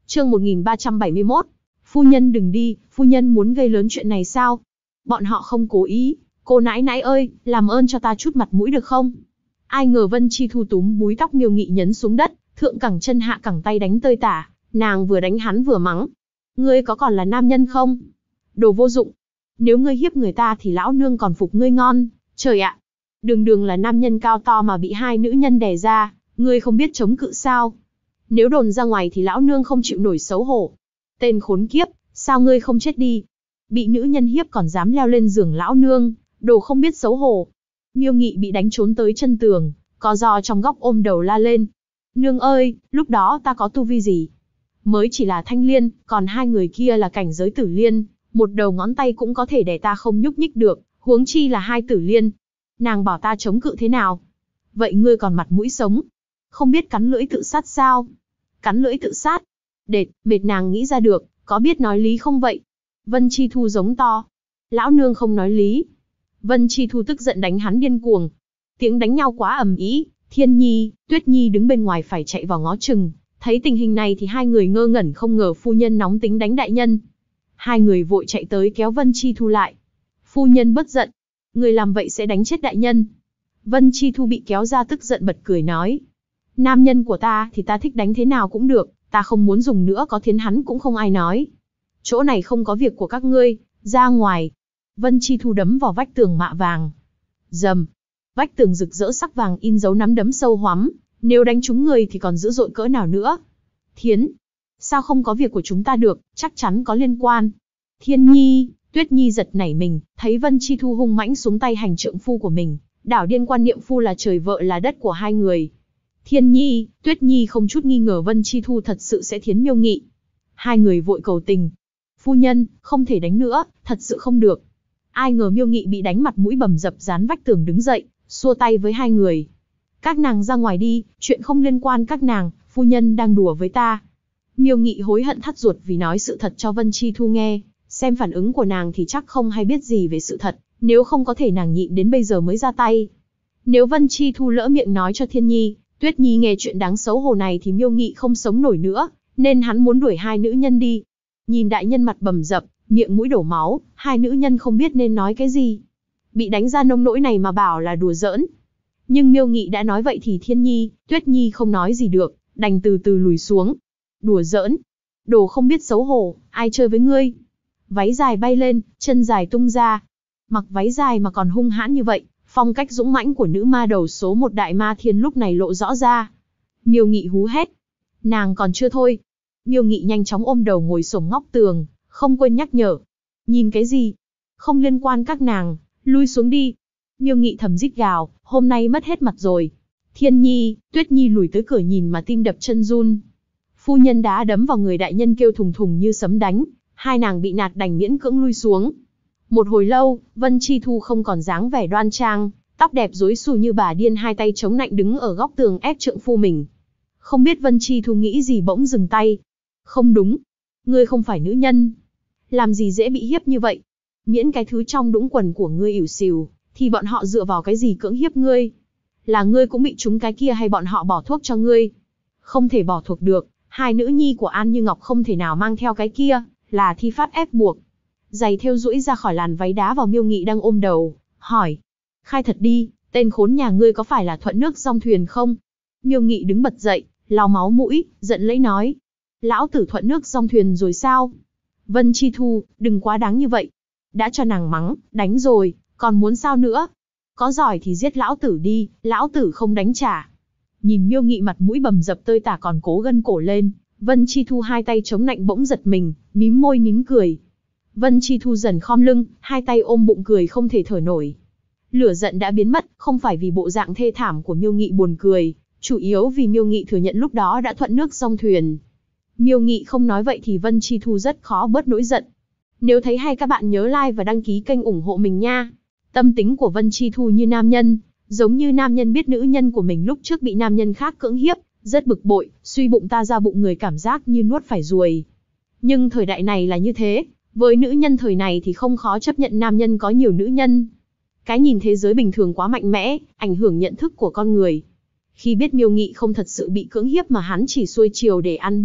Chương 1371. Phu nhân đừng đi, phu nhân muốn gây lớn chuyện này sao? Bọn họ không cố ý, cô nãi nãi ơi, làm ơn cho ta chút mặt mũi được không? Ai ngờ Vân Chi Thu túm búi tóc Miêu Nghị nhấn xuống đất, thượng cẳng chân hạ cẳng tay đánh tơi tả, nàng vừa đánh hắn vừa mắng. Ngươi có còn là nam nhân không? Đồ vô dụng. Nếu ngươi hiếp người ta thì lão nương còn phục ngươi ngon, trời ạ. Đường đường là nam nhân cao to mà bị hai nữ nhân đè ra, ngươi không biết chống cự sao? Nếu đồn ra ngoài thì lão nương không chịu nổi xấu hổ. Tên khốn kiếp, sao ngươi không chết đi? Bị nữ nhân hiếp còn dám leo lên giường lão nương, đồ không biết xấu hổ. Miêu Nghị bị đánh trốn tới chân tường, co ro trong góc ôm đầu la lên. Nương ơi, lúc đó ta có tu vi gì? Mới chỉ là thanh liên, còn hai người kia là cảnh giới tử liên, một đầu ngón tay cũng có thể để ta không nhúc nhích được, huống chi là hai tử liên. Nàng bảo ta chống cự thế nào? Vậy ngươi còn mặt mũi sống? Không biết cắn lưỡi tự sát sao? Cắn lưỡi tự sát? Đệt, mệt nàng nghĩ ra được, có biết nói lý không vậy? Vân Chi Thu giống to. Lão nương không nói lý. Vân Chi Thu tức giận đánh hắn điên cuồng. Tiếng đánh nhau quá ầm ĩ, Thiên Nhi, Tuyết Nhi đứng bên ngoài phải chạy vào ngó chừng. Thấy tình hình này thì hai người ngơ ngẩn không ngờ phu nhân nóng tính đánh đại nhân. Hai người vội chạy tới kéo Vân Chi Thu lại. Phu nhân bất giận. Người làm vậy sẽ đánh chết đại nhân. Vân Chi Thu bị kéo ra tức giận bật cười nói. Nam nhân của ta thì ta thích đánh thế nào cũng được, ta không muốn dùng nữa có thiến hắn cũng không ai nói. Chỗ này không có việc của các ngươi, ra ngoài. Vân Chi Thu đấm vào vách tường mạ vàng. Rầm. Vách tường rực rỡ sắc vàng in dấu nắm đấm sâu hoắm, nếu đánh trúng người thì còn dữ dội cỡ nào nữa. Thiến, sao không có việc của chúng ta được, chắc chắn có liên quan. Thiên Nhi, Tuyết Nhi giật nảy mình, thấy Vân Chi Thu hung mãnh xuống tay hành trượng phu của mình, đảo điên quan niệm phu là trời vợ là đất của hai người. Thiên Nhi, Tuyết Nhi không chút nghi ngờ Vân Chi Thu thật sự sẽ thiến Miêu Nghị. Hai người vội cầu tình. Phu nhân, không thể đánh nữa, thật sự không được. Ai ngờ Miêu Nghị bị đánh mặt mũi bầm dập dán vách tường đứng dậy, xua tay với hai người. Các nàng ra ngoài đi, chuyện không liên quan các nàng, phu nhân đang đùa với ta. Miêu Nghị hối hận thắt ruột vì nói sự thật cho Vân Chi Thu nghe, xem phản ứng của nàng thì chắc không hay biết gì về sự thật, nếu không có thể nàng nhịn đến bây giờ mới ra tay. Nếu Vân Chi Thu lỡ miệng nói cho Thiên Nhi, Tuyết Nhi nghe chuyện đáng xấu hổ này thì Miêu Nghị không sống nổi nữa, nên hắn muốn đuổi hai nữ nhân đi. Nhìn đại nhân mặt bầm dập, miệng mũi đổ máu, hai nữ nhân không biết nên nói cái gì. Bị đánh ra nông nỗi này mà bảo là đùa giỡn. Nhưng Miêu Nghị đã nói vậy thì Thiên Nhi, Tuyết Nhi không nói gì được, đành từ từ lùi xuống. Đùa giỡn, đồ không biết xấu hổ, ai chơi với ngươi? Váy dài bay lên, chân dài tung ra. Mặc váy dài mà còn hung hãn như vậy, phong cách dũng mãnh của nữ ma đầu số một Đại Ma Thiên lúc này lộ rõ ra. Miêu Nghị hú hét. Nàng còn chưa thôi. Miêu Nghị nhanh chóng ôm đầu ngồi xổm ngóc tường, không quên nhắc nhở. Nhìn cái gì? Không liên quan các nàng, lui xuống đi. Miêu Nghị thầm rít gào, hôm nay mất hết mặt rồi. Thiên Nhi, Tuyết Nhi lùi tới cửa nhìn mà tim đập chân run. Phu nhân đá đấm vào người đại nhân kêu thùng thùng như sấm đánh, hai nàng bị nạt đành miễn cưỡng lui xuống. Một hồi lâu, Vân Chi Thu không còn dáng vẻ đoan trang, tóc đẹp rối xù như bà điên hai tay chống nạnh đứng ở góc tường ép trượng phu mình. Không biết Vân Chi Thu nghĩ gì bỗng dừng tay. Không đúng, ngươi không phải nữ nhân. Làm gì dễ bị hiếp như vậy? Miễn cái thứ trong đũng quần của ngươi ỉu xìu, thì bọn họ dựa vào cái gì cưỡng hiếp ngươi? Là ngươi cũng bị trúng cái kia hay bọn họ bỏ thuốc cho ngươi? Không thể bỏ thuộc được, hai nữ nhi của An Như Ngọc không thể nào mang theo cái kia, là thi pháp ép buộc. Giày thêu duỗi ra khỏi làn váy đá vào Miêu Nghị đang ôm đầu, hỏi. Khai thật đi, tên khốn nhà ngươi có phải là thuận nước dong thuyền không? Miêu Nghị đứng bật dậy, lau máu mũi, giận lẫy nói. Lão tử thuận nước dong thuyền rồi sao? Vân Chi Thu, đừng quá đáng như vậy. Đã cho nàng mắng, đánh rồi, còn muốn sao nữa? Có giỏi thì giết lão tử đi, lão tử không đánh trả. Nhìn Miêu Nghị mặt mũi bầm dập tơi tả còn cố gân cổ lên, Vân Chi Thu hai tay chống nạnh bỗng giật mình, mím môi nín cười. Vân Chi Thu dần khom lưng, hai tay ôm bụng cười không thể thở nổi. Lửa giận đã biến mất, không phải vì bộ dạng thê thảm của Miêu Nghị buồn cười, chủ yếu vì Miêu Nghị thừa nhận lúc đó đã thuận nước dong thuyền. Miêu Nghị không nói vậy thì Vân Chi Thu rất khó bớt nỗi giận. Nếu thấy hay các bạn nhớ like và đăng ký kênh ủng hộ mình nha. Tâm tính của Vân Chi Thu như nam nhân, giống như nam nhân biết nữ nhân của mình lúc trước bị nam nhân khác cưỡng hiếp, rất bực bội, suy bụng ta ra bụng người cảm giác như nuốt phải ruồi. Nhưng thời đại này là như thế, với nữ nhân thời này thì không khó chấp nhận nam nhân có nhiều nữ nhân. Cái nhìn thế giới bình thường quá mạnh mẽ, ảnh hưởng nhận thức của con người. Khi biết Miêu Nghị không thật sự bị cưỡng hiếp mà hắn chỉ xuôi chiều để ăn bớp,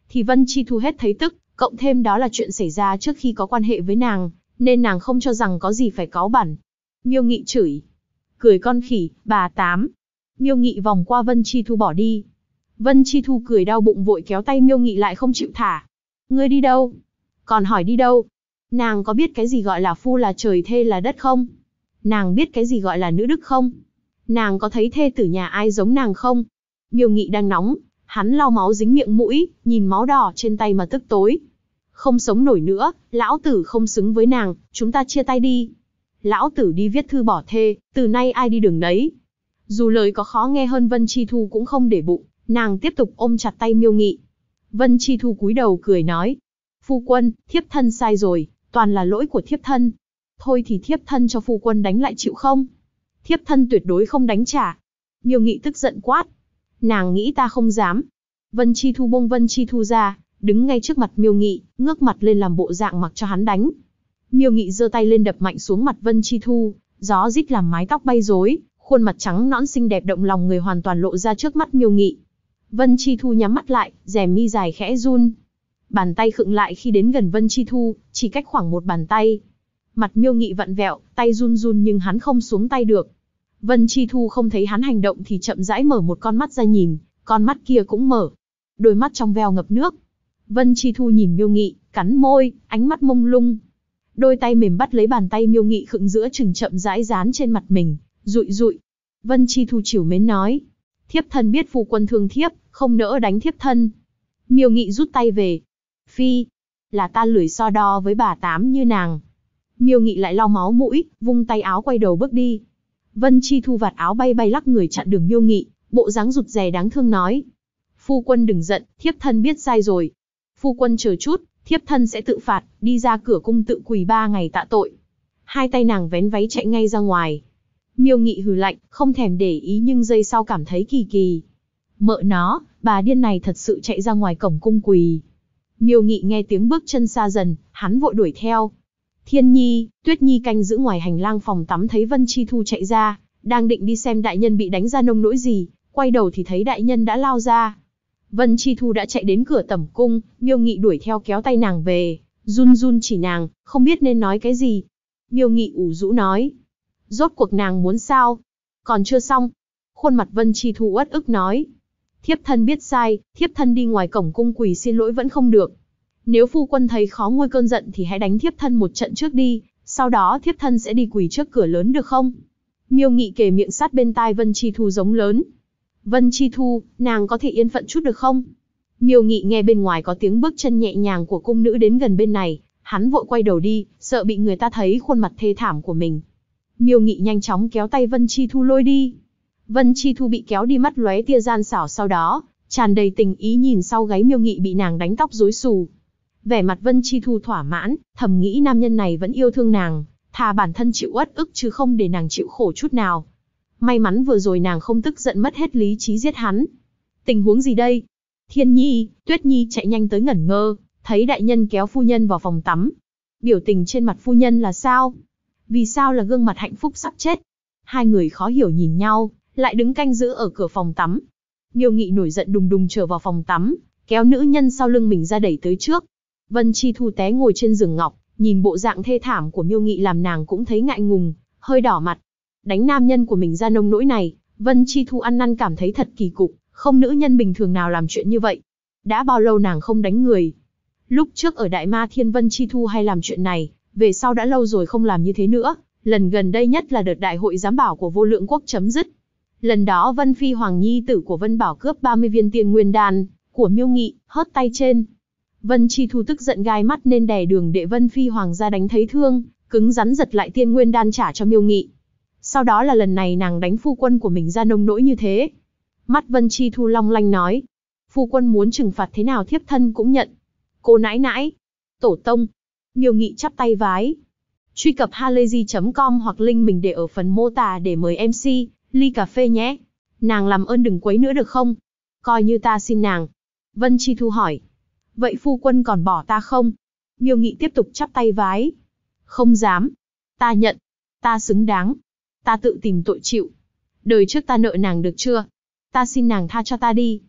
thì Vân Chi Thu hết thấy tức, cộng thêm đó là chuyện xảy ra trước khi có quan hệ với nàng, nên nàng không cho rằng có gì phải cáu bẳn. Miêu Nghị chửi. Cười con khỉ, bà Tám. Miêu Nghị vòng qua Vân Chi Thu bỏ đi. Vân Chi Thu cười đau bụng vội kéo tay Miêu Nghị lại không chịu thả. Ngươi đi đâu? Còn hỏi đi đâu? Nàng có biết cái gì gọi là phu là trời thê là đất không? Nàng biết cái gì gọi là nữ đức không? Nàng có thấy thê tử nhà ai giống nàng không? Miêu Nghị đang nóng, hắn lau máu dính miệng mũi, nhìn máu đỏ trên tay mà tức tối. Không sống nổi nữa, lão tử không xứng với nàng, chúng ta chia tay đi. Lão tử đi viết thư bỏ thê, từ nay ai đi đường đấy. Dù lời có khó nghe hơn Vân Chi Thu cũng không để bụng, nàng tiếp tục ôm chặt tay Miêu Nghị. Vân Chi Thu cúi đầu cười nói. Phu quân, thiếp thân sai rồi, toàn là lỗi của thiếp thân. Thôi thì thiếp thân cho phu quân đánh lại chịu không? Thiếp thân tuyệt đối không đánh trả. Miêu Nghị tức giận quát. Nàng nghĩ ta không dám. Vân Chi Thu buông Vân Chi Thu ra, đứng ngay trước mặt Miêu Nghị, ngước mặt lên làm bộ dạng mặc cho hắn đánh. Miêu Nghị giơ tay lên đập mạnh xuống mặt Vân Chi Thu, gió rít làm mái tóc bay rối, khuôn mặt trắng nõn xinh đẹp động lòng người hoàn toàn lộ ra trước mắt Miêu Nghị. Vân Chi Thu nhắm mắt lại, rèm mi dài khẽ run. Bàn tay khựng lại khi đến gần Vân Chi Thu, chỉ cách khoảng một bàn tay. Mặt Miêu Nghị vặn vẹo, tay run run nhưng hắn không xuống tay được. Vân Chi Thu không thấy hắn hành động thì chậm rãi mở một con mắt ra nhìn, con mắt kia cũng mở. Đôi mắt trong veo ngập nước. Vân Chi Thu nhìn Miêu Nghị, cắn môi, ánh mắt mông lung. Đôi tay mềm bắt lấy bàn tay Miêu Nghị khựng giữa chừng chậm rãi dán trên mặt mình, dụi dụi. Vân Chi Thu trìu mến nói. Thiếp thân biết phu quân thương thiếp, không nỡ đánh thiếp thân. Miêu Nghị rút tay về. Phi, là ta lười so đo với bà Tám như nàng. Miêu Nghị lại lau máu mũi, vung tay áo quay đầu bước đi. Vân Chi Thu vạt áo bay bay lắc người chặn đường Miêu Nghị, bộ dáng rụt rè đáng thương nói. Phu quân đừng giận, thiếp thân biết sai rồi. Phu quân chờ chút, thiếp thân sẽ tự phạt, đi ra cửa cung tự quỳ 3 ngày tạ tội. Hai tay nàng vén váy chạy ngay ra ngoài. Miêu Nghị hừ lạnh, không thèm để ý nhưng giây sau cảm thấy kỳ kỳ. Mợ nó, bà điên này thật sự chạy ra ngoài cổng cung quỳ. Miêu Nghị nghe tiếng bước chân xa dần, hắn vội đuổi theo. Thiên Nhi, Tuyết Nhi canh giữ ngoài hành lang phòng tắm thấy Vân Chi Thu chạy ra, đang định đi xem đại nhân bị đánh ra nông nỗi gì, quay đầu thì thấy đại nhân đã lao ra. Vân Chi Thu đã chạy đến cửa tẩm cung, Miêu Nghị đuổi theo kéo tay nàng về, run run chỉ nàng, không biết nên nói cái gì. Miêu Nghị ủ rũ nói. Rốt cuộc nàng muốn sao? Còn chưa xong. Khuôn mặt Vân Chi Thu uất ức nói. Thiếp thân biết sai, thiếp thân đi ngoài cổng cung quỳ xin lỗi vẫn không được. Nếu phu quân thấy khó nguôi cơn giận thì hãy đánh thiếp thân một trận trước đi, sau đó thiếp thân sẽ đi quỳ trước cửa lớn được không? Miêu Nghị kề miệng sát bên tai Vân Chi Thu giống lớn. Vân Chi Thu, nàng có thể yên phận chút được không? Miêu Nghị nghe bên ngoài có tiếng bước chân nhẹ nhàng của cung nữ đến gần bên này, hắn vội quay đầu đi, sợ bị người ta thấy khuôn mặt thê thảm của mình. Miêu Nghị nhanh chóng kéo tay Vân Chi Thu lôi đi. Vân Chi Thu bị kéo đi mắt lóe tia gian xảo sau đó, tràn đầy tình ý nhìn sau gáy Miêu Nghị bị nàng đánh tóc rối xù. Vẻ mặt Vân Chi Thu thỏa mãn, thầm nghĩ nam nhân này vẫn yêu thương nàng, thà bản thân chịu uất ức chứ không để nàng chịu khổ chút nào. May mắn vừa rồi nàng không tức giận mất hết lý trí giết hắn. Tình huống gì đây? Thiên Nhi, Tuyết Nhi chạy nhanh tới ngẩn ngơ, thấy đại nhân kéo phu nhân vào phòng tắm. Biểu tình trên mặt phu nhân là sao? Vì sao là gương mặt hạnh phúc sắp chết? Hai người khó hiểu nhìn nhau, lại đứng canh giữ ở cửa phòng tắm. Miêu Nghị nổi giận đùng đùng trở vào phòng tắm, kéo nữ nhân sau lưng mình ra đẩy tới trước. Vân Chi Thu té ngồi trên giường ngọc, nhìn bộ dạng thê thảm của Miêu Nghị làm nàng cũng thấy ngại ngùng, hơi đỏ mặt. Đánh nam nhân của mình ra nông nỗi này, Vân Chi Thu ăn năn cảm thấy thật kỳ cục, không nữ nhân bình thường nào làm chuyện như vậy. Đã bao lâu nàng không đánh người? Lúc trước ở Đại Ma Thiên Vân Chi Thu hay làm chuyện này, về sau đã lâu rồi không làm như thế nữa, lần gần đây nhất là đợt đại hội giám bảo của Vô Lượng Quốc chấm dứt. Lần đó Vân Phi Hoàng nhi tử của Vân Bảo cướp 30 viên tiên nguyên đan của Miêu Nghị, hớt tay trên. Vân Chi Thu tức giận gai mắt nên đè đường đệ Vân Phi Hoàng ra đánh thấy thương, cứng rắn giật lại tiên nguyên đan trả cho Miêu Nghị. Sau đó là lần này nàng đánh phu quân của mình ra nông nỗi như thế. Mắt Vân Chi Thu long lanh nói. Phu quân muốn trừng phạt thế nào thiếp thân cũng nhận. Cô nãi nãi. Tổ tông. Miêu Nghị chắp tay vái. Truy cập halayzi.com hoặc link mình để ở phần mô tả để mời MC, ly cà phê nhé. Nàng làm ơn đừng quấy nữa được không? Coi như ta xin nàng. Vân Chi Thu hỏi. Vậy phu quân còn bỏ ta không? Miêu Nghị tiếp tục chắp tay vái. Không dám. Ta nhận. Ta xứng đáng. Ta tự tìm tội chịu. Đời trước ta nợ nàng được chưa? Ta xin nàng tha cho ta đi.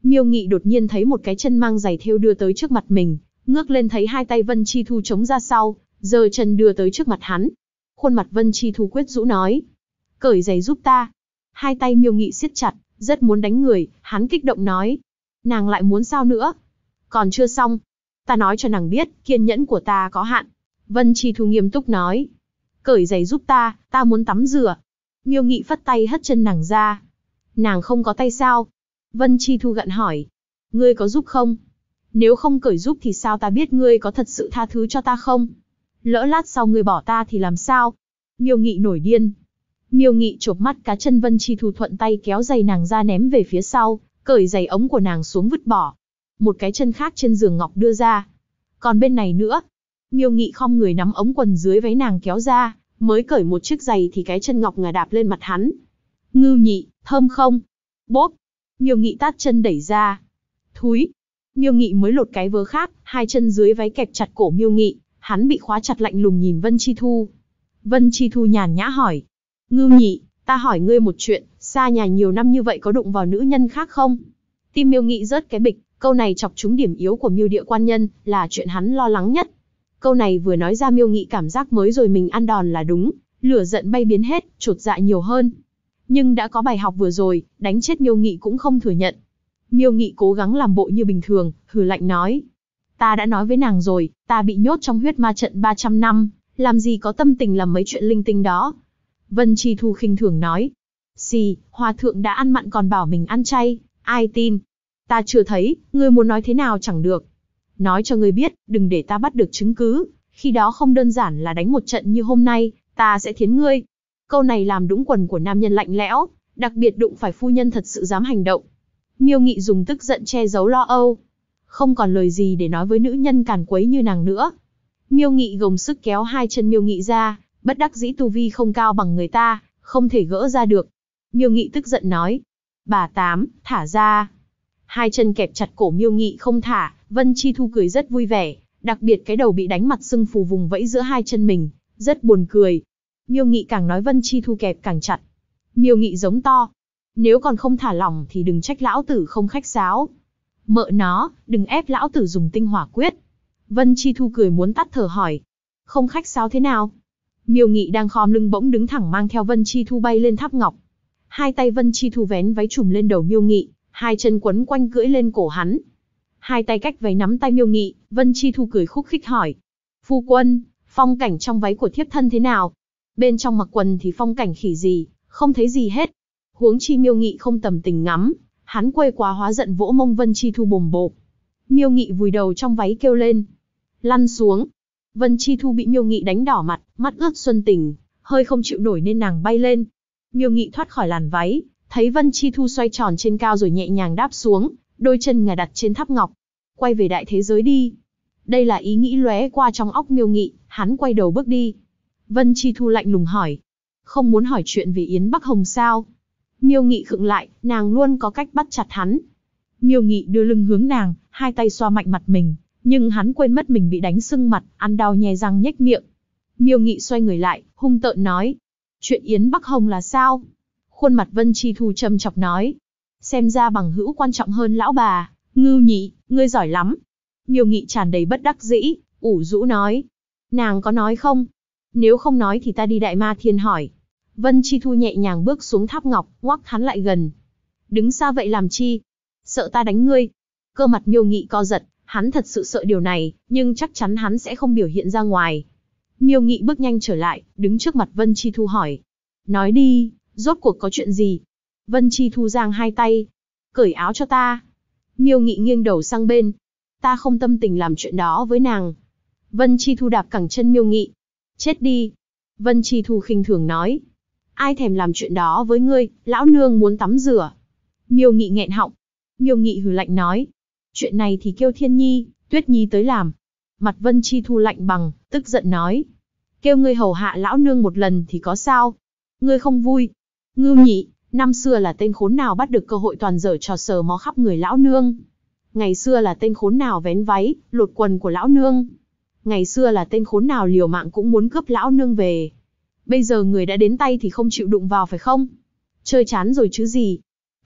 Miêu Nghị đột nhiên thấy một cái chân mang giày thêu đưa tới trước mặt mình, ngước lên thấy hai tay Vân Chi Thu chống ra sau, giơ chân đưa tới trước mặt hắn. Khuôn mặt Vân Chi Thu quyết rũ nói, cởi giày giúp ta. Hai tay Miêu Nghị siết chặt, rất muốn đánh người, hắn kích động nói, nàng lại muốn sao nữa? Còn chưa xong, ta nói cho nàng biết, kiên nhẫn của ta có hạn. Vân Chi Thu nghiêm túc nói, cởi giày giúp ta muốn tắm rửa. Miêu Nghị phất tay hất chân nàng ra. Nàng không có tay sao? Vân Chi Thu gặn hỏi, ngươi có giúp không? Nếu không cởi giúp thì sao ta biết ngươi có thật sự tha thứ cho ta không? Lỡ lát sau ngươi bỏ ta thì làm sao? Miêu Nghị nổi điên. Miêu Nghị chộp mắt cá chân Vân Chi Thu thuận tay kéo giày nàng ra ném về phía sau, cởi giày ống của nàng xuống vứt bỏ. Một cái chân khác trên giường ngọc đưa ra. Còn bên này nữa. Miêu Nghị khom người nắm ống quần dưới váy nàng kéo ra, mới cởi một chiếc giày thì cái chân ngọc ngà đạp lên mặt hắn. Ngưu Nhị, thơm không? Bốp. Miêu Nghị tát chân đẩy ra. Thúi. Miêu Nghị mới lột cái vớ khác, hai chân dưới váy kẹp chặt cổ Miêu Nghị, hắn bị khóa chặt lạnh lùng nhìn Vân Chi Thu. Vân Chi Thu nhàn nhã hỏi. Ngưu Nhị, ta hỏi ngươi một chuyện, xa nhà nhiều năm như vậy có đụng vào nữ nhân khác không? Tim Miêu Nghị rớt cái bịch, câu này chọc trúng điểm yếu của Miêu Địa Quan Nhân, là chuyện hắn lo lắng nhất. Câu này vừa nói ra Miêu Nghị cảm giác mới rồi mình ăn đòn là đúng, lửa giận bay biến hết, chột dạ nhiều hơn. Nhưng đã có bài học vừa rồi, đánh chết Miêu Nghị cũng không thừa nhận. Miêu Nghị cố gắng làm bộ như bình thường, hừ lạnh nói. Ta đã nói với nàng rồi, ta bị nhốt trong huyết ma trận 300 năm, làm gì có tâm tình làm mấy chuyện linh tinh đó. Vân Chi Thu khinh thường nói. Xì, hòa thượng đã ăn mặn còn bảo mình ăn chay, ai tin? Ta chưa thấy, ngươi muốn nói thế nào chẳng được. Nói cho ngươi biết, đừng để ta bắt được chứng cứ, khi đó không đơn giản là đánh một trận như hôm nay, ta sẽ thiến ngươi. Câu này làm đũng quần của nam nhân lạnh lẽo, đặc biệt đụng phải phu nhân thật sự dám hành động. Miêu Nghị dùng tức giận che giấu lo âu, không còn lời gì để nói với nữ nhân càn quấy như nàng nữa. Miêu Nghị gồng sức kéo hai chân Miêu Nghị ra, bất đắc dĩ tu vi không cao bằng người ta, không thể gỡ ra được. Miêu Nghị tức giận nói, bà Tám, thả ra. Hai chân kẹp chặt cổ Miêu Nghị không thả, Vân Chi Thu cười rất vui vẻ, đặc biệt cái đầu bị đánh mặt sưng phù vùng vẫy giữa hai chân mình, rất buồn cười. Miêu Nghị càng nói Vân Chi Thu kẹp càng chặt. Miêu Nghị giống to, nếu còn không thả lỏng thì đừng trách lão tử không khách sáo. Mợ nó, đừng ép lão tử dùng tinh hỏa quyết. Vân Chi Thu cười muốn tắt thở hỏi, không khách sáo thế nào? Miêu Nghị đang khom lưng bỗng đứng thẳng mang theo Vân Chi Thu bay lên tháp ngọc. Hai tay Vân Chi Thu vén váy trùm lên đầu Miêu Nghị, hai chân quấn quanh cưỡi lên cổ hắn. Hai tay cách váy nắm tay Miêu Nghị, Vân Chi Thu cười khúc khích hỏi. Phu quân, phong cảnh trong váy của thiếp thân thế nào? Bên trong mặc quần thì phong cảnh khỉ gì, không thấy gì hết. Huống chi Miêu Nghị không tầm tình ngắm, hắn quê quá hóa giận vỗ mông Vân Chi Thu bồm bộp. Miêu Nghị vùi đầu trong váy kêu lên. Lăn xuống. Vân Chi Thu bị Miêu Nghị đánh đỏ mặt, mắt ướt xuân tình, hơi không chịu nổi nên nàng bay lên. Miêu Nghị thoát khỏi làn váy, thấy Vân Chi Thu xoay tròn trên cao rồi nhẹ nhàng đáp xuống, đôi chân ngà đặt trên tháp ngọc. Quay về đại thế giới đi. Đây là ý nghĩ lóe qua trong óc Miêu Nghị, hắn quay đầu bước đi. Vân Chi Thu lạnh lùng hỏi. Không muốn hỏi chuyện về Yến Bắc Hồng sao? Miêu Nghị khựng lại, nàng luôn có cách bắt chặt hắn. Miêu Nghị đưa lưng hướng nàng, hai tay xoa mạnh mặt mình, nhưng hắn quên mất mình bị đánh sưng mặt, ăn đau nhe răng nhếch miệng. Miêu Nghị xoay người lại, hung tợn nói. Chuyện Yến Bắc Hồng là sao? Khuôn mặt Vân Chi Thu châm chọc nói. Xem ra bằng hữu quan trọng hơn lão bà, Ngưu Nhị, ngươi giỏi lắm. Miêu Nghị tràn đầy bất đắc dĩ, ủ rũ nói. Nàng có nói không? Nếu không nói thì ta đi Đại Ma Thiên hỏi. Vân Chi Thu nhẹ nhàng bước xuống tháp ngọc, ngoắc hắn lại gần. Đứng xa vậy làm chi? Sợ ta đánh ngươi? Cơ mặt Miêu Nghị co giật, hắn thật sự sợ điều này, nhưng chắc chắn hắn sẽ không biểu hiện ra ngoài. Miêu Nghị bước nhanh trở lại, đứng trước mặt Vân Chi Thu hỏi. Nói đi, rốt cuộc có chuyện gì? Vân Chi Thu giang hai tay. Cởi áo cho ta. Miêu Nghị nghiêng đầu sang bên. Ta không tâm tình làm chuyện đó với nàng. Vân Chi Thu đạp cẳng chân Miêu Nghị. Chết đi. Vân Chi Thu khinh thường nói. Ai thèm làm chuyện đó với ngươi, lão nương muốn tắm rửa. Miêu Nghị nghẹn họng. Miêu Nghị hừ lạnh nói. Chuyện này thì kêu Thiên Nhi, Tuyết Nhi tới làm. Mặt Vân Chi Thu lạnh bằng, tức giận nói. Kêu ngươi hầu hạ lão nương một lần thì có sao? Ngươi không vui. Ngưu Nhị, năm xưa là tên khốn nào bắt được cơ hội toàn dở trò sờ mó khắp người lão nương? Ngày xưa là tên khốn nào vén váy, lột quần của lão nương? Ngày xưa là tên khốn nào liều mạng cũng muốn cướp lão nương về? Bây giờ người đã đến tay thì không chịu đụng vào phải không? Chơi chán rồi chứ gì?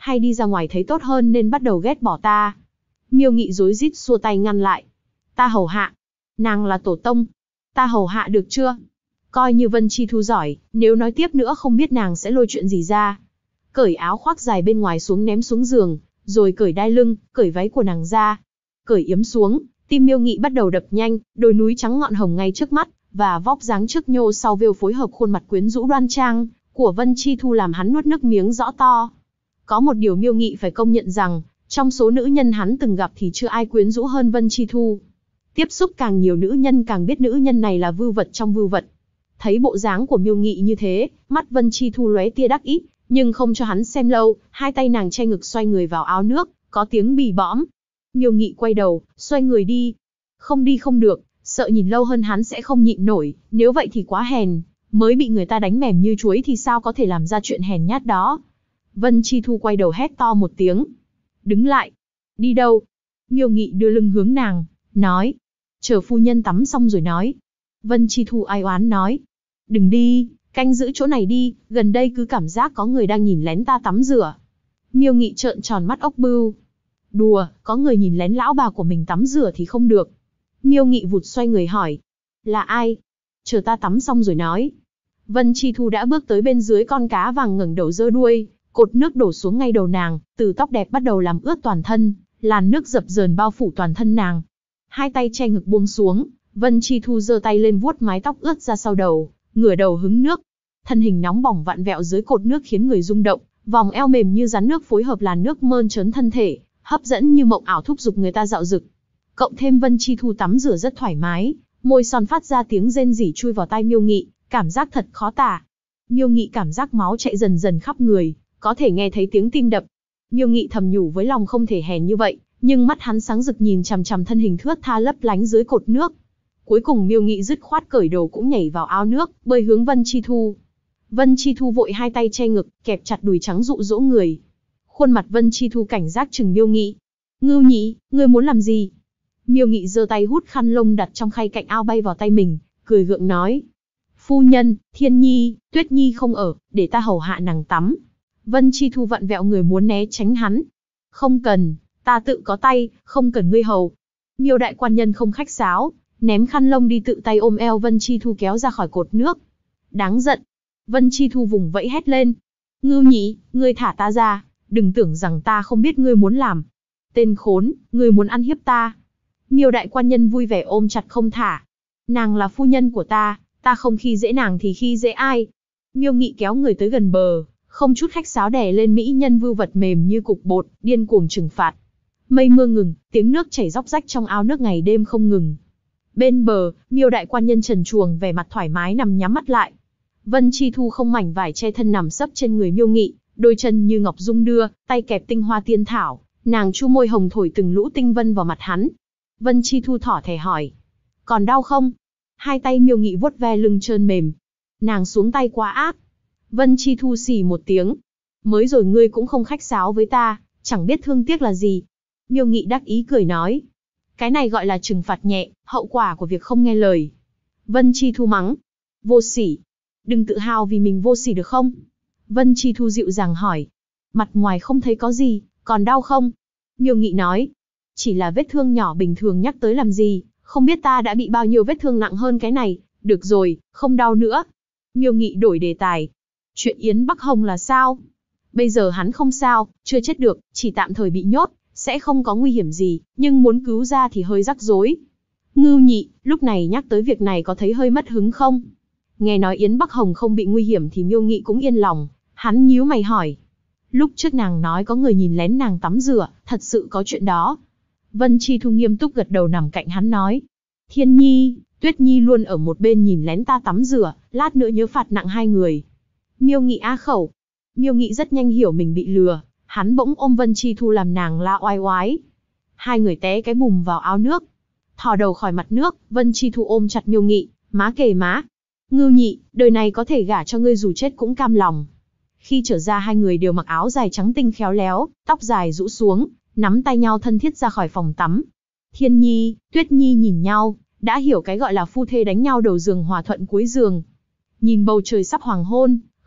hay đi ra ngoài thấy tốt hơn nên bắt đầu ghét bỏ ta. Miêu Nghị rối rít xua tay ngăn lại. Ta hầu hạ. Nàng là tổ tông. Ta hầu hạ được chưa? Coi như Vân Chi Thu giỏi, nếu nói tiếp nữa không biết nàng sẽ lôi chuyện gì ra. Cởi áo khoác dài bên ngoài xuống ném xuống giường, rồi cởi đai lưng, cởi váy của nàng ra. Cởi yếm xuống, tim Miêu Nghị bắt đầu đập nhanh, đồi núi trắng ngọn hồng ngay trước mắt, và vóc dáng trước nhô sau vêu phối hợp khuôn mặt quyến rũ đoan trang của Vân Chi Thu làm hắn nuốt nước miếng rõ to. Có một điều Miêu Nghị phải công nhận rằng, trong số nữ nhân hắn từng gặp thì chưa ai quyến rũ hơn Vân Chi Thu. Tiếp xúc càng nhiều nữ nhân càng biết nữ nhân này là vưu vật trong vưu vật. Thấy bộ dáng của Miêu Nghị như thế, mắt Vân Chi Thu lóe tia đắc ý, nhưng không cho hắn xem lâu, hai tay nàng che ngực xoay người vào áo nước, có tiếng bì bõm. Miêu Nghị quay đầu, xoay người đi. Không đi không được, sợ nhìn lâu hơn hắn sẽ không nhịn nổi, nếu vậy thì quá hèn, mới bị người ta đánh mềm như chuối thì sao có thể làm ra chuyện hèn nhát đó. Vân Chi Thu quay đầu hét to một tiếng. Đứng lại. Đi đâu? Miêu Nghị đưa lưng hướng nàng, nói. Chờ phu nhân tắm xong rồi nói. Vân Chi Thu ai oán nói. Đừng đi, canh giữ chỗ này đi, gần đây cứ cảm giác có người đang nhìn lén ta tắm rửa. Miêu Nghị trợn tròn mắt ốc bưu. Đùa, có người nhìn lén lão bà của mình tắm rửa thì không được. Miêu Nghị vụt xoay người hỏi. Là ai? Chờ ta tắm xong rồi nói. Vân Chi Thu đã bước tới bên dưới con cá vàng ngẩng đầu giơ đuôi, cột nước đổ xuống ngay đầu nàng, từ tóc đẹp bắt đầu làm ướt toàn thân, làn nước dập dờn bao phủ toàn thân nàng. Hai tay che ngực buông xuống, Vân Chi Thu giơ tay lên vuốt mái tóc ướt ra sau đầu, ngửa đầu hứng nước. Thân hình nóng bỏng vặn vẹo dưới cột nước khiến người rung động, vòng eo mềm như rắn nước phối hợp làn nước mơn trớn thân thể, hấp dẫn như mộng ảo thúc giục người ta dạo dực. Cộng thêm Vân Chi Thu tắm rửa rất thoải mái, môi son phát ra tiếng rên rỉ chui vào tai Miêu Nghị, cảm giác thật khó tả. Miêu Nghị cảm giác máu chạy dần dần khắp người, có thể nghe thấy tiếng tim đập. Miêu Nghị thầm nhủ với lòng không thể hèn như vậy, nhưng mắt hắn sáng rực nhìn chằm chằm thân hình thướt tha lấp lánh dưới cột nước. Cuối cùng Miêu Nghị dứt khoát cởi đồ cũng nhảy vào ao nước, bơi hướng Vân Chi Thu. Vân Chi Thu vội hai tay che ngực, kẹp chặt đùi trắng dụ dỗ người. Khuôn mặt Vân Chi Thu cảnh giác chừng Miêu Nghị. Ngưu Nhị, ngươi muốn làm gì? Miêu Nghị giơ tay hút khăn lông đặt trong khay cạnh ao bay vào tay mình, cười gượng nói. Phu nhân, Thiên Nhi, Tuyết Nhi không ở, để ta hầu hạ nàng tắm. Vân Chi Thu vặn vẹo người muốn né tránh hắn. Không cần, ta tự có tay, không cần ngươi hầu. Miêu đại quan nhân không khách sáo, ném khăn lông đi tự tay ôm eo Vân Chi Thu kéo ra khỏi cột nước. Đáng giận. Vân Chi Thu vùng vẫy hét lên. Ngưu Nhị, ngươi thả ta ra, đừng tưởng rằng ta không biết ngươi muốn làm. Tên khốn, ngươi muốn ăn hiếp ta. Miêu đại quan nhân vui vẻ ôm chặt không thả. Nàng là phu nhân của ta không khi dễ nàng thì khi dễ ai. Miêu Nghị kéo người tới gần bờ, không chút khách sáo đè lên mỹ nhân vưu vật mềm như cục bột, điên cuồng trừng phạt. Mây mưa ngừng, tiếng nước chảy róc rách trong ao nước ngày đêm không ngừng. Bên bờ, Miêu đại quan nhân trần truồng vẻ mặt thoải mái nằm nhắm mắt lại. Vân Chi Thu không mảnh vải che thân nằm sấp trên người Miêu Nghị, đôi chân như ngọc dung đưa, tay kẹp tinh hoa tiên thảo, nàng chu môi hồng thổi từng lũ tinh vân vào mặt hắn. Vân Chi Thu thỏ thẻ hỏi. Còn đau không? Hai tay Miêu Nghị vuốt ve lưng trơn mềm. Nàng xuống tay quá ác. Vân Chi Thu xì một tiếng. Mới rồi ngươi cũng không khách sáo với ta, chẳng biết thương tiếc là gì. Miêu Nghị đắc ý cười nói. Cái này gọi là trừng phạt nhẹ, hậu quả của việc không nghe lời. Vân Chi Thu mắng. Vô sỉ. Đừng tự hào vì mình vô sỉ được không? Vân Chi Thu dịu dàng hỏi. Mặt ngoài không thấy có gì, còn đau không? Miêu Nghị nói. Chỉ là vết thương nhỏ bình thường nhắc tới làm gì, không biết ta đã bị bao nhiêu vết thương nặng hơn cái này. Được rồi, không đau nữa. Miêu Nghị đổi đề tài. Chuyện Yến Bắc Hồng là sao? Bây giờ hắn không sao, chưa chết được, chỉ tạm thời bị nhốt, sẽ không có nguy hiểm gì, nhưng muốn cứu ra thì hơi rắc rối. Ngưu Nhị, lúc này nhắc tới việc này có thấy hơi mất hứng không? Nghe nói Yến Bắc Hồng không bị nguy hiểm thì Miêu Nghị cũng yên lòng, hắn nhíu mày hỏi. Lúc trước nàng nói có người nhìn lén nàng tắm rửa, thật sự có chuyện đó. Vân Chi Thu nghiêm túc gật đầu nằm cạnh hắn nói. Thiên Nhi, Tuyết Nhi luôn ở một bên nhìn lén ta tắm rửa, lát nữa nhớ phạt nặng hai người. Miêu Nghị á khẩu. Miêu Nghị rất nhanh hiểu mình bị lừa, hắn bỗng ôm Vân Chi Thu làm nàng la oai oái. Hai người té cái bùm vào ao nước. Thò đầu khỏi mặt nước, Vân Chi Thu ôm chặt Miêu Nghị, má kề má. Ngưu Nhị, đời này có thể gả cho ngươi dù chết cũng cam lòng. Khi trở ra hai người đều mặc áo dài trắng tinh khéo léo, tóc dài rũ xuống, nắm tay nhau thân thiết ra khỏi phòng tắm. Thiên Nhi, Tuyết Nhi nhìn nhau, đã hiểu cái gọi là phu thê đánh nhau đầu giường hòa thuận cuối giường. Nhìn bầu trời sắp hoàng hôn,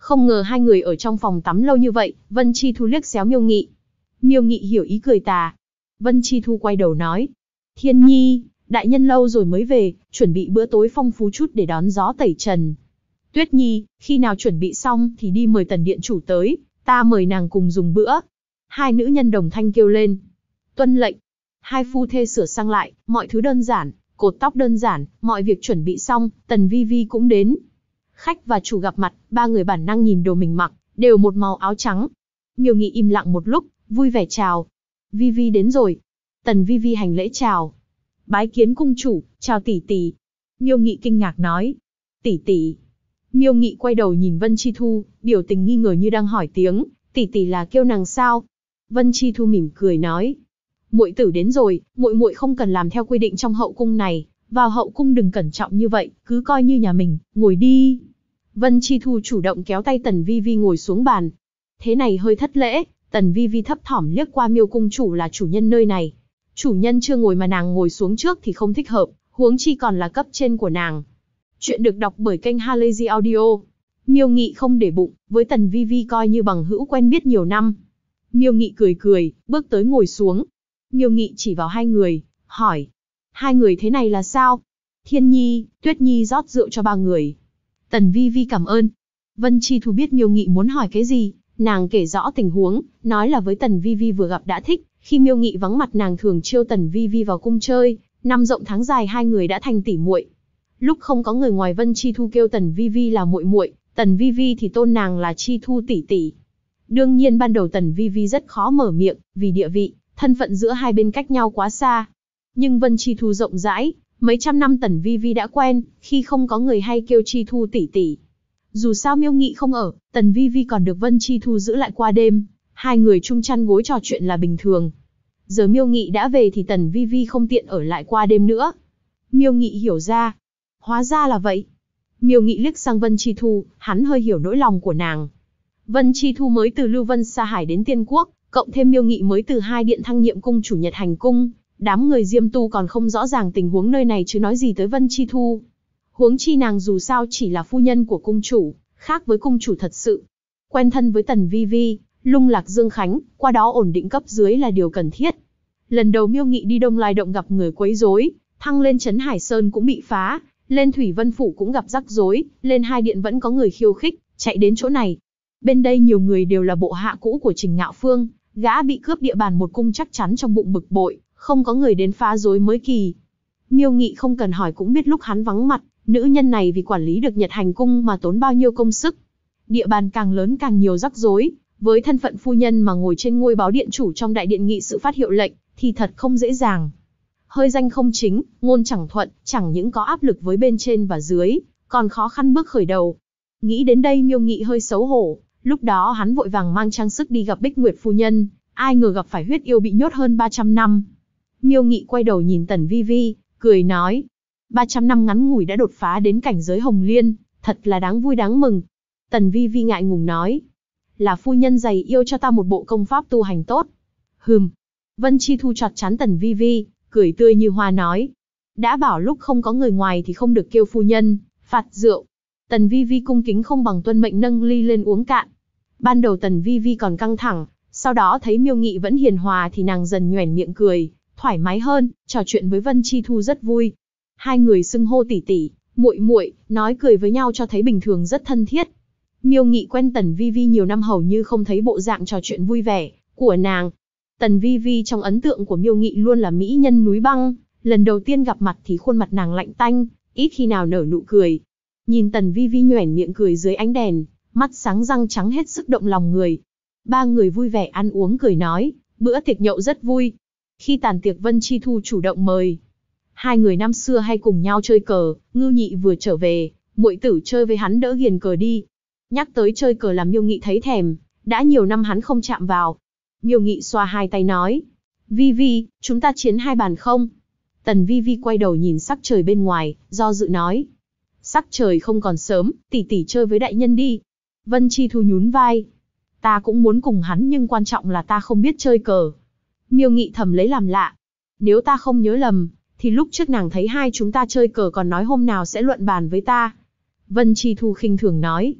Không ngờ hai người ở trong phòng tắm lâu như vậy, Vân Chi Thu liếc xéo Miêu Nghị. Miêu Nghị hiểu ý cười tà. Vân Chi Thu quay đầu nói. Thiên Nhi, đại nhân lâu rồi mới về, chuẩn bị bữa tối phong phú chút để đón gió tẩy trần. Tuyết Nhi, khi nào chuẩn bị xong thì đi mời Tần điện chủ tới, ta mời nàng cùng dùng bữa. Hai nữ nhân đồng thanh kêu lên. Tuân lệnh. Hai phu thê sửa sang lại, mọi thứ đơn giản, cột tóc đơn giản, mọi việc chuẩn bị xong, Tần Vi Vi cũng đến. Khách và chủ gặp mặt, ba người bản năng nhìn đồ mình mặc, đều một màu áo trắng. Miêu Nghị im lặng một lúc, vui vẻ chào. Vi Vi đến rồi. Tần Vi Vi hành lễ chào. Bái kiến cung chủ, chào tỷ tỷ. Miêu Nghị kinh ngạc nói. Tỷ tỷ. Miêu Nghị quay đầu nhìn Vân Chi Thu, biểu tình nghi ngờ như đang hỏi tiếng, tỷ tỷ là kêu nàng sao? Vân Chi Thu mỉm cười nói. Muội tử đến rồi, muội không cần làm theo quy định trong hậu cung này, vào hậu cung đừng cẩn trọng như vậy, cứ coi như nhà mình, ngồi đi. Vân Chi Thu chủ động kéo tay Tần Vi Vi ngồi xuống bàn. Thế này hơi thất lễ, Tần Vi Vi thấp thỏm liếc qua Miêu cung chủ là chủ nhân nơi này. Chủ nhân chưa ngồi mà nàng ngồi xuống trước thì không thích hợp, huống chi còn là cấp trên của nàng. Chuyện được đọc bởi kênh Halazy Audio. Miêu Nghị không để bụng, với Tần Vi Vi coi như bằng hữu quen biết nhiều năm. Miêu Nghị cười cười, bước tới ngồi xuống. Miêu Nghị chỉ vào hai người, hỏi. Hai người thế này là sao? Thiên Nhi, Tuyết Nhi rót rượu cho ba người. Tần Vi Vi cảm ơn. Vân Chi Thu biết Miêu Nghị muốn hỏi cái gì, nàng kể rõ tình huống, nói là với Tần Vi Vi vừa gặp đã thích, khi Miêu Nghị vắng mặt nàng thường chiêu Tần Vi Vi vào cung chơi, năm rộng tháng dài hai người đã thành tỉ muội. Lúc không có người ngoài Vân Chi Thu kêu Tần Vi Vi là muội muội, Tần Vi Vi thì tôn nàng là Chi Thu tỷ tỷ. Đương nhiên ban đầu Tần Vi Vi rất khó mở miệng, vì địa vị, thân phận giữa hai bên cách nhau quá xa. Nhưng Vân Chi Thu rộng rãi, mấy trăm năm Tần Vi Vi đã quen, khi không có người hay kêu Chi Thu tỷ tỷ. Dù sao Miêu Nghị không ở, Tần Vi Vi còn được Vân Chi Thu giữ lại qua đêm, hai người chung chăn gối trò chuyện là bình thường. Giờ Miêu Nghị đã về thì Tần Vi Vi không tiện ở lại qua đêm nữa. Miêu Nghị hiểu ra. Hóa ra là vậy. Miêu Nghị liếc sang Vân Chi Thu, hắn hơi hiểu nỗi lòng của nàng. Vân Chi Thu mới từ Lưu Vân Sa Hải đến Tiên Quốc, cộng thêm Miêu Nghị mới từ hai điện thăng nhiệm cung chủ Nhật Hành cung, đám người Diêm Tu còn không rõ ràng tình huống nơi này chứ nói gì tới Vân Chi Thu. Huống chi nàng dù sao chỉ là phu nhân của cung chủ, khác với cung chủ thật sự. Quen thân với Tần Vi Vi, lung lạc Dương Khánh, qua đó ổn định cấp dưới là điều cần thiết. Lần đầu Miêu Nghị đi Đông Lai Động gặp người quấy rối, thăng lên Trấn Hải Sơn cũng bị phá, lên Thủy Vân Phủ cũng gặp rắc rối, lên hai điện vẫn có người khiêu khích, chạy đến chỗ này. Bên đây nhiều người đều là bộ hạ cũ của Trình Ngạo Phương, gã bị cướp địa bàn một cung chắc chắn trong bụng bực bội, không có người đến phá rối mới kỳ. Miêu Nghị không cần hỏi cũng biết lúc hắn vắng mặt, nữ nhân này vì quản lý được Nhật Hành cung mà tốn bao nhiêu công sức. Địa bàn càng lớn càng nhiều rắc rối, với thân phận phu nhân mà ngồi trên ngôi báo điện chủ trong đại điện nghị sự phát hiệu lệnh, thì thật không dễ dàng. Hơi danh không chính, ngôn chẳng thuận, chẳng những có áp lực với bên trên và dưới, còn khó khăn bước khởi đầu. Nghĩ đến đây Miêu Nghị hơi xấu hổ, lúc đó hắn vội vàng mang trang sức đi gặp Bích Nguyệt phu nhân, ai ngờ gặp phải huyết yêu bị nhốt hơn 300 năm. Miêu Nghị quay đầu nhìn Tần Vi Vi, cười nói, 300 năm ngắn ngủi đã đột phá đến cảnh giới Hồng Liên, thật là đáng vui đáng mừng. Tần Vi Vi ngại ngùng nói, là phu nhân giày yêu cho ta một bộ công pháp tu hành tốt. Vân Chi Thu chọt chán Tần Vi Vi, cười tươi như hoa nói, đã bảo lúc không có người ngoài thì không được kêu phu nhân, phạt rượu. Tần Vi Vi cung kính không bằng tuân mệnh nâng ly lên uống cạn. Ban đầu Tần Vi Vi còn căng thẳng, sau đó thấy Miêu Nghị vẫn hiền hòa thì nàng dần nhoẻn miệng cười, thoải mái hơn, trò chuyện với Vân Chi Thu rất vui. Hai người xưng hô tỷ tỷ, muội muội, nói cười với nhau cho thấy bình thường rất thân thiết. Miêu Nghị quen Tần Vi Vi nhiều năm hầu như không thấy bộ dạng trò chuyện vui vẻ của nàng. Tần Vi Vi trong ấn tượng của Miêu Nghị luôn là mỹ nhân núi băng, lần đầu tiên gặp mặt thì khuôn mặt nàng lạnh tanh, ít khi nào nở nụ cười. Nhìn Tần Vi Vi nhoẻn miệng cười dưới ánh đèn, mắt sáng răng trắng hết sức động lòng người. Ba người vui vẻ ăn uống cười nói, bữa tiệc nhậu rất vui. Khi tàn tiệc Vân Chi Thu chủ động mời. Hai người năm xưa hay cùng nhau chơi cờ, Ngưu Nhị vừa trở về, muội tử chơi với hắn đỡ ghiền cờ đi. Nhắc tới chơi cờ làm Miêu Nghị thấy thèm, đã nhiều năm hắn không chạm vào. Miêu Nghị xoa hai tay nói, Vi Vi, chúng ta chiến hai bàn không? Tần Vi Vi quay đầu nhìn sắc trời bên ngoài, do dự nói, sắc trời không còn sớm, tỷ tỷ chơi với đại nhân đi. Vân Chi Thu nhún vai, ta cũng muốn cùng hắn nhưng quan trọng là ta không biết chơi cờ. Miêu Nghị thầm lấy làm lạ, nếu ta không nhớ lầm, thì lúc trước nàng thấy hai chúng ta chơi cờ còn nói hôm nào sẽ luận bàn với ta. Vân Chi Thu khinh thường nói,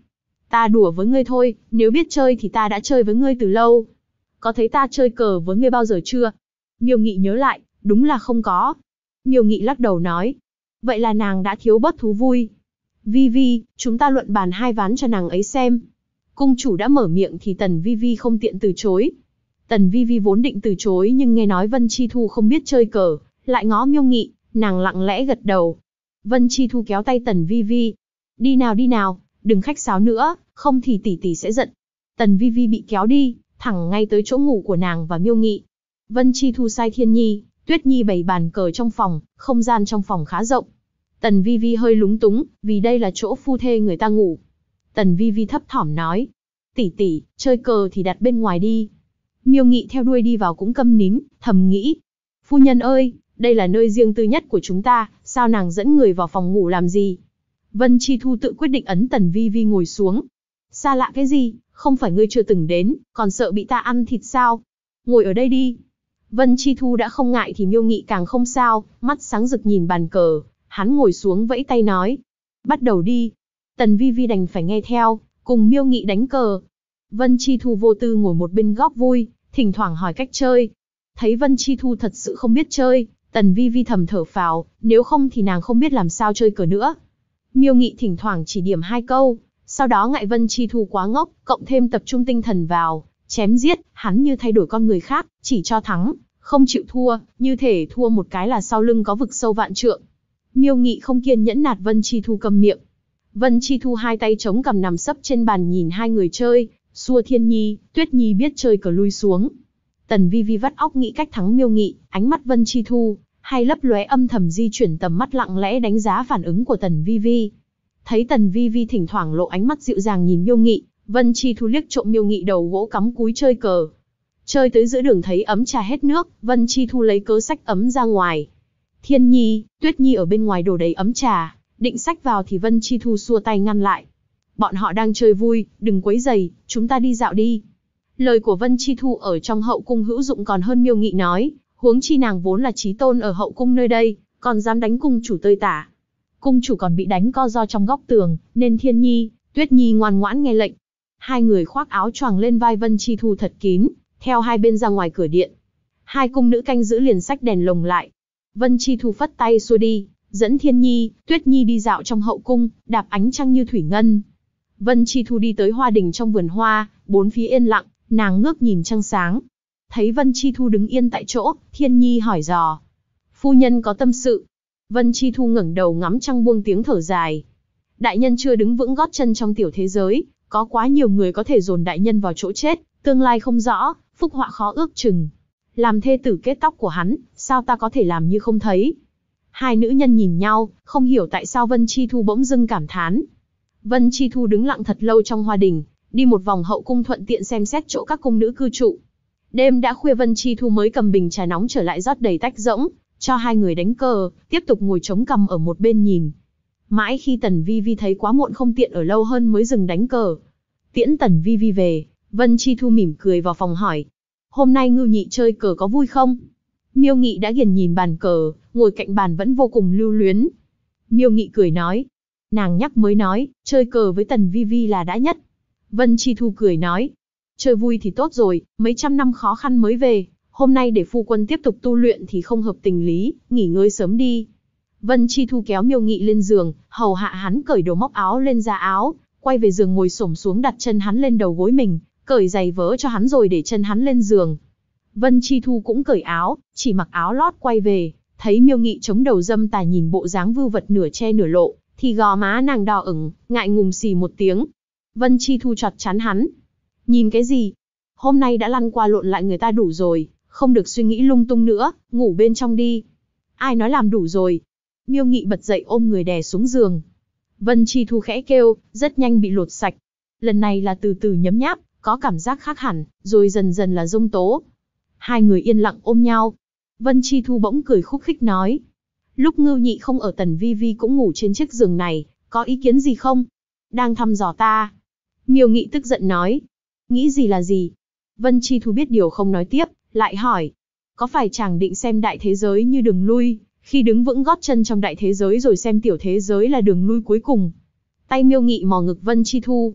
Ta đùa với ngươi thôi, nếu biết chơi thì ta đã chơi với ngươi từ lâu. Có thấy ta chơi cờ với ngươi bao giờ chưa? Miêu Nghị nhớ lại, đúng là không có. Miêu Nghị lắc đầu nói. Vậy là nàng đã thiếu bớt thú vui. Vi Vi, chúng ta luận bàn 2 ván cho nàng ấy xem. Cung chủ đã mở miệng thì Tần Vi Vi không tiện từ chối. Tần Vi Vi vốn định từ chối nhưng nghe nói Vân Chi Thu không biết chơi cờ, lại ngó Miêu Nghị, nàng lặng lẽ gật đầu. Vân Chi Thu kéo tay Tần Vi Vi. Đi nào, đừng khách sáo nữa, không thì tỷ tỷ sẽ giận. Tần Vi Vi bị kéo đi, thẳng ngay tới chỗ ngủ của nàng và Miêu Nghị. Vân Chi Thu sai Thiên Nhi, Tuyết Nhi bày bàn cờ trong phòng, không gian trong phòng khá rộng. Tần Vi Vi hơi lúng túng, vì đây là chỗ phu thê người ta ngủ. Tần Vi Vi thấp thỏm nói. Tỷ tỷ, chơi cờ thì đặt bên ngoài đi. Miêu Nghị theo đuôi đi vào cũng câm nín, thầm nghĩ. Phu nhân ơi, đây là nơi riêng tư nhất của chúng ta, sao nàng dẫn người vào phòng ngủ làm gì? Vân Chi Thu tự quyết định ấn Tần Vi Vi ngồi xuống. Xa lạ cái gì, không phải ngươi chưa từng đến, còn sợ bị ta ăn thịt sao? Ngồi ở đây đi. Vân Chi Thu đã không ngại thì Miêu Nghị càng không sao, mắt sáng rực nhìn bàn cờ, hắn ngồi xuống vẫy tay nói. Bắt đầu đi. Tần Vi Vi đành phải nghe theo, cùng Miêu Nghị đánh cờ. Vân Chi Thu vô tư ngồi một bên góc vui, thỉnh thoảng hỏi cách chơi. Thấy Vân Chi Thu thật sự không biết chơi, Tần Vi Vi thầm thở phào, nếu không thì nàng không biết làm sao chơi cờ nữa. Miêu Nghị thỉnh thoảng chỉ điểm 2 câu, sau đó ngại Vân Chi Thu quá ngốc, cộng thêm tập trung tinh thần vào, chém giết, hắn như thay đổi con người khác, chỉ cho thắng, không chịu thua, như thể thua một cái là sau lưng có vực sâu vạn trượng. Miêu Nghị không kiên nhẫn nạt Vân Chi Thu câm miệng. Vân Chi Thu 2 tay chống cằm nằm sấp trên bàn nhìn 2 người chơi, xua Thiên Nhi, Tuyết Nhi biết chơi cờ lui xuống. Tần Vi Vi vắt óc nghĩ cách thắng Miêu Nghị, ánh mắt Vân Chi Thu hay lấp lóe âm thầm di chuyển tầm mắt lặng lẽ đánh giá phản ứng của Tần Vi Vi. Thấy Tần Vi Vi thỉnh thoảng lộ ánh mắt dịu dàng nhìn Miêu Nghị, Vân Chi Thu liếc trộm Miêu Nghị đầu gỗ cắm cúi chơi cờ. Chơi tới giữa đường thấy ấm trà hết nước, Vân Chi Thu lấy cớ xách ấm ra ngoài. Thiên Nhi, Tuyết Nhi ở bên ngoài đổ đầy ấm trà, định xách vào thì Vân Chi Thu xua tay ngăn lại. Bọn họ đang chơi vui, đừng quấy rầy, chúng ta đi dạo đi. Lời của Vân Chi Thu ở trong hậu cung hữu dụng còn hơn Miêu Nghị nói, huống chi nàng vốn là chí tôn ở hậu cung nơi đây, còn dám đánh cung chủ tơi tả. Cung chủ còn bị đánh co ro trong góc tường, nên Thiên Nhi, Tuyết Nhi ngoan ngoãn nghe lệnh. 2 người khoác áo choàng lên vai Vân Chi Thu thật kín, theo 2 bên ra ngoài cửa điện. 2 cung nữ canh giữ liền xách đèn lồng lại. Vân Chi Thu phất tay xua đi, dẫn Thiên Nhi, Tuyết Nhi đi dạo trong hậu cung, đạp ánh trăng như thủy ngân. Vân Chi Thu đi tới hoa đình trong vườn hoa, 4 phía yên lặng, nàng ngước nhìn trăng sáng. Thấy Vân Chi Thu đứng yên tại chỗ, Thiên Nhi hỏi dò. Phu nhân có tâm sự. Vân Chi Thu ngẩng đầu ngắm trăng buông tiếng thở dài. Đại nhân chưa đứng vững gót chân trong tiểu thế giới, có quá nhiều người có thể dồn đại nhân vào chỗ chết, tương lai không rõ, phúc họa khó ước chừng. Làm thê tử kết tóc của hắn, sao ta có thể làm như không thấy? 2 nữ nhân nhìn nhau, không hiểu tại sao Vân Chi Thu bỗng dưng cảm thán. Vân Chi Thu đứng lặng thật lâu trong hoa đình, đi một vòng hậu cung thuận tiện xem xét chỗ các cung nữ cư trụ. Đêm đã khuya Vân Chi Thu mới cầm bình trà nóng trở lại rót đầy tách rỗng, cho 2 người đánh cờ, tiếp tục ngồi chống cằm ở một bên nhìn. Mãi khi Tần Vi Vi thấy quá muộn không tiện ở lâu hơn mới dừng đánh cờ. Tiễn Tần Vi Vi về, Vân Chi Thu mỉm cười vào phòng hỏi. Hôm nay Ngưu Nhị chơi cờ có vui không? Miêu Nghị đã ghiền nhìn bàn cờ, ngồi cạnh bàn vẫn vô cùng lưu luyến. Miêu Nghị cười nói. Nàng nhắc mới nói, chơi cờ với Tần Vi Vi là đã nhất. Vân Chi Thu cười nói. Chơi vui thì tốt rồi, mấy trăm năm khó khăn mới về. Hôm nay để phu quân tiếp tục tu luyện thì không hợp tình lý, nghỉ ngơi sớm đi. Vân Chi Thu kéo Miêu Nghị lên giường, hầu hạ hắn cởi đồ móc áo lên ra áo, quay về giường ngồi xổm xuống đặt chân hắn lên đầu gối mình, cởi giày vớ cho hắn rồi để chân hắn lên giường. Vân Chi Thu cũng cởi áo, chỉ mặc áo lót quay về, thấy Miêu Nghị chống đầu dâm tà nhìn bộ dáng vưu vật nửa che nửa lộ, thì gò má nàng đỏ ửng, ngại ngùng xì một tiếng. Vân Chi Thu chọt chán hắn. Nhìn cái gì? Hôm nay đã lăn qua lộn lại người ta đủ rồi, không được suy nghĩ lung tung nữa, ngủ bên trong đi. Ai nói làm đủ rồi? Miêu Nghị bật dậy ôm người đè xuống giường. Vân Chi Thu khẽ kêu, rất nhanh bị lột sạch. Lần này là từ từ nhấm nháp, có cảm giác khác hẳn, rồi dần dần là dông tố. 2 người yên lặng ôm nhau. Vân Chi Thu bỗng cười khúc khích nói. Lúc Ngưu Nhị không ở Tần Vi Vi cũng ngủ trên chiếc giường này, có ý kiến gì không? Đang thăm dò ta. Miêu Nghị tức giận nói. Nghĩ gì là gì? Vân Chi Thu biết điều không nói tiếp, lại hỏi. Có phải chàng định xem đại thế giới như đường lui, khi đứng vững gót chân trong đại thế giới rồi xem tiểu thế giới là đường lui cuối cùng? Tay Miêu Nghị mò ngực Vân Chi Thu.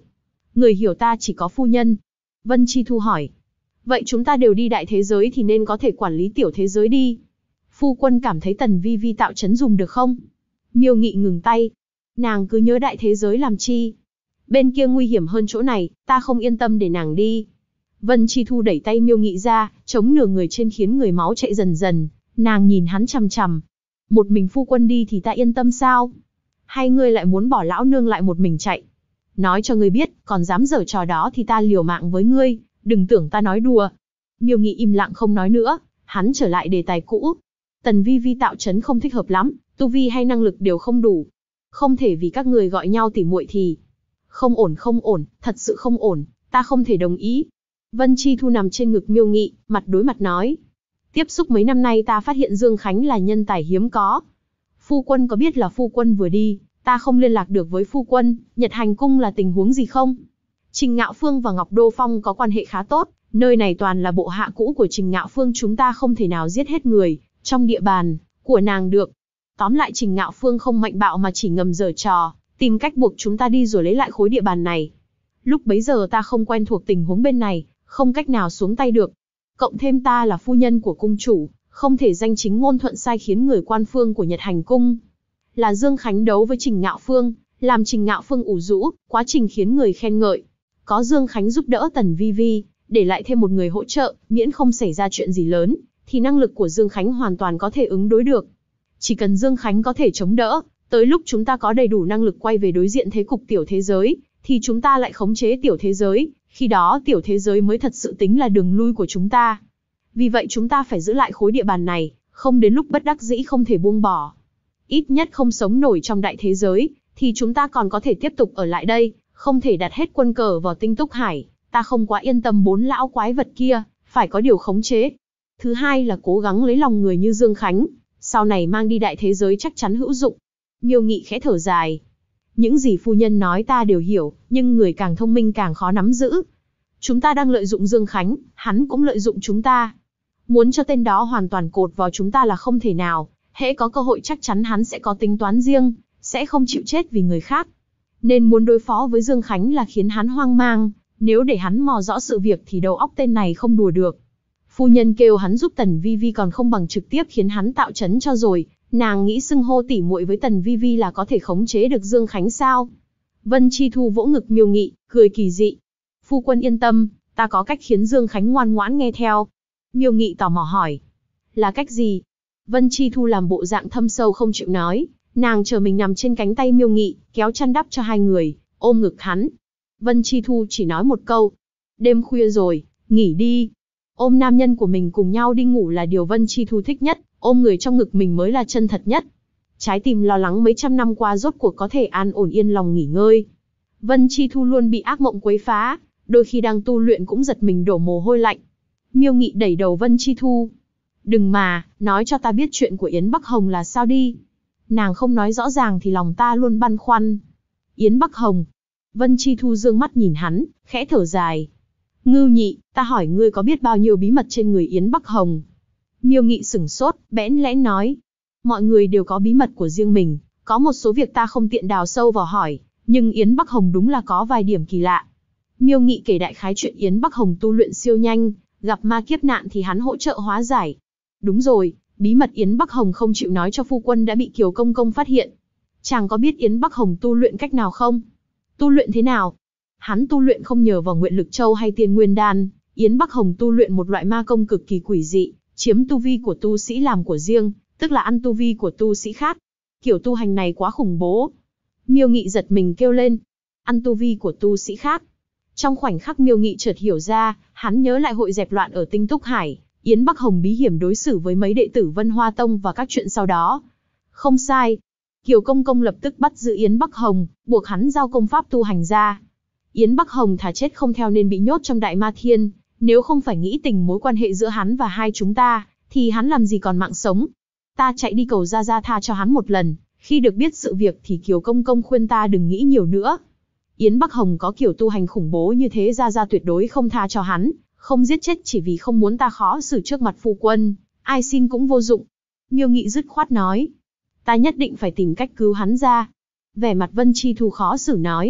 Người hiểu ta chỉ có phu nhân. Vân Chi Thu hỏi. Vậy chúng ta đều đi đại thế giới thì nên có thể quản lý tiểu thế giới đi. Phu quân cảm thấy Tần Vi Vi tạo trấn dùng được không? Miêu Nghị ngừng tay. Nàng cứ nhớ đại thế giới làm chi? Bên kia nguy hiểm hơn chỗ này, ta không yên tâm để nàng đi. Vân Chi Thu đẩy tay Miêu Nghị ra, chống nửa người trên khiến người máu chạy dần dần. Nàng nhìn hắn chằm chằm. Một mình phu quân đi thì ta yên tâm sao? Hay ngươi lại muốn bỏ lão nương lại một mình chạy? Nói cho ngươi biết, còn dám giở trò đó thì ta liều mạng với ngươi, đừng tưởng ta nói đùa. Miêu Nghị im lặng không nói nữa, hắn trở lại đề tài cũ. Tần Vi Vi tạo trấn không thích hợp lắm, tu vi hay năng lực đều không đủ. Không thể vì các người gọi nhau tỉ muội thì. Không ổn, thật sự không ổn, ta không thể đồng ý. Vân Chi Thu nằm trên ngực Miêu Nghị, mặt đối mặt nói. Tiếp xúc mấy năm nay ta phát hiện Dương Khánh là nhân tài hiếm có. Phu quân có biết là phu quân vừa đi, ta không liên lạc được với phu quân, Nhật Hành Cung là tình huống gì không? Trình Ngạo Phương và Ngọc Đô Phong có quan hệ khá tốt, nơi này toàn là bộ hạ cũ của Trình Ngạo Phương, chúng ta không thể nào giết hết người trong địa bàn của nàng được. Tóm lại Trình Ngạo Phương không mạnh bạo mà chỉ ngầm giở trò, tìm cách buộc chúng ta đi rồi lấy lại khối địa bàn này. Lúc bấy giờ ta không quen thuộc tình huống bên này, không cách nào xuống tay được. Cộng thêm ta là phu nhân của cung chủ, không thể danh chính ngôn thuận sai khiến người quan phương của Nhật Hành Cung. Là Dương Khánh đấu với Trình Ngạo Phương, làm Trình Ngạo Phương ủ rũ, quá trình khiến người khen ngợi. Có Dương Khánh giúp đỡ Tần Vi Vi, để lại thêm một người hỗ trợ, miễn không xảy ra chuyện gì lớn, thì năng lực của Dương Khánh hoàn toàn có thể ứng đối được. Chỉ cần Dương Khánh có thể chống đỡ, tới lúc chúng ta có đầy đủ năng lực quay về đối diện thế cục tiểu thế giới, thì chúng ta lại khống chế tiểu thế giới, khi đó tiểu thế giới mới thật sự tính là đường lui của chúng ta. Vì vậy chúng ta phải giữ lại khối địa bàn này, không đến lúc bất đắc dĩ không thể buông bỏ. Ít nhất không sống nổi trong đại thế giới, thì chúng ta còn có thể tiếp tục ở lại đây, không thể đặt hết quân cờ vào Tinh Túc Hải. Ta không quá yên tâm 4 lão quái vật kia, phải có điều khống chế. Thứ hai là cố gắng lấy lòng người như Dương Khánh, sau này mang đi đại thế giới chắc chắn hữu dụng. Miêu Nghị khẽ thở dài. Những gì phu nhân nói ta đều hiểu, nhưng người càng thông minh càng khó nắm giữ. Chúng ta đang lợi dụng Dương Khánh, hắn cũng lợi dụng chúng ta. Muốn cho tên đó hoàn toàn cột vào chúng ta là không thể nào, hễ có cơ hội chắc chắn hắn sẽ có tính toán riêng, sẽ không chịu chết vì người khác. Nên muốn đối phó với Dương Khánh là khiến hắn hoang mang, nếu để hắn mò rõ sự việc thì đầu óc tên này không đùa được. Phu nhân kêu hắn giúp Tần Vi Vi còn không bằng trực tiếp khiến hắn tạo trấn cho rồi, nàng nghĩ xưng hô tỉ muội với Tần Vi Vi là có thể khống chế được Dương Khánh sao? Vân Chi Thu vỗ ngực Miêu Nghị, cười kỳ dị. Phu quân yên tâm, ta có cách khiến Dương Khánh ngoan ngoãn nghe theo. Miêu Nghị tò mò hỏi. Là cách gì? Vân Chi Thu làm bộ dạng thâm sâu không chịu nói, nàng chờ mình nằm trên cánh tay Miêu Nghị, kéo chăn đắp cho hai người, ôm ngực hắn. Vân Chi Thu chỉ nói một câu. Đêm khuya rồi, nghỉ đi. Ôm nam nhân của mình cùng nhau đi ngủ là điều Vân Chi Thu thích nhất, ôm người trong ngực mình mới là chân thật nhất. Trái tim lo lắng mấy trăm năm qua rốt cuộc có thể an ổn yên lòng nghỉ ngơi. Vân Chi Thu luôn bị ác mộng quấy phá, đôi khi đang tu luyện cũng giật mình đổ mồ hôi lạnh. Miêu Nghị đẩy đầu Vân Chi Thu. Đừng mà, nói cho ta biết chuyện của Yến Bắc Hồng là sao đi. Nàng không nói rõ ràng thì lòng ta luôn băn khoăn. Yến Bắc Hồng. Vân Chi Thu dương mắt nhìn hắn, khẽ thở dài. Ngưu Nhị, ta hỏi ngươi có biết bao nhiêu bí mật trên người Yến Bắc Hồng? Miêu Nghị sửng sốt, bẽn lẽn nói. Mọi người đều có bí mật của riêng mình, có một số việc ta không tiện đào sâu vào hỏi, nhưng Yến Bắc Hồng đúng là có vài điểm kỳ lạ. Miêu Nghị kể đại khái chuyện Yến Bắc Hồng tu luyện siêu nhanh, gặp ma kiếp nạn thì hắn hỗ trợ hóa giải. Đúng rồi, bí mật Yến Bắc Hồng không chịu nói cho phu quân đã bị Kiều Công Công phát hiện. Chàng có biết Yến Bắc Hồng tu luyện cách nào không? Tu luyện thế nào? Hắn tu luyện không nhờ vào Nguyện Lực Châu hay Tiên Nguyên Đan, Yến Bắc Hồng tu luyện một loại ma công cực kỳ quỷ dị, chiếm tu vi của tu sĩ làm của riêng, tức là ăn tu vi của tu sĩ khác. Kiểu tu hành này quá khủng bố. Miêu Nghị giật mình kêu lên. Ăn tu vi của tu sĩ khác. Trong khoảnh khắc Miêu Nghị chợt hiểu ra, hắn nhớ lại hội dẹp loạn ở Tinh Túc Hải, Yến Bắc Hồng bí hiểm đối xử với mấy đệ tử Vân Hoa Tông và các chuyện sau đó. Không sai. Kiều Công Công lập tức bắt giữ Yến Bắc Hồng, buộc hắn giao công pháp tu hành ra. Yến Bắc Hồng thà chết không theo nên bị nhốt trong Đại Ma Thiên, nếu không phải nghĩ tình mối quan hệ giữa hắn và hai chúng ta, thì hắn làm gì còn mạng sống. Ta chạy đi cầu Gia Gia tha cho hắn một lần, khi được biết sự việc thì Kiều Công Công khuyên ta đừng nghĩ nhiều nữa. Yến Bắc Hồng có kiểu tu hành khủng bố như thế, Gia Gia tuyệt đối không tha cho hắn, không giết chết chỉ vì không muốn ta khó xử trước mặt phu quân, ai xin cũng vô dụng. Miêu Nghị dứt khoát nói, ta nhất định phải tìm cách cứu hắn ra. Vẻ mặt Vân Chi Thu khó xử nói,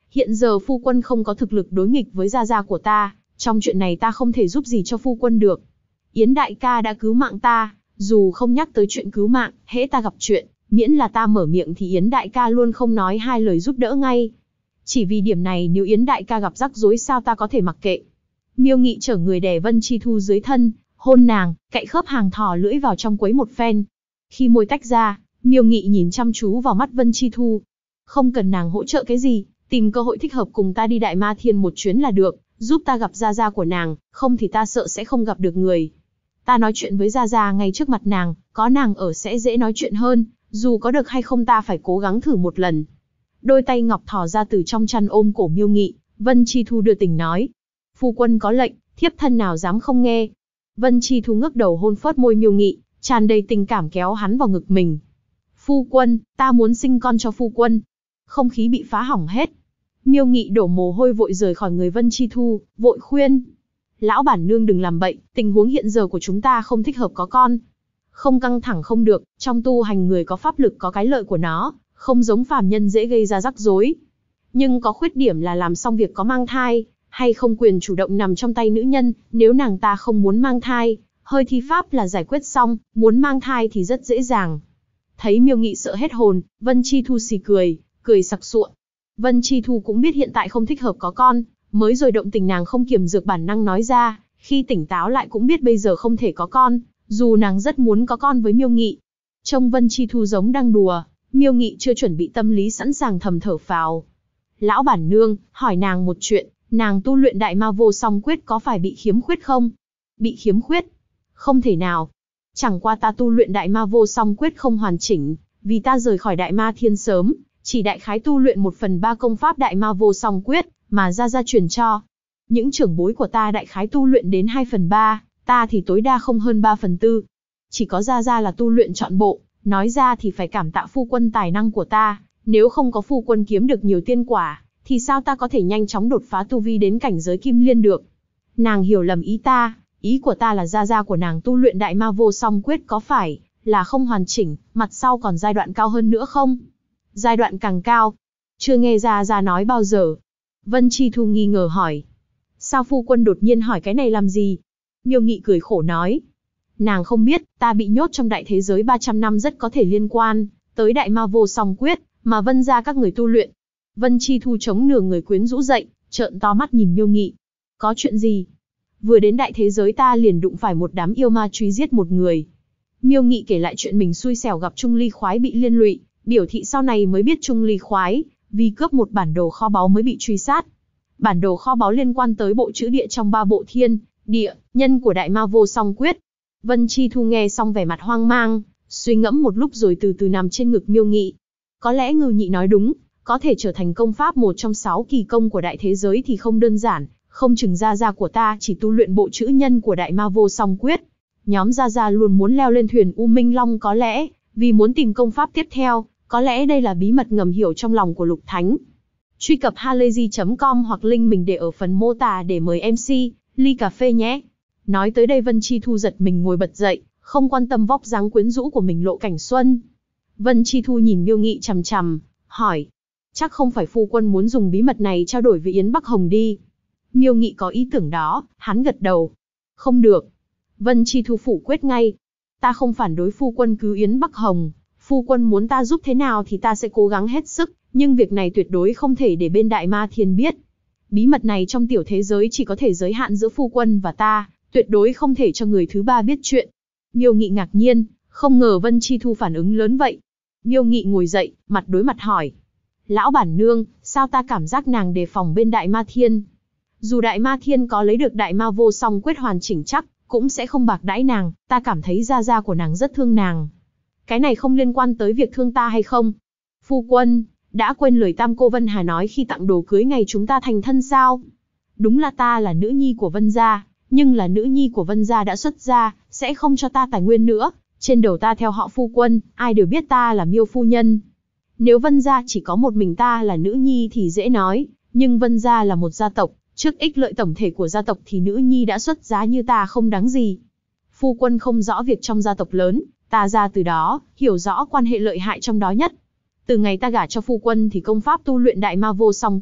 hiện giờ phu quân không có thực lực đối nghịch với gia gia của ta, trong chuyện này ta không thể giúp gì cho phu quân được. Yến đại ca đã cứu mạng ta, dù không nhắc tới chuyện cứu mạng, hễ ta gặp chuyện, miễn là ta mở miệng thì Yến đại ca luôn không nói hai lời giúp đỡ ngay. Chỉ vì điểm này nếu Yến đại ca gặp rắc rối sao ta có thể mặc kệ. Miêu Nghị chở người đè Vân Chi Thu dưới thân, hôn nàng, cạy khớp hàng thò lưỡi vào trong quấy một phen. Khi môi tách ra, Miêu Nghị nhìn chăm chú vào mắt Vân Chi Thu. Không cần nàng hỗ trợ cái gì, tìm cơ hội thích hợp cùng ta đi Đại Ma Thiên một chuyến là được, giúp ta gặp gia gia của nàng, không thì ta sợ sẽ không gặp được người. Ta nói chuyện với gia gia ngay trước mặt nàng, có nàng ở sẽ dễ nói chuyện hơn, dù có được hay không ta phải cố gắng thử một lần. Đôi tay ngọc thò ra từ trong chăn ôm cổ Miêu Nghị, Vân Chi Thu đưa tình nói. Phu quân có lệnh, thiếp thân nào dám không nghe. Vân Chi Thu ngước đầu hôn phớt môi Miêu Nghị, tràn đầy tình cảm kéo hắn vào ngực mình. Phu quân, ta muốn sinh con cho phu quân. Không khí bị phá hỏng hết. Miêu Nghị đổ mồ hôi vội rời khỏi người Vân Chi Thu, vội khuyên. Lão bản nương đừng làm bậy, tình huống hiện giờ của chúng ta không thích hợp có con. Không căng thẳng không được, trong tu hành người có pháp lực có cái lợi của nó, không giống phàm nhân dễ gây ra rắc rối. Nhưng có khuyết điểm là làm xong việc có mang thai, hay không quyền chủ động nằm trong tay nữ nhân, nếu nàng ta không muốn mang thai, hơi thi pháp là giải quyết xong, muốn mang thai thì rất dễ dàng. Thấy Miêu Nghị sợ hết hồn, Vân Chi Thu xì cười sặc sụa. Vân Chi Thu cũng biết hiện tại không thích hợp có con, mới rồi động tình nàng không kiềm dược bản năng nói ra, khi tỉnh táo lại cũng biết bây giờ không thể có con, dù nàng rất muốn có con với Miêu Nghị. Trông Vân Chi Thu giống đang đùa, Miêu Nghị chưa chuẩn bị tâm lý sẵn sàng thầm thở phào. Lão bản nương, hỏi nàng một chuyện, nàng tu luyện Đại Ma Vô Song Quyết có phải bị khiếm khuyết không? Bị khiếm khuyết? Không thể nào. Chẳng qua ta tu luyện Đại Ma Vô Song Quyết không hoàn chỉnh, vì ta rời khỏi Đại Ma Thiên sớm, chỉ đại khái tu luyện 1/3 công pháp Đại Ma Vô Song Quyết, mà gia gia truyền cho. Những trưởng bối của ta đại khái tu luyện đến 2/3, ta thì tối đa không hơn 3/4. Chỉ có gia gia là tu luyện trọn bộ, nói ra thì phải cảm tạ phu quân tài năng của ta, nếu không có phu quân kiếm được nhiều tiên quả, thì sao ta có thể nhanh chóng đột phá tu vi đến cảnh giới Kim Liên được. Nàng hiểu lầm ý ta, ý của ta là gia gia của nàng tu luyện Đại Ma Vô Song Quyết có phải là không hoàn chỉnh, mặt sau còn giai đoạn cao hơn nữa không? Giai đoạn càng cao? Chưa nghe gia gia nói bao giờ. Vân Chi Thu nghi ngờ hỏi. Sao phu quân đột nhiên hỏi cái này làm gì? Miêu Nghị cười khổ nói. Nàng không biết, ta bị nhốt trong đại thế giới 300 năm rất có thể liên quan tới Đại Ma Vô Song Quyết, mà Vân gia các người tu luyện. Vân Chi Thu chống nửa người quyến rũ dậy, trợn to mắt nhìn Miêu Nghị. Có chuyện gì? Vừa đến đại thế giới ta liền đụng phải một đám yêu ma truy giết một người. Miêu Nghị kể lại chuyện mình xui xẻo gặp Trung Ly Khoái bị liên lụy, biểu thị sau này mới biết Trung Ly Khoái vì cướp một bản đồ kho báu mới bị truy sát. Bản đồ kho báu liên quan tới bộ chữ địa trong 3 bộ thiên, địa, nhân của Đại Ma Vô Song Quyết. Vân Chi Thu nghe xong vẻ mặt hoang mang, suy ngẫm một lúc rồi từ từ nằm trên ngực Miêu Nghị. Có lẽ Ngưu Nhị nói đúng, có thể trở thành công pháp một trong 6 kỳ công của đại thế giới thì không đơn giản, không chừng gia gia của ta chỉ tu luyện bộ chữ nhân của Đại Ma Vô Song Quyết. Nhóm gia gia luôn muốn leo lên thuyền U Minh Long có lẽ, vì muốn tìm công pháp tiếp theo, có lẽ đây là bí mật ngầm hiểu trong lòng của Lục Thánh. Truy cập halayzi.com hoặc link mình để ở phần mô tả để mời MC, ly cà phê nhé. Nói tới đây Vân Chi Thu giật mình ngồi bật dậy, không quan tâm vóc dáng quyến rũ của mình lộ cảnh xuân. Vân Chi Thu nhìn Miêu Nghị chằm chằm, hỏi. Chắc không phải phu quân muốn dùng bí mật này trao đổi với Yến Bắc Hồng đi. Miêu Nghị có ý tưởng đó, hắn gật đầu. Không được. Vân Chi Thu phủ quyết ngay. Ta không phản đối phu quân cứu Yến Bắc Hồng. Phu quân muốn ta giúp thế nào thì ta sẽ cố gắng hết sức, nhưng việc này tuyệt đối không thể để bên Đại Ma Thiên biết. Bí mật này trong tiểu thế giới chỉ có thể giới hạn giữa phu quân và ta, tuyệt đối không thể cho người thứ ba biết chuyện. Miêu Nghị ngạc nhiên, không ngờ Vân Chi Thu phản ứng lớn vậy. Miêu Nghị ngồi dậy, mặt đối mặt hỏi. Lão bản nương, sao ta cảm giác nàng đề phòng bên Đại Ma Thiên? Dù Đại Ma Thiên có lấy được Đại Ma Vô Song Quyết hoàn chỉnh chắc, cũng sẽ không bạc đãi nàng, ta cảm thấy gia gia của nàng rất thương nàng. Cái này không liên quan tới việc thương ta hay không? Phu quân, đã quên lời Tam Cô Vân Hà nói khi tặng đồ cưới ngày chúng ta thành thân sao? Đúng là ta là nữ nhi của Vân gia, nhưng là nữ nhi của Vân gia đã xuất gia, sẽ không cho ta tài nguyên nữa. Trên đầu ta theo họ phu quân, ai đều biết ta là Miêu phu nhân. Nếu Vân gia chỉ có một mình ta là nữ nhi thì dễ nói, nhưng Vân gia là một gia tộc, trước ích lợi tổng thể của gia tộc thì nữ nhi đã xuất giá như ta không đáng gì. Phu quân không rõ việc trong gia tộc lớn, ta ra từ đó, hiểu rõ quan hệ lợi hại trong đó nhất. Từ ngày ta gả cho phu quân thì công pháp tu luyện Đại Ma Vô Song Quyết,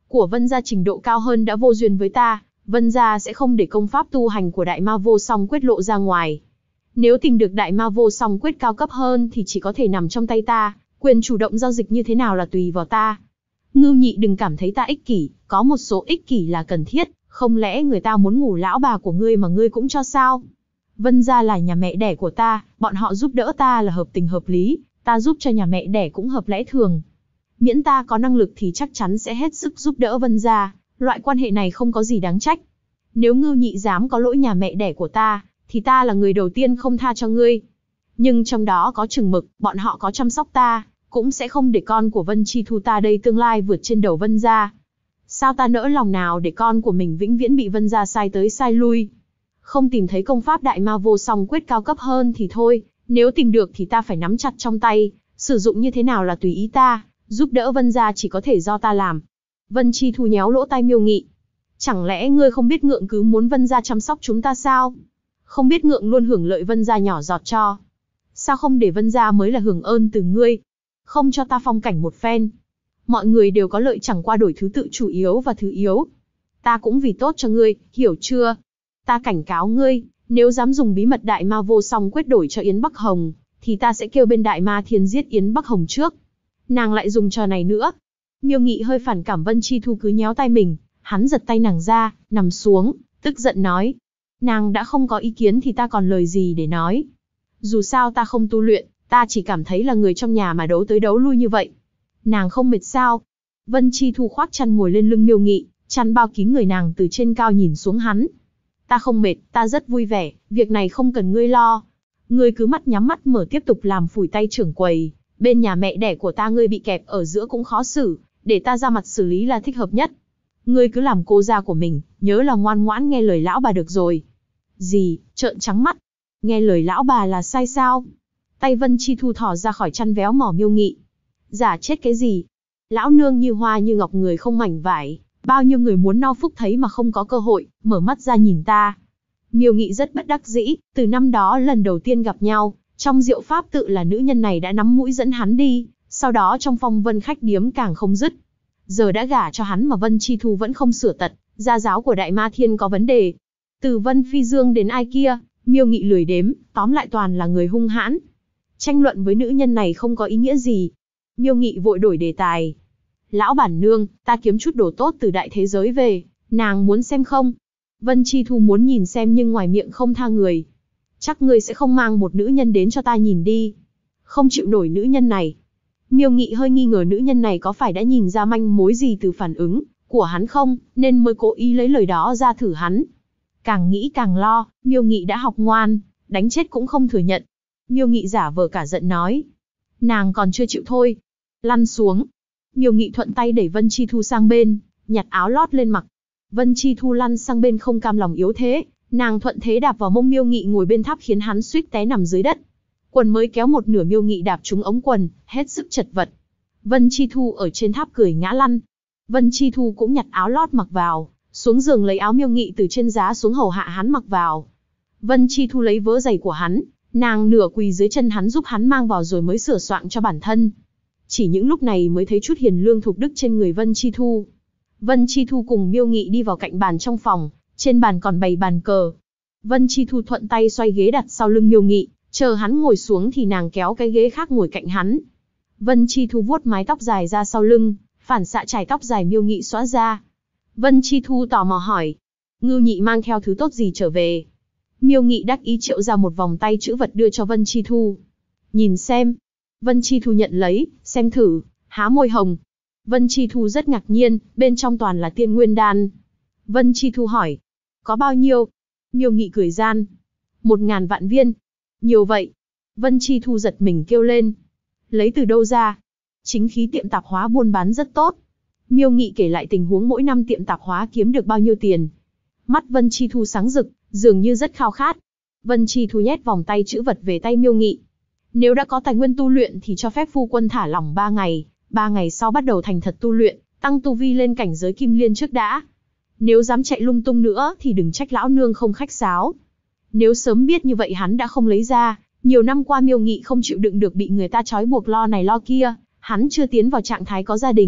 của Vân gia trình độ cao hơn đã vô duyên với ta, Vân gia sẽ không để công pháp tu hành của Đại Ma Vô Song Quyết lộ ra ngoài. Nếu tìm được Đại Ma Vô Song Quyết cao cấp hơn thì chỉ có thể nằm trong tay ta, quyền chủ động giao dịch như thế nào là tùy vào ta. Ngưu Nhị đừng cảm thấy ta ích kỷ, có một số ích kỷ là cần thiết, không lẽ người ta muốn ngủ lão bà của ngươi mà ngươi cũng cho sao? Vân gia là nhà mẹ đẻ của ta, bọn họ giúp đỡ ta là hợp tình hợp lý, ta giúp cho nhà mẹ đẻ cũng hợp lẽ thường. Miễn ta có năng lực thì chắc chắn sẽ hết sức giúp đỡ Vân gia, loại quan hệ này không có gì đáng trách. Nếu Ngưu Nhị dám có lỗi nhà mẹ đẻ của ta, thì ta là người đầu tiên không tha cho ngươi. Nhưng trong đó có chừng mực, bọn họ có chăm sóc ta, cũng sẽ không để con của Vân Chi Thu ta đây tương lai vượt trên đầu Vân gia. Sao ta nỡ lòng nào để con của mình vĩnh viễn bị Vân gia sai tới sai lui. Không tìm thấy công pháp Đại Ma Vô Song Quyết cao cấp hơn thì thôi, nếu tìm được thì ta phải nắm chặt trong tay, sử dụng như thế nào là tùy ý ta, giúp đỡ Vân gia chỉ có thể do ta làm. Vân Chi Thu nhéo lỗ tai Miêu Nghị. Chẳng lẽ ngươi không biết Ngượng cứ muốn Vân gia chăm sóc chúng ta sao? Không biết Ngượng luôn hưởng lợi Vân gia nhỏ giọt cho. Sao không để Vân gia mới là hưởng ơn từ ngươi? Không cho ta phong cảnh một phen. Mọi người đều có lợi chẳng qua đổi thứ tự chủ yếu và thứ yếu. Ta cũng vì tốt cho ngươi, hiểu chưa? Ta cảnh cáo ngươi, nếu dám dùng bí mật Đại Ma Vô Song Quyết đổi cho Yến Bắc Hồng, thì ta sẽ kêu bên Đại Ma Thiên giết Yến Bắc Hồng trước. Nàng lại dùng trò này nữa. Miêu Nghị hơi phản cảm Vân Chi Thu cứ nhéo tay mình, hắn giật tay nàng ra, nằm xuống, tức giận nói. Nàng đã không có ý kiến thì ta còn lời gì để nói. Dù sao ta không tu luyện, ta chỉ cảm thấy là người trong nhà mà đấu tới đấu lui như vậy. Nàng không mệt sao? Vân Chi Thu khoác chăn ngồi lên lưng Miêu Nghị, chăn bao kín người nàng từ trên cao nhìn xuống hắn. Ta không mệt, ta rất vui vẻ, việc này không cần ngươi lo. Ngươi cứ mắt nhắm mắt mở tiếp tục làm phủi tay trưởng quầy. Bên nhà mẹ đẻ của ta ngươi bị kẹp ở giữa cũng khó xử, để ta ra mặt xử lý là thích hợp nhất. Ngươi cứ làm cô gia của mình, nhớ là ngoan ngoãn nghe lời lão bà được rồi. Gì, trợn trắng mắt. Nghe lời lão bà là sai sao? Tay Vân Chi Thu thò ra khỏi chăn véo mỏ Miêu Nghị. Giả chết cái gì? Lão nương như hoa như ngọc người không mảnh vải, bao nhiêu người muốn no phúc thấy mà không có cơ hội, mở mắt ra nhìn ta. Miêu Nghị rất bất đắc dĩ, từ năm đó lần đầu tiên gặp nhau, trong Diệu Pháp tự là nữ nhân này đã nắm mũi dẫn hắn đi, sau đó trong Phong Vân khách điếm càng không dứt. Giờ đã gả cho hắn mà Vân Chi Thu vẫn không sửa tật, gia giáo của Đại Ma Thiên có vấn đề. Từ Vân Phi Dương đến ai kia, Miêu Nghị lười đếm, tóm lại toàn là người hung hãn. Tranh luận với nữ nhân này không có ý nghĩa gì. Miêu Nghị vội đổi đề tài. Lão bản nương, ta kiếm chút đồ tốt từ đại thế giới về, nàng muốn xem không? Vân Chi Thu muốn nhìn xem nhưng ngoài miệng không tha người. Chắc ngươi sẽ không mang một nữ nhân đến cho ta nhìn đi. Không chịu nổi nữ nhân này. Miêu Nghị hơi nghi ngờ nữ nhân này có phải đã nhìn ra manh mối gì từ phản ứng của hắn không, nên mới cố ý lấy lời đó ra thử hắn. Càng nghĩ càng lo, Miêu Nghị đã học ngoan, đánh chết cũng không thừa nhận. Miêu Nghị giả vờ cả giận nói. Nàng còn chưa chịu thôi. Lăn xuống. Miêu Nghị thuận tay đẩy Vân Chi Thu sang bên, nhặt áo lót lên mặc. Vân Chi Thu lăn sang bên không cam lòng yếu thế, nàng thuận thế đạp vào mông Miêu Nghị ngồi bên tháp khiến hắn suýt té nằm dưới đất. Quần mới kéo một nửa Miêu Nghị đạp trúng ống quần, hết sức chật vật. Vân Chi Thu ở trên tháp cười ngã lăn. Vân Chi Thu cũng nhặt áo lót mặc vào, xuống giường lấy áo Miêu Nghị từ trên giá xuống hầu hạ hắn mặc vào. Vân Chi Thu lấy vớ giày của hắn, nàng nửa quỳ dưới chân hắn giúp hắn mang vào rồi mới sửa soạn cho bản thân. Chỉ những lúc này mới thấy chút hiền lương thục đức trên người Vân Chi Thu. Vân Chi Thu cùng Miêu Nghị đi vào cạnh bàn trong phòng, trên bàn còn bày bàn cờ. Vân Chi Thu thuận tay xoay ghế đặt sau lưng Miêu Nghị, chờ hắn ngồi xuống thì nàng kéo cái ghế khác ngồi cạnh hắn. Vân Chi Thu vuốt mái tóc dài ra sau lưng, phản xạ chải tóc dài Miêu Nghị xõa ra. Vân Chi Thu tò mò hỏi, Ngưu Nhị mang theo thứ tốt gì trở về? Miêu Nghị đắc ý triệu ra một vòng tay chữ vật đưa cho Vân Chi Thu. Nhìn xem. Vân Chi Thu nhận lấy, xem thử, há môi hồng. Vân Chi Thu rất ngạc nhiên, bên trong toàn là tiên nguyên đan. Vân Chi Thu hỏi, có bao nhiêu? Miêu Nghị cười gian, 1000 vạn viên. Nhiều vậy. Vân Chi Thu giật mình kêu lên. Lấy từ đâu ra? Chính khí tiệm tạp hóa buôn bán rất tốt. Miêu Nghị kể lại tình huống mỗi năm tiệm tạp hóa kiếm được bao nhiêu tiền. Mắt Vân Chi Thu sáng rực, dường như rất khao khát. Vân Chi Thu nhét vòng tay chữ vật về tay Miêu Nghị. Nếu đã có tài nguyên tu luyện thì cho phép phu quân thả lỏng 3 ngày, 3 ngày sau bắt đầu thành thật tu luyện, tăng tu vi lên cảnh giới kim liên trước đã. Nếu dám chạy lung tung nữa thì đừng trách lão nương không khách sáo. Nếu sớm biết như vậy hắn đã không lấy ra, nhiều năm qua Miêu Nghị không chịu đựng được bị người ta trói buộc lo này lo kia, hắn chưa tiến vào trạng thái có gia đình,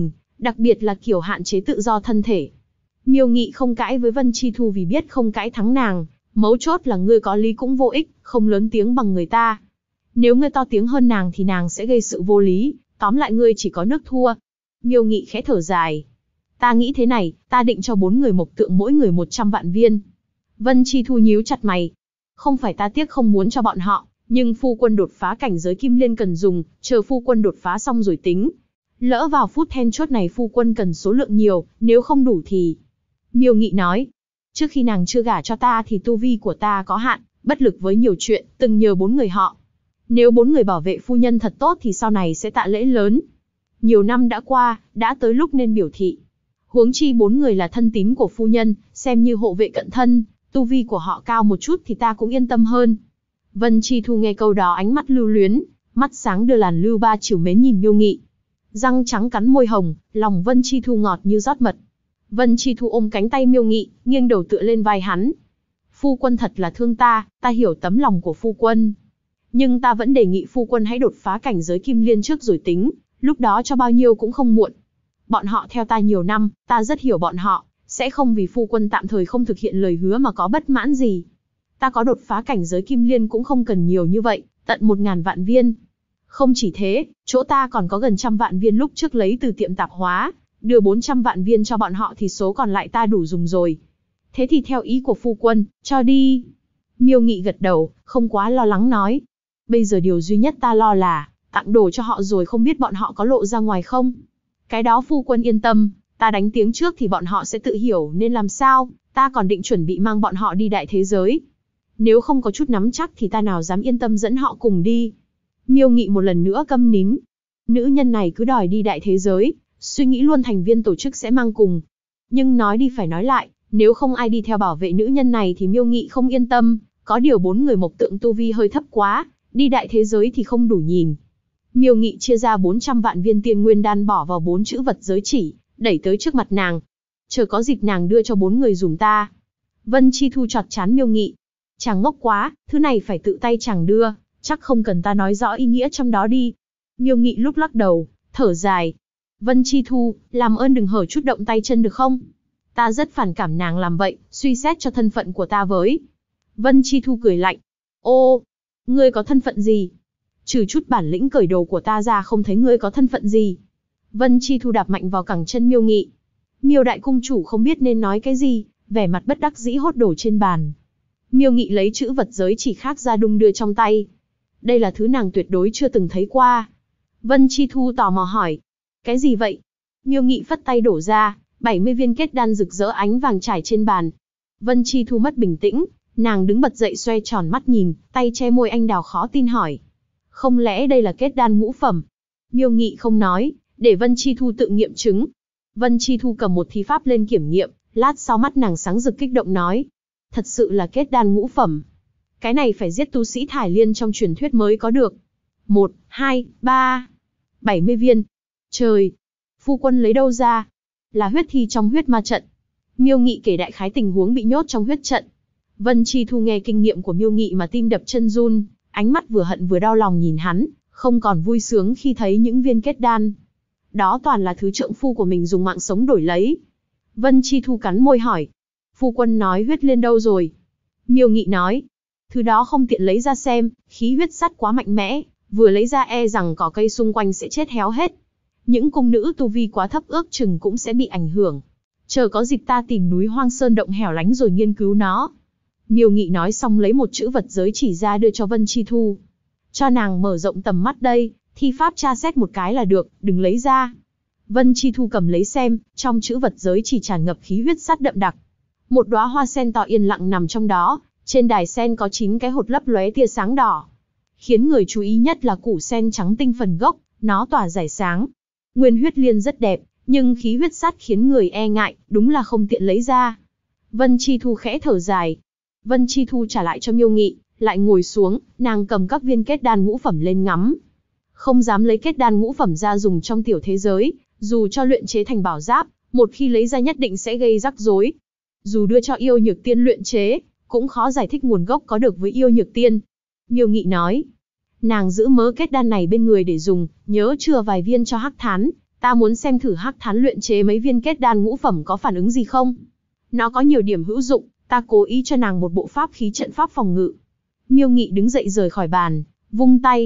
đặc biệt là kiểu hạn chế tự do thân thể. Miêu Nghị không cãi với Vân Chi Thu vì biết không cãi thắng nàng, mấu chốt là ngươi có lý cũng vô ích, không lớn tiếng bằng người ta. Nếu ngươi to tiếng hơn nàng thì nàng sẽ gây sự vô lý, tóm lại ngươi chỉ có nước thua. Miêu Nghị khẽ thở dài. Ta nghĩ thế này, ta định cho 4 người mộc tượng mỗi người 100 vạn viên. Vân Chi Thu nhíu chặt mày. Không phải ta tiếc không muốn cho bọn họ, nhưng phu quân đột phá cảnh giới kim liên cần dùng, chờ phu quân đột phá xong rồi tính. Lỡ vào phút then chốt này phu quân cần số lượng nhiều, nếu không đủ thì... Miêu Nghị nói, trước khi nàng chưa gả cho ta thì tu vi của ta có hạn, bất lực với nhiều chuyện, từng nhờ 4 người họ. Nếu 4 người bảo vệ phu nhân thật tốt thì sau này sẽ tạ lễ lớn. Nhiều năm đã qua, đã tới lúc nên biểu thị. Huống chi 4 người là thân tín của phu nhân, xem như hộ vệ cận thân, tu vi của họ cao một chút thì ta cũng yên tâm hơn. Vân Chi Thu nghe câu đó ánh mắt lưu luyến, mắt sáng đưa làn lưu ba chiều mến nhìn Miêu Nghị. Răng trắng cắn môi hồng, lòng Vân Chi Thu ngọt như rót mật. Vân Chi Thu ôm cánh tay Miêu Nghị, nghiêng đầu tựa lên vai hắn. Phu quân thật là thương ta hiểu tấm lòng của phu quân. Nhưng ta vẫn đề nghị phu quân hãy đột phá cảnh giới kim liên trước rồi tính, lúc đó cho bao nhiêu cũng không muộn. Bọn họ theo ta nhiều năm, ta rất hiểu bọn họ, sẽ không vì phu quân tạm thời không thực hiện lời hứa mà có bất mãn gì. Ta có đột phá cảnh giới kim liên cũng không cần nhiều như vậy, tận 1000 vạn viên. Không chỉ thế, chỗ ta còn có gần 100 vạn viên lúc trước lấy từ tiệm tạp hóa, đưa 400 vạn viên cho bọn họ thì số còn lại ta đủ dùng rồi. Thế thì theo ý của phu quân, cho đi. Miêu Nghị gật đầu, không quá lo lắng nói. Bây giờ điều duy nhất ta lo là, tặng đồ cho họ rồi không biết bọn họ có lộ ra ngoài không. Cái đó phu quân yên tâm, ta đánh tiếng trước thì bọn họ sẽ tự hiểu nên làm sao, ta còn định chuẩn bị mang bọn họ đi đại thế giới. Nếu không có chút nắm chắc thì ta nào dám yên tâm dẫn họ cùng đi. Miêu Nghị một lần nữa câm nín. Nữ nhân này cứ đòi đi đại thế giới, suy nghĩ luôn thành viên tổ chức sẽ mang cùng. Nhưng nói đi phải nói lại, nếu không ai đi theo bảo vệ nữ nhân này thì Miêu Nghị không yên tâm, có điều 4 người mộc tượng tu vi hơi thấp quá, đi đại thế giới thì không đủ nhìn. Miêu Nghị chia ra 400 vạn viên tiên nguyên đan bỏ vào 4 chữ vật giới chỉ, đẩy tới trước mặt nàng. Chờ có dịp nàng đưa cho 4 người dùm ta. Vân Chi Thu chọt chán Miêu Nghị. Chàng ngốc quá, thứ này phải tự tay chàng đưa, chắc không cần ta nói rõ ý nghĩa trong đó đi. Miêu Nghị lúc lắc đầu, thở dài. Vân Chi Thu, làm ơn đừng hở chút động tay chân được không? Ta rất phản cảm nàng làm vậy, suy xét cho thân phận của ta với. Vân Chi Thu cười lạnh. Ô, ngươi có thân phận gì? Trừ chút bản lĩnh cởi đồ của ta ra không thấy ngươi có thân phận gì. Vân Chi Thu đạp mạnh vào cẳng chân Miêu Nghị. Miêu đại cung chủ không biết nên nói cái gì, vẻ mặt bất đắc dĩ hốt đổ trên bàn. Miêu Nghị lấy chữ vật giới chỉ khác ra đung đưa trong tay. Đây là thứ nàng tuyệt đối chưa từng thấy qua. Vân Chi Thu tò mò hỏi. Cái gì vậy? Miêu Nghị phất tay đổ ra, 70 viên kết đan rực rỡ ánh vàng trải trên bàn. Vân Chi Thu mất bình tĩnh, nàng đứng bật dậy xoay tròn mắt nhìn, tay che môi anh đào khó tin hỏi. Không lẽ đây là kết đan ngũ phẩm? Miêu Nghị không nói, để Vân Chi Thu tự nghiệm chứng. Vân Chi Thu cầm một thi pháp lên kiểm nghiệm, lát sau mắt nàng sáng rực kích động nói. Thật sự là kết đan ngũ phẩm. Cái này phải giết tu sĩ thải liên trong truyền thuyết mới có được. 1, 2, 3, 70 viên. Trời! Phu quân lấy đâu ra? Là huyết thi trong huyết ma trận. Miêu Nghị kể đại khái tình huống bị nhốt trong huyết trận. Vân Chi Thu nghe kinh nghiệm của Miêu Nghị mà tim đập chân run, ánh mắt vừa hận vừa đau lòng nhìn hắn, không còn vui sướng khi thấy những viên kết đan. Đó toàn là thứ trượng phu của mình dùng mạng sống đổi lấy. Vân Chi Thu cắn môi hỏi. Phu quân nói huyết liên đâu rồi? Miêu Nghị nói. Thứ đó không tiện lấy ra xem, khí huyết sắt quá mạnh mẽ, vừa lấy ra e rằng cỏ cây xung quanh sẽ chết héo hết. Những cung nữ tu vi quá thấp ước chừng cũng sẽ bị ảnh hưởng. Chờ có dịp ta tìm núi hoang sơn động hẻo lánh rồi nghiên cứu nó. Miêu Nghị nói xong lấy một chữ vật giới chỉ ra đưa cho Vân Chi Thu. Cho nàng mở rộng tầm mắt đây, thi pháp tra xét một cái là được, đừng lấy ra. Vân Chi Thu cầm lấy xem, trong chữ vật giới chỉ tràn ngập khí huyết sắt đậm đặc. Một đóa hoa sen to yên lặng nằm trong đó, trên đài sen có 9 cái hột lấp lóe tia sáng đỏ. Khiến người chú ý nhất là củ sen trắng tinh phần gốc, nó tỏa rải sáng. Nguyên huyết liên rất đẹp, nhưng khí huyết sắt khiến người e ngại, đúng là không tiện lấy ra. Vân Chi Thu khẽ thở dài. Vân Chi Thu trả lại cho Miêu Nghị, lại ngồi xuống, nàng cầm các viên kết đan ngũ phẩm lên ngắm. Không dám lấy kết đan ngũ phẩm ra dùng trong tiểu thế giới, dù cho luyện chế thành bảo giáp, một khi lấy ra nhất định sẽ gây rắc rối. Dù đưa cho yêu nhược tiên luyện chế, cũng khó giải thích nguồn gốc có được với yêu nhược tiên. Miêu Nghị nói, nàng giữ mớ kết đan này bên người để dùng, nhớ chừa vài viên cho Hắc Thán, Ta muốn xem thử Hắc Thán luyện chế mấy viên kết đan ngũ phẩm có phản ứng gì không. Nó có nhiều điểm hữu dụng, ta cố ý cho nàng một bộ pháp khí trận pháp phòng ngự. Miêu Nghị đứng dậy rời khỏi bàn, vung tay.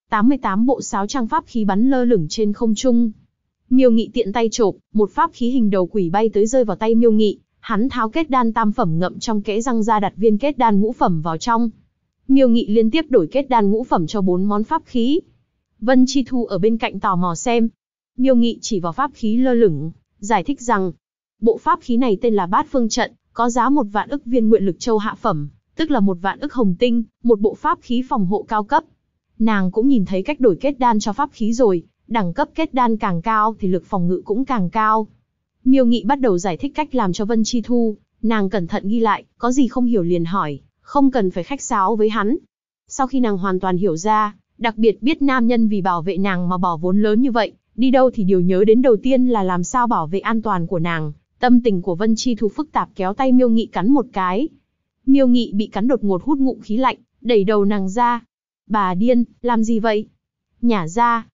88 bộ sáo trang pháp khí bắn lơ lửng trên không trung. Miêu Nghị tiện tay chộp, một pháp khí hình đầu quỷ bay tới rơi vào tay Miêu Nghị, hắn tháo kết đan tam phẩm ngậm trong kẽ răng ra đặt viên kết đan ngũ phẩm vào trong. Miêu Nghị liên tiếp đổi kết đan ngũ phẩm cho 4 món pháp khí. Vân Chi Thu ở bên cạnh tò mò xem. Miêu Nghị chỉ vào pháp khí lơ lửng, giải thích rằng, bộ pháp khí này tên là Bát Phương Trận, có giá 1 vạn ức viên nguyện lực châu hạ phẩm, tức là 1 vạn ức hồng tinh, một bộ pháp khí phòng hộ cao cấp. Nàng cũng nhìn thấy cách đổi kết đan cho pháp khí rồi, đẳng cấp kết đan càng cao thì lực phòng ngự cũng càng cao. Miêu Nghị bắt đầu giải thích cách làm cho Vân Chi Thu, nàng cẩn thận ghi lại, có gì không hiểu liền hỏi, không cần phải khách sáo với hắn. Sau khi nàng hoàn toàn hiểu ra, đặc biệt biết nam nhân vì bảo vệ nàng mà bỏ vốn lớn như vậy, đi đâu thì điều nhớ đến đầu tiên là làm sao bảo vệ an toàn của nàng. Tâm tình của Vân Chi Thu phức tạp kéo tay Miêu Nghị cắn một cái. Miêu Nghị bị cắn đột ngột hút ngụm khí lạnh, đẩy đầu nàng ra. Bà điên, làm gì vậy? Nhả ra.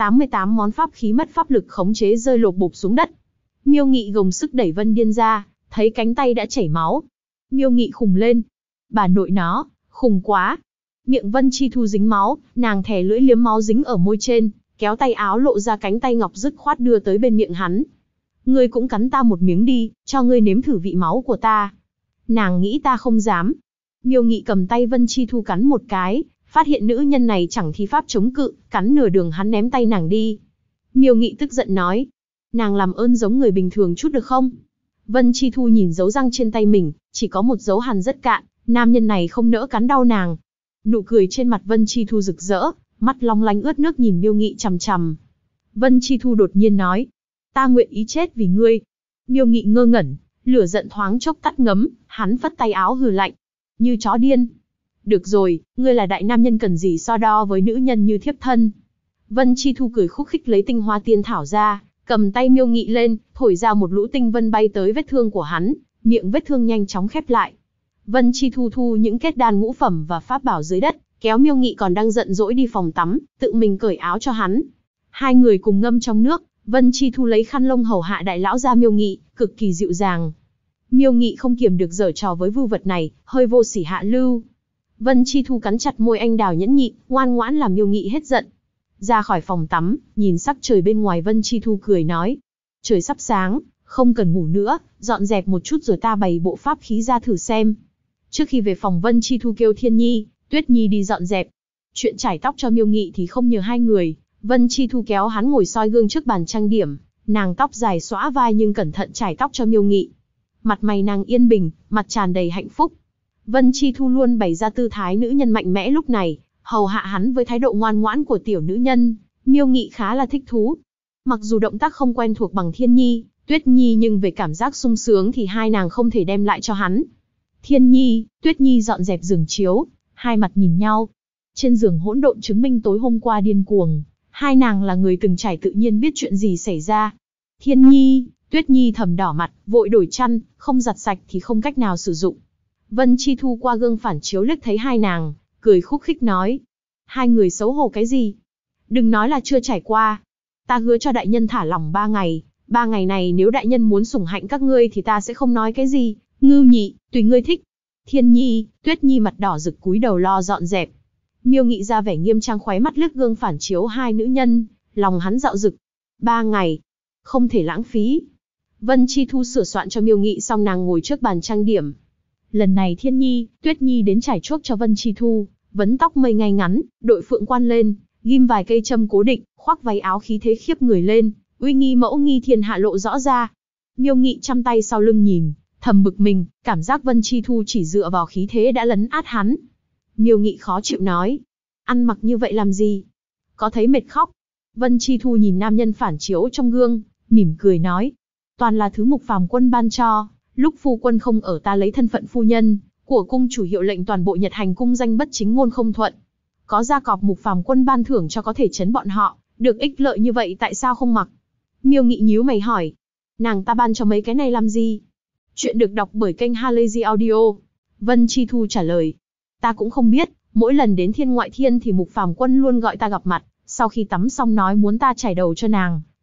88 món pháp khí mất pháp lực khống chế rơi lộp bộp xuống đất. Miêu Nghị gồng sức đẩy Vân Điên ra, thấy cánh tay đã chảy máu. Miêu Nghị khùng lên. Bà nội nó, khùng quá. Miệng Vân Chi Thu dính máu, nàng thè lưỡi liếm máu dính ở môi trên, kéo tay áo lộ ra cánh tay ngọc dứt khoát đưa tới bên miệng hắn. Ngươi cũng cắn ta một miếng đi, cho ngươi nếm thử vị máu của ta. Nàng nghĩ ta không dám. Miêu Nghị cầm tay Vân Chi Thu cắn một cái, phát hiện nữ nhân này chẳng thi pháp chống cự, cắn nửa đường hắn ném tay nàng đi. Miêu Nghị tức giận nói, nàng làm ơn giống người bình thường chút được không? Vân Chi Thu nhìn dấu răng trên tay mình, chỉ có một dấu hằn rất cạn, nam nhân này không nỡ cắn đau nàng. Nụ cười trên mặt Vân Chi Thu rực rỡ, mắt long lanh ướt nước nhìn Miêu Nghị chằm chằm. Vân Chi Thu đột nhiên nói, ta nguyện ý chết vì ngươi. Miêu Nghị ngơ ngẩn, lửa giận thoáng chốc tắt ngấm, hắn phất tay áo hừ lạnh, như chó điên. Được rồi, ngươi là đại nam nhân cần gì so đo với nữ nhân như thiếp thân. Vân Chi Thu cười khúc khích lấy tinh hoa tiên thảo ra, cầm tay Miêu Nghị lên, thổi ra một lũ tinh vân bay tới vết thương của hắn, miệng vết thương nhanh chóng khép lại. Vân Chi Thu thu những kết đan ngũ phẩm và pháp bảo dưới đất, kéo Miêu Nghị còn đang giận dỗi đi phòng tắm, tự mình cởi áo cho hắn. Hai người cùng ngâm trong nước, Vân Chi Thu lấy khăn lông hầu hạ đại lão ra Miêu Nghị, cực kỳ dịu dàng. Miêu Nghị không kiềm được giở trò với vưu vật này, hơi vô sỉ hạ lưu. Vân Chi Thu cắn chặt môi anh đào nhẫn nhịn, ngoan ngoãn làm Miêu Nghị hết giận. Ra khỏi phòng tắm, nhìn sắc trời bên ngoài Vân Chi Thu cười nói, trời sắp sáng, không cần ngủ nữa, dọn dẹp một chút rồi ta bày bộ pháp khí ra thử xem. Trước khi về phòng Vân Chi Thu kêu Thiên Nhi, Tuyết Nhi đi dọn dẹp. Chuyện chải tóc cho Miêu Nghị thì không nhờ hai người, Vân Chi Thu kéo hắn ngồi soi gương trước bàn trang điểm, nàng tóc dài xõa vai nhưng cẩn thận chải tóc cho Miêu Nghị. Mặt mày nàng yên bình, mặt tràn đầy hạnh phúc. Vân Chi Thu luôn bày ra tư thái nữ nhân mạnh mẽ lúc này, hầu hạ hắn với thái độ ngoan ngoãn của tiểu nữ nhân, Miêu Nghị khá là thích thú. Mặc dù động tác không quen thuộc bằng Thiên Nhi, Tuyết Nhi nhưng về cảm giác sung sướng thì hai nàng không thể đem lại cho hắn. Thiên Nhi, Tuyết Nhi dọn dẹp giường chiếu, hai mặt nhìn nhau. Trên giường hỗn độn chứng minh tối hôm qua điên cuồng, hai nàng là người từng trải tự nhiên biết chuyện gì xảy ra. Thiên Nhi, Tuyết Nhi thầm đỏ mặt, vội đổi chăn, không giặt sạch thì không cách nào sử dụng. Vân Chi Thu qua gương phản chiếu liếc thấy hai nàng, cười khúc khích nói. Hai người xấu hổ cái gì? Đừng nói là chưa trải qua. Ta hứa cho đại nhân thả lỏng 3 ngày, 3 ngày này nếu đại nhân muốn sủng hạnh các ngươi thì ta sẽ không nói cái gì. Ngưu Nhị, tùy ngươi thích. Thiên Nhi, Tuyết Nhi mặt đỏ rực cúi đầu lo dọn dẹp. Miêu Nghị ra vẻ nghiêm trang khóe mắt liếc gương phản chiếu hai nữ nhân, lòng hắn dạo dực. 3 ngày, không thể lãng phí. Vân Chi Thu sửa soạn cho Miêu Nghị xong nàng ngồi trước bàn trang điểm. Lần này Thiên Nhi, Tuyết Nhi đến trải chuốt cho Vân Chi Thu, vấn tóc mây ngay ngắn, đội phượng quan lên, ghim vài cây châm cố định, khoác váy áo khí thế khiếp người lên, uy nghi mẫu nghi thiên hạ lộ rõ ra. Miêu Nghị chăm tay sau lưng nhìn, thầm bực mình, cảm giác Vân Chi Thu chỉ dựa vào khí thế đã lấn át hắn. Miêu Nghị khó chịu nói, ăn mặc như vậy làm gì? Có thấy mệt khóc? Vân Chi Thu nhìn nam nhân phản chiếu trong gương, mỉm cười nói, toàn là thứ Mục Phàm Quân ban cho, lúc phu quân không ở ta lấy thân phận phu nhân của cung chủ hiệu lệnh toàn bộ Nhật Hành cung danh bất chính ngôn không thuận. Có gia cọp Mục Phàm Quân ban thưởng cho có thể chấn bọn họ, được ích lợi như vậy tại sao không mặc? Miêu Nghị nhíu mày hỏi, nàng ta ban cho mấy cái này làm gì? Chuyện được đọc bởi kênh Halazy Audio. Vân Chi Thu trả lời, ta cũng không biết, mỗi lần đến Thiên Ngoại Thiên thì Mục Phàm Quân luôn gọi ta gặp mặt, sau khi tắm xong nói muốn ta chải đầu cho nàng,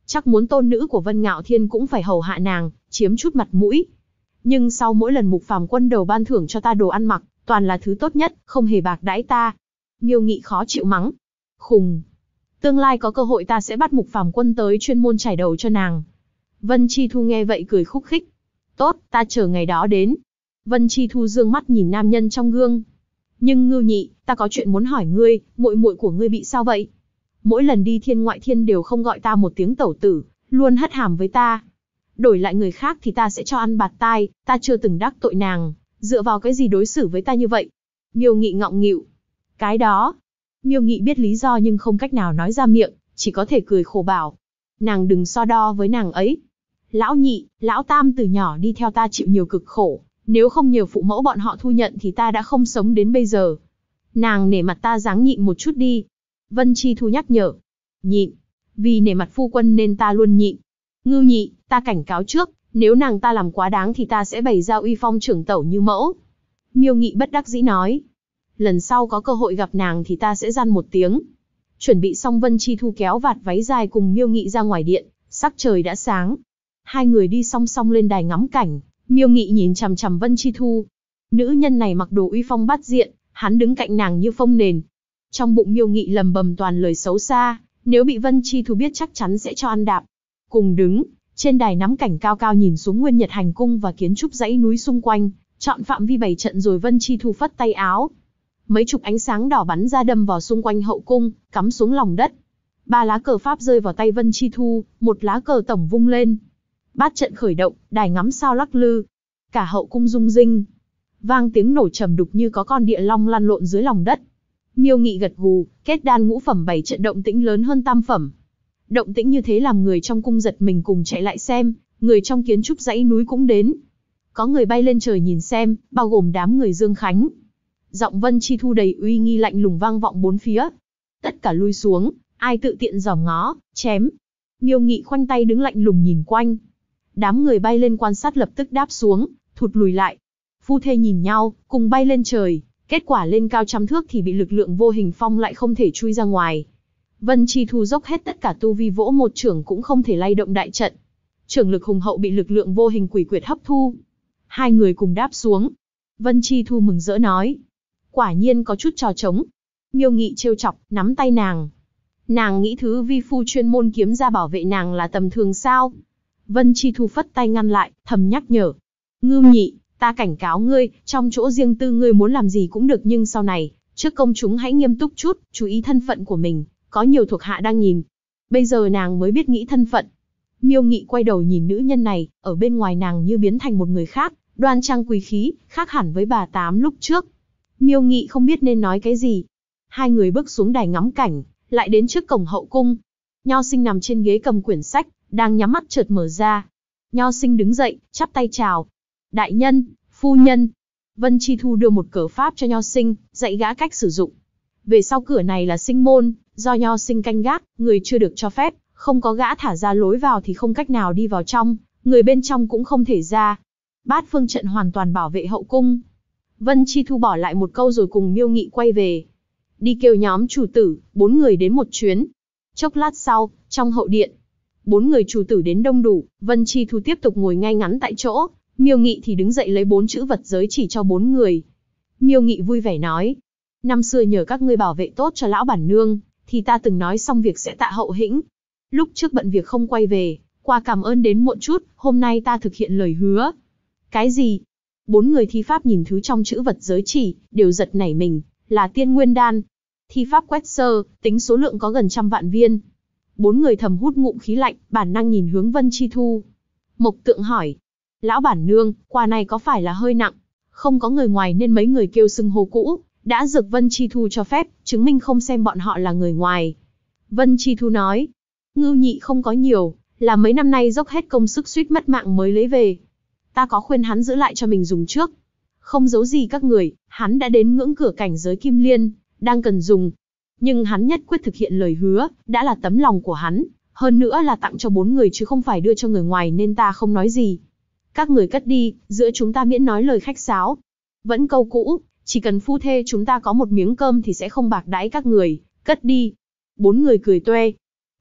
chắc muốn tôn nữ của Vân Ngạo Thiên cũng phải hầu hạ nàng, chiếm chút mặt mũi. Nhưng sau mỗi lần Mục Phàm Quân đầu ban thưởng cho ta đồ ăn mặc, toàn là thứ tốt nhất, không hề bạc đãi ta. Miêu Nghị khó chịu mắng. Khùng. Tương lai có cơ hội ta sẽ bắt Mục Phàm Quân tới chuyên môn trải đầu cho nàng. Vân Chi Thu nghe vậy cười khúc khích. Tốt, ta chờ ngày đó đến. Vân Chi Thu dương mắt nhìn nam nhân trong gương. Nhưng Ngưu Nhị, ta có chuyện muốn hỏi ngươi, muội muội của ngươi bị sao vậy? Mỗi lần đi thiên ngoại thiên đều không gọi ta một tiếng tẩu tử, luôn hất hàm với ta. Đổi lại người khác thì ta sẽ cho ăn bạt tai, ta chưa từng đắc tội nàng, dựa vào cái gì đối xử với ta như vậy? Miêu Nghị ngọng nghịu. Cái đó. Miêu Nghị biết lý do nhưng không cách nào nói ra miệng, chỉ có thể cười khổ bảo. Nàng đừng so đo với nàng ấy. Lão Nhị, Lão Tam từ nhỏ đi theo ta chịu nhiều cực khổ, nếu không nhờ phụ mẫu bọn họ thu nhận thì ta đã không sống đến bây giờ. Nàng nể mặt ta ráng nhịn một chút đi. Vân Chi Thu nhắc nhở. Nhịn. Vì nể mặt phu quân nên ta luôn nhịn. Ngưu Nhị, ta cảnh cáo trước, nếu nàng ta làm quá đáng thì ta sẽ bày ra uy phong trưởng tẩu như mẫu. Miêu Nghị bất đắc dĩ nói. Lần sau có cơ hội gặp nàng thì ta sẽ dăn một tiếng. Chuẩn bị xong Vân Chi Thu kéo vạt váy dài cùng Miêu Nghị ra ngoài điện, sắc trời đã sáng. Hai người đi song song lên đài ngắm cảnh, Miêu Nghị nhìn chằm chằm Vân Chi Thu. Nữ nhân này mặc đồ uy phong bát diện, hắn đứng cạnh nàng như phông nền. Trong bụng Miêu Nghị lầm bầm toàn lời xấu xa, nếu bị Vân Chi Thu biết chắc chắn sẽ cho ăn đạp. Cùng đứng, trên đài ngắm cảnh cao cao nhìn xuống Nguyên Nhật Hành Cung và kiến trúc dãy núi xung quanh, chọn phạm vi bày trận rồi Vân Chi Thu phất tay áo. Mấy chục ánh sáng đỏ bắn ra đâm vào xung quanh hậu cung, cắm xuống lòng đất. 3 lá cờ pháp rơi vào tay Vân Chi Thu, 1 lá cờ tổng vung lên. Bát trận khởi động, đài ngắm sao lắc lư. Cả hậu cung rung rinh. Vang tiếng nổ trầm đục như có con địa long lăn lộn dưới lòng đất. Miêu Nghị gật gù, kết đan ngũ phẩm 7 trận động tĩnh lớn hơn tam phẩm. Động tĩnh như thế làm người trong cung giật mình cùng chạy lại xem, người trong kiến trúc dãy núi cũng đến. Có người bay lên trời nhìn xem, bao gồm đám người Dương Khánh. Giọng Vân Chi Thu đầy uy nghi lạnh lùng vang vọng bốn phía. Tất cả lui xuống, ai tự tiện giòm ngó, chém. Miêu Nghị khoanh tay đứng lạnh lùng nhìn quanh. Đám người bay lên quan sát lập tức đáp xuống, thụt lùi lại. Phu thê nhìn nhau, cùng bay lên trời, kết quả lên cao trăm thước thì bị lực lượng vô hình phong lại không thể chui ra ngoài. Vân Chi Thu dốc hết tất cả tu vi vỗ một chưởng cũng không thể lay động đại trận. Chưởng lực hùng hậu bị lực lượng vô hình quỷ quyệt hấp thu. Hai người cùng đáp xuống. Vân Chi Thu mừng rỡ nói. Quả nhiên có chút trò trống. Miêu Nghị trêu chọc, nắm tay nàng. Nàng nghĩ thứ vi phu chuyên môn kiếm ra bảo vệ nàng là tầm thường sao? Vân Chi Thu phất tay ngăn lại, thầm nhắc nhở. Ngưu Nhị, ta cảnh cáo ngươi, trong chỗ riêng tư ngươi muốn làm gì cũng được nhưng sau này, trước công chúng hãy nghiêm túc chút, chú ý thân phận của mình, có nhiều thuộc hạ đang nhìn. Bây giờ nàng mới biết nghĩ thân phận. Miêu Nghị quay đầu nhìn nữ nhân này, ở bên ngoài nàng như biến thành một người khác, đoan trang quý khí, khác hẳn với bà Tám lúc trước. Miêu Nghị không biết nên nói cái gì. Hai người bước xuống đài ngắm cảnh, lại đến trước cổng hậu cung. Nho Sinh nằm trên ghế cầm quyển sách, đang nhắm mắt chợt mở ra. Nho Sinh đứng dậy, chắp tay chào. Đại nhân, phu nhân. Vân Chi Thu đưa một cờ pháp cho Nho Sinh, dạy gã cách sử dụng. Về sau cửa này là sinh môn, do Nho Sinh canh gác, người chưa được cho phép, không có gã thả ra lối vào thì không cách nào đi vào trong, người bên trong cũng không thể ra. Bát phương trận hoàn toàn bảo vệ hậu cung. Vân Chi Thu bỏ lại một câu rồi cùng Miêu Nghị quay về. Đi kêu nhóm chủ tử, 4 người đến một chuyến. Chốc lát sau, trong hậu điện, 4 người chủ tử đến đông đủ, Vân Chi Thu tiếp tục ngồi ngay ngắn tại chỗ, Miêu Nghị thì đứng dậy lấy 4 chữ vật giới chỉ cho 4 người. Miêu Nghị vui vẻ nói, năm xưa nhờ các ngươi bảo vệ tốt cho lão bản nương, thì ta từng nói xong việc sẽ tạ hậu hĩnh. Lúc trước bận việc không quay về, qua cảm ơn đến muộn chút, hôm nay ta thực hiện lời hứa. Cái gì? 4 người thi pháp nhìn thứ trong chữ vật giới chỉ, đều giật nảy mình, là tiên nguyên đan. Thi pháp quét sơ, tính số lượng có gần 100 vạn viên. 4 người thầm hút ngụm khí lạnh, bản năng nhìn hướng Vân Chi Thu. Mộc Tượng hỏi, lão bản nương, quà này có phải là hơi nặng? Không có người ngoài nên mấy người kêu xưng hô cũ, đã dược Vân Chi Thu cho phép, chứng minh không xem bọn họ là người ngoài. Vân Chi Thu nói, Ngưu Nhị không có nhiều, là mấy năm nay dốc hết công sức suýt mất mạng mới lấy về. Ta có khuyên hắn giữ lại cho mình dùng trước. Không giấu gì các người, hắn đã đến ngưỡng cửa cảnh giới kim liên, đang cần dùng. Nhưng hắn nhất quyết thực hiện lời hứa, đã là tấm lòng của hắn, hơn nữa là tặng cho 4 người chứ không phải đưa cho người ngoài nên ta không nói gì. Các người cất đi, giữa chúng ta miễn nói lời khách sáo. Vẫn câu cũ, chỉ cần phu thê chúng ta có một miếng cơm thì sẽ không bạc đãi các người, cất đi. 4 người cười toe.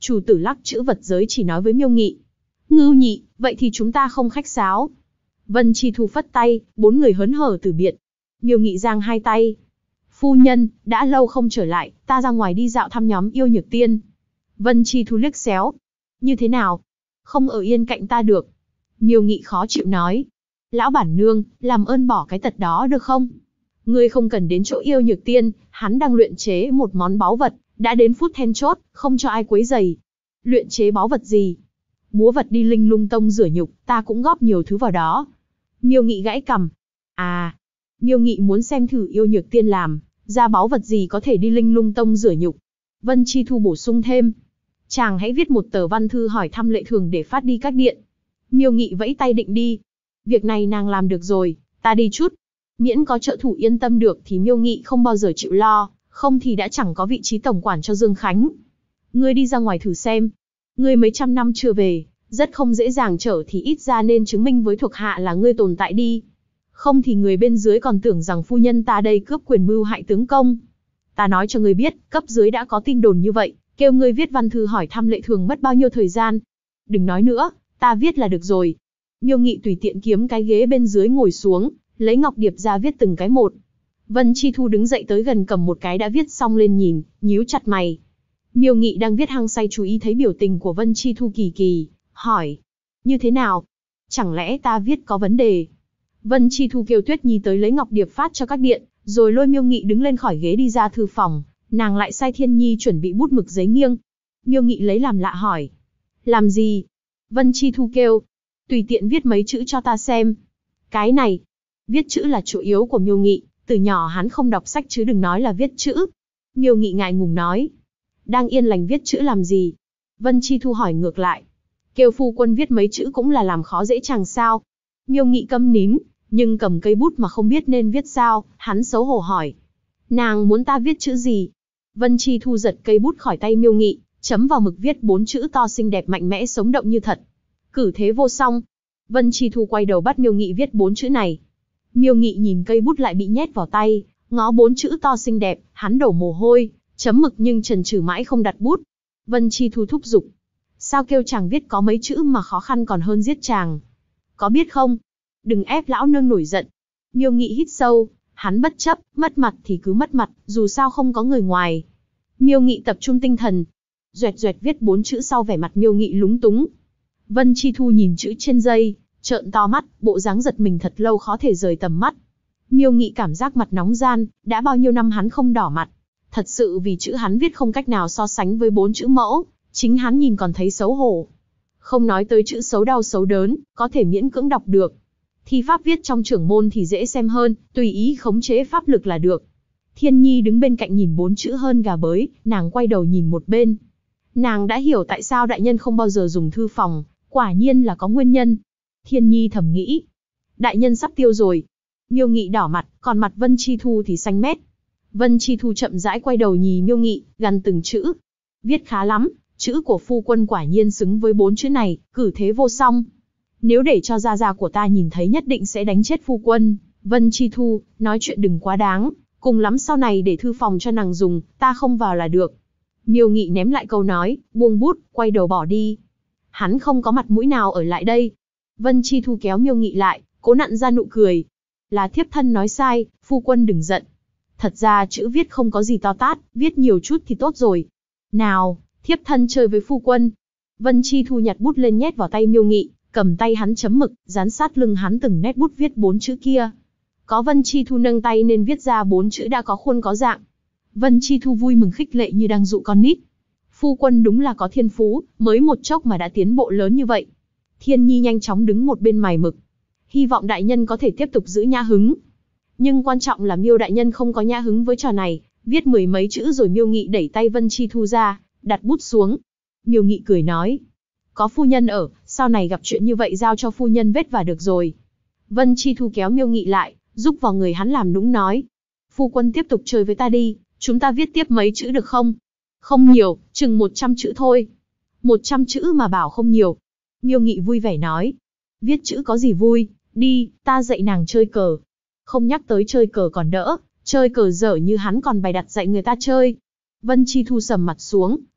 Chủ tử lắc chữ vật giới chỉ nói với Miêu Nghị. Ngưu Nhị, vậy thì chúng ta không khách sáo. Vân Chi Thu phất tay, bốn người hớn hở từ biệt. Miêu Nghị giang hai tay. Phu nhân, đã lâu không trở lại, ta ra ngoài đi dạo thăm nhóm yêu nhược tiên. Vân Chi Thu liếc xéo. Như thế nào? Không ở yên cạnh ta được. Miêu Nghị khó chịu nói. Lão bản nương, làm ơn bỏ cái tật đó được không? Ngươi không cần đến chỗ yêu nhược tiên, hắn đang luyện chế một món báu vật, đã đến phút then chốt, không cho ai quấy rầy. Luyện chế báu vật gì? Búa vật đi Linh Lung Tông rửa nhục, ta cũng góp nhiều thứ vào đó. Miêu Nghị gãy cằm. À, Miêu Nghị muốn xem thử yêu nhược tiên làm ra báu vật gì có thể đi Linh Lung Tông rửa nhục. Vân Chi Thu bổ sung thêm. Chàng hãy viết một tờ văn thư hỏi thăm lệ thường để phát đi các điện. Miêu Nghị vẫy tay định đi. Việc này nàng làm được rồi, ta đi chút. Miễn có trợ thủ yên tâm được thì Miêu Nghị không bao giờ chịu lo, không thì đã chẳng có vị trí tổng quản cho Dương Khánh. Ngươi đi ra ngoài thử xem. Ngươi mấy trăm năm chưa về, rất không dễ dàng trở thì ít ra nên chứng minh với thuộc hạ là ngươi tồn tại đi. Không thì người bên dưới còn tưởng rằng phu nhân ta đây cướp quyền mưu hại tướng công. Ta nói cho ngươi biết, cấp dưới đã có tin đồn như vậy, kêu ngươi viết văn thư hỏi thăm lệ thường mất bao nhiêu thời gian. Đừng nói nữa, ta viết là được rồi. Miêu Nghị tùy tiện kiếm cái ghế bên dưới ngồi xuống, lấy ngọc điệp ra viết từng cái một. Vân Chi Thu đứng dậy tới gần cầm một cái đã viết xong lên nhìn, nhíu chặt mày. Miêu Nghị đang viết hăng say chú ý thấy biểu tình của Vân Chi Thu kỳ kỳ, hỏi. Như thế nào? Chẳng lẽ ta viết có vấn đề? Vân Chi Thu kêu Tuyết Nhi tới lấy ngọc điệp phát cho các điện, rồi lôi Miêu Nghị đứng lên khỏi ghế đi ra thư phòng, nàng lại sai Thiên Nhi chuẩn bị bút mực giấy nghiêng. Miêu Nghị lấy làm lạ hỏi. Làm gì? Vân Chi Thu kêu. Tùy tiện viết mấy chữ cho ta xem. Cái này, viết chữ là chủ yếu của Miêu Nghị, từ nhỏ hắn không đọc sách chứ đừng nói là viết chữ. Miêu Nghị ngại ngùng nói. Đang yên lành viết chữ làm gì? Vân Chi Thu hỏi ngược lại. Kêu phu quân viết mấy chữ cũng là làm khó dễ chàng sao? Miêu Nghị câm nín, nhưng cầm cây bút mà không biết nên viết sao, hắn xấu hổ hỏi. Nàng muốn ta viết chữ gì? Vân Chi Thu giật cây bút khỏi tay Miêu Nghị, chấm vào mực viết 4 chữ to xinh đẹp mạnh mẽ sống động như thật. Cử thế vô song. Vân Chi Thu quay đầu bắt Miêu Nghị viết 4 chữ này. Miêu Nghị nhìn cây bút lại bị nhét vào tay, ngó 4 chữ to xinh đẹp, hắn đổ mồ hôi, chấm mực nhưng chần chừ mãi không đặt bút. Vân Chi Thu thúc giục. Sao kêu chàng viết có mấy chữ mà khó khăn còn hơn giết chàng? Có biết không? Đừng ép lão nương nổi giận. Miêu Nghị hít sâu, hắn bất chấp, mất mặt thì cứ mất mặt, dù sao không có người ngoài. Miêu Nghị tập trung tinh thần. Duẹt duẹt viết 4 chữ sau vẻ mặt Miêu Nghị lúng túng. Vân Chi Thu nhìn chữ trên dây, trợn to mắt, bộ dáng giật mình thật lâu khó thể rời tầm mắt. Miêu Nghị cảm giác mặt nóng ran, đã bao nhiêu năm hắn không đỏ mặt. Thật sự vì chữ hắn viết không cách nào so sánh với 4 chữ mẫu, chính hắn nhìn còn thấy xấu hổ. Không nói tới chữ xấu đau xấu đớn, có thể miễn cưỡng đọc được. Thi pháp viết trong trưởng môn thì dễ xem hơn, tùy ý khống chế pháp lực là được. Thiên Nhi đứng bên cạnh nhìn 4 chữ hơn gà bới, nàng quay đầu nhìn một bên. Nàng đã hiểu tại sao đại nhân không bao giờ dùng thư phòng, quả nhiên là có nguyên nhân. Thiên Nhi thầm nghĩ, đại nhân sắp tiêu rồi. Miêu Nghị đỏ mặt, còn mặt Vân Chi Thu thì xanh mét. Vân Chi Thu chậm rãi quay đầu nhìn Miêu Nghị, gằn từng chữ. Viết khá lắm, chữ của phu quân quả nhiên xứng với 4 chữ này, cử thế vô song. Nếu để cho gia gia của ta nhìn thấy nhất định sẽ đánh chết phu quân. Vân Chi Thu, nói chuyện đừng quá đáng, cùng lắm sau này để thư phòng cho nàng dùng, ta không vào là được. Miêu Nghị ném lại câu nói, buông bút, quay đầu bỏ đi. Hắn không có mặt mũi nào ở lại đây. Vân Chi Thu kéo Miêu Nghị lại, cố nặn ra nụ cười. Là thiếp thân nói sai, phu quân đừng giận. Thật ra chữ viết không có gì to tát, viết nhiều chút thì tốt rồi. Nào, thiếp thân chơi với phu quân. Vân Chi Thu nhặt bút lên nhét vào tay Miêu Nghị, cầm tay hắn chấm mực, dán sát lưng hắn từng nét bút viết 4 chữ kia. Có Vân Chi Thu nâng tay nên viết ra 4 chữ đã có khuôn có dạng. Vân Chi Thu vui mừng khích lệ như đang dụ con nít. Phu quân đúng là có thiên phú, mới một chốc mà đã tiến bộ lớn như vậy. Thiên Nhi nhanh chóng đứng một bên mài mực. Hy vọng đại nhân có thể tiếp tục giữ nhã hứng. Nhưng quan trọng là Miêu đại nhân không có nhã hứng với trò này, viết 10 mấy chữ rồi Miêu Nghị đẩy tay Vân Chi Thu ra, đặt bút xuống. Miêu Nghị cười nói, có phu nhân ở, sau này gặp chuyện như vậy giao cho phu nhân vết và được rồi. Vân Chi Thu kéo Miêu Nghị lại, giúp vào người hắn làm nũng nói, phu quân tiếp tục chơi với ta đi, chúng ta viết tiếp mấy chữ được không? Không nhiều, chừng 100 chữ thôi. 100 chữ mà bảo không nhiều. Miêu Nghị vui vẻ nói, viết chữ có gì vui, đi, ta dạy nàng chơi cờ. Không nhắc tới chơi cờ còn đỡ, chơi cờ dở như hắn còn bày đặt dạy người ta chơi. Vân Chi Thu sầm mặt xuống,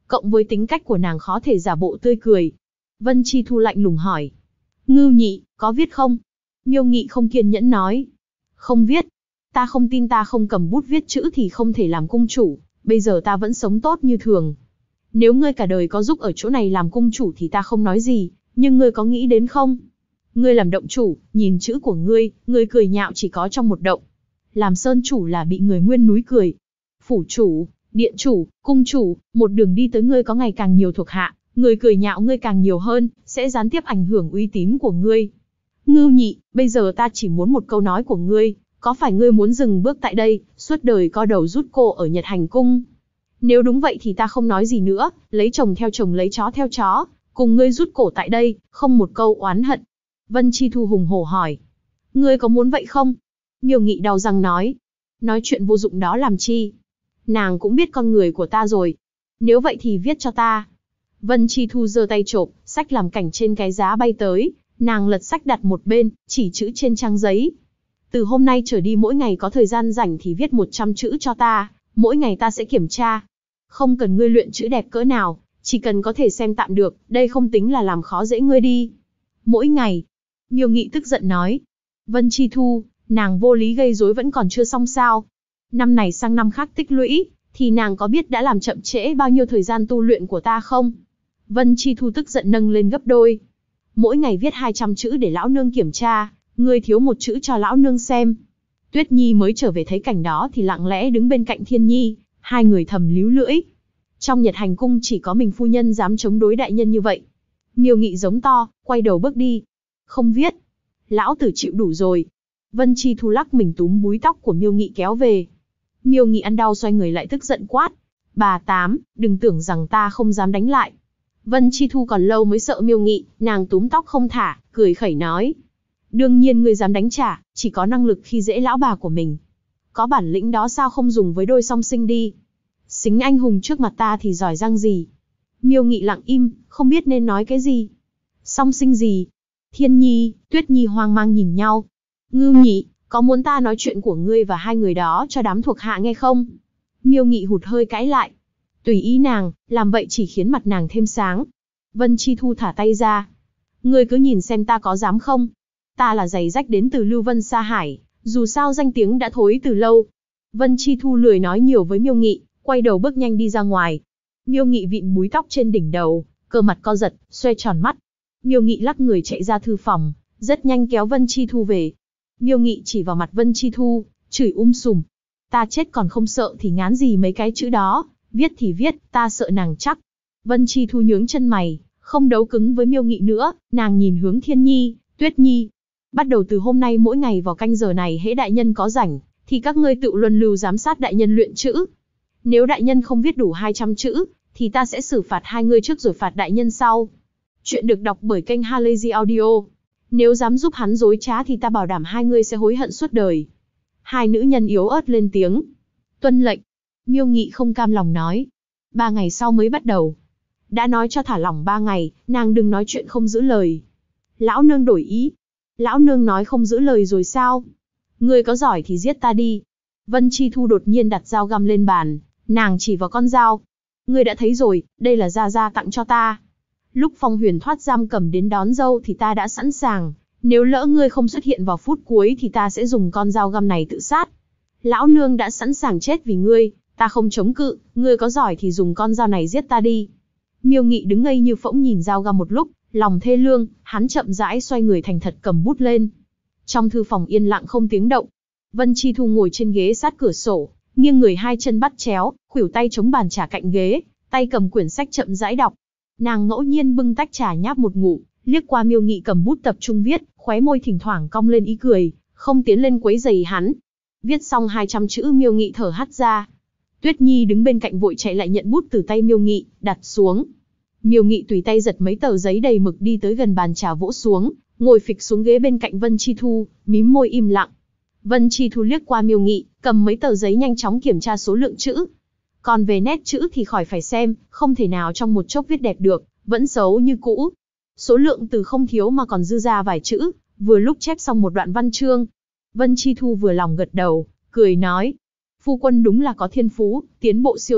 cộng với tính cách của nàng khó thể giả bộ tươi cười. Vân Chi Thu lạnh lùng hỏi. Ngưu Nhị, có viết không? Miêu Nghị không kiên nhẫn nói. Không viết. Ta không tin ta không cầm bút viết chữ thì không thể làm cung chủ, bây giờ ta vẫn sống tốt như thường. Nếu ngươi cả đời có giúp ở chỗ này làm cung chủ thì ta không nói gì, nhưng ngươi có nghĩ đến không? Ngươi làm động chủ, nhìn chữ của ngươi cười nhạo chỉ có trong một động. Làm sơn chủ là bị người nguyên núi cười. Phủ chủ, điện chủ, cung chủ, một đường đi tới ngươi có ngày càng nhiều thuộc hạ, người cười nhạo ngươi càng nhiều hơn, sẽ gián tiếp ảnh hưởng uy tín của ngươi. Ngưu Nhị, bây giờ ta chỉ muốn một câu nói của ngươi, có phải ngươi muốn dừng bước tại đây, suốt đời co đầu rút cổ ở Nhật Hành Cung? Nếu đúng vậy thì ta không nói gì nữa, lấy chồng theo chồng lấy chó theo chó, cùng ngươi rút cổ tại đây, không một câu oán hận. Vân Chi Thu hùng hổ hỏi. Ngươi có muốn vậy không? Miêu Nghị đau răng nói. Nói chuyện vô dụng đó làm chi? Nàng cũng biết con người của ta rồi. Nếu vậy thì viết cho ta. Vân Chi Thu giơ tay chộp, sách làm cảnh trên cái giá bay tới, nàng lật sách đặt một bên, chỉ chữ trên trang giấy. Từ hôm nay trở đi mỗi ngày có thời gian rảnh thì viết 100 chữ cho ta, mỗi ngày ta sẽ kiểm tra. Không cần ngươi luyện chữ đẹp cỡ nào, chỉ cần có thể xem tạm được, đây không tính là làm khó dễ ngươi đi. Mỗi ngày. Miêu Nghị tức giận nói. Vân Chi Thu, nàng vô lý gây rối vẫn còn chưa xong sao? Năm này sang năm khác tích lũy, thì nàng có biết đã làm chậm trễ bao nhiêu thời gian tu luyện của ta không? Vân Chi Thu tức giận nâng lên gấp đôi. Mỗi ngày viết 200 chữ để lão nương kiểm tra, ngươi thiếu một chữ cho lão nương xem. Tuyết Nhi mới trở về thấy cảnh đó thì lặng lẽ đứng bên cạnh Thiên Nhi, hai người thầm líu lưỡi. Trong Nhật Hành Cung chỉ có mình phu nhân dám chống đối đại nhân như vậy. Miêu Nghị giống to, quay đầu bước đi. Không viết. Lão tử chịu đủ rồi. Vân Chi Thu lắc mình túm búi tóc của Miêu Nghị kéo về. Miêu Nghị ăn đau xoay người lại tức giận quát. Bà Tám, đừng tưởng rằng ta không dám đánh lại. Vân Chi Thu còn lâu mới sợ Miêu Nghị, nàng túm tóc không thả, cười khẩy nói. Đương nhiên ngươi dám đánh trả, chỉ có năng lực khi dễ lão bà của mình. Có bản lĩnh đó sao không dùng với đôi song sinh đi. Xính anh hùng trước mặt ta thì giỏi giang gì. Miêu Nghị lặng im, không biết nên nói cái gì. Song sinh gì? Thiên Nhi, Tuyết Nhi hoang mang nhìn nhau. Ngưu Nhị, có muốn ta nói chuyện của ngươi và hai người đó cho đám thuộc hạ nghe không? Miêu Nghị hụt hơi cãi lại. Tùy ý nàng, làm vậy chỉ khiến mặt nàng thêm sáng. Vân Chi Thu thả tay ra. Ngươi cứ nhìn xem ta có dám không? Ta là giày rách đến từ Lưu Vân Sa Hải, dù sao danh tiếng đã thối từ lâu. Vân Chi Thu lười nói nhiều với Miêu Nghị, quay đầu bước nhanh đi ra ngoài. Miêu Nghị vịn búi tóc trên đỉnh đầu, cơ mặt co giật, xoe tròn mắt. Miêu Nghị lắc người chạy ra thư phòng, rất nhanh kéo Vân Chi Thu về. Miêu Nghị chỉ vào mặt Vân Chi Thu, chửi sùm. Ta chết còn không sợ thì ngán gì mấy cái chữ đó, viết thì viết, ta sợ nàng chắc. Vân Chi Thu nhướng chân mày, không đấu cứng với Miêu Nghị nữa, nàng nhìn hướng Thiên Nhi, Tuyết Nhi. Bắt đầu từ hôm nay mỗi ngày vào canh giờ này hễ đại nhân có rảnh, thì các ngươi tự luân lưu giám sát đại nhân luyện chữ. Nếu đại nhân không viết đủ 200 chữ, thì ta sẽ xử phạt hai ngươi trước rồi phạt đại nhân sau. Chuyện được đọc bởi kênh Halazy Audio. Nếu dám giúp hắn dối trá thì ta bảo đảm hai ngươi sẽ hối hận suốt đời. Hai nữ nhân yếu ớt lên tiếng. Tuân lệnh. Miêu Nghị không cam lòng nói. 3 ngày sau mới bắt đầu. Đã nói cho thả lỏng 3 ngày, nàng đừng nói chuyện không giữ lời. Lão nương đổi ý. Lão nương nói không giữ lời rồi sao? Ngươi có giỏi thì giết ta đi. Vân Chi Thu đột nhiên đặt dao găm lên bàn, nàng chỉ vào con dao. Ngươi đã thấy rồi, đây là Gia Gia tặng cho ta. Lúc Phong Huyền thoát giam cầm đến đón dâu thì ta đã sẵn sàng. Nếu lỡ ngươi không xuất hiện vào phút cuối thì ta sẽ dùng con dao găm này tự sát. Lão nương đã sẵn sàng chết vì ngươi, ta không chống cự, ngươi có giỏi thì dùng con dao này giết ta đi. Miêu Nghị đứng ngây như phỗng nhìn dao găm một lúc, lòng thê lương, hắn chậm rãi xoay người thành thật cầm bút lên. Trong thư phòng yên lặng không tiếng động. Vân Chi Thu ngồi trên ghế sát cửa sổ, nghiêng người hai chân bắt chéo, khuỷu tay chống bàn trà cạnh ghế, tay cầm quyển sách chậm rãi đọc. Nàng ngẫu nhiên bưng tách trà nháp một ngụm, liếc qua Miêu Nghị cầm bút tập trung viết, khóe môi thỉnh thoảng cong lên ý cười, không tiến lên quấy rầy hắn. Viết xong 200 chữ Miêu Nghị thở hắt ra. Tuyết Nhi đứng bên cạnh vội chạy lại nhận bút từ tay Miêu Nghị, đặt xuống. Miêu Nghị tùy tay giật mấy tờ giấy đầy mực đi tới gần bàn trà vỗ xuống, ngồi phịch xuống ghế bên cạnh Vân Chi Thu, mím môi im lặng. Vân Chi Thu liếc qua Miêu Nghị, cầm mấy tờ giấy nhanh chóng kiểm tra số lượng chữ. Còn về nét chữ thì khỏi phải xem, không thể nào trong một chốc viết đẹp được, vẫn xấu như cũ. Số lượng từ không thiếu mà còn dư ra vài chữ, vừa lúc chép xong một đoạn văn chương. Vân Chi Thu vừa lòng gật đầu, cười nói. Phu quân đúng là có thiên phú, tiến bộ siêu tốc,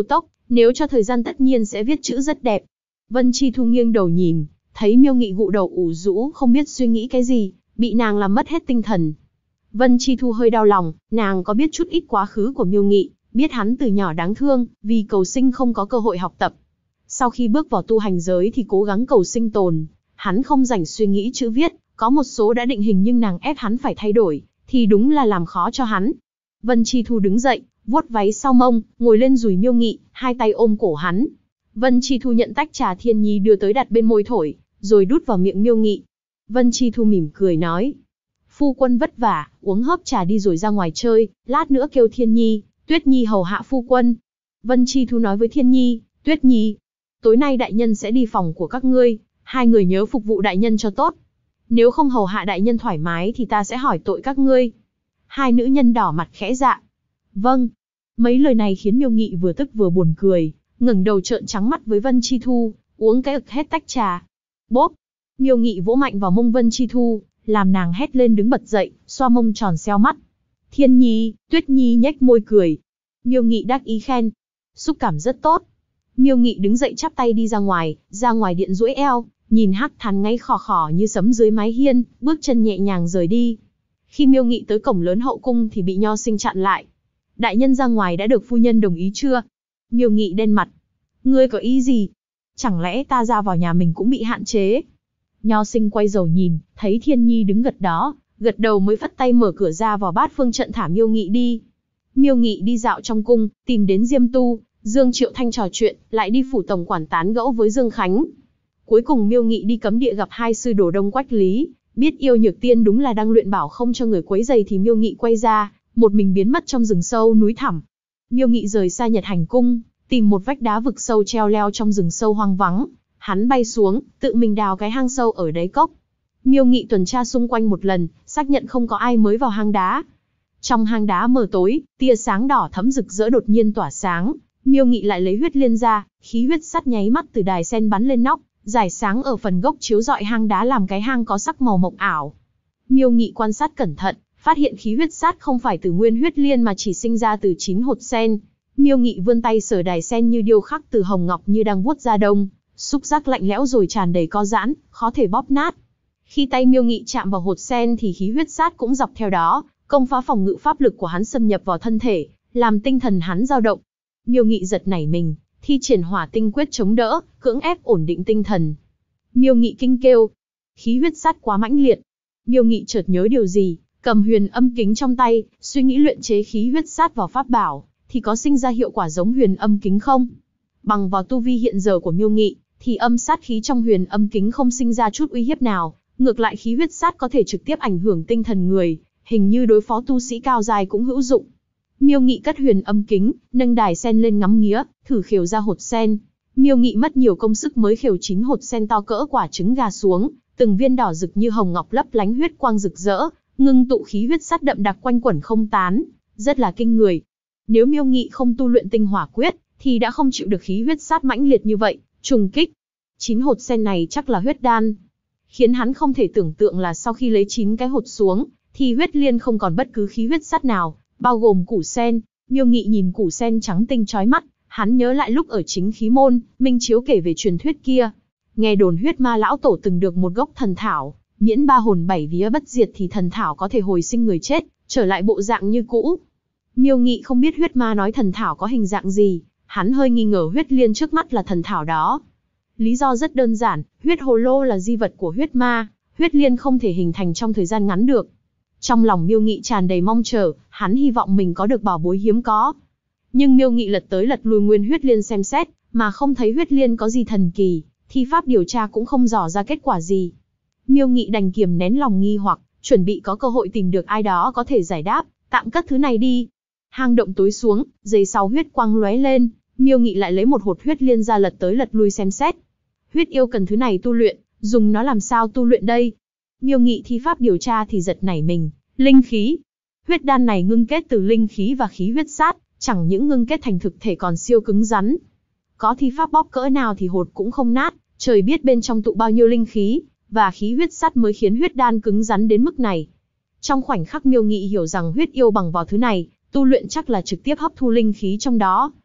Nếu cho thời gian tất nhiên sẽ viết chữ rất đẹp. Vân Chi Thu nghiêng đầu nhìn, thấy Miêu Nghị gụ đầu ủ rũ không biết suy nghĩ cái gì, bị nàng làm mất hết tinh thần. Vân Chi Thu hơi đau lòng, nàng có biết chút ít quá khứ của Miêu Nghị, biết hắn từ nhỏ đáng thương, vì cầu sinh không có cơ hội học tập. Sau khi bước vào tu hành giới thì cố gắng cầu sinh tồn, hắn không rảnh suy nghĩ chữ viết, có một số đã định hình nhưng nàng ép hắn phải thay đổi, thì đúng là làm khó cho hắn. Vân Chi Thu đứng dậy, vuốt váy sau mông, ngồi lên dùi Miêu Nghị, hai tay ôm cổ hắn. Vân Chi Thu nhận tách trà Thiên Nhi đưa tới đặt bên môi thổi, rồi đút vào miệng Miêu Nghị. Vân Chi Thu mỉm cười nói, phu quân vất vả, uống hớp trà đi rồi ra ngoài chơi, lát nữa kêu Thiên Nhi, Tuyết Nhi hầu hạ phu quân. Vân Chi Thu nói với Thiên Nhi, Tuyết Nhi, tối nay đại nhân sẽ đi phòng của các ngươi, hai người nhớ phục vụ đại nhân cho tốt. Nếu không hầu hạ đại nhân thoải mái thì ta sẽ hỏi tội các ngươi. Hai nữ nhân đỏ mặt khẽ dạ. Vâng. Mấy lời này khiến Miêu Nghị vừa tức vừa buồn cười, ngẩng đầu trợn trắng mắt với Vân Chi Thu, uống cái ực hết tách trà. Bốp. Miêu Nghị vỗ mạnh vào mông Vân Chi Thu, làm nàng hét lên đứng bật dậy, xoa mông tròn xeo mắt. Thiên Nhi, Tuyết Nhi nhếch môi cười. Miêu Nghị đắc ý khen. Xúc cảm rất tốt. Miêu Nghị đứng dậy chắp tay đi ra ngoài điện duỗi eo, nhìn Hắc Thán ngáy khò khò như sấm dưới mái hiên, bước chân nhẹ nhàng rời đi. Khi Miêu Nghị tới cổng lớn hậu cung thì bị Nho Sinh chặn lại. Đại nhân ra ngoài đã được phu nhân đồng ý chưa? Miêu Nghị đen mặt. Ngươi có ý gì? Chẳng lẽ ta ra vào nhà mình cũng bị hạn chế? Nho Sinh quay đầu nhìn, thấy Thiên Nhi đứng gật đầu mới phất tay mở cửa ra vào Bát Phương trận thả Miêu Nghị đi. Miêu Nghị đi dạo trong cung, tìm đến Diêm Tu, Dương Triệu Thanh trò chuyện, lại đi phủ tổng quản tán gẫu với Dương Khánh. Cuối cùng Miêu Nghị đi cấm địa gặp hai sư đồ Đông Quách Lý, biết Yêu Nhược Tiên đúng là đang luyện bảo không cho người quấy rầy thì Miêu Nghị quay ra, một mình biến mất trong rừng sâu núi thẳm. Miêu Nghị rời xa Nhật Hành cung, tìm một vách đá vực sâu treo leo trong rừng sâu hoang vắng, hắn bay xuống, tự mình đào cái hang sâu ở đáy cốc. Miêu Nghị tuần tra xung quanh một lần, xác nhận không có ai mới vào hang đá. Trong hang đá mờ tối, tia sáng đỏ thẫm rực rỡ đột nhiên tỏa sáng, Miêu Nghị lại lấy huyết liên ra, khí huyết sắt nháy mắt từ đài sen bắn lên nóc, rải sáng ở phần gốc chiếu rọi hang đá làm cái hang có sắc màu mộng ảo. Miêu Nghị quan sát cẩn thận, phát hiện khí huyết sắt không phải từ nguyên huyết liên mà chỉ sinh ra từ 9 hột sen. Miêu Nghị vươn tay sờ đài sen như điêu khắc từ hồng ngọc như đang vuốt da đông, xúc giác lạnh lẽo rồi tràn đầy co giãn, khó thể bóp nát. Khi tay Miêu Nghị chạm vào hột sen thì khí huyết sắt cũng dọc theo đó, công phá phòng ngự pháp lực của hắn xâm nhập vào thân thể, làm tinh thần hắn dao động. Miêu Nghị giật nảy mình, thi triển Hỏa Tinh Quyết chống đỡ, cưỡng ép ổn định tinh thần. Miêu Nghị kinh kêu, khí huyết sắt quá mãnh liệt. Miêu Nghị chợt nhớ điều gì, cầm Huyền Âm Kính trong tay, suy nghĩ luyện chế khí huyết sắt vào pháp bảo, thì có sinh ra hiệu quả giống Huyền Âm Kính không? Bằng vào tu vi hiện giờ của Miêu Nghị, thì âm sát khí trong Huyền Âm Kính không sinh ra chút uy hiếp nào, ngược lại khí huyết sắt có thể trực tiếp ảnh hưởng tinh thần người, hình như đối phó tu sĩ cao dài cũng hữu dụng. Miêu Nghị cất Huyền Âm Kính, nâng đài sen lên ngắm nghía, thử khều ra hột sen. Miêu Nghị mất nhiều công sức mới khều 9 hột sen to cỡ quả trứng gà xuống, từng viên đỏ rực như hồng ngọc lấp lánh huyết quang rực rỡ, ngưng tụ khí huyết sắt đậm đặc quanh quẩn không tán, rất là kinh người. Nếu Miêu Nghị không tu luyện Tinh Hỏa Quyết, thì đã không chịu được khí huyết sắt mãnh liệt như vậy, trùng kích. 9 hột sen này chắc là huyết đan. Khiến hắn không thể tưởng tượng là sau khi lấy 9 cái hột xuống, thì huyết liên không còn bất cứ khí huyết sắt nào, bao gồm củ sen. Miêu Nghị nhìn củ sen trắng tinh chói mắt, hắn nhớ lại lúc ở Chính Khí Môn, Minh Chiếu kể về truyền thuyết kia. Nghe đồn huyết ma lão tổ từng được một gốc thần thảo, miễn 3 hồn 7 vía bất diệt thì thần thảo có thể hồi sinh người chết, trở lại bộ dạng như cũ. Miêu Nghị không biết huyết ma nói thần thảo có hình dạng gì, hắn hơi nghi ngờ huyết liên trước mắt là thần thảo đó. Lý do rất đơn giản, huyết hồ lô là di vật của huyết ma, huyết liên không thể hình thành trong thời gian ngắn được. Trong lòng Miêu Nghị tràn đầy mong chờ, hắn hy vọng mình có được bảo bối hiếm có. Nhưng Miêu Nghị lật tới lật lui nguyên huyết liên xem xét, mà không thấy huyết liên có gì thần kỳ, thi pháp điều tra cũng không dò ra kết quả gì. Miêu Nghị đành kiềm nén lòng nghi hoặc, chuẩn bị có cơ hội tìm được ai đó có thể giải đáp, tạm cất thứ này đi. Hang động tối xuống, giây sau huyết quang lóe lên, Miêu Nghị lại lấy một hột huyết liên ra lật tới lật lui xem xét. Huyết yêu cần thứ này tu luyện, dùng nó làm sao tu luyện đây? Miêu Nghị thi pháp điều tra thì giật nảy mình, linh khí. Huyết đan này ngưng kết từ linh khí và khí huyết sát, chẳng những ngưng kết thành thực thể còn siêu cứng rắn. Có thi pháp bóp cỡ nào thì hột cũng không nát, trời biết bên trong tụ bao nhiêu linh khí, và khí huyết sắt mới khiến huyết đan cứng rắn đến mức này. Trong khoảnh khắc Miêu Nghị hiểu rằng huyết yêu bằng vào thứ này, tu luyện chắc là trực tiếp hấp thu linh khí trong đó.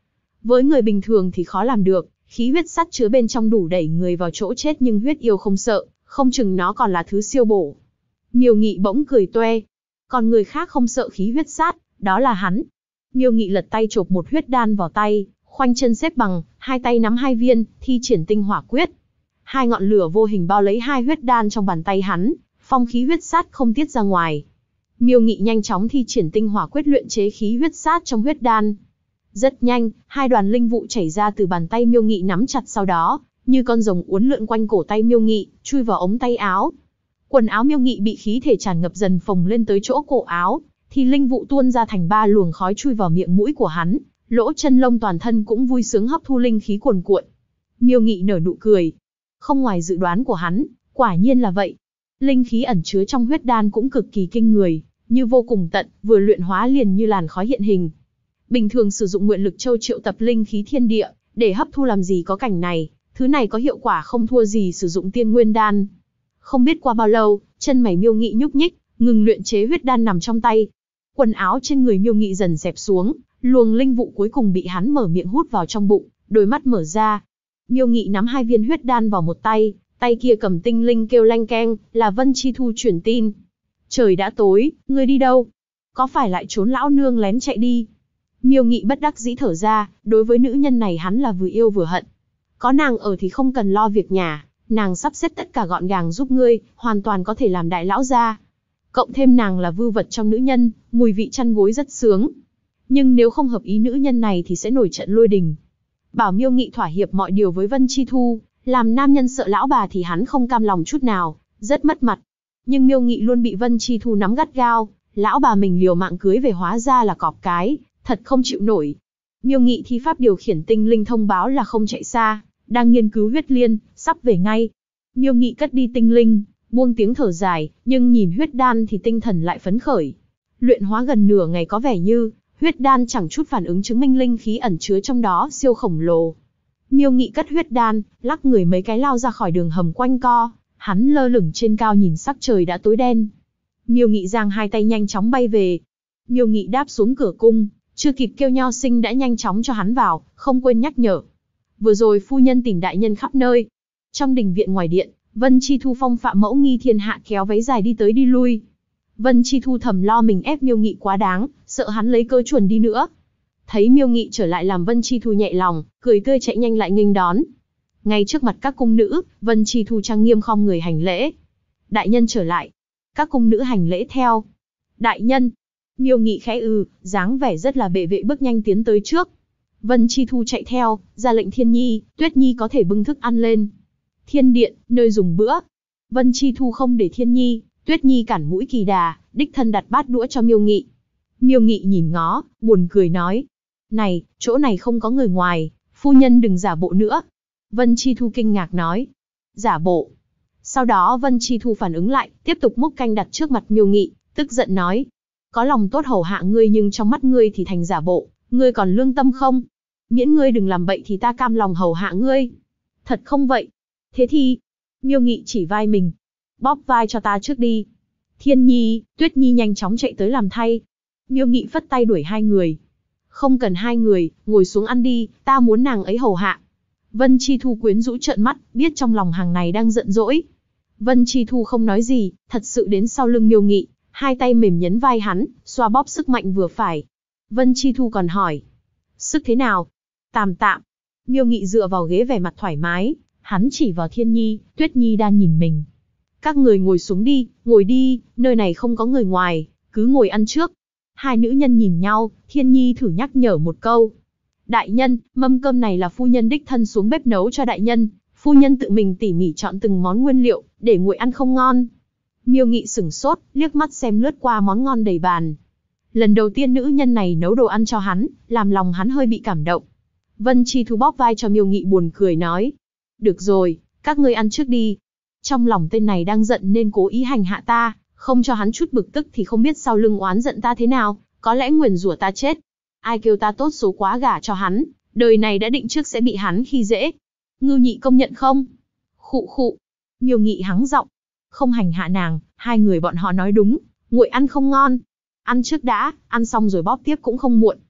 Với người bình thường thì khó làm được, khí huyết sắt chứa bên trong đủ đẩy người vào chỗ chết, nhưng huyết yêu không sợ, không chừng nó còn là thứ siêu bổ. Miêu Nghị bỗng cười toe. Còn người khác không sợ khí huyết sắt, đó là hắn. Miêu Nghị lật tay chộp một huyết đan vào tay, khoanh chân xếp bằng, hai tay nắm hai viên, thi triển tinh hỏa quyết. Hai ngọn lửa vô hình bao lấy hai huyết đan trong bàn tay hắn, phong khí huyết sát không tiết ra ngoài. Miêu Nghị nhanh chóng thi triển tinh hỏa quyết luyện chế khí huyết sát trong huyết đan. Rất nhanh, hai đoàn linh vụ chảy ra từ bàn tay Miêu Nghị nắm chặt, sau đó, như con rồng uốn lượn quanh cổ tay Miêu Nghị, chui vào ống tay áo. Quần áo Miêu Nghị bị khí thể tràn ngập dần phồng lên tới chỗ cổ áo, thì linh vụ tuôn ra thành 3 luồng khói chui vào miệng mũi của hắn, lỗ chân lông toàn thân cũng vui sướng hấp thu linh khí cuồn cuộn. Miêu Nghị nở nụ cười. Không ngoài dự đoán của hắn, quả nhiên là vậy. Linh khí ẩn chứa trong huyết đan cũng cực kỳ kinh người, như vô cùng tận, vừa luyện hóa liền như làn khói hiện hình. Bình thường sử dụng nguyện lực châu triệu tập linh khí thiên địa, để hấp thu làm gì có cảnh này, thứ này có hiệu quả không thua gì sử dụng tiên nguyên đan. Không biết qua bao lâu, chân mày Miêu Nghị nhúc nhích, ngừng luyện chế huyết đan nằm trong tay. Quần áo trên người Miêu Nghị dần xẹp xuống, luồng linh vụ cuối cùng bị hắn mở miệng hút vào trong bụng, đôi mắt mở ra. Miêu Nghị nắm hai viên huyết đan vào một tay, tay kia cầm tinh linh kêu lanh keng, là Vân Chi Thu truyền tin. Trời đã tối, ngươi đi đâu? Có phải lại trốn lão nương lén chạy đi? Miêu Nghị bất đắc dĩ thở ra, đối với nữ nhân này hắn là vừa yêu vừa hận. Có nàng ở thì không cần lo việc nhà, nàng sắp xếp tất cả gọn gàng giúp ngươi, hoàn toàn có thể làm đại lão gia. Cộng thêm nàng là vưu vật trong nữ nhân, mùi vị chăn gối rất sướng. Nhưng nếu không hợp ý nữ nhân này thì sẽ nổi trận lôi đình. Bảo Miêu Nghị thỏa hiệp mọi điều với Vân Chi Thu, làm nam nhân sợ lão bà thì hắn không cam lòng chút nào, rất mất mặt. Nhưng Miêu Nghị luôn bị Vân Chi Thu nắm gắt gao, lão bà mình liều mạng cưới về hóa ra là cọp cái, thật không chịu nổi. Miêu Nghị thi pháp điều khiển tinh linh thông báo là không chạy xa, đang nghiên cứu huyết liên, sắp về ngay. Miêu Nghị cất đi tinh linh, buông tiếng thở dài, nhưng nhìn huyết đan thì tinh thần lại phấn khởi. Luyện hóa gần nửa ngày có vẻ như huyết đan chẳng chút phản ứng, chứng minh linh khí ẩn chứa trong đó siêu khổng lồ. Miêu Nghị cất huyết đan, lắc người mấy cái lao ra khỏi đường hầm quanh co, hắn lơ lửng trên cao nhìn sắc trời đã tối đen. Miêu Nghị giang hai tay nhanh chóng bay về. Miêu Nghị đáp xuống cửa cung, chưa kịp kêu Nho Sinh đã nhanh chóng cho hắn vào, không quên nhắc nhở. Vừa rồi phu nhân tìm đại nhân khắp nơi. Trong đình viện ngoài điện, Vân Chi Thu phong phạm mẫu nghi thiên hạ kéo váy dài đi tới đi lui. Vân Chi Thu thầm lo mình ép Miêu Nghị quá đáng, sợ hắn lấy cơ chuồn đi nữa. Thấy Miêu Nghị trở lại làm Vân Chi Thu nhẹ lòng, cười tươi chạy nhanh lại nghênh đón. Ngay trước mặt các cung nữ, Vân Chi Thu trang nghiêm khom người hành lễ. Đại nhân trở lại. Các cung nữ hành lễ theo. Đại nhân. Miêu Nghị khẽ dáng vẻ rất là bệ vệ bước nhanh tiến tới trước. Vân Chi Thu chạy theo, ra lệnh Thiên Nhi, Tuyết Nhi có thể bưng thức ăn lên. Thiên điện, nơi dùng bữa. Vân Chi Thu không để Thiên Nhi, Tuyết Nhi cản mũi kỳ đà, đích thân đặt bát đũa cho Miêu Nghị. Miêu Nghị nhìn ngó, buồn cười nói. Này, chỗ này không có người ngoài, phu nhân đừng giả bộ nữa. Vân Chi Thu kinh ngạc nói. Giả bộ. Sau đó Vân Chi Thu phản ứng lại, tiếp tục múc canh đặt trước mặt Miêu Nghị, tức giận nói. Có lòng tốt hầu hạ ngươi nhưng trong mắt ngươi thì thành giả bộ, ngươi còn lương tâm không? Miễn ngươi đừng làm bậy thì ta cam lòng hầu hạ ngươi. Thật không vậy? Thế thì... Miêu Nghị chỉ vai mình. Bóp vai cho ta trước đi. Thiên Nhi, Tuyết Nhi nhanh chóng chạy tới làm thay. Miêu Nghị phất tay đuổi hai người. Không cần hai người, ngồi xuống ăn đi, ta muốn nàng ấy hầu hạ. Vân Chi Thu quyến rũ trợn mắt, biết trong lòng hàng này đang giận dỗi. Vân Chi Thu không nói gì, thật sự đến sau lưng Miêu Nghị, hai tay mềm nhấn vai hắn, xoa bóp sức mạnh vừa phải. Vân Chi Thu còn hỏi. Sức thế nào? Tạm tạm. Miêu Nghị dựa vào ghế vẻ mặt thoải mái, hắn chỉ vào Thiên Nhi, Tuyết Nhi đang nhìn mình. Các người ngồi xuống đi, ngồi đi, nơi này không có người ngoài, cứ ngồi ăn trước. Hai nữ nhân nhìn nhau, Thiên Nhi thử nhắc nhở một câu. Đại nhân, mâm cơm này là phu nhân đích thân xuống bếp nấu cho đại nhân, phu nhân tự mình tỉ mỉ chọn từng món nguyên liệu, để nguội ăn không ngon. Miêu Nghị sửng sốt, liếc mắt xem lướt qua món ngon đầy bàn. Lần đầu tiên nữ nhân này nấu đồ ăn cho hắn, làm lòng hắn hơi bị cảm động. Vân Chi Thu bóp vai cho Miêu Nghị buồn cười nói. Được rồi, các ngươi ăn trước đi. Trong lòng tên này đang giận nên cố ý hành hạ ta, không cho hắn chút bực tức thì không biết sau lưng oán giận ta thế nào, có lẽ nguyền rủa ta chết. Ai kêu ta tốt số quá gả cho hắn, đời này đã định trước sẽ bị hắn khi dễ. Ngưu Nhị công nhận không? Khụ khụ. Miêu Nghị hắng giọng. Không hành hạ nàng, hai người bọn họ nói đúng, nguội ăn không ngon. Ăn trước đã, ăn xong rồi bóp tiếp cũng không muộn.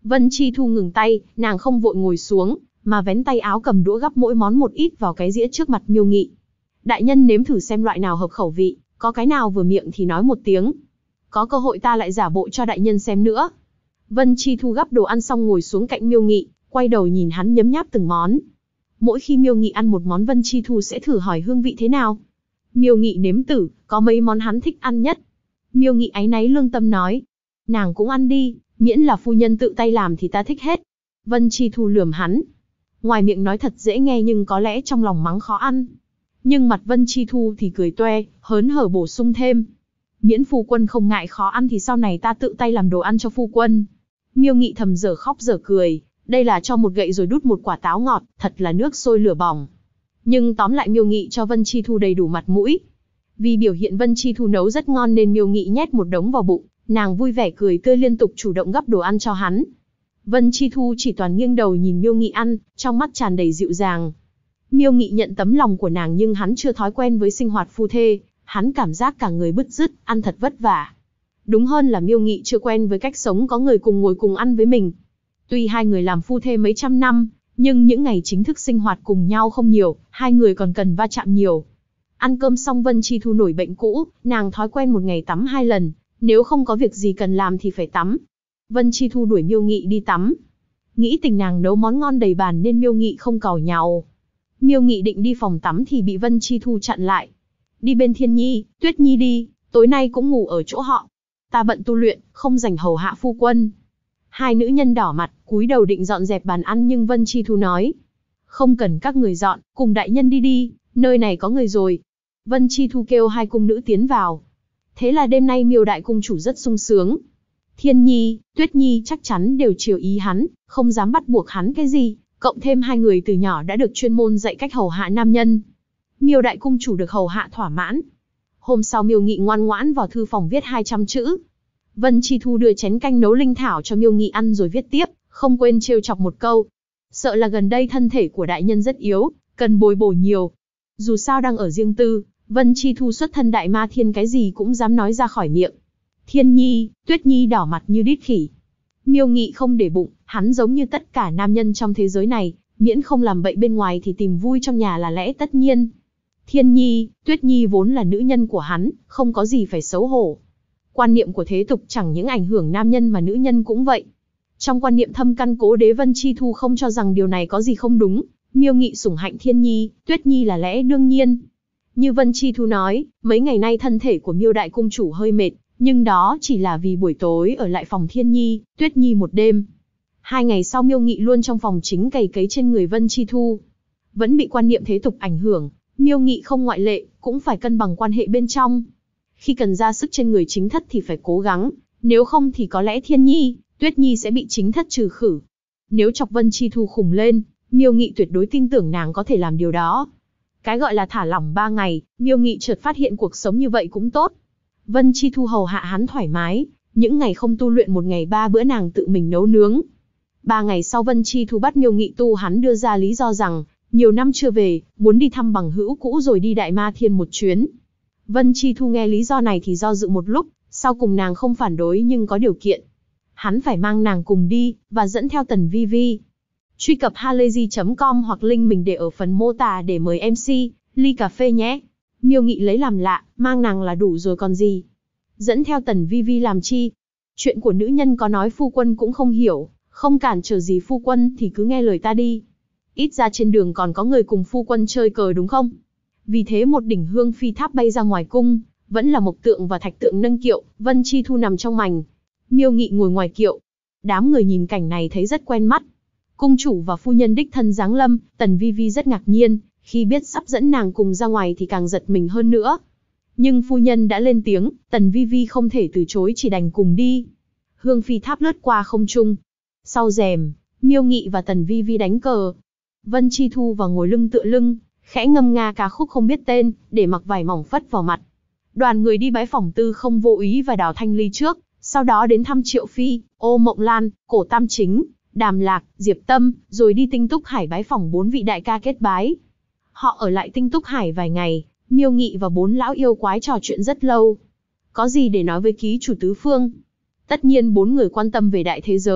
Vân Chi Thu ngừng tay, nàng không vội ngồi xuống, mà vén tay áo cầm đũa gắp mỗi món một ít vào cái dĩa trước mặt Miêu Nghị. Đại nhân nếm thử xem loại nào hợp khẩu vị, có cái nào vừa miệng thì nói một tiếng. Có cơ hội ta lại giả bộ cho đại nhân xem nữa. Vân Chi Thu gắp đồ ăn xong ngồi xuống cạnh Miêu Nghị, quay đầu nhìn hắn nhấm nháp từng món. Mỗi khi Miêu Nghị ăn một món Vân Chi Thu sẽ thử hỏi hương vị thế nào. Miêu Nghị nếm thử, có mấy món hắn thích ăn nhất. Miêu Nghị áy náy lương tâm nói, nàng cũng ăn đi, miễn là phu nhân tự tay làm thì ta thích hết. Vân Chi Thu lườm hắn. Ngoài miệng nói thật dễ nghe nhưng có lẽ trong lòng mắng khó ăn. Nhưng mặt Vân Chi Thu thì cười toe, hớn hở bổ sung thêm. Miễn phu quân không ngại khó ăn thì sau này ta tự tay làm đồ ăn cho phu quân. Miêu Nghị thầm dở khóc dở cười, đây là cho một gậy rồi đút một quả táo ngọt, thật là nước sôi lửa bỏng. Nhưng tóm lại Miêu Nghị cho Vân Chi Thu đầy đủ mặt mũi. Vì biểu hiện Vân Chi Thu nấu rất ngon nên Miêu Nghị nhét một đống vào bụng, nàng vui vẻ cười tươi liên tục chủ động gắp đồ ăn cho hắn. Vân Chi Thu chỉ toàn nghiêng đầu nhìn Miêu Nghị ăn, trong mắt tràn đầy dịu dàng. Miêu Nghị nhận tấm lòng của nàng nhưng hắn chưa thói quen với sinh hoạt phu thê, hắn cảm giác cả người bứt rứt, ăn thật vất vả. Đúng hơn là Miêu Nghị chưa quen với cách sống có người cùng ngồi cùng ăn với mình. Tuy hai người làm phu thê mấy trăm năm, nhưng những ngày chính thức sinh hoạt cùng nhau không nhiều, hai người còn cần va chạm nhiều. Ăn cơm xong Vân Chi Thu nổi bệnh cũ, nàng thói quen một ngày tắm 2 lần, nếu không có việc gì cần làm thì phải tắm. Vân Chi Thu đuổi Miêu Nghị đi tắm. Nghĩ tình nàng nấu món ngon đầy bàn nên Miêu Nghị không càu nhàu. Miêu Nghị định đi phòng tắm thì bị Vân Chi Thu chặn lại. Đi bên Thiên Nhi, Tuyết Nhi đi, tối nay cũng ngủ ở chỗ họ. Ta bận tu luyện, không rảnh hầu hạ phu quân. Hai nữ nhân đỏ mặt, cúi đầu định dọn dẹp bàn ăn nhưng Vân Chi Thu nói. Không cần các người dọn, cùng đại nhân đi đi, nơi này có người rồi. Vân Chi Thu kêu hai cung nữ tiến vào. Thế là đêm nay Miêu đại cung chủ rất sung sướng. Thiên Nhi, Tuyết Nhi chắc chắn đều chiều ý hắn, không dám bắt buộc hắn cái gì, cộng thêm hai người từ nhỏ đã được chuyên môn dạy cách hầu hạ nam nhân. Miêu đại cung chủ được hầu hạ thỏa mãn. Hôm sau Miêu Nghị ngoan ngoãn vào thư phòng viết 200 chữ. Vân Chi Thu đưa chén canh nấu linh thảo cho Miêu Nghị ăn rồi viết tiếp, không quên trêu chọc một câu. Sợ là gần đây thân thể của đại nhân rất yếu, cần bồi bổ nhiều. Dù sao đang ở riêng tư, Vân Chi Thu xuất thân đại ma thiên cái gì cũng dám nói ra khỏi miệng. Thiên Nhi, Tuyết Nhi đỏ mặt như đít khỉ. Miêu Nghị không để bụng, hắn giống như tất cả nam nhân trong thế giới này, miễn không làm bậy bên ngoài thì tìm vui trong nhà là lẽ tất nhiên. Thiên Nhi, Tuyết Nhi vốn là nữ nhân của hắn, không có gì phải xấu hổ. Quan niệm của thế tục chẳng những ảnh hưởng nam nhân mà nữ nhân cũng vậy. Trong quan niệm thâm căn cố đế Vân Chi Thu không cho rằng điều này có gì không đúng, Miêu Nghị sủng hạnh Thiên Nhi, Tuyết Nhi là lẽ đương nhiên. Như Vân Chi Thu nói, mấy ngày nay thân thể của Miêu đại cung chủ hơi mệt, nhưng đó chỉ là vì buổi tối ở lại phòng Thiên Nhi, Tuyết Nhi một đêm. 2 ngày sau Miêu Nghị luôn trong phòng chính cày cấy trên người Vân Chi Thu. Vẫn bị quan niệm thế tục ảnh hưởng, Miêu Nghị không ngoại lệ, cũng phải cân bằng quan hệ bên trong. Khi cần ra sức trên người chính thất thì phải cố gắng, nếu không thì có lẽ Thiên Nhi, Tuyết Nhi sẽ bị chính thất trừ khử. Nếu chọc Vân Chi Thu khủng lên, Miêu Nghị tuyệt đối tin tưởng nàng có thể làm điều đó. Cái gọi là thả lỏng 3 ngày, Miêu Nghị chợt phát hiện cuộc sống như vậy cũng tốt. Vân Chi Thu hầu hạ hắn thoải mái, những ngày không tu luyện một ngày 3 bữa nàng tự mình nấu nướng. 3 ngày sau Vân Chi Thu bắt Miêu Nghị tu hắn đưa ra lý do rằng, nhiều năm chưa về, muốn đi thăm bằng hữu cũ rồi đi Đại Ma Thiên một chuyến. Vân Chi Thu nghe lý do này thì do dự một lúc, sau cùng nàng không phản đối nhưng có điều kiện. Hắn phải mang nàng cùng đi, và dẫn theo Tần Vi Vi. Truy cập halayzi.com hoặc link mình để ở phần mô tả để mời MC, ly cà phê nhé. Miêu Nghị lấy làm lạ, mang nàng là đủ rồi còn gì. Dẫn theo Tần Vi Vi làm chi? Chuyện của nữ nhân có nói phu quân cũng không hiểu, không cản trở gì phu quân thì cứ nghe lời ta đi. Ít ra trên đường còn có người cùng phu quân chơi cờ đúng không? Vì thế một đỉnh hương phi tháp bay ra ngoài cung, vẫn là mộc tượng và thạch tượng nâng kiệu, Vân Chi Thu nằm trong mành. Miêu Nghị ngồi ngoài kiệu. Đám người nhìn cảnh này thấy rất quen mắt. Cung chủ và phu nhân đích thân giáng lâm, Tần Vi Vi rất ngạc nhiên, khi biết sắp dẫn nàng cùng ra ngoài thì càng giật mình hơn nữa. Nhưng phu nhân đã lên tiếng, Tần Vi Vi không thể từ chối chỉ đành cùng đi. Hương phi tháp lướt qua không trung. Sau rèm, Miêu Nghị và Tần Vi Vi đánh cờ. Vân Chi Thu vào ngồi lưng tựa lưng, khẽ ngâm nga ca khúc không biết tên, để mặc vải mỏng phất vào mặt. Đoàn người đi bái phỏng Tư Không Vô Ý và Đào Thanh Ly trước, sau đó đến thăm Triệu Phi, Ô Mộng Lan, Cổ Tam Chính, Đàm Lạc, Diệp Tâm, rồi đi Tinh Túc Hải bái phỏng 4 vị đại ca kết bái. Họ ở lại Tinh Túc Hải vài ngày, Miêu Nghị và 4 lão yêu quái trò chuyện rất lâu. Có gì để nói với ký chủ tứ phương? Tất nhiên 4 người quan tâm về đại thế giới,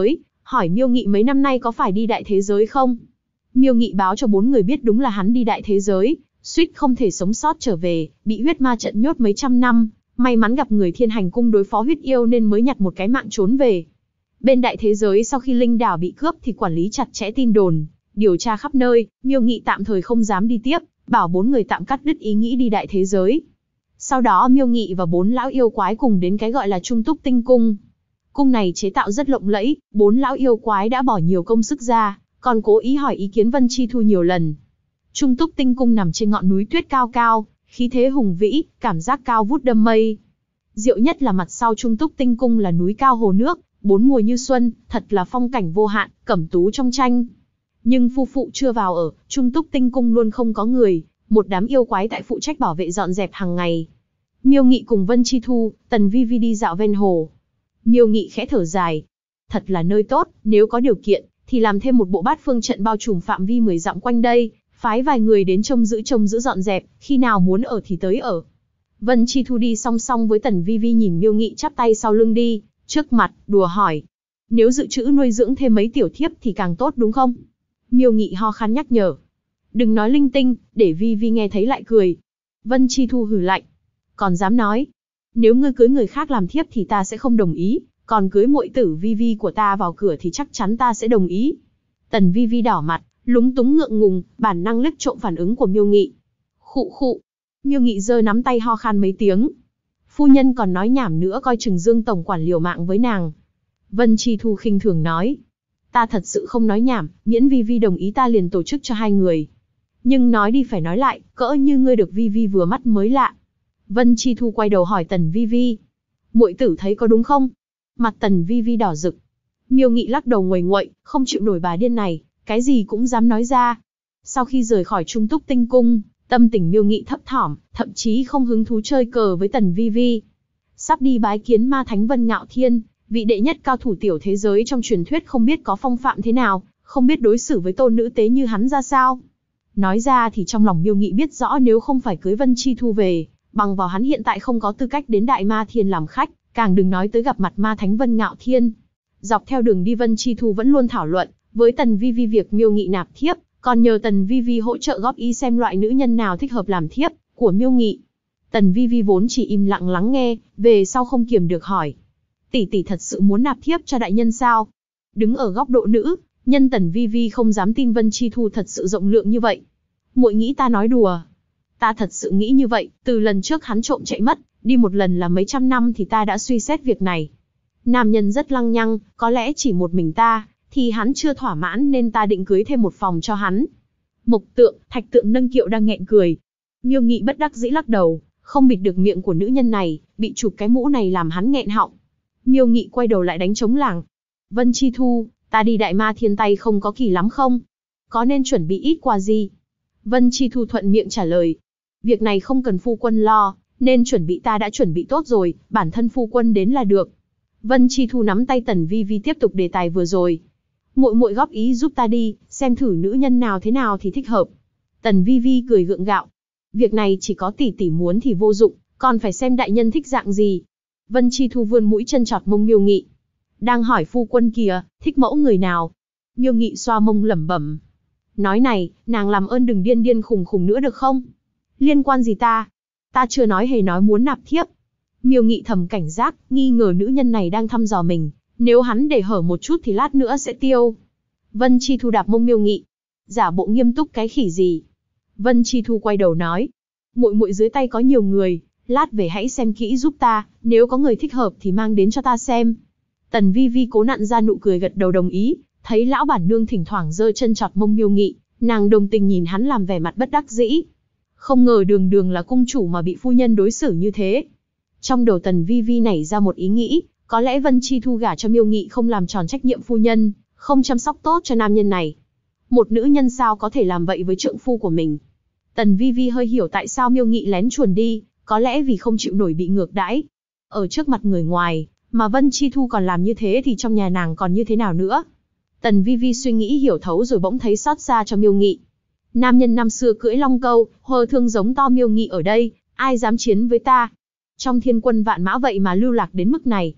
hỏi Miêu Nghị mấy năm nay có phải đi đại thế giới không. Miêu Nghị báo cho 4 người biết đúng là hắn đi đại thế giới, suýt không thể sống sót trở về, bị huyết ma trận nhốt mấy trăm năm, may mắn gặp người Thiên Hành cung đối phó huyết yêu nên mới nhặt một cái mạng trốn về. Bên đại thế giới sau khi linh đảo bị cướp thì quản lý chặt chẽ tin đồn, điều tra khắp nơi, Miêu Nghị tạm thời không dám đi tiếp, bảo 4 người tạm cắt đứt ý nghĩ đi đại thế giới. Sau đó Miêu Nghị và 4 lão yêu quái cùng đến cái gọi là Trung Túc Tinh Cung. Cung này chế tạo rất lộng lẫy, 4 lão yêu quái đã bỏ nhiều công sức ra, còn cố ý hỏi ý kiến Vân Chi Thu nhiều lần. Trung Túc Tinh Cung nằm trên ngọn núi tuyết cao cao, khí thế hùng vĩ, cảm giác cao vút đâm mây. Diệu nhất là mặt sau Trung Túc Tinh Cung là núi cao hồ nước, 4 mùa như xuân, thật là phong cảnh vô hạn, cẩm tú trong tranh. Nhưng phu phụ chưa vào ở, Trung Túc Tinh Cung luôn không có người, một đám yêu quái tại phụ trách bảo vệ dọn dẹp hàng ngày. Miêu Nghị cùng Vân Chi Thu, Tần Vi Vi đi dạo ven hồ. Miêu Nghị khẽ thở dài. Thật là nơi tốt, nếu có điều kiện, thì làm thêm một bộ bát phương trận bao trùm phạm vi 10 dặm quanh đây, phái vài người đến trông giữ dọn dẹp, khi nào muốn ở thì tới ở. Vân Chi Thu đi song song với Tần Vi Vi nhìn Miêu Nghị chắp tay sau lưng đi, trước mặt, đùa hỏi. Nếu dự trữ nuôi dưỡng thêm mấy tiểu thiếp thì càng tốt đúng không? Miêu Nghị ho khan nhắc nhở. Đừng nói linh tinh, để Vi Vi nghe thấy lại cười. Vân Chi Thu hừ lạnh. Còn dám nói. Nếu ngươi cưới người khác làm thiếp thì ta sẽ không đồng ý, còn cưới muội tử Vi Vi của ta vào cửa thì chắc chắn ta sẽ đồng ý. Tần Vi Vi đỏ mặt, lúng túng ngượng ngùng, bản năng liếc trộm phản ứng của Miêu Nghị. Khụ khụ. Miêu Nghị giơ nắm tay ho khan mấy tiếng. Phu nhân còn nói nhảm nữa coi chừng Dương tổng quản liều mạng với nàng. Vân Chi Thu khinh thường nói. Ta thật sự không nói nhảm, miễn Vi Vi đồng ý ta liền tổ chức cho 2 người. Nhưng nói đi phải nói lại, cỡ như ngươi được Vi Vi vừa mắt mới lạ. Vân Chi Thu quay đầu hỏi Tần Vi Vi. Muội tử thấy có đúng không? Mặt Tần Vi Vi đỏ rực. Miêu Nghị lắc đầu nguầy nguậy, không chịu nổi bà điên này, cái gì cũng dám nói ra. Sau khi rời khỏi Trung Túc Tinh Cung, tâm tình Miêu Nghị thấp thỏm, thậm chí không hứng thú chơi cờ với Tần Vi Vi. Sắp đi bái kiến ma thánh Vân Ngạo Thiên, vị đệ nhất cao thủ tiểu thế giới trong truyền thuyết không biết có phong phạm thế nào, không biết đối xử với tôn nữ tế như hắn ra sao. Nói ra thì trong lòng Miêu Nghị biết rõ nếu không phải cưới Vân Chi Thu về, bằng vào hắn hiện tại không có tư cách đến Đại Ma Thiên làm khách, càng đừng nói tới gặp mặt ma thánh Vân Ngạo Thiên. Dọc theo đường đi Vân Chi Thu vẫn luôn thảo luận với Tần Vi Vi việc Miêu Nghị nạp thiếp, còn nhờ Tần Vi Vi hỗ trợ góp ý xem loại nữ nhân nào thích hợp làm thiếp của Miêu Nghị. Tần Vi Vi vốn chỉ im lặng lắng nghe, về sau không kiềm được hỏi. Tỷ tỷ thật sự muốn nạp thiếp cho đại nhân sao? Đứng ở góc độ nữ, nhân Tần Vi Vi không dám tin Vân Chi Thu thật sự rộng lượng như vậy. Muội nghĩ ta nói đùa. Ta thật sự nghĩ như vậy, từ lần trước hắn trộm chạy mất, đi một lần là mấy trăm năm thì ta đã suy xét việc này. Nam nhân rất lăng nhăng, có lẽ chỉ một mình ta, thì hắn chưa thỏa mãn nên ta định cưới thêm một phòng cho hắn. Mộc Tượng, Thạch Tượng nâng kiệu đang nghẹn cười. Miêu Nghị bất đắc dĩ lắc đầu, không bịt được miệng của nữ nhân này, bị chụp cái mũ này làm hắn nghẹn họng. Miêu Nghị quay đầu lại đánh trống lảng. Vân Chi Thu, ta đi Đại Ma Thiên tay không có kỳ lắm không? Có nên chuẩn bị ít quà gì? Vân Chi Thu thuận miệng trả lời. Việc này không cần phu quân lo, nên chuẩn bị ta đã chuẩn bị tốt rồi, bản thân phu quân đến là được. Vân Chi Thu nắm tay Tần Vi Vi tiếp tục đề tài vừa rồi. Muội muội góp ý giúp ta đi, xem thử nữ nhân nào thế nào thì thích hợp. Tần Vi Vi cười gượng gạo. Việc này chỉ có tỷ tỷ muốn thì vô dụng, còn phải xem đại nhân thích dạng gì. Vân Chi Thu vươn mũi chân chọt mông Miêu Nghị. Đang hỏi phu quân kìa, thích mẫu người nào? Miêu Nghị xoa mông lẩm bẩm. Nói này, nàng làm ơn đừng điên điên khùng khùng nữa được không? Liên quan gì ta? Ta chưa nói hề nói muốn nạp thiếp. Miêu Nghị thầm cảnh giác, nghi ngờ nữ nhân này đang thăm dò mình. Nếu hắn để hở một chút thì lát nữa sẽ tiêu. Vân Chi Thu đạp mông Miêu Nghị. Giả bộ nghiêm túc cái khỉ gì? Vân Chi Thu quay đầu nói. Muội muội dưới tay có nhiều người, lát về hãy xem kỹ giúp ta, nếu có người thích hợp thì mang đến cho ta xem. Tần Vi Vi cố nặn ra nụ cười gật đầu đồng ý, thấy lão bản nương thỉnh thoảng giơ chân chọt mông Miêu Nghị, nàng đồng tình nhìn hắn làm vẻ mặt bất đắc dĩ. Không ngờ đường đường là cung chủ mà bị phu nhân đối xử như thế. Trong đầu Tần Vi Vi nảy ra một ý nghĩ, có lẽ Vân Chi Thu gả cho Miêu Nghị không làm tròn trách nhiệm phu nhân, không chăm sóc tốt cho nam nhân này. Một nữ nhân sao có thể làm vậy với trượng phu của mình? Tần Vi Vi hơi hiểu tại sao Miêu Nghị lén chuồn đi, có lẽ vì không chịu nổi bị ngược đãi. Ở trước mặt người ngoài, mà Vân Chi Thu còn làm như thế thì trong nhà nàng còn như thế nào nữa? Tần Vi Vi suy nghĩ hiểu thấu rồi bỗng thấy xót xa cho Miêu Nghị. Nam nhân năm xưa cưỡi long câu, hờ thương giống to Miêu Nghị ở đây, ai dám chiến với ta? Trong thiên quân vạn mã vậy mà lưu lạc đến mức này.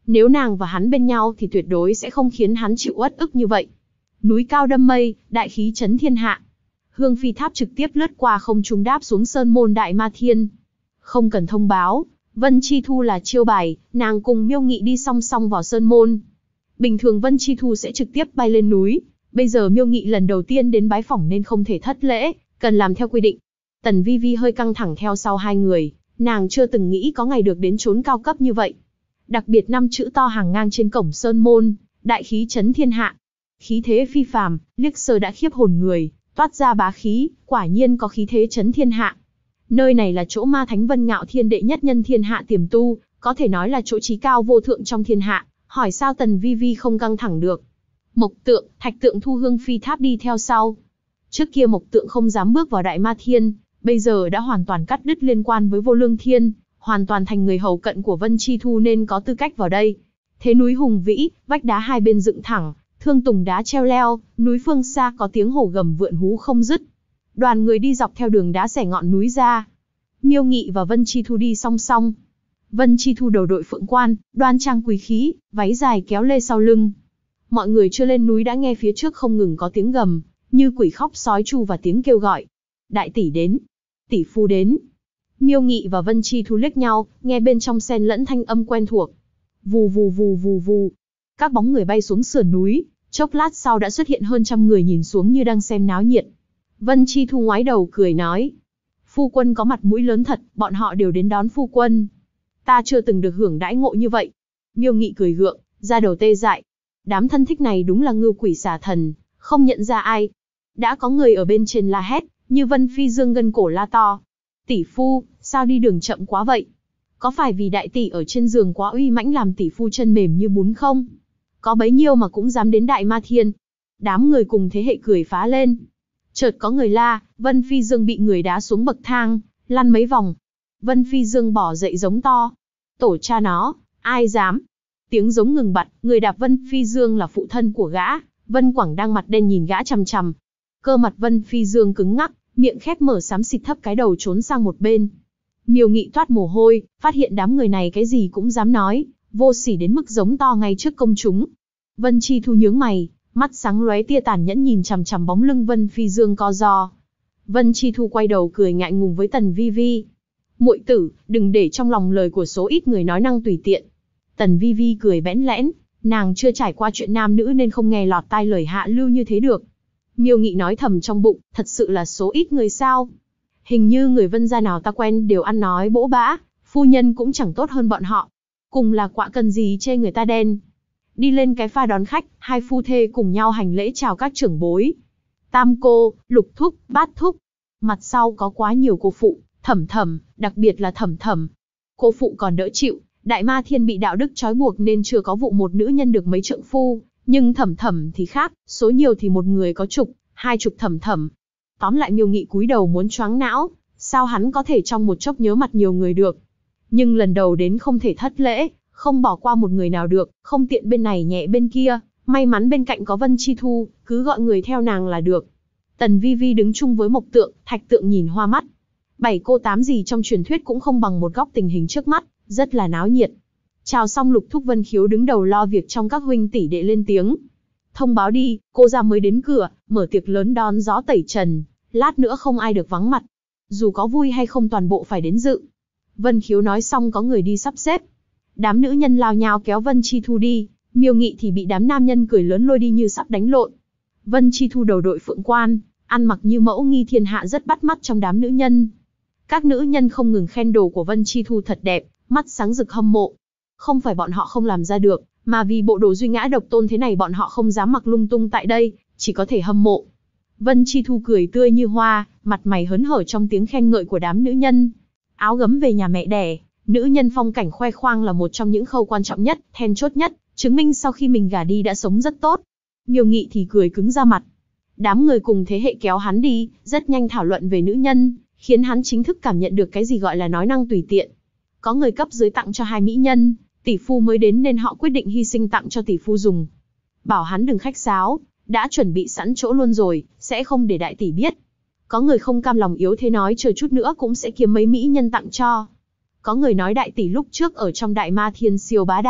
Nếu nàng và hắn bên nhau thì tuyệt đối sẽ không khiến hắn chịu uất ức như vậy. Núi cao đâm mây, đại khí chấn thiên hạ. Hương phi tháp trực tiếp lướt qua không trung đáp xuống sơn môn Đại Ma Thiên. Không cần thông báo, Vân Chi Thu là chiêu bài, nàng cùng Miêu Nghị đi song song vào sơn môn. Bình thường Vân Chi Thu sẽ trực tiếp bay lên núi, bây giờ Miêu Nghị lần đầu tiên đến bái phỏng nên không thể thất lễ, cần làm theo quy định. Tần Vi Vi hơi căng thẳng theo sau hai người, nàng chưa từng nghĩ có ngày được đến chốn cao cấp như vậy. Đặc biệt 5 chữ to hàng ngang trên cổng sơn môn, đại khí chấn thiên hạ. Khí thế phi phàm, liếc sơ đã khiếp hồn người, toát ra bá khí, quả nhiên có khí thế chấn thiên hạ. Nơi này là chỗ Ma Thánh Vân Ngạo Thiên đệ nhất nhân thiên hạ tiềm tu, có thể nói là chỗ chí cao vô thượng trong thiên hạ, hỏi sao Tần Vi Vi không căng thẳng được. Mộc Tượng, Thạch Tượng thu hương phi tháp đi theo sau. Trước kia Mộc Tượng không dám bước vào Đại Ma Thiên, bây giờ đã hoàn toàn cắt đứt liên quan với Vô Lương Thiên, hoàn toàn thành người hầu cận của Vân Chi Thu nên có tư cách vào đây. Thế núi hùng vĩ, vách đá hai bên dựng thẳng, thương tùng đá treo leo, núi phương xa có tiếng hổ gầm vượn hú không dứt. Đoàn người đi dọc theo đường đá xẻ ngọn núi ra. Miêu Nghị và Vân Chi Thu đi song song. Vân Chi Thu đầu đội phượng quan, đoan trang quý khí, váy dài kéo lê sau lưng. Mọi người chưa lên núi đã nghe phía trước không ngừng có tiếng gầm, như quỷ khóc sói tru và tiếng kêu gọi. Đại tỷ đến, tỷ phu đến. Miêu Nghị và Vân Chi Thu liếc nhau, nghe bên trong xen lẫn thanh âm quen thuộc. Vù vù vù vù vù. Các bóng người bay xuống sườn núi, chốc lát sau đã xuất hiện hơn trăm người nhìn xuống như đang xem náo nhiệt. Vân Chi Thu ngoái đầu cười nói. Phu quân có mặt mũi lớn thật, bọn họ đều đến đón phu quân. Ta chưa từng được hưởng đãi ngộ như vậy. Miêu Nghị cười gượng, da đầu tê dại. Đám thân thích này đúng là ngưu quỷ xà thần, không nhận ra ai. Đã có người ở bên trên la hét, như Vân Phi Dương gân cổ la to. Tỷ phu, sao đi đường chậm quá vậy? Có phải vì đại tỷ ở trên giường quá uy mãnh làm tỷ phu chân mềm như bún không? Có bấy nhiêu mà cũng dám đến Đại Ma Thiên. Đám người cùng thế hệ cười phá lên. Chợt có người la, Vân Phi Dương bị người đá xuống bậc thang, lăn mấy vòng. Vân Phi Dương bỏ dậy giống to. Tổ cha nó, ai dám? Tiếng giống ngừng bặt, người đạp Vân Phi Dương là phụ thân của gã. Vân Quảng đang mặt đen nhìn gã chằm chằm. Cơ mặt Vân Phi Dương cứng ngắc, miệng khép mở xám xịt thấp cái đầu trốn sang một bên. Miêu Nghị toát mồ hôi, phát hiện đám người này cái gì cũng dám nói, vô sỉ đến mức giống to ngay trước công chúng. Vân Chi Thu nhướng mày, mắt sáng lóe tia tàn nhẫn nhìn chằm chằm bóng lưng Vân Phi Dương co ro. Vân Chi Thu quay đầu cười ngại ngùng với Tần Vi Vi. Muội tử, đừng để trong lòng lời của số ít người nói năng tùy tiện. Tần Vi Vi cười bẽn lẽn, nàng chưa trải qua chuyện nam nữ nên không nghe lọt tai lời hạ lưu như thế được. Miêu Nghị nói thầm trong bụng, thật sự là số ít người sao? Hình như người Vân gia nào ta quen đều ăn nói bỗ bã, phu nhân cũng chẳng tốt hơn bọn họ. Cùng là quạ cần gì chê người ta đen. Đi lên cái pha đón khách, hai phu thê cùng nhau hành lễ chào các trưởng bối. Tam cô, lục thúc, bát thúc. Mặt sau có quá nhiều cô phụ, Thẩm Thẩm, đặc biệt là Thẩm Thẩm. Cô phụ còn đỡ chịu, Đại Ma Thiên bị đạo đức trói buộc nên chưa có vụ một nữ nhân được mấy trượng phu, nhưng Thẩm Thẩm thì khác, số nhiều thì một người có chục, hai chục Thẩm Thẩm. Tóm lại Miêu Nghị cúi đầu muốn choáng não, sao hắn có thể trong một chốc nhớ mặt nhiều người được. Nhưng lần đầu đến không thể thất lễ, không bỏ qua một người nào được, không tiện bên này nhẹ bên kia, may mắn bên cạnh có Vân Chi Thu, cứ gọi người theo nàng là được. Tần Vi Vi đứng chung với Mộc Tượng, Thạch Tượng nhìn hoa mắt. 7 cô 8 gì trong truyền thuyết cũng không bằng một góc tình hình trước mắt, rất là náo nhiệt. Chào xong Lục Thúc Vân Khiếu đứng đầu lo việc trong các huynh tỷ đệ lên tiếng. Thông báo đi, cô ra mới đến cửa, mở tiệc lớn đón gió tẩy trần, lát nữa không ai được vắng mặt. Dù có vui hay không toàn bộ phải đến dự. Vân Khiếu nói xong có người đi sắp xếp. Đám nữ nhân lao nhao kéo Vân Chi Thu đi, Miêu Nghị thì bị đám nam nhân cười lớn lôi đi như sắp đánh lộn. Vân Chi Thu đầu đội phượng quan, ăn mặc như mẫu nghi thiên hạ rất bắt mắt trong đám nữ nhân. Các nữ nhân không ngừng khen đồ của Vân Chi Thu thật đẹp, mắt sáng rực hâm mộ. Không phải bọn họ không làm ra được, mà vì bộ đồ duy ngã độc tôn thế này bọn họ không dám mặc lung tung tại đây, chỉ có thể hâm mộ. Vân Chi Thu cười tươi như hoa, mặt mày hớn hở trong tiếng khen ngợi của đám nữ nhân. Áo gấm về nhà mẹ đẻ, nữ nhân phong cảnh khoe khoang là một trong những khâu quan trọng nhất, then chốt nhất, chứng minh sau khi mình gả đi đã sống rất tốt. Miêu Nghị thì cười cứng ra mặt. Đám người cùng thế hệ kéo hắn đi, rất nhanh thảo luận về nữ nhân, khiến hắn chính thức cảm nhận được cái gì gọi là nói năng tùy tiện. Có người cấp dưới tặng cho hai mỹ nhân, tỷ phu mới đến nên họ quyết định hy sinh tặng cho tỷ phu dùng. Bảo hắn đừng khách sáo, đã chuẩn bị sẵn chỗ luôn rồi, sẽ không để đại tỷ biết. Có người không cam lòng yếu thế nói chờ chút nữa cũng sẽ kiếm mấy mỹ nhân tặng cho. Có người nói đại tỷ lúc trước ở trong Đại Ma Thiên siêu bá đạo,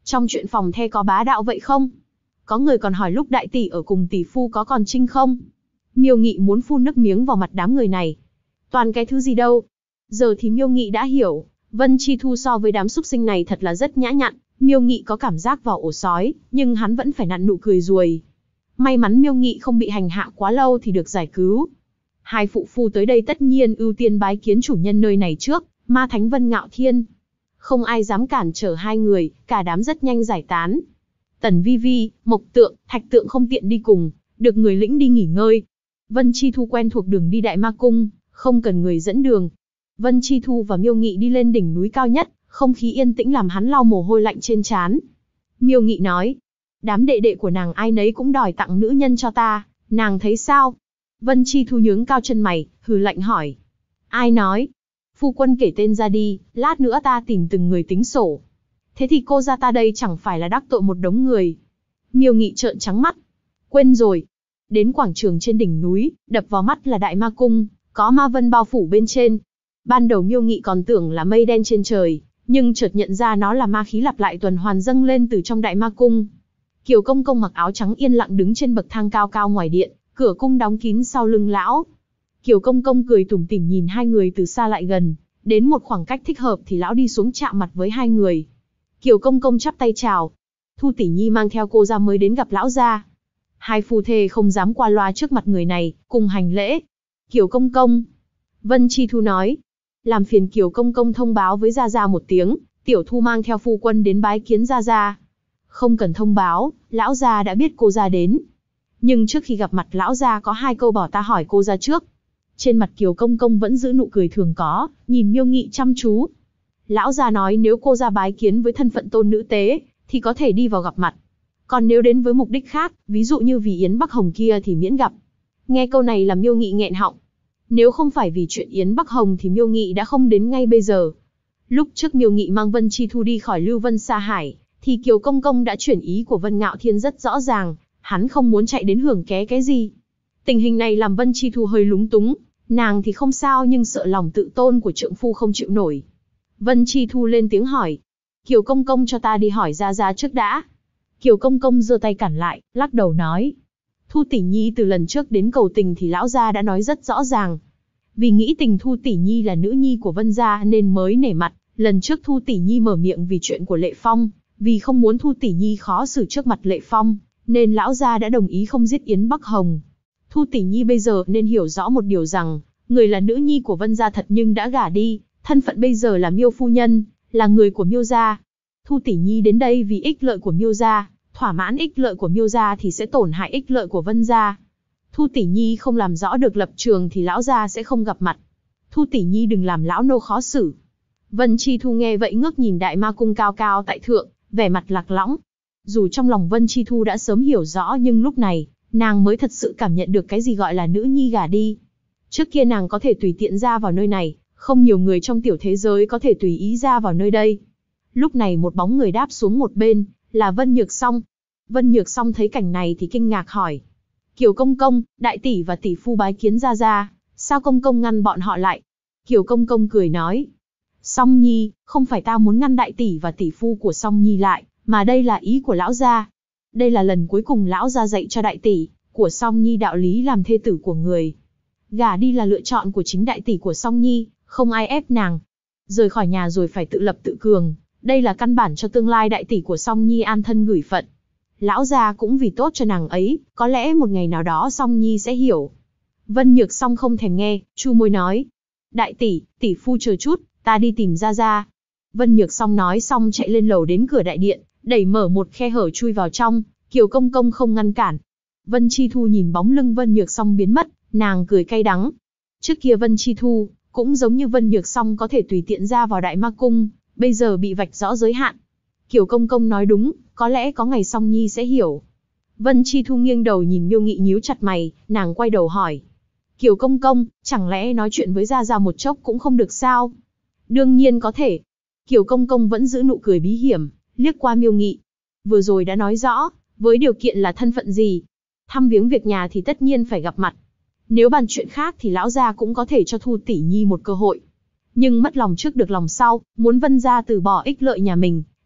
trong chuyện phòng the có bá đạo vậy không? Có người còn hỏi lúc đại tỷ ở cùng tỷ phu có còn trinh không? Miêu Nghị muốn phun nước miếng vào mặt đám người này. Toàn cái thứ gì đâu. Giờ thì Miêu Nghị đã hiểu, Vân Chi Thu so với đám súc sinh này thật là rất nhã nhặn. Miêu Nghị có cảm giác vào ổ sói, nhưng hắn vẫn phải nặn nụ cười ruồi. May mắn Miêu Nghị không bị hành hạ quá lâu thì được giải cứu. Hai phụ phu tới đây tất nhiên ưu tiên bái kiến chủ nhân nơi này trước, Ma Thánh Vân Ngạo Thiên. Không ai dám cản trở hai người, cả đám rất nhanh giải tán. Tần Vi Vi, Mộc Tượng, Thạch Tượng không tiện đi cùng, được người lĩnh đi nghỉ ngơi. Vân Chi Thu quen thuộc đường đi Đại Ma Cung, không cần người dẫn đường. Vân Chi Thu và Miêu Nghị đi lên đỉnh núi cao nhất, không khí yên tĩnh làm hắn lau mồ hôi lạnh trên trán. Miêu Nghị nói, đám đệ đệ của nàng ai nấy cũng đòi tặng nữ nhân cho ta, nàng thấy sao? Vân Chi Thu nhướng cao chân mày, hừ lạnh hỏi. Ai nói? Phu quân kể tên ra đi, lát nữa ta tìm từng người tính sổ. Thế thì cô ra ta đây chẳng phải là đắc tội một đống người. Miêu Nghị trợn trắng mắt. Quên rồi. Đến quảng trường trên đỉnh núi, đập vào mắt là Đại Ma Cung, có ma vân bao phủ bên trên. Ban đầu Miêu Nghị còn tưởng là mây đen trên trời, nhưng chợt nhận ra nó là ma khí lặp lại tuần hoàn dâng lên từ trong Đại Ma Cung. Kiều Công Công mặc áo trắng yên lặng đứng trên bậc thang cao cao ngoài điện, cửa cung đóng kín sau lưng lão. Kiều Công Công cười tủm tỉm nhìn hai người từ xa lại gần, đến một khoảng cách thích hợp thì lão đi xuống chạm mặt với hai người. Kiều Công Công chắp tay chào. Thu tỷ nhi mang theo cô ra mới đến gặp lão gia. Hai phu thê không dám qua loa trước mặt người này, cùng hành lễ. Kiều Công Công. Vân Chi Thu nói. Làm phiền Kiều Công Công thông báo với Gia Gia một tiếng, tiểu Thu mang theo phu quân đến bái kiến Gia Gia. Không cần thông báo, lão gia đã biết cô ra đến. Nhưng trước khi gặp mặt lão gia có hai câu bảo ta hỏi cô ra trước. Trên mặt Kiều Công Công vẫn giữ nụ cười thường có, nhìn Miêu Nghị chăm chú. Lão gia nói nếu cô ra bái kiến với thân phận tôn nữ tế, thì có thể đi vào gặp mặt. Còn nếu đến với mục đích khác, ví dụ như vì Yến Bắc Hồng kia thì miễn gặp. Nghe câu này làm Miêu Nghị nghẹn họng. Nếu không phải vì chuyện Yến Bắc Hồng thì Miêu Nghị đã không đến ngay bây giờ. Lúc trước Miêu Nghị mang Vân Chi Thu đi khỏi Lưu Vân Sa Hải, thì Kiều Công Công đã chuyển ý của Vân Ngạo Thiên rất rõ ràng, hắn không muốn chạy đến hưởng ké cái gì. Tình hình này làm Vân Chi Thu hơi lúng túng, nàng thì không sao nhưng sợ lòng tự tôn của trượng phu không chịu nổi. Vân Chi Thu lên tiếng hỏi, Kiều Công Công cho ta đi hỏi Gia Gia trước đã. Kiều Công Công giơ tay cản lại, lắc đầu nói, Thu tỷ nhi từ lần trước đến cầu tình thì lão gia đã nói rất rõ ràng. Vì nghĩ tình Thu tỷ nhi là nữ nhi của Vân gia nên mới nể mặt, lần trước Thu tỷ nhi mở miệng vì chuyện của Lệ Phong, vì không muốn Thu tỷ nhi khó xử trước mặt Lệ Phong, nên lão gia đã đồng ý không giết Yến Bắc Hồng. Thu tỷ nhi bây giờ nên hiểu rõ một điều rằng, người là nữ nhi của Vân gia thật nhưng đã gả đi, thân phận bây giờ là Miêu phu nhân, là người của Miêu gia. Thu tỷ nhi đến đây vì ích lợi của Miêu gia, thỏa mãn ích lợi của Miêu gia thì sẽ tổn hại ích lợi của Vân gia. Thu tỷ nhi không làm rõ được lập trường thì lão gia sẽ không gặp mặt. Thu tỷ nhi đừng làm lão nô khó xử. Vân Chi Thu nghe vậy ngước nhìn Đại Ma Cung cao cao tại thượng, vẻ mặt lạc lõng. Dù trong lòng Vân Chi Thu đã sớm hiểu rõ nhưng lúc này, nàng mới thật sự cảm nhận được cái gì gọi là nữ nhi gả đi. Trước kia nàng có thể tùy tiện ra vào nơi này, không nhiều người trong tiểu thế giới có thể tùy ý ra vào nơi đây. Lúc này một bóng người đáp xuống một bên, là Vân Nhược Song. Vân Nhược Song thấy cảnh này thì kinh ngạc hỏi. Kiều Công Công, đại tỷ và tỷ phu bái kiến Gia Gia, sao Công Công ngăn bọn họ lại? Kiều Công Công cười nói. Song Nhi, không phải ta muốn ngăn đại tỷ và tỷ phu của Song Nhi lại, mà đây là ý của lão gia. Đây là lần cuối cùng lão gia dạy cho đại tỷ của Song Nhi đạo lý làm thê tử của người. Gả đi là lựa chọn của chính đại tỷ của Song Nhi, không ai ép nàng. Rời khỏi nhà rồi phải tự lập tự cường, đây là căn bản cho tương lai đại tỷ của Song Nhi an thân gửi phận. Lão gia cũng vì tốt cho nàng ấy, có lẽ một ngày nào đó Song Nhi sẽ hiểu. Vân Nhược Song không thèm nghe, chu môi nói. Đại tỷ, tỷ phu chờ chút, ta đi tìm Gia Gia. Vân Nhược Song nói xong chạy lên lầu đến cửa đại điện, đẩy mở một khe hở chui vào trong, Kiều Công Công không ngăn cản. Vân Chi Thu nhìn bóng lưng Vân Nhược Song biến mất, nàng cười cay đắng. Trước kia Vân Chi Thu, cũng giống như Vân Nhược Song có thể tùy tiện ra vào Đại Ma Cung, bây giờ bị vạch rõ giới hạn. Kiều Công Công nói đúng, có lẽ có ngày Song Nhi sẽ hiểu. Vân Chi Thu nghiêng đầu nhìn Miêu Nghị nhíu chặt mày, nàng quay đầu hỏi. Kiều Công Công, chẳng lẽ nói chuyện với Gia Gia một chốc cũng không được sao? Đương nhiên có thể. Kiều Công Công vẫn giữ nụ cười bí hiểm, liếc qua Miêu Nghị. Vừa rồi đã nói rõ, với điều kiện là thân phận gì. Thăm viếng việc nhà thì tất nhiên phải gặp mặt. Nếu bàn chuyện khác thì lão gia cũng có thể cho Thu tỷ nhi một cơ hội. Nhưng mất lòng trước được lòng sau, muốn Vân gia từ bỏ ích lợi nhà mình,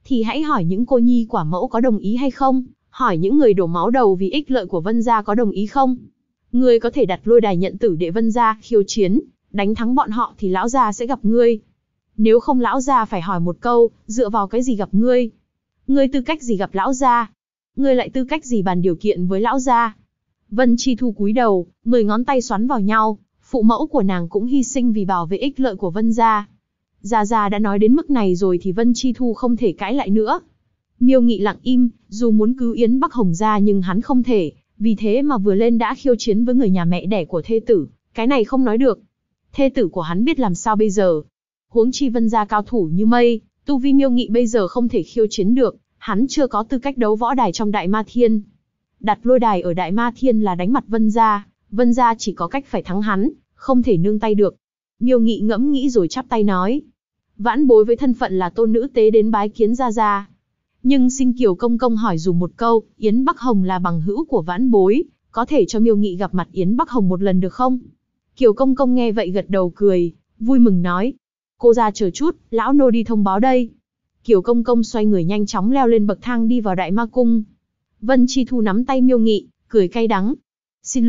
thì hãy hỏi những cô nhi quả mẫu có đồng ý hay không, hỏi những người đổ máu đầu vì ích lợi của Vân gia có đồng ý không. Ngươi có thể đặt lôi đài nhận tử đệ Vân gia khiêu chiến, đánh thắng bọn họ thì lão gia sẽ gặp ngươi. Nếu không lão gia phải hỏi một câu, dựa vào cái gì gặp ngươi? Ngươi tư cách gì gặp lão gia? Ngươi lại tư cách gì bàn điều kiện với lão gia? Vân Chi Thu cúi đầu, 10 ngón tay xoắn vào nhau, phụ mẫu của nàng cũng hy sinh vì bảo vệ ích lợi của Vân gia. Gia Gia đã nói đến mức này rồi thì Vân Chi Thu không thể cãi lại nữa. Miêu Nghị lặng im, dù muốn cứu Yến Bắc Hồng gia nhưng hắn không thể, vì thế mà vừa lên đã khiêu chiến với người nhà mẹ đẻ của thê tử, cái này không nói được. Thê tử của hắn biết làm sao bây giờ? Huống chi Vân gia cao thủ như mây, tu vi Miêu Nghị bây giờ không thể khiêu chiến được, hắn chưa có tư cách đấu võ đài trong Đại Ma Thiên. Đặt lôi đài ở Đại Ma Thiên là đánh mặt Vân gia chỉ có cách phải thắng hắn, không thể nương tay được. Miêu Nghị ngẫm nghĩ rồi chắp tay nói. Vãn bối với thân phận là tôn nữ tế đến bái kiến Gia Gia. Nhưng xin Kiều Công Công hỏi dùm một câu, Yến Bắc Hồng là bằng hữu của vãn bối, có thể cho Miêu Nghị gặp mặt Yến Bắc Hồng một lần được không? Kiều Công Công nghe vậy gật đầu cười, vui mừng nói. Cô ra chờ chút, lão nô đi thông báo đây. Kiều Công Công xoay người nhanh chóng leo lên bậc thang đi vào Đại Ma Cung. Vân Chi Thu nắm tay Miêu Nghị, cười cay đắng. Xin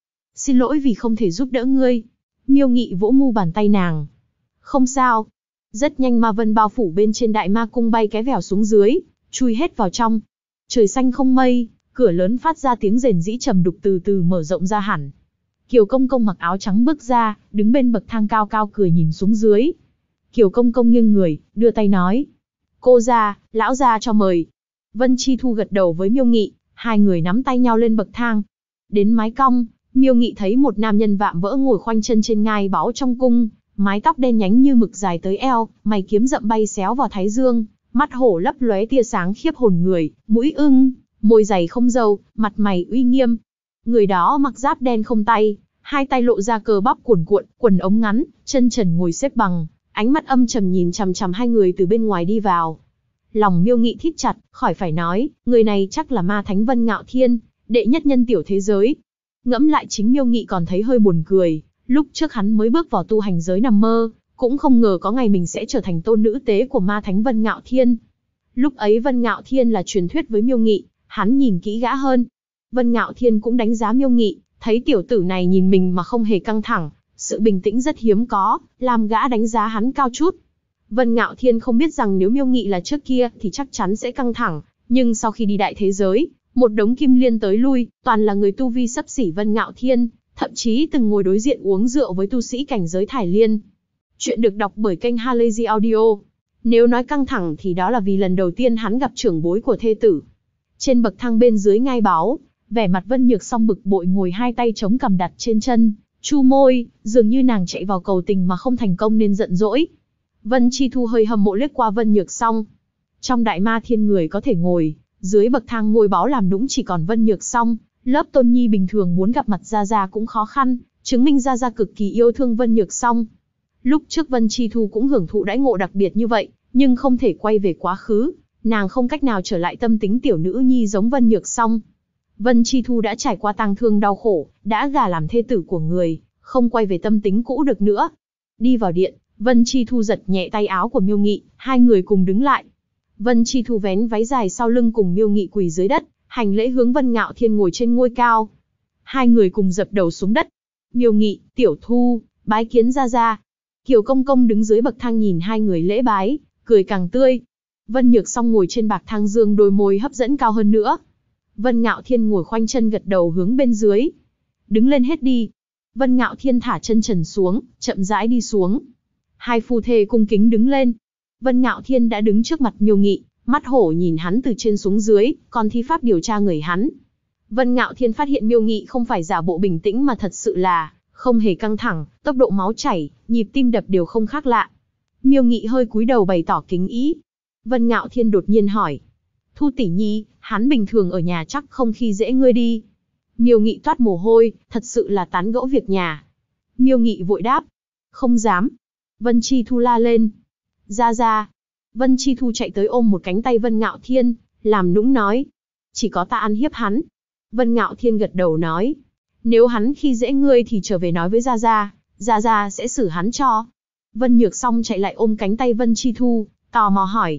lỗi vì không thể giúp đỡ ngươi. Miêu Nghị vỗ mu bàn tay nàng. Không sao. Rất nhanh ma vân bao phủ bên trên Đại Ma Cung bay cái vèo xuống dưới, chui hết vào trong. Trời xanh không mây, cửa lớn phát ra tiếng rền rĩ trầm đục từ từ mở rộng ra hẳn. Kiều Công Công mặc áo trắng bước ra, đứng bên bậc thang cao cao cười nhìn xuống dưới. Kiều Công Công nghiêng người, đưa tay nói. Cô ra, lão ra cho mời. Vân Chi Thu gật đầu với Miêu Nghị, hai người nắm tay nhau lên bậc thang. Đến mái cong, Miêu Nghị thấy một nam nhân vạm vỡ ngồi khoanh chân trên ngai báu trong cung, mái tóc đen nhánh như mực dài tới eo, mày kiếm rậm bay xéo vào thái dương, mắt hổ lấp lóe tia sáng khiếp hồn người, mũi ưng, môi dày không râu, mặt mày uy nghiêm. Người đó mặc giáp đen không tay, hai tay lộ ra cơ bắp cuồn cuộn, quần ống ngắn, chân trần ngồi xếp bằng, ánh mắt âm trầm nhìn chằm chằm hai người từ bên ngoài đi vào. Lòng Miêu Nghị thít chặt, khỏi phải nói, người này chắc là ma thánh Vân Ngạo Thiên, đệ nhất nhân tiểu thế giới. Ngẫm lại chính Miêu Nghị còn thấy hơi buồn cười, lúc trước hắn mới bước vào tu hành giới nằm mơ, cũng không ngờ có ngày mình sẽ trở thành tôn nữ tế của ma thánh Vân Ngạo Thiên. Lúc ấy Vân Ngạo Thiên là truyền thuyết với Miêu Nghị, hắn nhìn kỹ gã hơn. Vân Ngạo Thiên cũng đánh giá Miêu Nghị, thấy tiểu tử này nhìn mình mà không hề căng thẳng, sự bình tĩnh rất hiếm có, làm gã đánh giá hắn cao chút. Vân Ngạo Thiên không biết rằng nếu Miêu Nghị là trước kia thì chắc chắn sẽ căng thẳng, nhưng sau khi đi đại thế giới, một đống kim liên tới lui, toàn là người tu vi xấp xỉ Vân Ngạo Thiên, thậm chí từng ngồi đối diện uống rượu với tu sĩ cảnh giới Thải Liên. Chuyện được đọc bởi kênh Halazy Audio. Nếu nói căng thẳng thì đó là vì lần đầu tiên hắn gặp trưởng bối của thê tử. Trên bậc thang bên dưới ngai báu, vẻ mặt Vân Nhược Song bực bội ngồi hai tay chống cằm đặt trên chân, chu môi, dường như nàng chạy vào cầu tình mà không thành công nên giận dỗi. Vân Chi Thu hơi hâm mộ liếc qua Vân Nhược Song. Trong Đại Ma Thiên người có thể ngồi, dưới bậc thang ngôi báu làm nũng chỉ còn Vân Nhược Song, lớp tôn nhi bình thường muốn gặp mặt Gia Gia cũng khó khăn, chứng minh Gia Gia cực kỳ yêu thương Vân Nhược Song. Lúc trước Vân Chi Thu cũng hưởng thụ đãi ngộ đặc biệt như vậy, nhưng không thể quay về quá khứ, nàng không cách nào trở lại tâm tính tiểu nữ nhi giống Vân Nhược Song. Vân Chi Thu đã trải qua tang thương đau khổ, đã gả làm thê tử của người, không quay về tâm tính cũ được nữa. Đi vào điện, Vân Chi Thu giật nhẹ tay áo của Miêu Nghị, hai người cùng đứng lại. Vân Chi Thu vén váy dài sau lưng cùng Miêu Nghị quỳ dưới đất, hành lễ hướng Vân Ngạo Thiên ngồi trên ngôi cao. Hai người cùng dập đầu xuống đất. Miêu Nghị, Tiểu Thu, bái kiến Gia Gia. Kiều Công Công đứng dưới bậc thang nhìn hai người lễ bái, cười càng tươi. Vân Nhược Song ngồi trên bạc thang dương đôi môi hấp dẫn cao hơn nữa. Vân Ngạo Thiên ngồi khoanh chân gật đầu hướng bên dưới. Đứng lên hết đi. Vân Ngạo Thiên thả chân trần xuống, chậm rãi đi xuống. Hai phu thê cung kính đứng lên. Vân Ngạo Thiên đã đứng trước mặt Miêu Nghị, mắt hổ nhìn hắn từ trên xuống dưới, còn thi pháp điều tra người hắn. Vân Ngạo Thiên phát hiện Miêu Nghị không phải giả bộ bình tĩnh mà thật sự là không hề căng thẳng, tốc độ máu chảy, nhịp tim đập đều không khác lạ. Miêu Nghị hơi cúi đầu bày tỏ kính ý. Vân Ngạo Thiên đột nhiên hỏi. Thu tỷ nhi, hắn bình thường ở nhà chắc không khi dễ ngươi đi. Miêu Nghị toát mồ hôi, thật sự là tán gẫu việc nhà. Miêu Nghị vội đáp. Không dám. Vân Chi Thu la lên. Gia Gia. Vân Chi Thu chạy tới ôm một cánh tay Vân Ngạo Thiên, làm nũng nói. Chỉ có ta ăn hiếp hắn. Vân Ngạo Thiên gật đầu nói. Nếu hắn khi dễ ngươi thì trở về nói với Gia Gia, Gia Gia sẽ xử hắn cho. Vân Nhược Song chạy lại ôm cánh tay Vân Chi Thu, tò mò hỏi.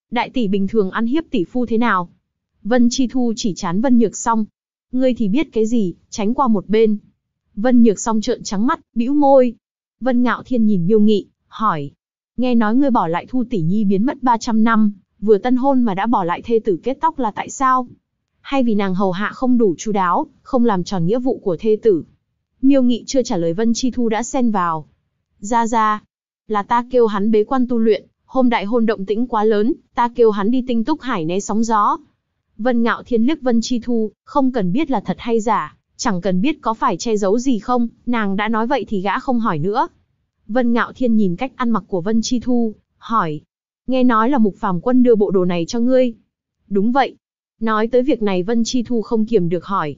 Đại tỷ bình thường ăn hiếp tỷ phu thế nào? Vân Chi Thu chỉ trán Vân Nhược Song. Ngươi thì biết cái gì, tránh qua một bên. Vân Nhược Song trợn trắng mắt, bĩu môi. Vân Ngạo Thiên nhìn Miêu Nghị, hỏi. Nghe nói ngươi bỏ lại Thu tỷ nhi biến mất 300 năm, vừa tân hôn mà đã bỏ lại thê tử kết tóc là tại sao? Hay vì nàng hầu hạ không đủ chu đáo, không làm tròn nghĩa vụ của thê tử? Miêu Nghị chưa trả lời Vân Chi Thu đã xen vào. Ra, là ta kêu hắn bế quan tu luyện, hôm đại hôn động tĩnh quá lớn, ta kêu hắn đi Tinh Túc Hải né sóng gió. Vân Ngạo Thiên liếc Vân Chi Thu, không cần biết là thật hay giả, chẳng cần biết có phải che giấu gì không, nàng đã nói vậy thì gã không hỏi nữa. Vân Ngạo Thiên nhìn cách ăn mặc của Vân Chi Thu, hỏi. Nghe nói là Mục Phàm Quân đưa bộ đồ này cho ngươi. Đúng vậy. Nói tới việc này Vân Chi Thu không kiềm được hỏi.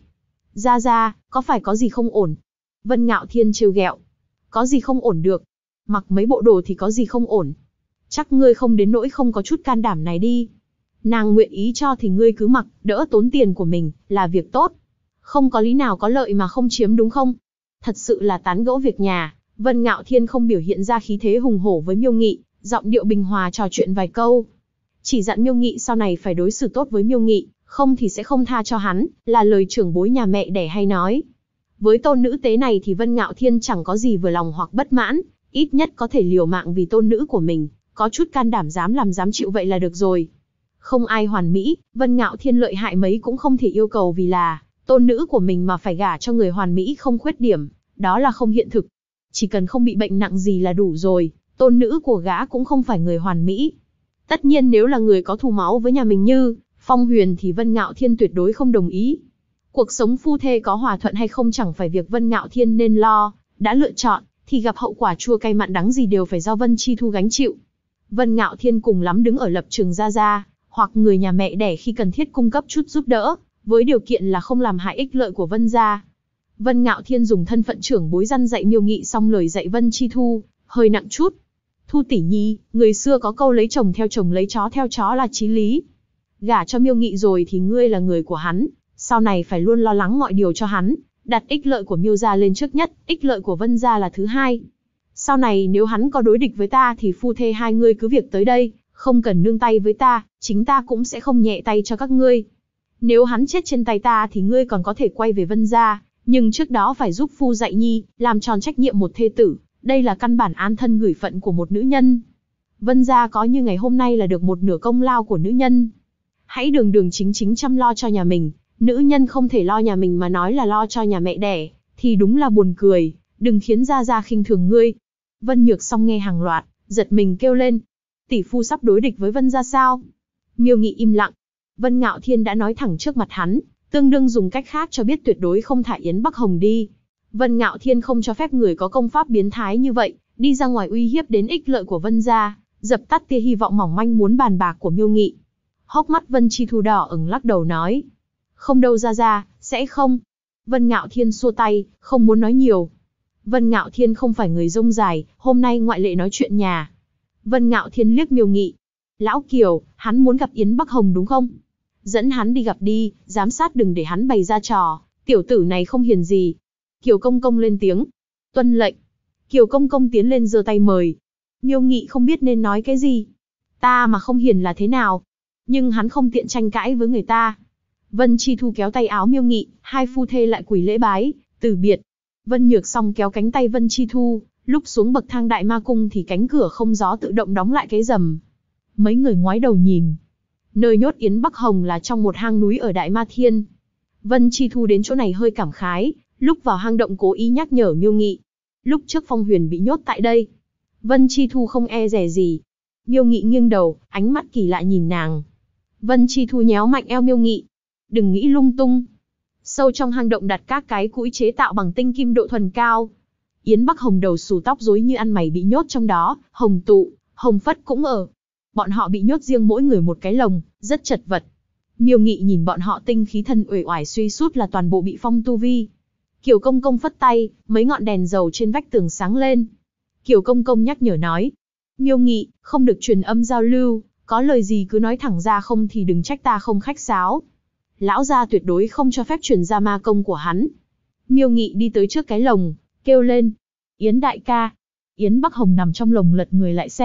Ra, có phải có gì không ổn? Vân Ngạo Thiên trêu ghẹo. Có gì không ổn được? Mặc mấy bộ đồ thì có gì không ổn? Chắc ngươi không đến nỗi không có chút can đảm này đi. Nàng nguyện ý cho thì ngươi cứ mặc, đỡ tốn tiền của mình, là việc tốt. Không có lý nào có lợi mà không chiếm đúng không? Thật sự là tán gẫu việc nhà, Vân Ngạo Thiên không biểu hiện ra khí thế hùng hổ với Miêu Nghị, giọng điệu bình hòa trò chuyện vài câu. Chỉ dặn Miêu Nghị sau này phải đối xử tốt với Miêu Nghị, không thì sẽ không tha cho hắn, là lời trưởng bối nhà mẹ đẻ hay nói. Với tôn nữ tế này thì Vân Ngạo Thiên chẳng có gì vừa lòng hoặc bất mãn, ít nhất có thể liều mạng vì tôn nữ của mình, có chút can đảm dám làm dám chịu vậy là được rồi. Không ai hoàn mỹ, Vân Ngạo Thiên lợi hại mấy cũng không thể yêu cầu vì là tôn nữ của mình mà phải gả cho người hoàn mỹ không khuyết điểm, đó là không hiện thực. Chỉ cần không bị bệnh nặng gì là đủ rồi, tôn nữ của gã cũng không phải người hoàn mỹ. Tất nhiên nếu là người có thù máu với nhà mình như Phong Huyền thì Vân Ngạo Thiên tuyệt đối không đồng ý. Cuộc sống phu thê có hòa thuận hay không chẳng phải việc Vân Ngạo Thiên nên lo, đã lựa chọn, thì gặp hậu quả chua cay mặn đắng gì đều phải do Vân Chi Thu gánh chịu. Vân Ngạo Thiên cùng lắm đứng ở lập trường Gia, hoặc người nhà mẹ đẻ khi cần thiết cung cấp chút giúp đỡ, với điều kiện là không làm hại ích lợi của Vân gia. Vân Ngạo Thiên dùng thân phận trưởng bối răn dạy Miêu Nghị xong lời dạy Vân Chi Thu, hơi nặng chút. Thu tỷ nhi, người xưa có câu lấy chồng theo chồng lấy chó theo chó là chí lý. Gả cho Miêu Nghị rồi thì ngươi là người của hắn, sau này phải luôn lo lắng mọi điều cho hắn, đặt ích lợi của Miêu gia lên trước nhất, ích lợi của Vân gia là thứ hai. Sau này nếu hắn có đối địch với ta thì phu thê hai ngươi cứ việc tới đây, không cần nương tay với ta, chính ta cũng sẽ không nhẹ tay cho các ngươi. Nếu hắn chết trên tay ta thì ngươi còn có thể quay về Vân gia, nhưng trước đó phải giúp phu dạy nhi, làm tròn trách nhiệm một thê tử, đây là căn bản an thân gửi phận của một nữ nhân. Vân gia có như ngày hôm nay là được một nửa công lao của nữ nhân. Hãy đường đường chính chính chăm lo cho nhà mình, nữ nhân không thể lo nhà mình mà nói là lo cho nhà mẹ đẻ, thì đúng là buồn cười, đừng khiến Gia khinh thường ngươi. Vân Nhược Song nghe hàng loạt, giật mình kêu lên. Tỷ phu sắp đối địch với Vân gia sao? Miêu Nghị im lặng. Vân Ngạo Thiên đã nói thẳng trước mặt hắn, tương đương dùng cách khác cho biết tuyệt đối không thả Yến Bắc Hồng đi. Vân Ngạo Thiên không cho phép người có công pháp biến thái như vậy, đi ra ngoài uy hiếp đến ích lợi của Vân gia, dập tắt tia hy vọng mỏng manh muốn bàn bạc của Miêu Nghị. Hốc mắt Vân Chi Thu đỏ ửng lắc đầu nói. Không đâu Gia, sẽ không. Vân Ngạo Thiên xua tay, không muốn nói nhiều. Vân Ngạo Thiên không phải người rông dài, hôm nay ngoại lệ nói chuyện nhà. Vân Ngạo Thiên liếc Miêu Nghị. Lão Kiều, hắn muốn gặp Yến Bắc Hồng đúng không? Dẫn hắn đi gặp đi, giám sát đừng để hắn bày ra trò, tiểu tử này không hiền gì. Kiều Công Công lên tiếng. Tuân lệnh. Kiều Công Công tiến lên giơ tay mời. Miêu Nghị không biết nên nói cái gì. Ta mà không hiền là thế nào? Nhưng hắn không tiện tranh cãi với người ta. Vân Chi Thu kéo tay áo Miêu Nghị, hai phu thê lại quỳ lễ bái, từ biệt. Vân Nhược Song kéo cánh tay Vân Chi Thu, lúc xuống bậc thang Đại Ma Cung thì cánh cửa không gió tự động đóng lại cái rầm. Mấy người ngoái đầu nhìn. Nơi nhốt Yến Bắc Hồng là trong một hang núi ở Đại Ma Thiên. Vân Chi Thu đến chỗ này hơi cảm khái, lúc vào hang động cố ý nhắc nhở Miêu Nghị. Lúc trước Phong Huyền bị nhốt tại đây. Vân Chi Thu không e dè gì. Miêu Nghị nghiêng đầu, ánh mắt kỳ lạ nhìn nàng. Vân Chi Thu nhéo mạnh eo Miêu Nghị. Đừng nghĩ lung tung. Sâu trong hang động đặt các cái cũi chế tạo bằng tinh kim độ thuần cao. Yến Bắc Hồng đầu xù tóc rối như ăn mày bị nhốt trong đó, Hồng Tụ, Hồng Phất cũng ở. Bọn họ bị nhốt riêng mỗi người một cái lồng, rất chật vật. Miêu Nghị nhìn bọn họ tinh khí thần uể oải suy sút là toàn bộ bị phong tu vi. Kiều Công Công phất tay, mấy ngọn đèn dầu trên vách tường sáng lên. Kiều Công Công nhắc nhở nói. Miêu Nghị, không được truyền âm giao lưu, có lời gì cứ nói thẳng ra không thì đừng trách ta không khách sáo. Lão gia tuyệt đối không cho phép truyền ra ma công của hắn. Miêu Nghị đi tới trước cái lồng, kêu lên. Yến đại ca. Yến Bắc Hồng nằm trong lồng lật người lại xem,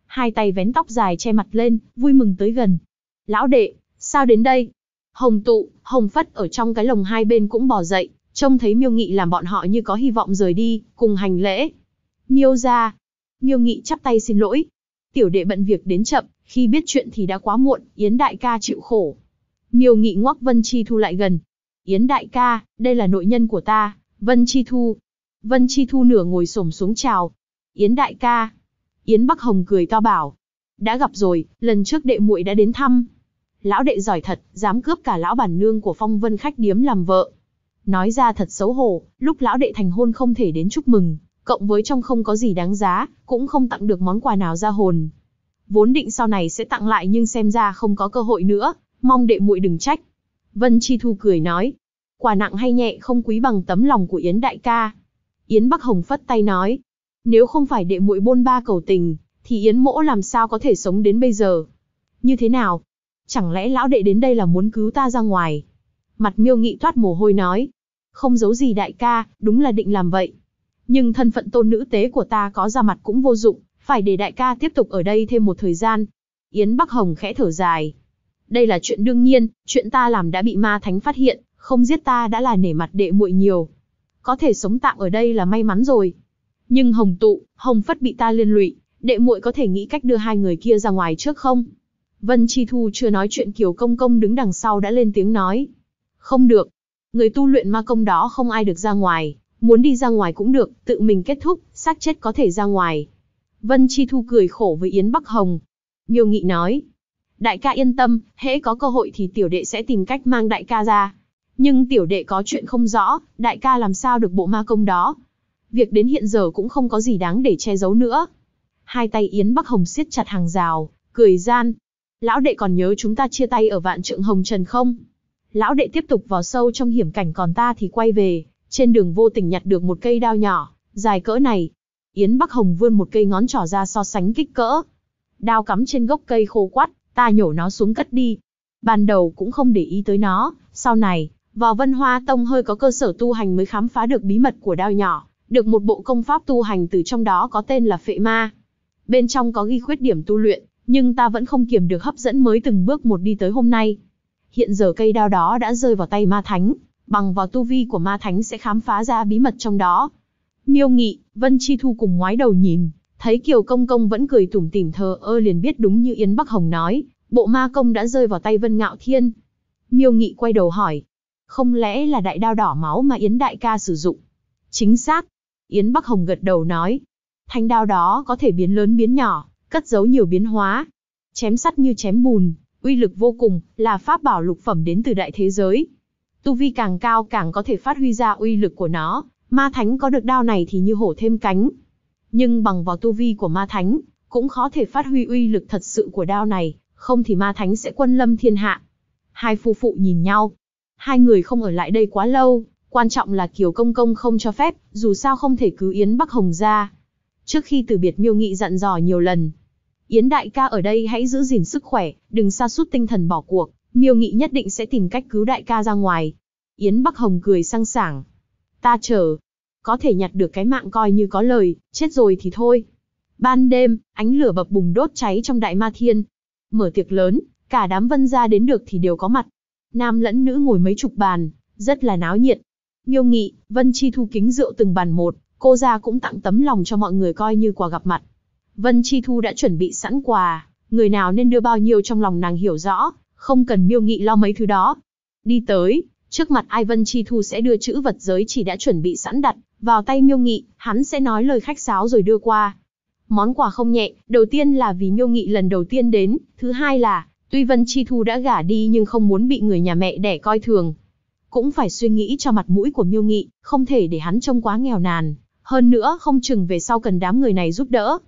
hai tay vén tóc dài che mặt lên, vui mừng tới gần. Lão đệ, sao đến đây? Hồng Tụ, Hồng Phất ở trong cái lồng hai bên cũng bò dậy, trông thấy Miêu Nghị làm bọn họ như có hy vọng rời đi, cùng hành lễ. Miêu gia. Miêu Nghị chắp tay xin lỗi. Tiểu đệ bận việc đến chậm, khi biết chuyện thì đã quá muộn, Yến đại ca chịu khổ. Miêu Nghị ngoắc Vân Chi Thu lại gần. Yến đại ca, đây là nội nhân của ta, Vân Chi Thu. Vân Chi Thu nửa ngồi xổm xuống chào. Yến đại ca. Yến Bắc Hồng cười to bảo. Đã gặp rồi, lần trước đệ muội đã đến thăm. Lão đệ giỏi thật, dám cướp cả lão bản nương của Phong Vân khách điếm làm vợ. Nói ra thật xấu hổ, lúc lão đệ thành hôn không thể đến chúc mừng, cộng với trong không có gì đáng giá, cũng không tặng được món quà nào ra hồn. Vốn định sau này sẽ tặng lại nhưng xem ra không có cơ hội nữa, mong đệ muội đừng trách. Vân Chi Thu cười nói, quà nặng hay nhẹ không quý bằng tấm lòng của Yến đại ca. Yến Bắc Hồng phất tay nói, nếu không phải đệ muội bôn ba cầu tình, thì Yến mỗ làm sao có thể sống đến bây giờ? Như thế nào? Chẳng lẽ lão đệ đến đây là muốn cứu ta ra ngoài? Mặt Miêu Nghị toát mồ hôi nói, không giấu gì đại ca, đúng là định làm vậy. Nhưng thân phận tôn nữ tế của ta có ra mặt cũng vô dụng, phải để đại ca tiếp tục ở đây thêm một thời gian. Yến Bắc Hồng khẽ thở dài. Đây là chuyện đương nhiên, chuyện ta làm đã bị ma thánh phát hiện, không giết ta đã là nể mặt đệ muội nhiều. Có thể sống tạm ở đây là may mắn rồi. Nhưng Hồng Tụ, Hồng Phất bị ta liên lụy, đệ muội có thể nghĩ cách đưa hai người kia ra ngoài trước không? Vân Chi Thu chưa nói chuyện Kiều Công Công đứng đằng sau đã lên tiếng nói. Không được. Người tu luyện ma công đó không ai được ra ngoài, muốn đi ra ngoài cũng được, tự mình kết thúc, xác chết có thể ra ngoài. Vân Chi Thu cười khổ với Yến Bắc Hồng. Miêu Nghị nói. Đại ca yên tâm, hễ có cơ hội thì tiểu đệ sẽ tìm cách mang đại ca ra. Nhưng tiểu đệ có chuyện không rõ, đại ca làm sao được bộ ma công đó. Việc đến hiện giờ cũng không có gì đáng để che giấu nữa. Hai tay Yến Bắc Hồng siết chặt hàng rào, cười gian. Lão đệ còn nhớ chúng ta chia tay ở Vạn Trượng Hồng Trần không? Lão đệ tiếp tục vào sâu trong hiểm cảnh còn ta thì quay về, trên đường vô tình nhặt được một cây đao nhỏ, dài cỡ này. Yến Bắc Hồng vươn một cây ngón trỏ ra so sánh kích cỡ. Đao cắm trên gốc cây khô quắt, ta nhổ nó xuống cất đi. Ban đầu cũng không để ý tới nó, sau này, vào Vân Hoa Tông hơi có cơ sở tu hành mới khám phá được bí mật của đao nhỏ, được một bộ công pháp tu hành từ trong đó có tên là Phệ Ma. Bên trong có ghi khuyết điểm tu luyện, nhưng ta vẫn không kiềm được hấp dẫn mới từng bước một đi tới hôm nay. Hiện giờ cây đao đó đã rơi vào tay ma thánh, bằng vào tu vi của ma thánh sẽ khám phá ra bí mật trong đó. Miêu Nghị, Vân Chi Thu cùng ngoái đầu nhìn, thấy Kiều Công Công vẫn cười tủm tỉm thờ ơ liền biết đúng như Yến Bắc Hồng nói, bộ ma công đã rơi vào tay Vân Ngạo Thiên. Miêu Nghị quay đầu hỏi, không lẽ là đại đao đỏ máu mà Yến đại ca sử dụng? Chính xác. Yến Bắc Hồng gật đầu nói, thanh đao đó có thể biến lớn biến nhỏ, cất giấu nhiều biến hóa. Chém sắt như chém bùn, uy lực vô cùng, là pháp bảo lục phẩm đến từ đại thế giới. Tu vi càng cao càng có thể phát huy ra uy lực của nó, ma thánh có được đao này thì như hổ thêm cánh. Nhưng bằng vào tu vi của ma thánh, cũng khó thể phát huy uy lực thật sự của đao này, không thì ma thánh sẽ quân lâm thiên hạ. Hai phu phụ nhìn nhau. Hai người không ở lại đây quá lâu, quan trọng là Kiều Công Công không cho phép, dù sao không thể cứu Yến Bắc Hồng ra. Trước khi từ biệt Miêu Nghị dặn dò nhiều lần. Yến đại ca ở đây hãy giữ gìn sức khỏe, đừng sa sút tinh thần bỏ cuộc, Miêu Nghị nhất định sẽ tìm cách cứu đại ca ra ngoài. Yến Bắc Hồng cười sang sảng. Ta chờ. Có thể nhặt được cái mạng coi như có lời, chết rồi thì thôi. Ban đêm, ánh lửa bập bùng đốt cháy trong Đại Ma Thiên. Mở tiệc lớn, cả đám Vân gia đến được thì đều có mặt. Nam lẫn nữ ngồi mấy chục bàn, rất là náo nhiệt. Miêu Nghị, Vân Chi Thu kính rượu từng bàn một, cô gia cũng tặng tấm lòng cho mọi người coi như quà gặp mặt. Vân Chi Thu đã chuẩn bị sẵn quà, người nào nên đưa bao nhiêu trong lòng nàng hiểu rõ, không cần Miêu Nghị lo mấy thứ đó. Đi tới, trước mặt ai Vân Chi Thu sẽ đưa chữ vật giới chỉ đã chuẩn bị sẵn đặt vào tay Miêu Nghị, hắn sẽ nói lời khách sáo rồi đưa qua. Món quà không nhẹ, đầu tiên là vì Miêu Nghị lần đầu tiên đến, thứ hai là, tuy Vân Chi Thu đã gả đi nhưng không muốn bị người nhà mẹ đẻ coi thường. Cũng phải suy nghĩ cho mặt mũi của Miêu Nghị, không thể để hắn trông quá nghèo nàn, hơn nữa không chừng về sau cần đám người này giúp đỡ.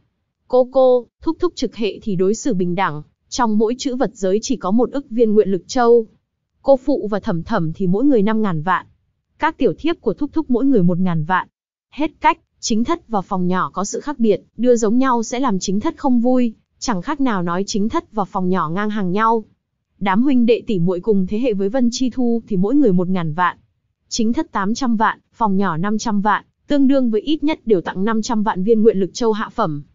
Cô, thúc thúc trực hệ thì đối xử bình đẳng, trong mỗi chữ vật giới chỉ có 1 ức viên nguyện lực châu. Cô phụ và thẩm thẩm thì mỗi người 5.000 vạn. Các tiểu thiếp của thúc thúc mỗi người 1.000 vạn. Hết cách, chính thất và phòng nhỏ có sự khác biệt, đưa giống nhau sẽ làm chính thất không vui, chẳng khác nào nói chính thất và phòng nhỏ ngang hàng nhau. Đám huynh đệ tỷ muội cùng thế hệ với Vân Chi Thu thì mỗi người 1.000 vạn. Chính thất 800 vạn, phòng nhỏ 500 vạn, tương đương với ít nhất đều tặng 500 vạn viên nguyện lực châu hạ phẩm.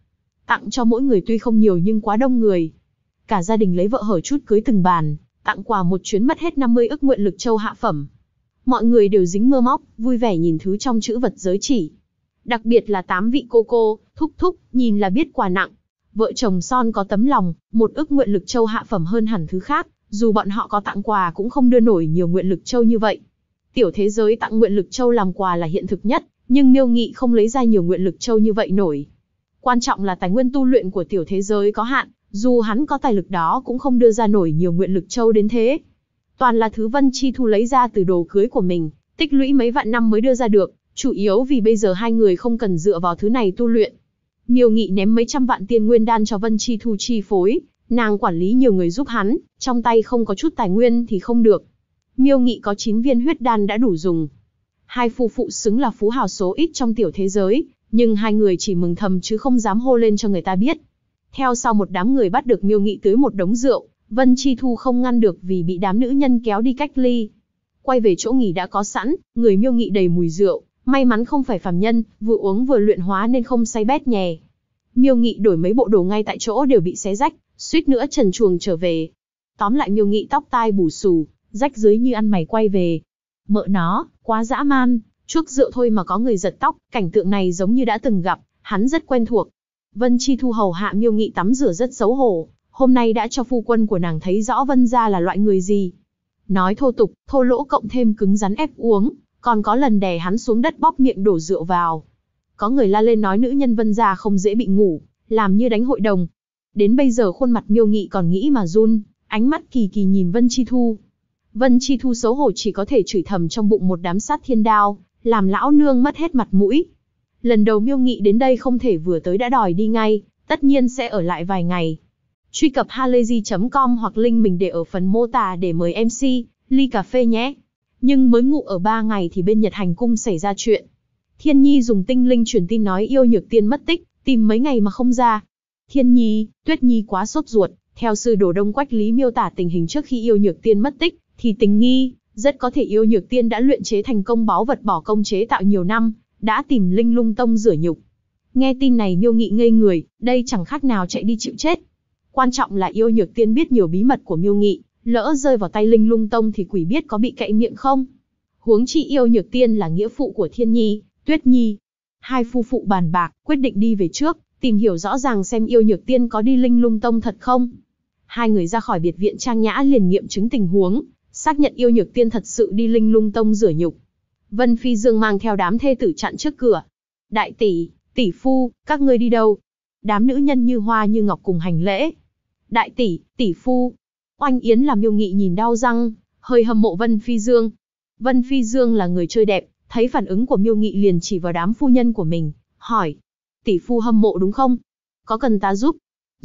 tặng cho mỗi người tuy không nhiều nhưng quá đông người. Cả gia đình lấy vợ hở chút cưới từng bàn, tặng quà một chuyến mất hết 50 ức nguyện lực châu hạ phẩm. Mọi người đều dính mơ móc, vui vẻ nhìn thứ trong chữ vật giới chỉ. Đặc biệt là 8 vị cô, thúc thúc, nhìn là biết quà nặng. Vợ chồng son có tấm lòng, 1 ức nguyện lực châu hạ phẩm hơn hẳn thứ khác, dù bọn họ có tặng quà cũng không đưa nổi nhiều nguyện lực châu như vậy. Tiểu thế giới tặng nguyện lực châu làm quà là hiện thực nhất, nhưng Miêu Nghị không lấy ra nhiều nguyện lực châu như vậy nổi. Quan trọng là tài nguyên tu luyện của tiểu thế giới có hạn, dù hắn có tài lực đó cũng không đưa ra nổi nhiều nguyện lực châu đến thế. Toàn là thứ Vân Chi Thu lấy ra từ đồ cưới của mình, tích lũy mấy vạn năm mới đưa ra được, chủ yếu vì bây giờ hai người không cần dựa vào thứ này tu luyện. Miêu Nghị ném mấy trăm vạn tiên nguyên đan cho Vân Chi Thu chi phối, nàng quản lý nhiều người giúp hắn, trong tay không có chút tài nguyên thì không được. Miêu Nghị có 9 viên huyết đan đã đủ dùng. Hai phu phụ xứng là phú hào số ít trong tiểu thế giới, nhưng hai người chỉ mừng thầm chứ không dám hô lên cho người ta biết. Theo sau một đám người bắt được Miêu Nghị tưới một đống rượu, Vân Chi Thu không ngăn được vì bị đám nữ nhân kéo đi cách ly. Quay về chỗ nghỉ đã có sẵn, người Miêu Nghị đầy mùi rượu, may mắn không phải phàm nhân, vừa uống vừa luyện hóa nên không say bét nhè. Miêu Nghị đổi mấy bộ đồ ngay tại chỗ đều bị xé rách, suýt nữa trần truồng trở về. Tóm lại Miêu Nghị tóc tai bù xù, rách rưới như ăn mày quay về. Mợ nó, quá dã man, chuốc rượu thôi mà có người giật tóc, cảnh tượng này giống như đã từng gặp, hắn rất quen thuộc. Vân Chi Thu hầu hạ Miêu Nghị tắm rửa rất xấu hổ, hôm nay đã cho phu quân của nàng thấy rõ Vân gia là loại người gì. Nói thô tục, thô lỗ cộng thêm cứng rắn ép uống, còn có lần đè hắn xuống đất bóp miệng đổ rượu vào. Có người la lên nói nữ nhân Vân gia không dễ bị ngủ, làm như đánh hội đồng. Đến bây giờ khuôn mặt Miêu Nghị còn nghĩ mà run, ánh mắt kỳ kỳ nhìn Vân Chi Thu. Vân Chi Thu xấu hổ chỉ có thể chửi thầm trong bụng một đám sát thiên đao, làm lão nương mất hết mặt mũi. Lần đầu Miêu Nghị đến đây không thể vừa tới đã đòi đi ngay, tất nhiên sẽ ở lại vài ngày. Truy cập halayzi.com hoặc link mình để ở phần mô tả để mời MC, ly cà phê nhé. Nhưng mới ngủ ở 3 ngày thì bên Nhật Hành Cung xảy ra chuyện. Thiên Nhi dùng tinh linh truyền tin nói yêu Nhược Tiên mất tích, tìm mấy ngày mà không ra. Thiên Nhi, Tuyết Nhi quá sốt ruột, theo sư đồ Đông Quách Lý miêu tả tình hình trước khi yêu Nhược Tiên mất tích, thì tình nghi, rất có thể yêu Nhược Tiên đã luyện chế thành công báu vật bỏ công chế tạo nhiều năm, đã tìm Linh Lung Tông rửa nhục. Nghe tin này Miêu Nghị ngây người, đây chẳng khác nào chạy đi chịu chết. Quan trọng là yêu Nhược Tiên biết nhiều bí mật của Miêu Nghị, lỡ rơi vào tay Linh Lung Tông thì quỷ biết có bị cậy miệng không. Huống chi yêu Nhược Tiên là nghĩa phụ của Thiên Nhi, Tuyết Nhi. Hai phu phụ bàn bạc, quyết định đi về trước, tìm hiểu rõ ràng xem yêu Nhược Tiên có đi Linh Lung Tông thật không. Hai người ra khỏi biệt viện trang nhã liền nghiệm chứng tình huống, xác nhận yêu Nhược Tiên thật sự đi Linh Lung Tông rửa nhục. Vân Phi Dương mang theo đám thê tử chặn trước cửa. Đại tỷ, tỷ phu, các ngươi đi đâu? Đám nữ nhân như hoa như ngọc cùng hành lễ. Đại tỷ, tỷ phu. Oanh Yến làm Miêu Nghị nhìn đau răng, hơi hâm mộ Vân Phi Dương. Vân Phi Dương là người chơi đẹp, thấy phản ứng của Miêu Nghị liền chỉ vào đám phu nhân của mình, hỏi. Tỷ phu hâm mộ đúng không? Có cần ta giúp?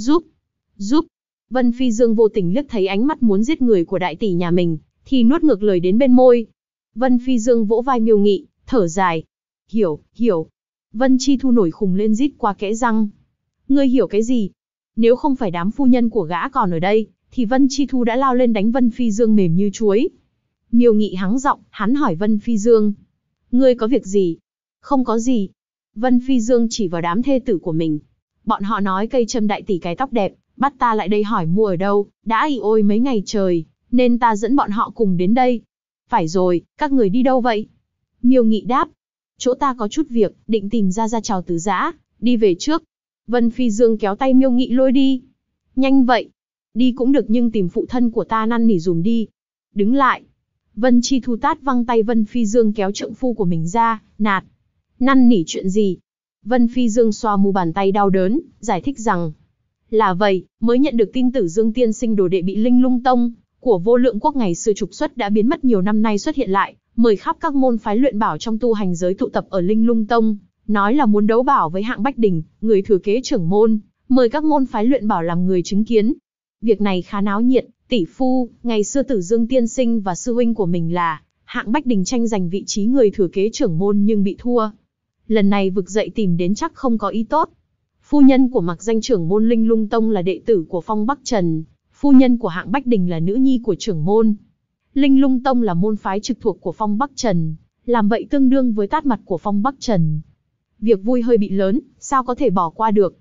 Giúp. Vân Phi Dương vô tình liếc thấy ánh mắt muốn giết người của đại tỷ nhà mình, thì nuốt ngược lời đến bên môi. Vân Phi Dương vỗ vai Miêu Nghị, thở dài. Hiểu. Vân Chi Thu nổi khùng lên rít qua kẽ răng. Ngươi hiểu cái gì? Nếu không phải đám phu nhân của gã còn ở đây, thì Vân Chi Thu đã lao lên đánh Vân Phi Dương mềm như chuối. Miêu Nghị hắng giọng, hắn hỏi Vân Phi Dương. Ngươi có việc gì? Không có gì. Vân Phi Dương chỉ vào đám thê tử của mình. Bọn họ nói cây châm đại tỷ cái tóc đẹp, bắt ta lại đây hỏi mua ở đâu, đã ì ôi mấy ngày trời, nên ta dẫn bọn họ cùng đến đây. Phải rồi, các người đi đâu vậy? Miêu Nghị đáp. Chỗ ta có chút việc, định tìm ra Trào Tử Giã, đi về trước. Vân Phi Dương kéo tay Miêu Nghị lôi đi. Nhanh vậy. Đi cũng được nhưng tìm phụ thân của ta năn nỉ dùm đi. Đứng lại. Vân Chi Thu tát văng tay Vân Phi Dương kéo trượng phu của mình ra, nạt. Năn nỉ chuyện gì? Vân Phi Dương xoa mu bàn tay đau đớn, giải thích rằng. Là vậy, mới nhận được tin Tử Dương tiên sinh đồ đệ bị Linh Lung Tông của Vô Lượng Quốc ngày xưa trục xuất đã biến mất nhiều năm nay xuất hiện lại, mời khắp các môn phái luyện bảo trong tu hành giới tụ tập ở Linh Lung Tông, nói là muốn đấu bảo với Hạng Bách Đình, người thừa kế trưởng môn, mời các môn phái luyện bảo làm người chứng kiến. Việc này khá náo nhiệt, tỷ phu, ngày xưa Tử Dương tiên sinh và sư huynh của mình là Hạng Bách Đình tranh giành vị trí người thừa kế trưởng môn nhưng bị thua. Lần này vực dậy tìm đến chắc không có ý tốt. Phu nhân của mặc danh trưởng môn Linh Lung Tông là đệ tử của Phong Bắc Trần, phu nhân của Hạng Bách Đình là nữ nhi của trưởng môn. Linh Lung Tông là môn phái trực thuộc của Phong Bắc Trần, làm vậy tương đương với tát mặt của Phong Bắc Trần. Việc vui hơi bị lớn, sao có thể bỏ qua được.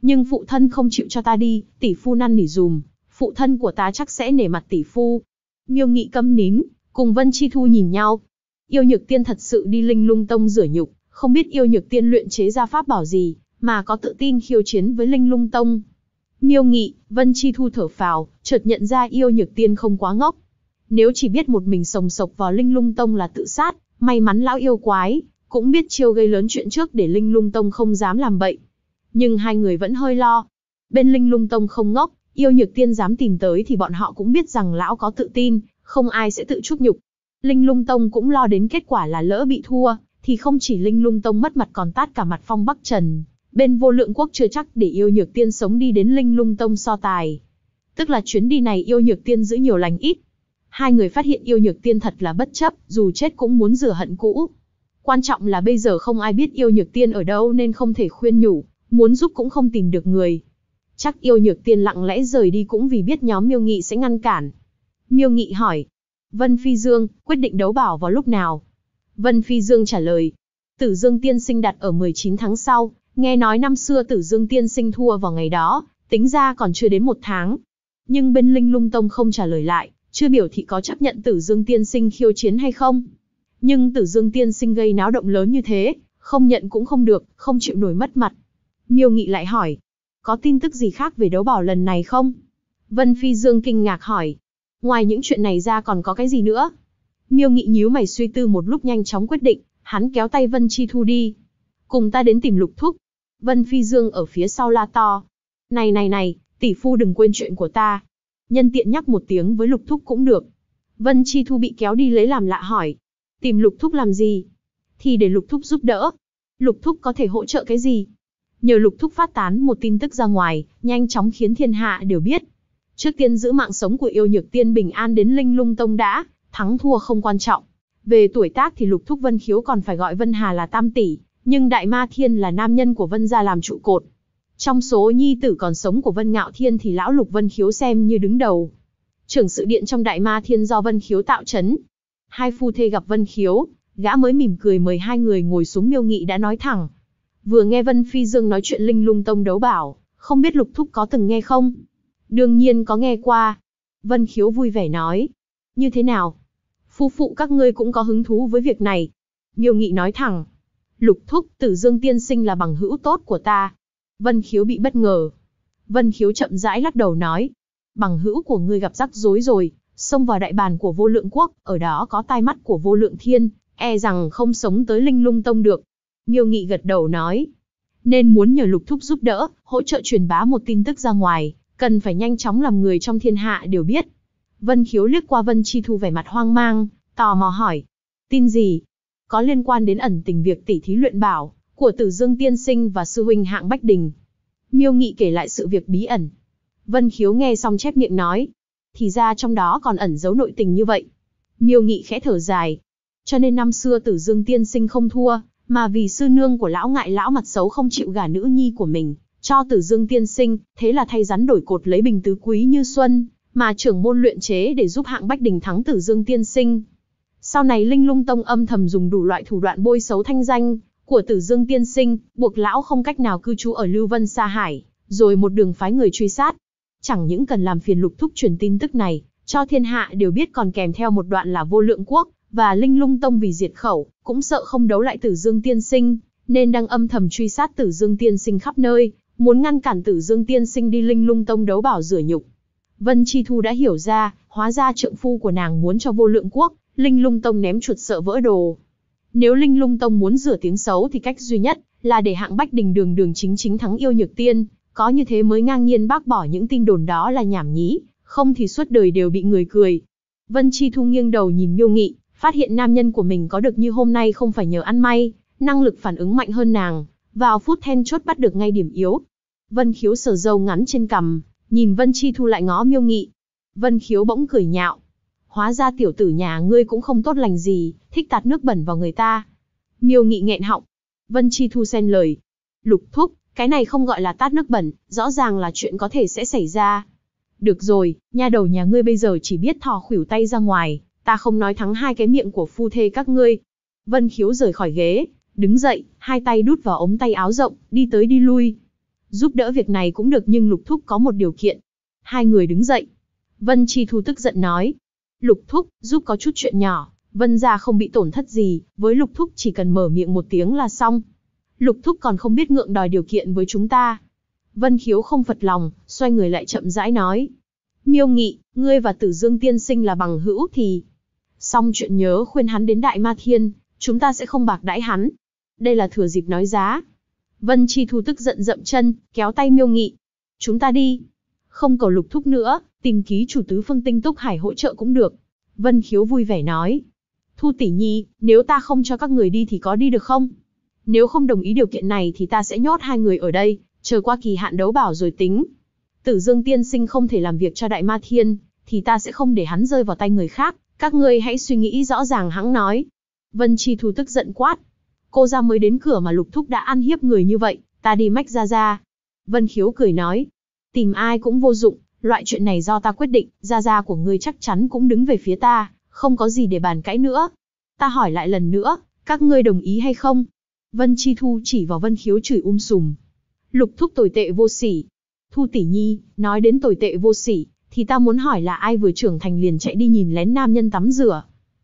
Nhưng phụ thân không chịu cho ta đi, tỷ phu năn nỉ dùm, phụ thân của ta chắc sẽ nể mặt tỷ phu. Miêu Nghị câm nín, cùng Vân Chi Thu nhìn nhau. Yêu Nhược Tiên thật sự đi Linh Lung Tông rửa nhục, không biết Yêu Nhược Tiên luyện chế ra pháp bảo gì, mà có tự tin khiêu chiến với Linh Lung Tông. Miêu Nghị, Vân Chi Thu thở phào, chợt nhận ra Yêu Nhược Tiên không quá ngốc. Nếu chỉ biết một mình sồng sộc vào Linh Lung Tông là tự sát, may mắn lão yêu quái cũng biết chiêu gây lớn chuyện trước để Linh Lung Tông không dám làm bậy. Nhưng hai người vẫn hơi lo. Bên Linh Lung Tông không ngốc, Yêu Nhược Tiên dám tìm tới thì bọn họ cũng biết rằng lão có tự tin, không ai sẽ tự chuốc nhục. Linh Lung Tông cũng lo đến kết quả là lỡ bị thua, thì không chỉ Linh Lung Tông mất mặt còn tát cả mặt Phong Bắc Trần. Bên Vô Lượng Quốc chưa chắc để Yêu Nhược Tiên sống đi đến Linh Lung Tông so tài. Tức là chuyến đi này Yêu Nhược Tiên giữ nhiều lành ít. Hai người phát hiện Yêu Nhược Tiên thật là bất chấp, dù chết cũng muốn rửa hận cũ. Quan trọng là bây giờ không ai biết Yêu Nhược Tiên ở đâu nên không thể khuyên nhủ, muốn giúp cũng không tìm được người. Chắc Yêu Nhược Tiên lặng lẽ rời đi cũng vì biết nhóm Miêu Nghị sẽ ngăn cản. Miêu Nghị hỏi, Vân Phi Dương, quyết định đấu bảo vào lúc nào? Vân Phi Dương trả lời, Tử Dương Tiên Sinh đặt ở 19 tháng sau, nghe nói năm xưa Tử Dương Tiên Sinh thua vào ngày đó, tính ra còn chưa đến 1 tháng. Nhưng bên Linh Lung Tông không trả lời lại, chưa biểu thị có chấp nhận Tử Dương Tiên Sinh khiêu chiến hay không. Nhưng Tử Dương Tiên Sinh gây náo động lớn như thế, không nhận cũng không được, không chịu nổi mất mặt. Miêu Nghị lại hỏi, có tin tức gì khác về đấu bảo lần này không? Vân Phi Dương kinh ngạc hỏi, ngoài những chuyện này ra còn có cái gì nữa? Miêu Nghị nhíu mày suy tư một lúc nhanh chóng quyết định, hắn kéo tay Vân Chi Thu đi. Cùng ta đến tìm Lục Thúc. Vân Phi Dương ở phía sau la to. Này, tỷ phu đừng quên chuyện của ta. Nhân tiện nhắc một tiếng với Lục Thúc cũng được. Vân Chi Thu bị kéo đi lấy làm lạ hỏi. Tìm Lục Thúc làm gì? Thì để Lục Thúc giúp đỡ. Lục Thúc có thể hỗ trợ cái gì? Nhờ Lục Thúc phát tán một tin tức ra ngoài, nhanh chóng khiến thiên hạ đều biết. Trước tiên giữ mạng sống của Yêu Nhược Tiên bình an đến Linh Lung Tông đã, thắng thua không quan trọng. Về tuổi tác thì Lục Thúc Vân Khiếu còn phải gọi Vân Hà là tam tỷ, nhưng Đại Ma Thiên là nam nhân của Vân gia làm trụ cột. Trong số nhi tử còn sống của Vân Ngạo Thiên thì lão Lục Vân Khiếu xem như đứng đầu. Trưởng sự điện trong Đại Ma Thiên do Vân Khiếu tạo trấn. Hai phu thê gặp Vân Khiếu, gã mới mỉm cười mời hai người ngồi xuống. Miêu Nghị đã nói thẳng. Vừa nghe Vân Phi Dương nói chuyện Linh Lung Tông đấu bảo, không biết Lục Thúc có từng nghe không? Đương nhiên có nghe qua. Vân Khiếu vui vẻ nói. Như thế nào? Phu phụ các ngươi cũng có hứng thú với việc này. Miêu Nghị nói thẳng. Lục Thúc, Tử Dương Tiên Sinh là bằng hữu tốt của ta. Vân Khiếu bị bất ngờ. Vân Khiếu chậm rãi lắc đầu nói. Bằng hữu của ngươi gặp rắc rối rồi, xông vào đại bàn của Vô Lượng Quốc, ở đó có tai mắt của Vô Lượng Thiên, e rằng không sống tới Linh Lung Tông được. Miêu Nghị gật đầu nói. Nên muốn nhờ Lục Thúc giúp đỡ, hỗ trợ truyền bá một tin tức ra ngoài, cần phải nhanh chóng làm người trong thiên hạ đều biết. Vân Khiếu liếc qua Vân Chi Thu vẻ mặt hoang mang, tò mò hỏi. Tin gì? Có liên quan đến ẩn tình việc tỉ thí luyện bảo của Tử Dương Tiên Sinh và sư huynh Hạng Bách Đình. Miêu Nghị kể lại sự việc bí ẩn. Vân Khiếu nghe xong chép miệng nói. Thì ra trong đó còn ẩn giấu nội tình như vậy. Miêu Nghị khẽ thở dài. Cho nên năm xưa Tử Dương Tiên Sinh không thua, mà vì sư nương của lão ngại lão mặt xấu không chịu gả nữ nhi của mình cho Tử Dương Tiên Sinh, thế là thay rắn đổi cột lấy bình tứ quý như xuân, mà trưởng môn luyện chế để giúp Hạng Bách Đình thắng Tử Dương Tiên Sinh. Sau này Linh Lung Tông âm thầm dùng đủ loại thủ đoạn bôi xấu thanh danh của Tử Dương Tiên Sinh, buộc lão không cách nào cư trú ở Lưu Vân Sa Hải, rồi một đường phái người truy sát. Chẳng những cần làm phiền Lục Thúc truyền tin tức này cho thiên hạ đều biết, còn kèm theo một đoạn là Vô Lượng Quốc và Linh Lung Tông vì diệt khẩu, cũng sợ không đấu lại Tử Dương Tiên Sinh, nên đang âm thầm truy sát Tử Dương Tiên Sinh khắp nơi, muốn ngăn cản Tử Dương Tiên Sinh đi Linh Lung Tông đấu bảo rửa nhục. Vân Chi Thu đã hiểu ra, hóa ra trượng phu của nàng muốn cho Vô Lượng Quốc, Linh Lung Tông ném chuột sợ vỡ đồ. Nếu Linh Lung Tông muốn rửa tiếng xấu thì cách duy nhất là để Hạng Bách Đình đường đường chính chính thắng Yêu Nhược Tiên, có như thế mới ngang nhiên bác bỏ những tin đồn đó là nhảm nhí, không thì suốt đời đều bị người cười. Vân Chi Thu nghiêng đầu nhìn Miêu Nghị, phát hiện nam nhân của mình có được như hôm nay không phải nhờ ăn may, năng lực phản ứng mạnh hơn nàng, vào phút then chốt bắt được ngay điểm yếu. Vân Khiếu sờ râu ngắn trên cằm, nhìn Vân Chi Thu lại ngó Miêu Nghị. Vân Khiếu bỗng cười nhạo. Hóa ra tiểu tử nhà ngươi cũng không tốt lành gì, thích tạt nước bẩn vào người ta. Miêu Nghị nghẹn họng. Vân Chi Thu xen lời. Lục Thúc, cái này không gọi là tát nước bẩn, rõ ràng là chuyện có thể sẽ xảy ra. Được rồi, nha đầu nhà ngươi bây giờ chỉ biết thò khuỷu tay ra ngoài, ta không nói thắng hai cái miệng của phu thê các ngươi. Vân Khiếu rời khỏi ghế, đứng dậy, hai tay đút vào ống tay áo rộng, đi tới đi lui. Giúp đỡ việc này cũng được nhưng Lục Thúc có một điều kiện. Hai người đứng dậy. Vân Chi Thu tức giận nói. Lục Thúc, giúp có chút chuyện nhỏ, Vân gia không bị tổn thất gì, với Lục Thúc chỉ cần mở miệng một tiếng là xong. Lục Thúc còn không biết ngượng đòi điều kiện với chúng ta. Vân Khiếu không phật lòng, xoay người lại chậm rãi nói. Miêu Nghị, ngươi và Tử Dương tiên sinh là bằng hữu thì... Xong chuyện nhớ khuyên hắn đến Đại Ma Thiên, chúng ta sẽ không bạc đãi hắn. Đây là thừa dịp nói giá. Vân Chi Thu tức giận dậm chân, kéo tay Miêu Nghị. Chúng ta đi. Không cầu Lục Thúc nữa, tìm ký chủ Tứ Phương Tinh Túc Hải hỗ trợ cũng được. Vân Khiếu vui vẻ nói. Thu tỷ nhi, nếu ta không cho các người đi thì có đi được không? Nếu không đồng ý điều kiện này thì ta sẽ nhốt hai người ở đây, chờ qua kỳ hạn đấu bảo rồi tính. Tử Dương tiên sinh không thể làm việc cho Đại Ma Thiên, thì ta sẽ không để hắn rơi vào tay người khác. Các ngươi hãy suy nghĩ rõ ràng hẵng nói. Vân Chi Thu tức giận quát. Cô ra mới đến cửa mà Lục Thúc đã ăn hiếp người như vậy, ta đi mách Gia Gia. Vân Khiếu cười nói. Tìm ai cũng vô dụng, loại chuyện này do ta quyết định, Gia Gia của ngươi chắc chắn cũng đứng về phía ta, không có gì để bàn cãi nữa. Ta hỏi lại lần nữa, các ngươi đồng ý hay không? Vân Chi Thu chỉ vào Vân Khiếu chửi sùm. Lục Thúc tồi tệ vô sỉ. Thu tỷ nhi, nói đến tồi tệ vô sỉ, thì ta muốn hỏi là ai vừa trưởng thành liền chạy đi nhìn lén nam nhân tắm rửa.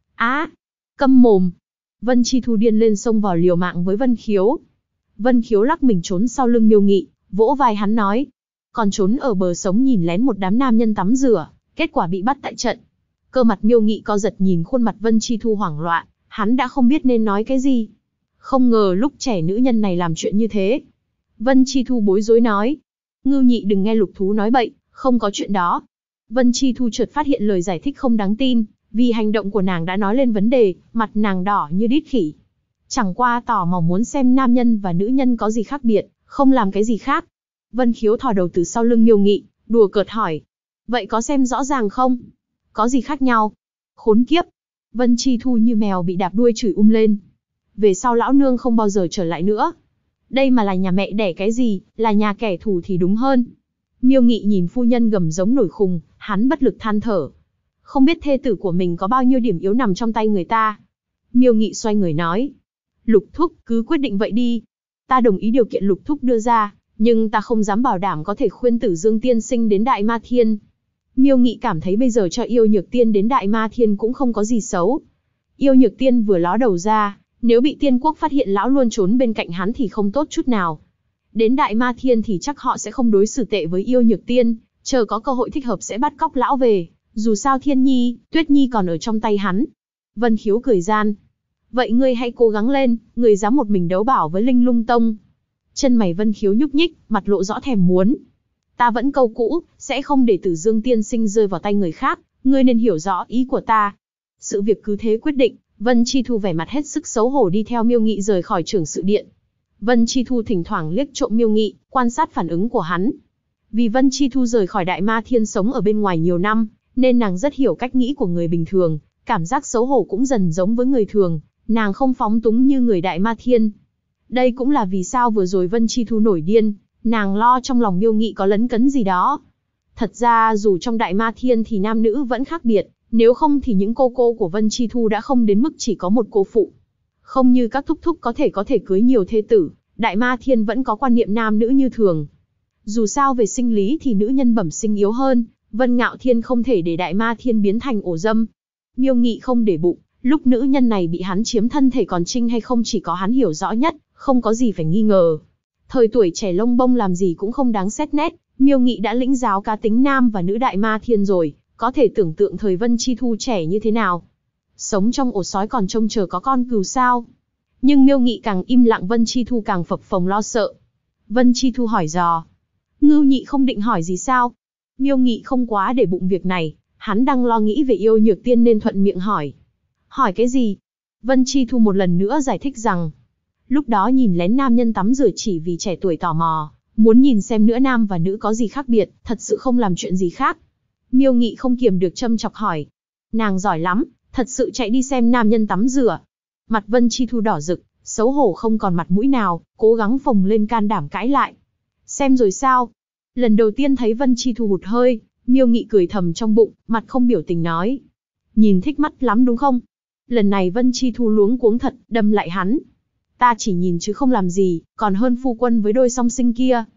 Câm mồm. Vân Chi Thu điên lên xông vào liều mạng với Vân Khiếu. Vân Khiếu lắc mình trốn sau lưng Miêu Nghị, vỗ vai hắn nói. Còn trốn ở bờ sống nhìn lén một đám nam nhân tắm rửa, kết quả bị bắt tại trận. Cơ mặt Miêu Nghị co giật nhìn khuôn mặt Vân Chi Thu hoảng loạn, hắn đã không biết nên nói cái gì. Không ngờ lúc trẻ nữ nhân này làm chuyện như thế. Vân Chi Thu bối rối nói. Ngưu Nhị đừng nghe Lục Thú nói bậy, không có chuyện đó. Vân Chi Thu chợt phát hiện lời giải thích không đáng tin, vì hành động của nàng đã nói lên vấn đề, mặt nàng đỏ như đít khỉ. Chẳng qua tỏ mò muốn xem nam nhân và nữ nhân có gì khác biệt, không làm cái gì khác. Vân Khiếu thò đầu từ sau lưng Miêu Nghị, đùa cợt hỏi. Vậy có xem rõ ràng không? Có gì khác nhau? Khốn kiếp! Vân Chi Thu như mèo bị đạp đuôi chửi lên. Về sau lão nương không bao giờ trở lại nữa. Đây mà là nhà mẹ đẻ cái gì, là nhà kẻ thù thì đúng hơn. Miêu Nghị nhìn phu nhân gầm giống nổi khùng, hắn bất lực than thở. Không biết thê tử của mình có bao nhiêu điểm yếu nằm trong tay người ta. Miêu Nghị xoay người nói. Lục Thúc, cứ quyết định vậy đi. Ta đồng ý điều kiện Lục Thúc đưa ra, nhưng ta không dám bảo đảm có thể khuyên Tử Dương tiên sinh đến Đại Ma Thiên. Miêu Nghị cảm thấy bây giờ cho Yêu Nhược Tiên đến Đại Ma Thiên cũng không có gì xấu. Yêu Nhược Tiên vừa ló đầu ra, nếu bị Tiên Quốc phát hiện lão luôn trốn bên cạnh hắn thì không tốt chút nào. Đến Đại Ma Thiên thì chắc họ sẽ không đối xử tệ với Yêu Nhược Tiên, chờ có cơ hội thích hợp sẽ bắt cóc lão về. Dù sao Thiên Nhi, Tuyết Nhi còn ở trong tay hắn. Vân Khiếu cười gian. Vậy ngươi hãy cố gắng lên, ngươi dám một mình đấu bảo với Linh Lung Tông. Chân mày Vân Khiếu nhúc nhích, mặt lộ rõ thèm muốn. Ta vẫn câu cũ, sẽ không để Tử Dương tiên sinh rơi vào tay người khác, ngươi nên hiểu rõ ý của ta. Sự việc cứ thế quyết định, Vân Chi Thu vẻ mặt hết sức xấu hổ đi theo Miêu Nghị rời khỏi trưởng sự điện. Vân Chi Thu thỉnh thoảng liếc trộm Miêu Nghị, quan sát phản ứng của hắn. Vì Vân Chi Thu rời khỏi Đại Ma Thiên sống ở bên ngoài nhiều năm, nên nàng rất hiểu cách nghĩ của người bình thường, cảm giác xấu hổ cũng dần giống với người thường, nàng không phóng túng như người Đại Ma Thiên. Đây cũng là vì sao vừa rồi Vân Chi Thu nổi điên, nàng lo trong lòng Miêu Nghị có lấn cấn gì đó. Thật ra dù trong Đại Ma Thiên thì nam nữ vẫn khác biệt, nếu không thì những cô của Vân Chi Thu đã không đến mức chỉ có một cô phụ. Không như các thúc thúc có thể cưới nhiều thê tử, Đại Ma Thiên vẫn có quan niệm nam nữ như thường. Dù sao về sinh lý thì nữ nhân bẩm sinh yếu hơn, Vân Ngạo Thiên không thể để Đại Ma Thiên biến thành ổ dâm. Miêu Nghị không để bụng, lúc nữ nhân này bị hắn chiếm thân thể còn trinh hay không chỉ có hắn hiểu rõ nhất, không có gì phải nghi ngờ. Thời tuổi trẻ lông bông làm gì cũng không đáng xét nét, Miêu Nghị đã lĩnh giáo cá tính nam và nữ Đại Ma Thiên rồi, có thể tưởng tượng thời Vân Chi Thu trẻ như thế nào. Sống trong ổ sói còn trông chờ có con cừu sao. Nhưng Miêu Nghị càng im lặng Vân Chi Thu càng phập phồng lo sợ. Vân Chi Thu hỏi dò. Ngưu Nhị không định hỏi gì sao? Miêu Nghị không quá để bụng việc này, hắn đang lo nghĩ về Yêu Nhược Tiên nên thuận miệng hỏi. Hỏi cái gì? Vân Chi Thu một lần nữa giải thích rằng, lúc đó nhìn lén nam nhân tắm rửa chỉ vì trẻ tuổi tò mò, muốn nhìn xem nữa nam và nữ có gì khác biệt, thật sự không làm chuyện gì khác. Miêu Nghị không kiềm được châm chọc hỏi. Nàng giỏi lắm, thật sự chạy đi xem nam nhân tắm rửa. Mặt Vân Chi Thu đỏ rực, xấu hổ không còn mặt mũi nào, cố gắng phồng lên can đảm cãi lại. Xem rồi sao? Lần đầu tiên thấy Vân Chi Thu hụt hơi, Miêu Nghị cười thầm trong bụng, mặt không biểu tình nói. Nhìn thích mắt lắm đúng không? Lần này Vân Chi Thu luống cuống thật, đâm lại hắn. Ta chỉ nhìn chứ không làm gì, còn hơn phu quân với đôi song sinh kia.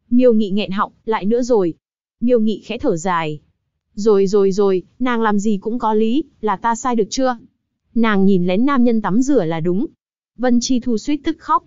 Miêu Nghị nghẹn họng, lại nữa rồi. Miêu Nghị khẽ thở dài. Rồi, nàng làm gì cũng có lý, là ta sai được chưa? Nàng nhìn lén nam nhân tắm rửa là đúng. Vân Chi Thu suýt tức khóc.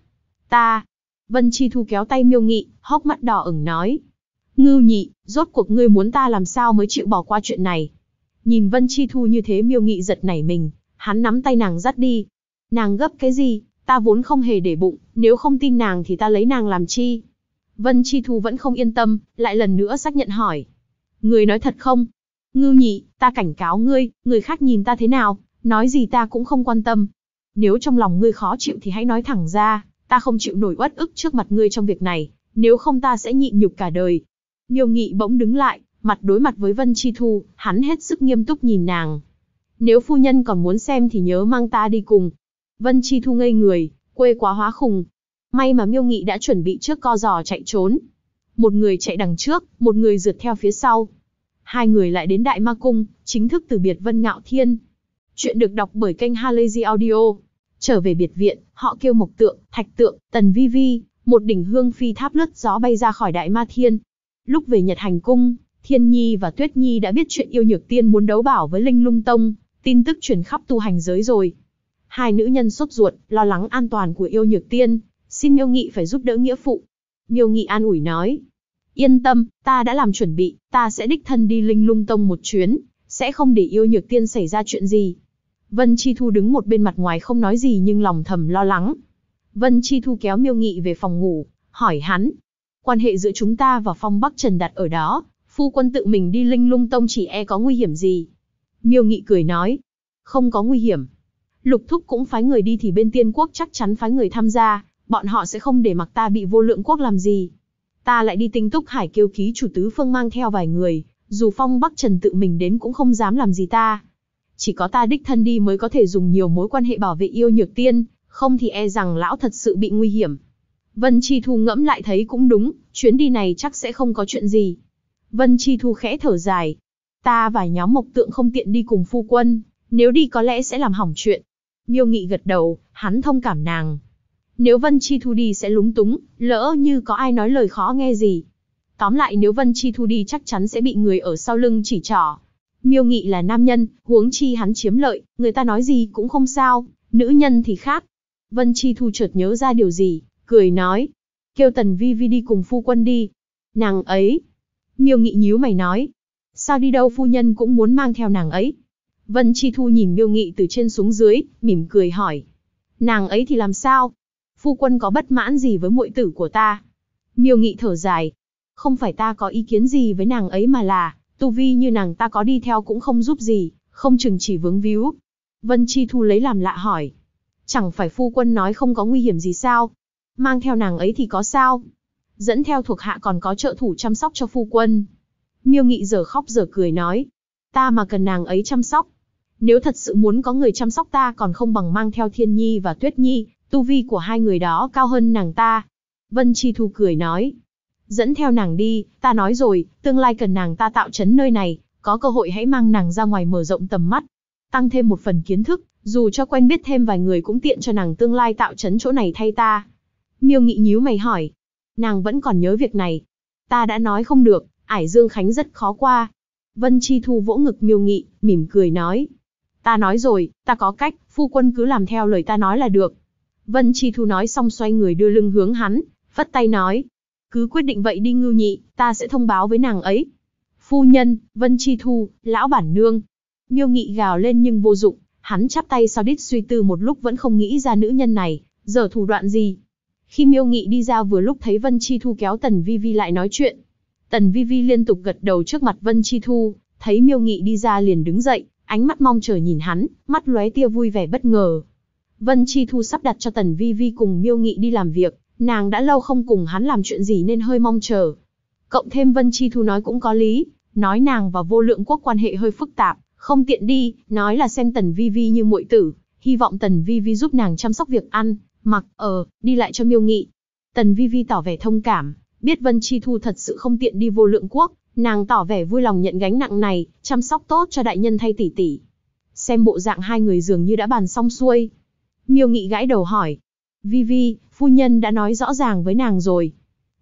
Vân Chi Thu kéo tay Miêu Nghị, hốc mắt đỏ ửng nói. Ngưu Nhị, rốt cuộc ngươi muốn ta làm sao mới chịu bỏ qua chuyện này? Nhìn Vân Chi Thu như thế Miêu Nghị giật nảy mình, hắn nắm tay nàng dắt đi. Nàng gấp cái gì, ta vốn không hề để bụng, nếu không tin nàng thì ta lấy nàng làm chi? Vân Chi Thu vẫn không yên tâm, lại lần nữa xác nhận hỏi. Ngươi nói thật không? Ngưu Nhị, ta cảnh cáo ngươi, người khác nhìn ta thế nào, nói gì ta cũng không quan tâm. Nếu trong lòng ngươi khó chịu thì hãy nói thẳng ra, ta không chịu nổi uất ức trước mặt ngươi trong việc này, nếu không ta sẽ nhịn nhục cả đời. Miêu Nghị bỗng đứng lại, mặt đối mặt với Vân Chi Thu, hắn hết sức nghiêm túc nhìn nàng. Nếu phu nhân còn muốn xem thì nhớ mang ta đi cùng. Vân Chi Thu ngây người, quê quá hóa khùng. May mà Miêu Nghị đã chuẩn bị trước co giò chạy trốn. Một người chạy đằng trước, một người rượt theo phía sau. Hai người lại đến Đại Ma Cung, chính thức từ biệt Vân Ngạo Thiên. Chuyện được đọc bởi kênh Halazy Audio. Trở về biệt viện, họ kêu Mộc Tượng, Thạch Tượng, Tần Vi Vi, một đỉnh hương phi tháp lướt gió bay ra khỏi Đại Ma Thiên. Lúc về Nhật Hành Cung, Thiên Nhi và Tuyết Nhi đã biết chuyện Yêu Nhược Tiên muốn đấu bảo với Linh Lung Tông, tin tức truyền khắp tu hành giới rồi. Hai nữ nhân sốt ruột, lo lắng an toàn của Yêu Nhược Tiên, xin Miêu Nghị phải giúp đỡ nghĩa phụ. Miêu Nghị an ủi nói, yên tâm, ta đã làm chuẩn bị, ta sẽ đích thân đi Linh Lung Tông một chuyến, sẽ không để Yêu Nhược Tiên xảy ra chuyện gì. Vân Chi Thu đứng một bên mặt ngoài không nói gì nhưng lòng thầm lo lắng. Vân Chi Thu kéo Miêu Nghị về phòng ngủ, hỏi hắn, quan hệ giữa chúng ta và Phong Bắc Trần đặt ở đó, phu quân tự mình đi Linh Lung Tông chỉ e có nguy hiểm gì? Miêu Nghị cười nói, không có nguy hiểm. Lục Thúc cũng phái người đi thì bên Tiên Quốc chắc chắn phái người tham gia, bọn họ sẽ không để mặc ta bị Vô Lượng Quốc làm gì. Ta lại đi Tinh Túc Hải kêu ký chủ tứ phương mang theo vài người, dù Phong Bắc Trần tự mình đến cũng không dám làm gì ta. Chỉ có ta đích thân đi mới có thể dùng nhiều mối quan hệ bảo vệ Yêu Nhược Tiên, không thì e rằng lão thật sự bị nguy hiểm. Vân Chi Thu ngẫm lại thấy cũng đúng, chuyến đi này chắc sẽ không có chuyện gì. Vân Chi Thu khẽ thở dài. Ta và nhóm Mộc Tượng không tiện đi cùng phu quân, nếu đi có lẽ sẽ làm hỏng chuyện. Miêu Nghị gật đầu, hắn thông cảm nàng. Nếu Vân Chi Thu đi sẽ lúng túng, lỡ như có ai nói lời khó nghe gì. Tóm lại nếu Vân Chi Thu đi chắc chắn sẽ bị người ở sau lưng chỉ trỏ. Miêu Nghị là nam nhân, huống chi hắn chiếm lợi, người ta nói gì cũng không sao, nữ nhân thì khác. Vân Chi Thu chợt nhớ ra điều gì, cười nói, kêu Tần Vi Vi đi cùng phu quân đi. Nàng ấy. Miêu Nghị nhíu mày nói, sao đi đâu phu nhân cũng muốn mang theo nàng ấy. Vân Chi Thu nhìn Miêu Nghị từ trên xuống dưới, mỉm cười hỏi, nàng ấy thì làm sao? Phu quân có bất mãn gì với muội tử của ta? Miêu Nghị thở dài, không phải ta có ý kiến gì với nàng ấy mà là, tu vi như nàng ta có đi theo cũng không giúp gì, không chừng chỉ vướng víu. Vân Chi Thu lấy làm lạ hỏi, chẳng phải phu quân nói không có nguy hiểm gì sao? Mang theo nàng ấy thì có sao? Dẫn theo thuộc hạ còn có trợ thủ chăm sóc cho phu quân. Miêu Nghị giờ khóc giờ cười nói, ta mà cần nàng ấy chăm sóc. Nếu thật sự muốn có người chăm sóc ta còn không bằng mang theo Thiên Nhi và Tuyết Nhi, tu vi của hai người đó cao hơn nàng ta. Vân Chi Thu cười nói, dẫn theo nàng đi, ta nói rồi, tương lai cần nàng ta tạo trấn nơi này, có cơ hội hãy mang nàng ra ngoài mở rộng tầm mắt, tăng thêm một phần kiến thức, dù cho quen biết thêm vài người cũng tiện cho nàng tương lai tạo trấn chỗ này thay ta. Miêu Nghị nhíu mày hỏi, nàng vẫn còn nhớ việc này? Ta đã nói không được, Ải Dương Khánh rất khó qua. Vân Chi Thu vỗ ngực Miêu Nghị, mỉm cười nói, ta nói rồi, ta có cách, phu quân cứ làm theo lời ta nói là được. Vân Chi Thu nói xong xoay người đưa lưng hướng hắn, phất tay nói, cứ quyết định vậy đi Ngưu Nhị, ta sẽ thông báo với nàng ấy. Phu nhân, Vân Chi Thu, lão bản nương. Miêu Nghị gào lên nhưng vô dụng, hắn chắp tay sau đít suy tư một lúc vẫn không nghĩ ra nữ nhân này, giở thủ đoạn gì. Khi Miêu Nghị đi ra vừa lúc thấy Vân Chi Thu kéo Tần Vi Vi lại nói chuyện. Tần Vi Vi liên tục gật đầu trước mặt Vân Chi Thu, thấy Miêu Nghị đi ra liền đứng dậy, ánh mắt mong chờ nhìn hắn, mắt lóe tia vui vẻ bất ngờ. Vân Chi Thu sắp đặt cho Tần Vi Vi cùng Miêu Nghị đi làm việc, nàng đã lâu không cùng hắn làm chuyện gì nên hơi mong chờ. Cộng thêm Vân Chi Thu nói cũng có lý, nói nàng và Vô Lượng Quốc quan hệ hơi phức tạp, không tiện đi, nói là xem Tần Vi Vi như muội tử, hy vọng Tần Vi Vi giúp nàng chăm sóc việc ăn, mặc, đi lại cho Miêu Nghị. Tần Vi Vi tỏ vẻ thông cảm, biết Vân Chi Thu thật sự không tiện đi Vô Lượng Quốc, nàng tỏ vẻ vui lòng nhận gánh nặng này, chăm sóc tốt cho đại nhân thay tỷ tỷ. Xem bộ dạng hai người dường như đã bàn xong xuôi. Miêu Nghị gãi đầu hỏi, Vi Vi, phu nhân đã nói rõ ràng với nàng rồi.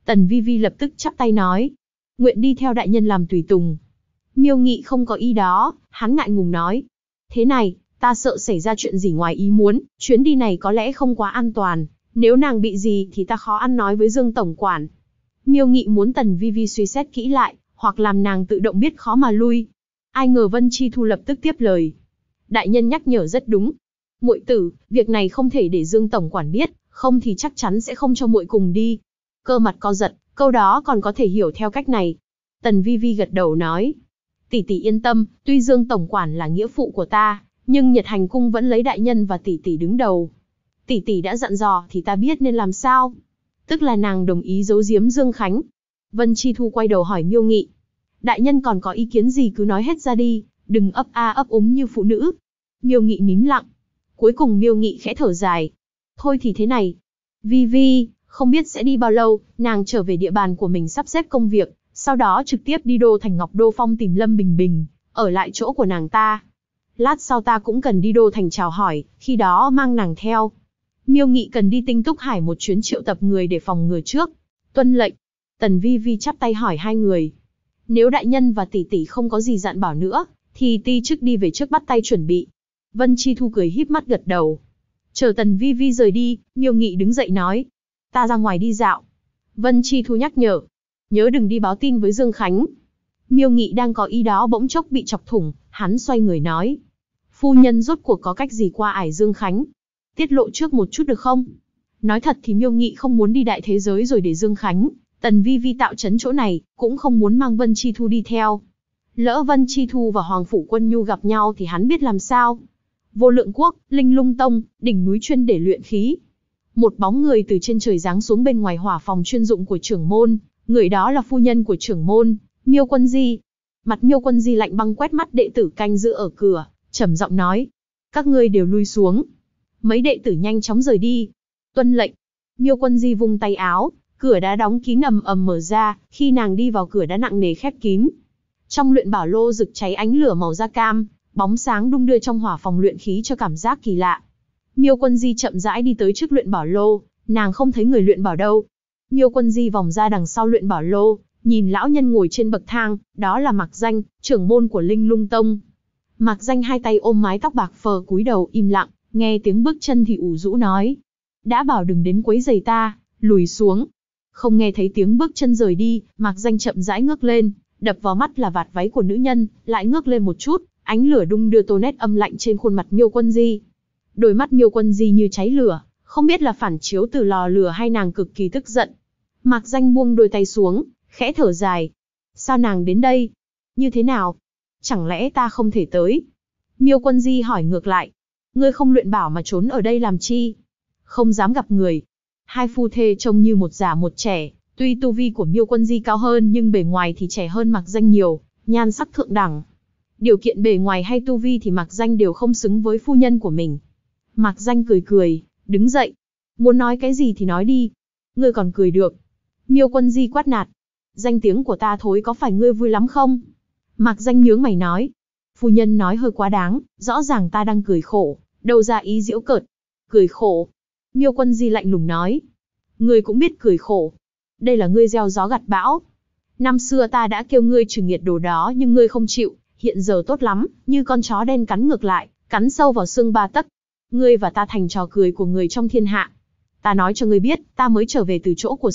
Tần Vi Vi lập tức chắp tay nói, nguyện đi theo đại nhân làm tùy tùng. Miêu Nghị không có ý đó, hắn ngại ngùng nói, thế này, ta sợ xảy ra chuyện gì ngoài ý muốn, chuyến đi này có lẽ không quá an toàn, nếu nàng bị gì thì ta khó ăn nói với Dương tổng quản. Miêu Nghị muốn Tần Vi Vi suy xét kỹ lại, hoặc làm nàng tự động biết khó mà lui. Ai ngờ Vân Chi Thu lập tức tiếp lời, đại nhân nhắc nhở rất đúng. Muội tử, việc này không thể để Dương tổng quản biết, không thì chắc chắn sẽ không cho muội cùng đi. Cơ mặt co giật, câu đó còn có thể hiểu theo cách này. Tần Vi Vi gật đầu nói, tỷ tỷ yên tâm, tuy Dương tổng quản là nghĩa phụ của ta, nhưng Nhật Hành cung vẫn lấy đại nhân và tỷ tỷ đứng đầu. Tỷ tỷ đã dặn dò thì ta biết nên làm sao. Tức là nàng đồng ý giấu giếm Dương Khánh. Vân Chi Thu quay đầu hỏi Miêu Nghị, đại nhân còn có ý kiến gì cứ nói hết ra đi, đừng ấp a ấp úng như phụ nữ. Miêu Nghị nín lặng. Cuối cùng Miêu Nghị khẽ thở dài. Thôi thì thế này. Vi Vi, không biết sẽ đi bao lâu, nàng trở về địa bàn của mình sắp xếp công việc, sau đó trực tiếp đi đô thành Ngọc Đô Phong tìm Lâm Bình Bình, ở lại chỗ của nàng ta. Lát sau ta cũng cần đi đô thành chào hỏi, khi đó mang nàng theo. Miêu Nghị cần đi Tinh Túc Hải một chuyến triệu tập người để phòng ngừa trước. Tuân lệnh. Tần Vi Vi chắp tay hỏi hai người. Nếu đại nhân và tỷ tỷ không có gì dặn bảo nữa, thì ti trước đi về trước bắt tay chuẩn bị. Vân Chi Thu cười híp mắt gật đầu. Chờ Tần Vi Vi rời đi, Miêu Nghị đứng dậy nói, ta ra ngoài đi dạo. Vân Chi Thu nhắc nhở, nhớ đừng đi báo tin với Dương Khánh. Miêu Nghị đang có ý đó bỗng chốc bị chọc thủng, hắn xoay người nói, phu nhân rốt cuộc có cách gì qua ải Dương Khánh? Tiết lộ trước một chút được không? Nói thật thì Miêu Nghị không muốn đi đại thế giới rồi để Dương Khánh, Tần Vi Vi tạo chấn chỗ này, cũng không muốn mang Vân Chi Thu đi theo. Lỡ Vân Chi Thu và Hoàng Phủ Quân Nhu gặp nhau thì hắn biết làm sao? Vô Lượng Quốc, Linh Lung Tông, đỉnh núi chuyên để luyện khí. Một bóng người từ trên trời giáng xuống bên ngoài hỏa phòng chuyên dụng của trưởng môn, người đó là phu nhân của trưởng môn, Miêu Quân Di. Mặt Miêu Quân Di lạnh băng quét mắt đệ tử canh giữ ở cửa, trầm giọng nói, các ngươi đều lui xuống. Mấy đệ tử nhanh chóng rời đi. Tuân lệnh. Miêu Quân Di vung tay áo, cửa đá đóng kín ầm ầm mở ra, khi nàng đi vào cửa đá nặng nề khép kín. Trong luyện bảo lô rực cháy ánh lửa màu da cam, bóng sáng đung đưa trong hỏa phòng luyện khí cho cảm giác kỳ lạ. Miêu Quân Di chậm rãi đi tới trước luyện bảo lô, nàng không thấy người luyện bảo đâu. Miêu Quân Di vòng ra đằng sau luyện bảo lô, nhìn lão nhân ngồi trên bậc thang, đó là Mạc Danh, trưởng môn của Linh Lung Tông. Mạc Danh hai tay ôm mái tóc bạc phơ cúi đầu im lặng, nghe tiếng bước chân thì ủ rũ nói, đã bảo đừng đến quấy rầy ta, lùi xuống. Không nghe thấy tiếng bước chân rời đi, Mạc Danh chậm rãi ngước lên, đập vào mắt là vạt váy của nữ nhân, lại ngước lên một chút, ánh lửa đung đưa tô nét âm lạnh trên khuôn mặt Miêu Quân Di. Đôi mắt Miêu Quân Di như cháy lửa, không biết là phản chiếu từ lò lửa hay nàng cực kỳ tức giận. Mạc Danh buông đôi tay xuống, khẽ thở dài. Sao nàng đến đây? Như thế nào? Chẳng lẽ ta không thể tới? Miêu Quân Di hỏi ngược lại. Ngươi không luyện bảo mà trốn ở đây làm chi? Không dám gặp người. Hai phu thê trông như một già một trẻ, tuy tu vi của Miêu Quân Di cao hơn nhưng bề ngoài thì trẻ hơn Mạc Danh nhiều, nhan sắc thượng đẳng. Điều kiện bề ngoài hay tu vi thì Mạc Danh đều không xứng với phu nhân của mình. Mạc Danh cười cười, đứng dậy. Muốn nói cái gì thì nói đi. Ngươi còn cười được. Miêu Quân Di quát nạt. Danh tiếng của ta thối có phải ngươi vui lắm không? Mạc Danh nhướng mày nói. Phu nhân nói hơi quá đáng, rõ ràng ta đang cười khổ, đâu ra ý giễu cợt. Cười khổ. Miêu Quân Di lạnh lùng nói. Ngươi cũng biết cười khổ. Đây là ngươi gieo gió gặt bão. Năm xưa ta đã kêu ngươi trừ nghiệt đồ đó nhưng ngươi không chịu, hiện giờ tốt lắm, như con chó đen cắn ngược lại, cắn sâu vào xương ba tấc. Ngươi và ta thành trò cười của người trong thiên hạ. Ta nói cho ngươi biết, ta mới trở về từ chỗ của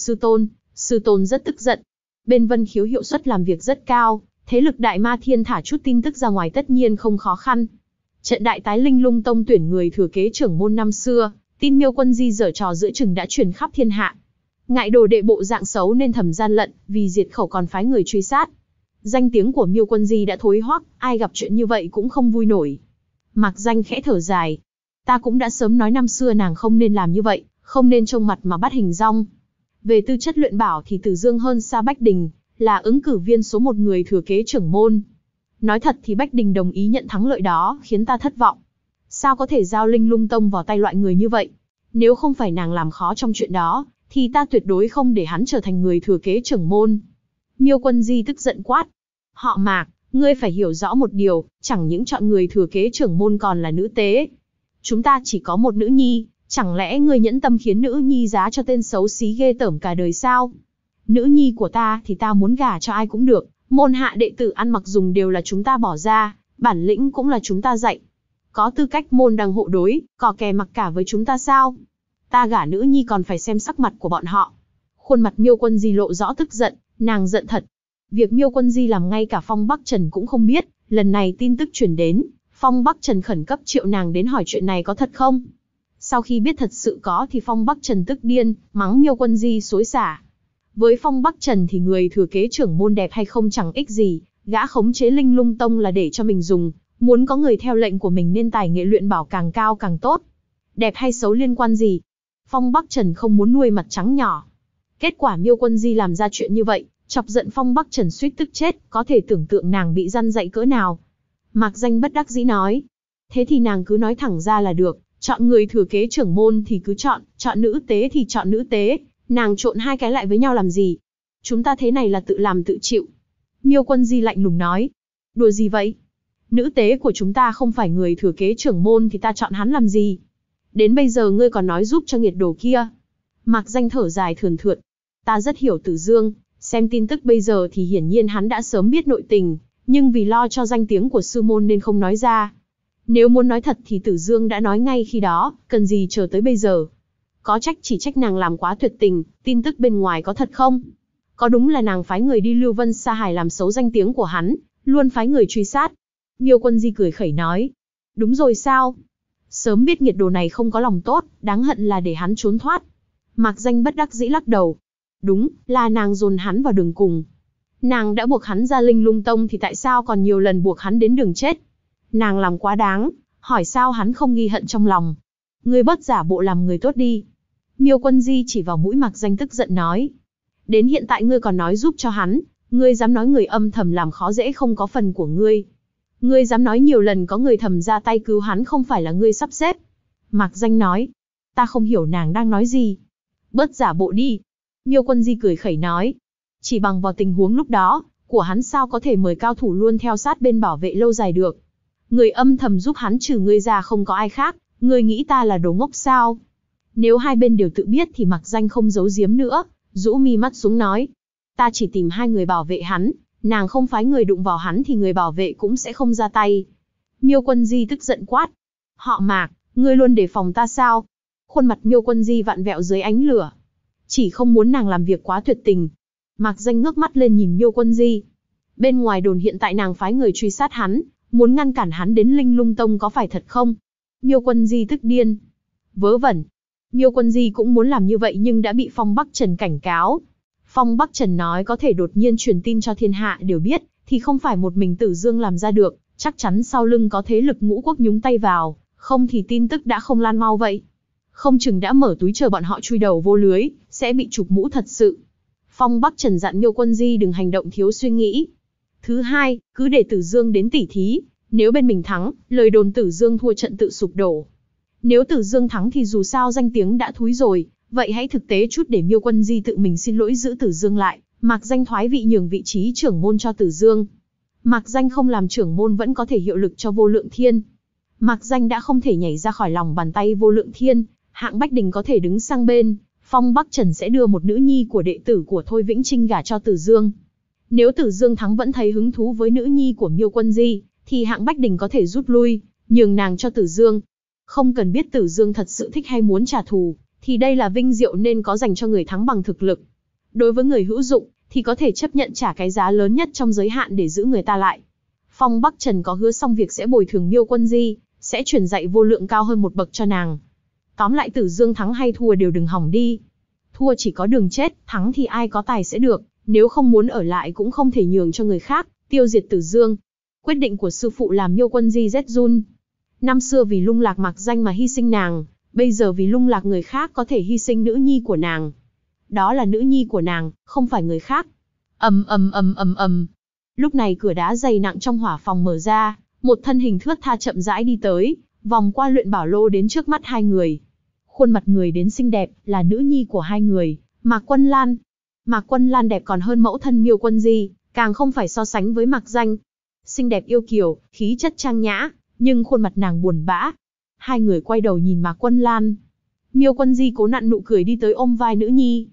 sư tôn rất tức giận. Bên Vân Khiếu hiệu suất làm việc rất cao, thế lực Đại Ma Thiên thả chút tin tức ra ngoài tất nhiên không khó khăn. Trận đại tái Linh Lung Tông tuyển người thừa kế trưởng môn năm xưa, tin Miêu Quân Di giở trò giữa chừng đã truyền khắp thiên hạ. Ngại đồ đệ bộ dạng xấu nên thầm gian lận, vì diệt khẩu còn phái người truy sát. Danh tiếng của Miêu Quân Di đã thối hoắc, ai gặp chuyện như vậy cũng không vui nổi. Mạc Danh khẽ thở dài. Ta cũng đã sớm nói năm xưa nàng không nên làm như vậy, không nên trông mặt mà bắt hình dong. Về tư chất luyện bảo thì Tử Dương hơn xa Bách Đình, là ứng cử viên số một người thừa kế trưởng môn. Nói thật thì Bách Đình đồng ý nhận thắng lợi đó khiến ta thất vọng. Sao có thể giao Linh Lung Tông vào tay loại người như vậy? Nếu không phải nàng làm khó trong chuyện đó, thì ta tuyệt đối không để hắn trở thành người thừa kế trưởng môn. Miêu Quân Di tức giận quát. Họ Mạc, ngươi phải hiểu rõ một điều, chẳng những chọn người thừa kế trưởng môn còn là nữ tế. Chúng ta chỉ có một nữ nhi, chẳng lẽ ngươi nhẫn tâm khiến nữ nhi giá cho tên xấu xí ghê tởm cả đời sao? Nữ nhi của ta thì ta muốn gả cho ai cũng được, môn hạ đệ tử ăn mặc dùng đều là chúng ta bỏ ra, bản lĩnh cũng là chúng ta dạy. Có tư cách môn đăng hộ đối, cò kè mặc cả với chúng ta sao? Ta gả nữ nhi còn phải xem sắc mặt của bọn họ. Khuôn mặt Miêu Quân Di lộ rõ tức giận, nàng giận thật. Việc Miêu Quân Di làm ngay cả Phong Bắc Trần cũng không biết, lần này tin tức truyền đến, Phong Bắc Trần khẩn cấp triệu nàng đến hỏi chuyện này có thật không. Sau khi biết thật sự có thì Phong Bắc Trần tức điên, mắng Miêu Quân Di xối xả. Với Phong Bắc Trần thì người thừa kế trưởng môn đẹp hay không chẳng ích gì, gã khống chế Linh Lung Tông là để cho mình dùng, muốn có người theo lệnh của mình nên tài nghệ luyện bảo càng cao càng tốt. Đẹp hay xấu liên quan gì? Phong Bắc Trần không muốn nuôi mặt trắng nhỏ. Kết quả Miêu Quân Di làm ra chuyện như vậy, chọc giận Phong Bắc Trần suýt tức chết, có thể tưởng tượng nàng bị răn dạy cỡ nào. Mạc Danh bất đắc dĩ nói, thế thì nàng cứ nói thẳng ra là được, chọn người thừa kế trưởng môn thì cứ chọn nữ tế thì chọn nữ tế, nàng trộn hai cái lại với nhau làm gì? Chúng ta thế này là tự làm tự chịu. Miêu Quân Di lạnh lùng nói, đùa gì vậy? Nữ tế của chúng ta không phải người thừa kế trưởng môn thì ta chọn hắn làm gì? Đến bây giờ ngươi còn nói giúp cho nghiệt đồ kia. Mạc Danh thở dài thườn thượt, ta rất hiểu Tử Dương, xem tin tức bây giờ thì hiển nhiên hắn đã sớm biết nội tình, nhưng vì lo cho danh tiếng của sư môn nên không nói ra. Nếu muốn nói thật thì Tử Dương đã nói ngay khi đó, cần gì chờ tới bây giờ. Có trách chỉ trách nàng làm quá tuyệt tình, tin tức bên ngoài có thật không? Có đúng là nàng phái người đi Lưu Vân Sa Hải làm xấu danh tiếng của hắn, luôn phái người truy sát? Miêu Quân Di cười khẩy nói, đúng rồi sao? Sớm biết nghiệt đồ này không có lòng tốt, đáng hận là để hắn trốn thoát. Mạc Danh bất đắc dĩ lắc đầu, đúng, là nàng dồn hắn vào đường cùng. Nàng đã buộc hắn ra Linh Lung Tông thì tại sao còn nhiều lần buộc hắn đến đường chết? Nàng làm quá đáng, hỏi sao hắn không ghi hận trong lòng. Ngươi bớt giả bộ làm người tốt đi. Miêu Quân Di chỉ vào mũi Mạc Danh tức giận nói. Đến hiện tại ngươi còn nói giúp cho hắn, ngươi dám nói người âm thầm làm khó dễ không có phần của ngươi. Ngươi dám nói nhiều lần có người thầm ra tay cứu hắn không phải là ngươi sắp xếp. Mạc Danh nói, ta không hiểu nàng đang nói gì. Bớt giả bộ đi. Miêu Quân Di cười khẩy nói, chỉ bằng vào tình huống lúc đó, của hắn sao có thể mời cao thủ luôn theo sát bên bảo vệ lâu dài được. Người âm thầm giúp hắn trừ ngươi ra không có ai khác, ngươi nghĩ ta là đồ ngốc sao? Nếu hai bên đều tự biết thì Mạc Danh không giấu giếm nữa, rũ mi mắt xuống nói, ta chỉ tìm hai người bảo vệ hắn, nàng không phái người đụng vào hắn thì người bảo vệ cũng sẽ không ra tay. Miêu Quân Di tức giận quát, họ Mạc, ngươi luôn đề phòng ta sao? Khuôn mặt Miêu Quân Di vặn vẹo dưới ánh lửa, chỉ không muốn nàng làm việc quá tuyệt tình. Mạc Danh ngước mắt lên nhìn Miêu Quân Di. Bên ngoài đồn hiện tại nàng phái người truy sát hắn, muốn ngăn cản hắn đến Linh Lung Tông có phải thật không? Miêu Quân Di tức điên. Vớ vẩn. Miêu Quân Di cũng muốn làm như vậy nhưng đã bị Phong Bắc Trần cảnh cáo. Phong Bắc Trần nói có thể đột nhiên truyền tin cho thiên hạ đều biết, thì không phải một mình Tử Dương làm ra được, chắc chắn sau lưng có thế lực ngũ quốc nhúng tay vào, không thì tin tức đã không lan mau vậy. Không chừng đã mở túi chờ bọn họ chui đầu vô lưới, sẽ bị chụp mũ thật sự. Phong Bắc Trần dặn Miêu Quân Di đừng hành động thiếu suy nghĩ. Thứ hai, cứ để Tử Dương đến tỉ thí, nếu bên mình thắng, lời đồn Tử Dương thua trận tự sụp đổ. Nếu Tử Dương thắng thì dù sao danh tiếng đã thúi rồi, vậy hãy thực tế chút để Miêu Quân Di tự mình xin lỗi giữ Tử Dương lại, Mạc Danh thoái vị nhường vị trí trưởng môn cho Tử Dương. Mạc Danh không làm trưởng môn vẫn có thể hiệu lực cho Vô Lượng Thiên. Mạc Danh đã không thể nhảy ra khỏi lòng bàn tay Vô Lượng Thiên, Hạng Bách Đình có thể đứng sang bên, Phong Bắc Trần sẽ đưa một nữ nhi của đệ tử của Thôi Vĩnh Trinh gả cho Tử Dương. Nếu Tử Dương thắng vẫn thấy hứng thú với nữ nhi của Miêu Quân Di, thì Hạng Bách Đình có thể rút lui, nhường nàng cho Tử Dương. Không cần biết Tử Dương thật sự thích hay muốn trả thù, thì đây là vinh diệu nên có dành cho người thắng bằng thực lực. Đối với người hữu dụng, thì có thể chấp nhận trả cái giá lớn nhất trong giới hạn để giữ người ta lại. Phong Bắc Trần có hứa xong việc sẽ bồi thường Miêu Quân Di, sẽ chuyển dạy vô lượng cao hơn một bậc cho nàng. Tóm lại Tử Dương thắng hay thua đều đừng hỏng đi. Thua chỉ có đường chết, thắng thì ai có tài sẽ được, nếu không muốn ở lại cũng không thể nhường cho người khác, tiêu diệt Tử Dương. Quyết định của sư phụ làm Miêu Quân Di rét run. Năm xưa vì lung lạc Mạc Danh mà hy sinh nàng, bây giờ vì lung lạc người khác có thể hy sinh nữ nhi của nàng. Đó là nữ nhi của nàng, không phải người khác. ầm. Lúc này cửa đá dày nặng trong hỏa phòng mở ra, một thân hình thướt tha chậm rãi đi tới, vòng qua luyện bảo lô đến trước mắt hai người. Khuôn mặt người đến xinh đẹp, là nữ nhi của hai người, Mạc Quân Lan. Mạc Quân Lan đẹp còn hơn mẫu thân Miêu Quân Di, càng không phải so sánh với Mạc Danh. Xinh đẹp yêu kiều, khí chất trang nhã, nhưng khuôn mặt nàng buồn bã. Hai người quay đầu nhìn Mạc Quân Lan. Miêu Quân Di cố nặn nụ cười đi tới ôm vai nữ nhi.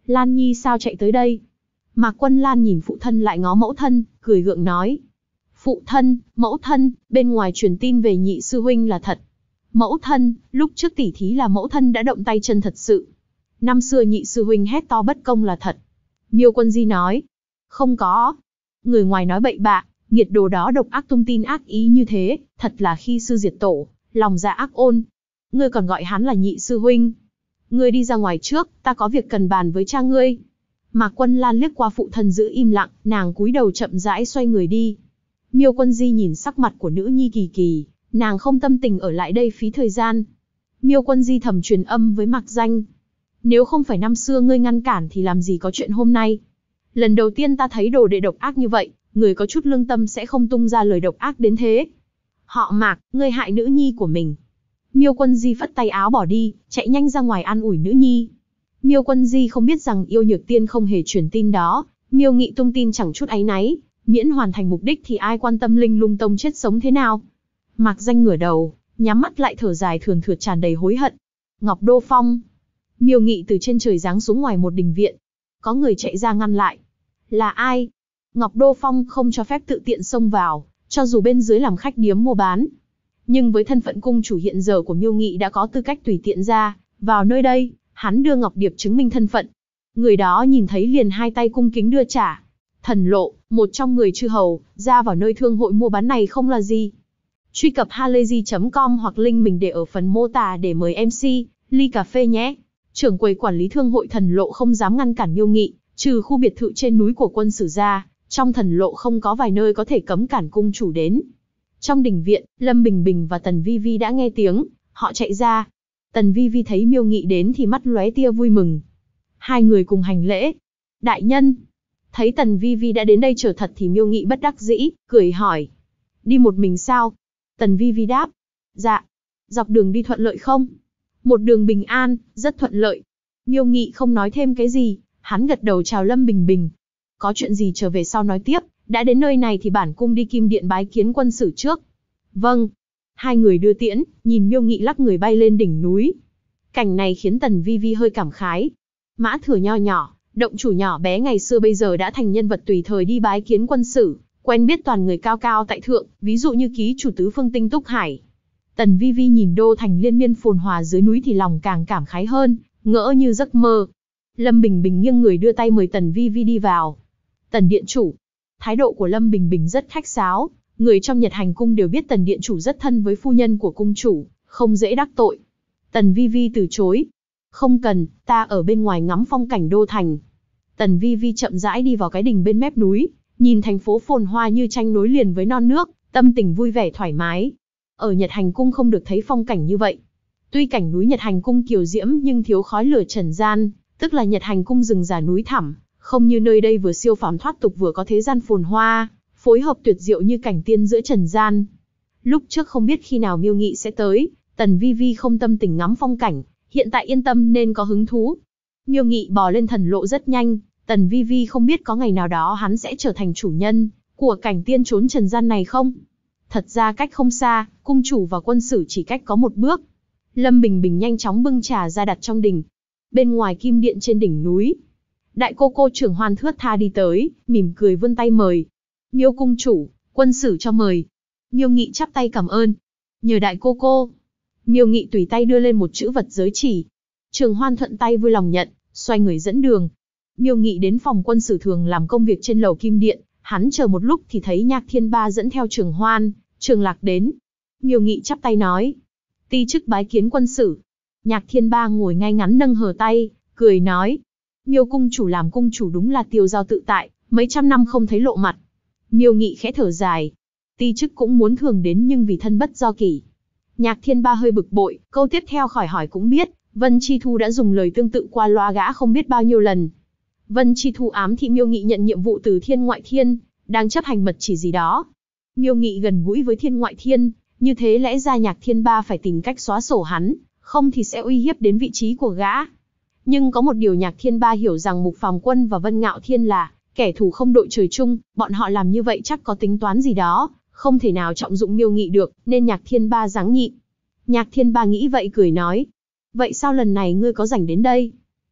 Lan Nhi sao chạy tới đây? Mạc Quân Lan nhìn phụ thân lại ngó mẫu thân, cười gượng nói. Phụ thân, mẫu thân, bên ngoài truyền tin về nhị sư huynh là thật. Mẫu thân, lúc trước tỉ thí là mẫu thân đã động tay chân thật sự. Năm xưa nhị sư huynh hét to bất công là thật. Miêu Quân Di nói. Không có. Người ngoài nói bậy bạ, nghiệt đồ đó độc ác tung tin ác ý như thế, thật là khi sư diệt tổ, lòng dạ ác ôn. Ngươi còn gọi hắn là nhị sư huynh. Ngươi đi ra ngoài trước, ta có việc cần bàn với cha ngươi. Mạc Quân Lan liếc qua phụ thân giữ im lặng, nàng cúi đầu chậm rãi xoay người đi. Miêu Quân Di nhìn sắc mặt của nữ nhi kỳ kỳ, nàng không tâm tình ở lại đây phí thời gian. Miêu Quân Di thầm truyền âm với Mạc Danh. Nếu không phải năm xưa ngươi ngăn cản thì làm gì có chuyện hôm nay. Lần đầu tiên ta thấy đồ đệ độc ác như vậy, người có chút lương tâm sẽ không tung ra lời độc ác đến thế. Họ Mạc, ngươi hại nữ nhi của mình. Miêu Quân Di phất tay áo bỏ đi, chạy nhanh ra ngoài an ủi nữ nhi. Miêu Quân Di không biết rằng Yêu Nhược Tiên không hề truyền tin đó, Miêu Nghị tung tin chẳng chút áy náy, miễn hoàn thành mục đích thì ai quan tâm Linh Lung Tông chết sống thế nào. Mạc Danh ngửa đầu, nhắm mắt lại thở dài thườn thượt tràn đầy hối hận. Ngọc Đô Phong. Miêu Nghị từ trên trời giáng xuống ngoài một đình viện. Có người chạy ra ngăn lại. Là ai? Ngọc Đô Phong không cho phép tự tiện xông vào, cho dù bên dưới làm khách điếm mua bán. Nhưng với thân phận cung chủ hiện giờ của Miêu Nghị đã có tư cách tùy tiện ra vào nơi đây, hắn đưa ngọc điệp chứng minh thân phận. Người đó nhìn thấy liền hai tay cung kính đưa trả. Thần Lộ, một trong người chư hầu, ra vào nơi thương hội mua bán này không là gì. Truy cập halayzi.com hoặc link mình để ở phần mô tả để mời MC, ly cà phê nhé. Trưởng quầy quản lý thương hội Thần Lộ không dám ngăn cản Miêu Nghị, trừ khu biệt thự trên núi của quân sử ra, trong Thần Lộ không có vài nơi có thể cấm cản cung chủ đến. Trong đình viện, Lâm Bình Bình và Tần Vi Vi đã nghe tiếng, họ chạy ra. Tần Vi Vi thấy Miêu Nghị đến thì mắt lóe tia vui mừng. Hai người cùng hành lễ. Đại nhân. Thấy Tần Vi Vi đã đến đây chờ thật thì Miêu Nghị bất đắc dĩ, cười hỏi. Đi một mình sao? Tần Vi Vi đáp. Dạ. Dọc đường đi thuận lợi không? Một đường bình an, rất thuận lợi. Miêu Nghị không nói thêm cái gì, hắn gật đầu chào Lâm Bình Bình. Có chuyện gì trở về sau nói tiếp, đã đến nơi này thì bản cung đi Kim Điện bái kiến quân sử trước. Vâng. Hai người đưa tiễn, nhìn Miêu Nghị lắc người bay lên đỉnh núi. Cảnh này khiến Tần Vi Vi hơi cảm khái. Mã Thừa nho nhỏ, động chủ nhỏ bé ngày xưa bây giờ đã thành nhân vật tùy thời đi bái kiến quân sử, quen biết toàn người cao cao tại thượng, ví dụ như ký chủ tứ phương Tinh Túc Hải. Tần Vi Vi nhìn đô thành liên miên phồn hòa dưới núi thì lòng càng cảm khái hơn, ngỡ như giấc mơ. Lâm Bình Bình nghiêng người đưa tay mời Tần Vi Vi đi vào. Tần điện chủ. Thái độ của Lâm Bình Bình rất khách sáo, người trong Nhật Hành cung đều biết Tần điện chủ rất thân với phu nhân của cung chủ, không dễ đắc tội. Tần Vi Vi từ chối. Không cần, ta ở bên ngoài ngắm phong cảnh đô thành. Tần Vi Vi chậm rãi đi vào cái đình bên mép núi, nhìn thành phố phồn hoa như tranh nối liền với non nước, tâm tình vui vẻ thoải mái. Ở Nhật Hành cung không được thấy phong cảnh như vậy. Tuy cảnh núi Nhật Hành cung kiều diễm nhưng thiếu khói lửa trần gian, tức là Nhật Hành cung rừng già núi thẳm, không như nơi đây vừa siêu phàm thoát tục vừa có thế gian phồn hoa, phối hợp tuyệt diệu như cảnh tiên giữa trần gian. Lúc trước không biết khi nào Miêu Nghị sẽ tới, Tần Vi Vi không tâm tình ngắm phong cảnh, hiện tại yên tâm nên có hứng thú. Miêu Nghị bò lên thần lộ rất nhanh, Tần Vi Vi không biết có ngày nào đó hắn sẽ trở thành chủ nhân của cảnh tiên trốn trần gian này không. Thật ra cách không xa, cung chủ và quân sử chỉ cách có một bước. Lâm Bình Bình nhanh chóng bưng trà ra đặt trong đình. Bên ngoài kim điện trên đỉnh núi, đại cô cô Trưởng Hoan thướt tha đi tới, mỉm cười vươn tay mời. Miêu cung chủ, quân sử cho mời. Miêu Nghị chắp tay cảm ơn. Nhờ đại cô cô. Miêu Nghị tùy tay đưa lên một chữ vật giới chỉ. Trưởng Hoan thuận tay vui lòng nhận, xoay người dẫn đường. Miêu Nghị đến phòng quân sử thường làm công việc trên lầu kim điện, hắn chờ một lúc thì thấy Nhạc Thiên Ba dẫn theo Trưởng Hoan, Trường Lạc đến. Miêu Nghị chắp tay nói. Ti chức bái kiến quân sử. Nhạc Thiên Ba ngồi ngay ngắn nâng hờ tay, cười nói. Miêu cung chủ làm cung chủ đúng là tiêu dao tự tại, mấy trăm năm không thấy lộ mặt. Miêu Nghị khẽ thở dài. Ti chức cũng muốn thường đến nhưng vì thân bất do kỷ. Nhạc Thiên Ba hơi bực bội, câu tiếp theo khỏi hỏi cũng biết, Vân Chi Thu đã dùng lời tương tự qua loa gã không biết bao nhiêu lần. Vân Chi Thu ám thị Miêu Nghị nhận nhiệm vụ từ Thiên Ngoại Thiên, đang chấp hành mật chỉ gì đó. Miêu Nghị gần gũi với Thiên Ngoại Thiên, như thế lẽ ra Nhạc Thiên Ba phải tìm cách xóa sổ hắn, không thì sẽ uy hiếp đến vị trí của gã. Nhưng có một điều Nhạc Thiên Ba hiểu rằng Mục Phàm Quân và Vân Ngạo Thiên là kẻ thù không đội trời chung, bọn họ làm như vậy chắc có tính toán gì đó, không thể nào trọng dụng Miêu Nghị được, nên Nhạc Thiên Ba giáng nhịn. Nhạc Thiên Ba nghĩ vậy cười nói. Vậy sao lần này ngươi có rảnh đến đây?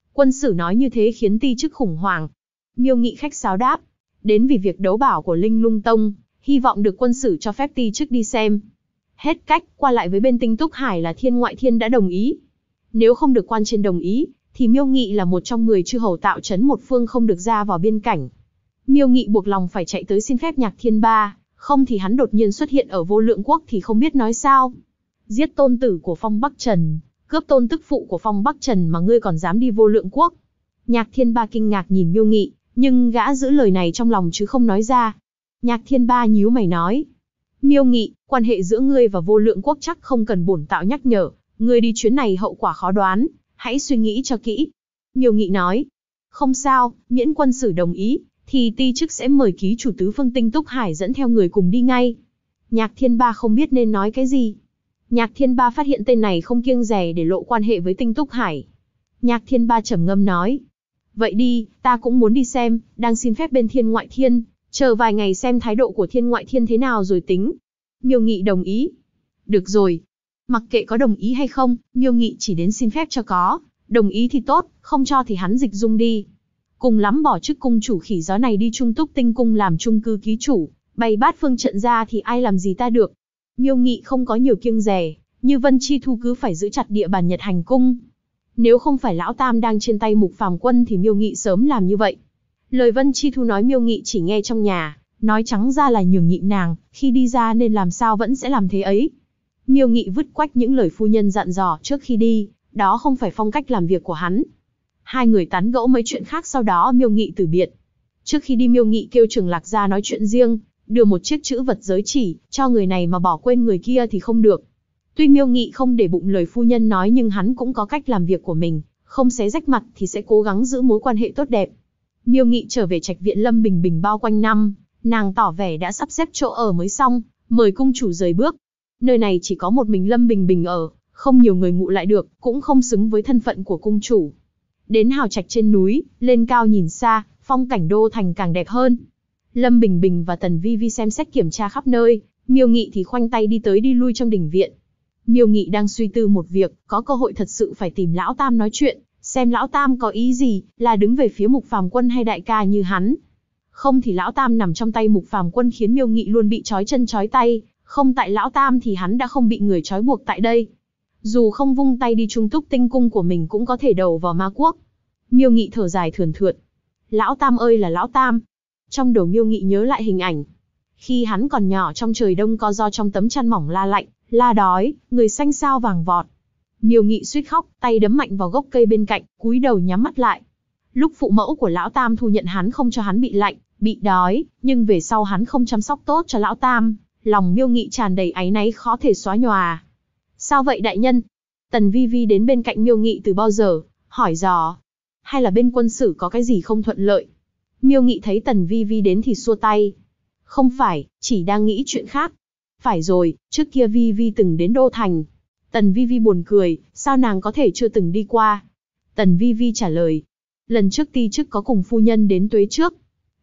Quân Sử nói như thế khiến Ti Chức khủng hoảng. Miêu Nghị khách sáo đáp, đến vì việc đấu bảo của Linh Lung Tông, hy vọng được Quân Sử cho phép Ti Chức đi xem. Hết cách, qua lại với bên Tinh Túc Hải là Thiên Ngoại Thiên đã đồng ý. Nếu không được quan trên đồng ý, thì Miêu Nghị là một trong 10 chư hầu tạo trấn một phương không được ra vào biên cảnh. Miêu Nghị buộc lòng phải chạy tới xin phép Nhạc Thiên Ba, không thì hắn đột nhiên xuất hiện ở Vô Lượng Quốc thì không biết nói sao. Giết tôn tử của Phong Bắc Trần, cướp tôn tức phụ của Phong Bắc Trần mà ngươi còn dám đi Vô Lượng Quốc. Nhạc Thiên Ba kinh ngạc nhìn Miêu Nghị, nhưng gã giữ lời này trong lòng chứ không nói ra. Nhạc Thiên Ba nhíu mày nói, Miêu Nghị, quan hệ giữa ngươi và Vô Lượng Quốc chắc không cần bổn tạo nhắc nhở, ngươi đi chuyến này hậu quả khó đoán, hãy suy nghĩ cho kỹ. Miêu Nghị nói, không sao, miễn Quân Sử đồng ý, thì Ti Chức sẽ mời ký chủ tứ phương Tinh Túc Hải dẫn theo người cùng đi ngay. Nhạc Thiên Ba không biết nên nói cái gì. Nhạc Thiên Ba phát hiện tên này không kiêng dè để lộ quan hệ với Tinh Túc Hải. Nhạc Thiên Ba trầm ngâm nói, vậy đi, ta cũng muốn đi xem, đang xin phép bên Thiên Ngoại Thiên, chờ vài ngày xem thái độ của Thiên Ngoại Thiên thế nào rồi tính. Miêu Nghị đồng ý. Được rồi. Mặc kệ có đồng ý hay không, Miêu Nghị chỉ đến xin phép cho có, đồng ý thì tốt, không cho thì hắn dịch dung đi. Cùng lắm bỏ chức cung chủ khỉ gió này đi Trung Túc Tinh Cung làm chung cư ký chủ, bày bát phương trận ra thì ai làm gì ta được. Miêu Nghị không có nhiều kiêng dè, như Vân Chi Thu cứ phải giữ chặt địa bàn Nhật Hành Cung. Nếu không phải Lão Tam đang trên tay Mục Phàm Quân thì Miêu Nghị sớm làm như vậy. Lời Vân Chi Thu nói Miêu Nghị chỉ nghe trong nhà, nói trắng ra là nhường nhịn nàng, khi đi ra nên làm sao vẫn sẽ làm thế ấy. Miêu Nghị vứt quách những lời phu nhân dặn dò trước khi đi, đó không phải phong cách làm việc của hắn. Hai người tán gẫu mấy chuyện khác sau đó Miêu Nghị từ biệt. Trước khi đi Miêu Nghị kêu Trường Lạc ra nói chuyện riêng, đưa một chiếc chữ vật giới chỉ, cho người này mà bỏ quên người kia thì không được. Tuy Miêu Nghị không để bụng lời phu nhân nói nhưng hắn cũng có cách làm việc của mình, không xé rách mặt thì sẽ cố gắng giữ mối quan hệ tốt đẹp. Miêu Nghị trở về trạch viện Lâm Bình Bình bao quanh năm, nàng tỏ vẻ đã sắp xếp chỗ ở mới xong, mời cung chủ rời bước. Nơi này chỉ có một mình Lâm Bình Bình ở, không nhiều người ngụ lại được, cũng không xứng với thân phận của cung chủ. Đến hào trạch trên núi, lên cao nhìn xa, phong cảnh đô thành càng đẹp hơn. Lâm Bình Bình và Tần Vi Vi xem xét kiểm tra khắp nơi, Miêu Nghị thì khoanh tay đi tới đi lui trong đình viện. Miêu Nghị đang suy tư một việc, có cơ hội thật sự phải tìm Lão Tam nói chuyện, xem Lão Tam có ý gì, là đứng về phía Mục Phàm Quân hay đại ca như hắn. Không thì Lão Tam nằm trong tay Mục Phàm Quân khiến Miêu Nghị luôn bị trói chân trói tay, không tại Lão Tam thì hắn đã không bị người trói buộc tại đây. Dù không vung tay đi Trung Túc Tinh Cung của mình cũng có thể đầu vào ma quốc. Miêu Nghị thở dài thườn thượt. Lão Tam ơi là Lão Tam. Trong đầu Miêu Nghị nhớ lại hình ảnh. Khi hắn còn nhỏ trong trời đông co ro trong tấm chăn mỏng la lạnh, la đói, người xanh xao vàng vọt. Miêu Nghị suýt khóc, tay đấm mạnh vào gốc cây bên cạnh, cúi đầu nhắm mắt lại. Lúc phụ mẫu của Lão Tam thu nhận hắn không cho hắn bị lạnh, bị đói, nhưng về sau hắn không chăm sóc tốt cho Lão Tam, lòng Miêu Nghị tràn đầy áy náy khó thể xóa nhòa. Sao vậy đại nhân? Tần Vi Vi đến bên cạnh Miêu Nghị từ bao giờ, hỏi dò. Hay là bên Quân Sử có cái gì không thuận lợi? Miêu Nghị thấy Tần Vi Vi đến thì xua tay. Không phải, chỉ đang nghĩ chuyện khác. Phải rồi, trước kia Vi Vi từng đến Đô Thành. Tần Vi Vi buồn cười, sao nàng có thể chưa từng đi qua? Tần Vi Vi trả lời. Lần trước Ti Chức có cùng phu nhân đến Tuế trước.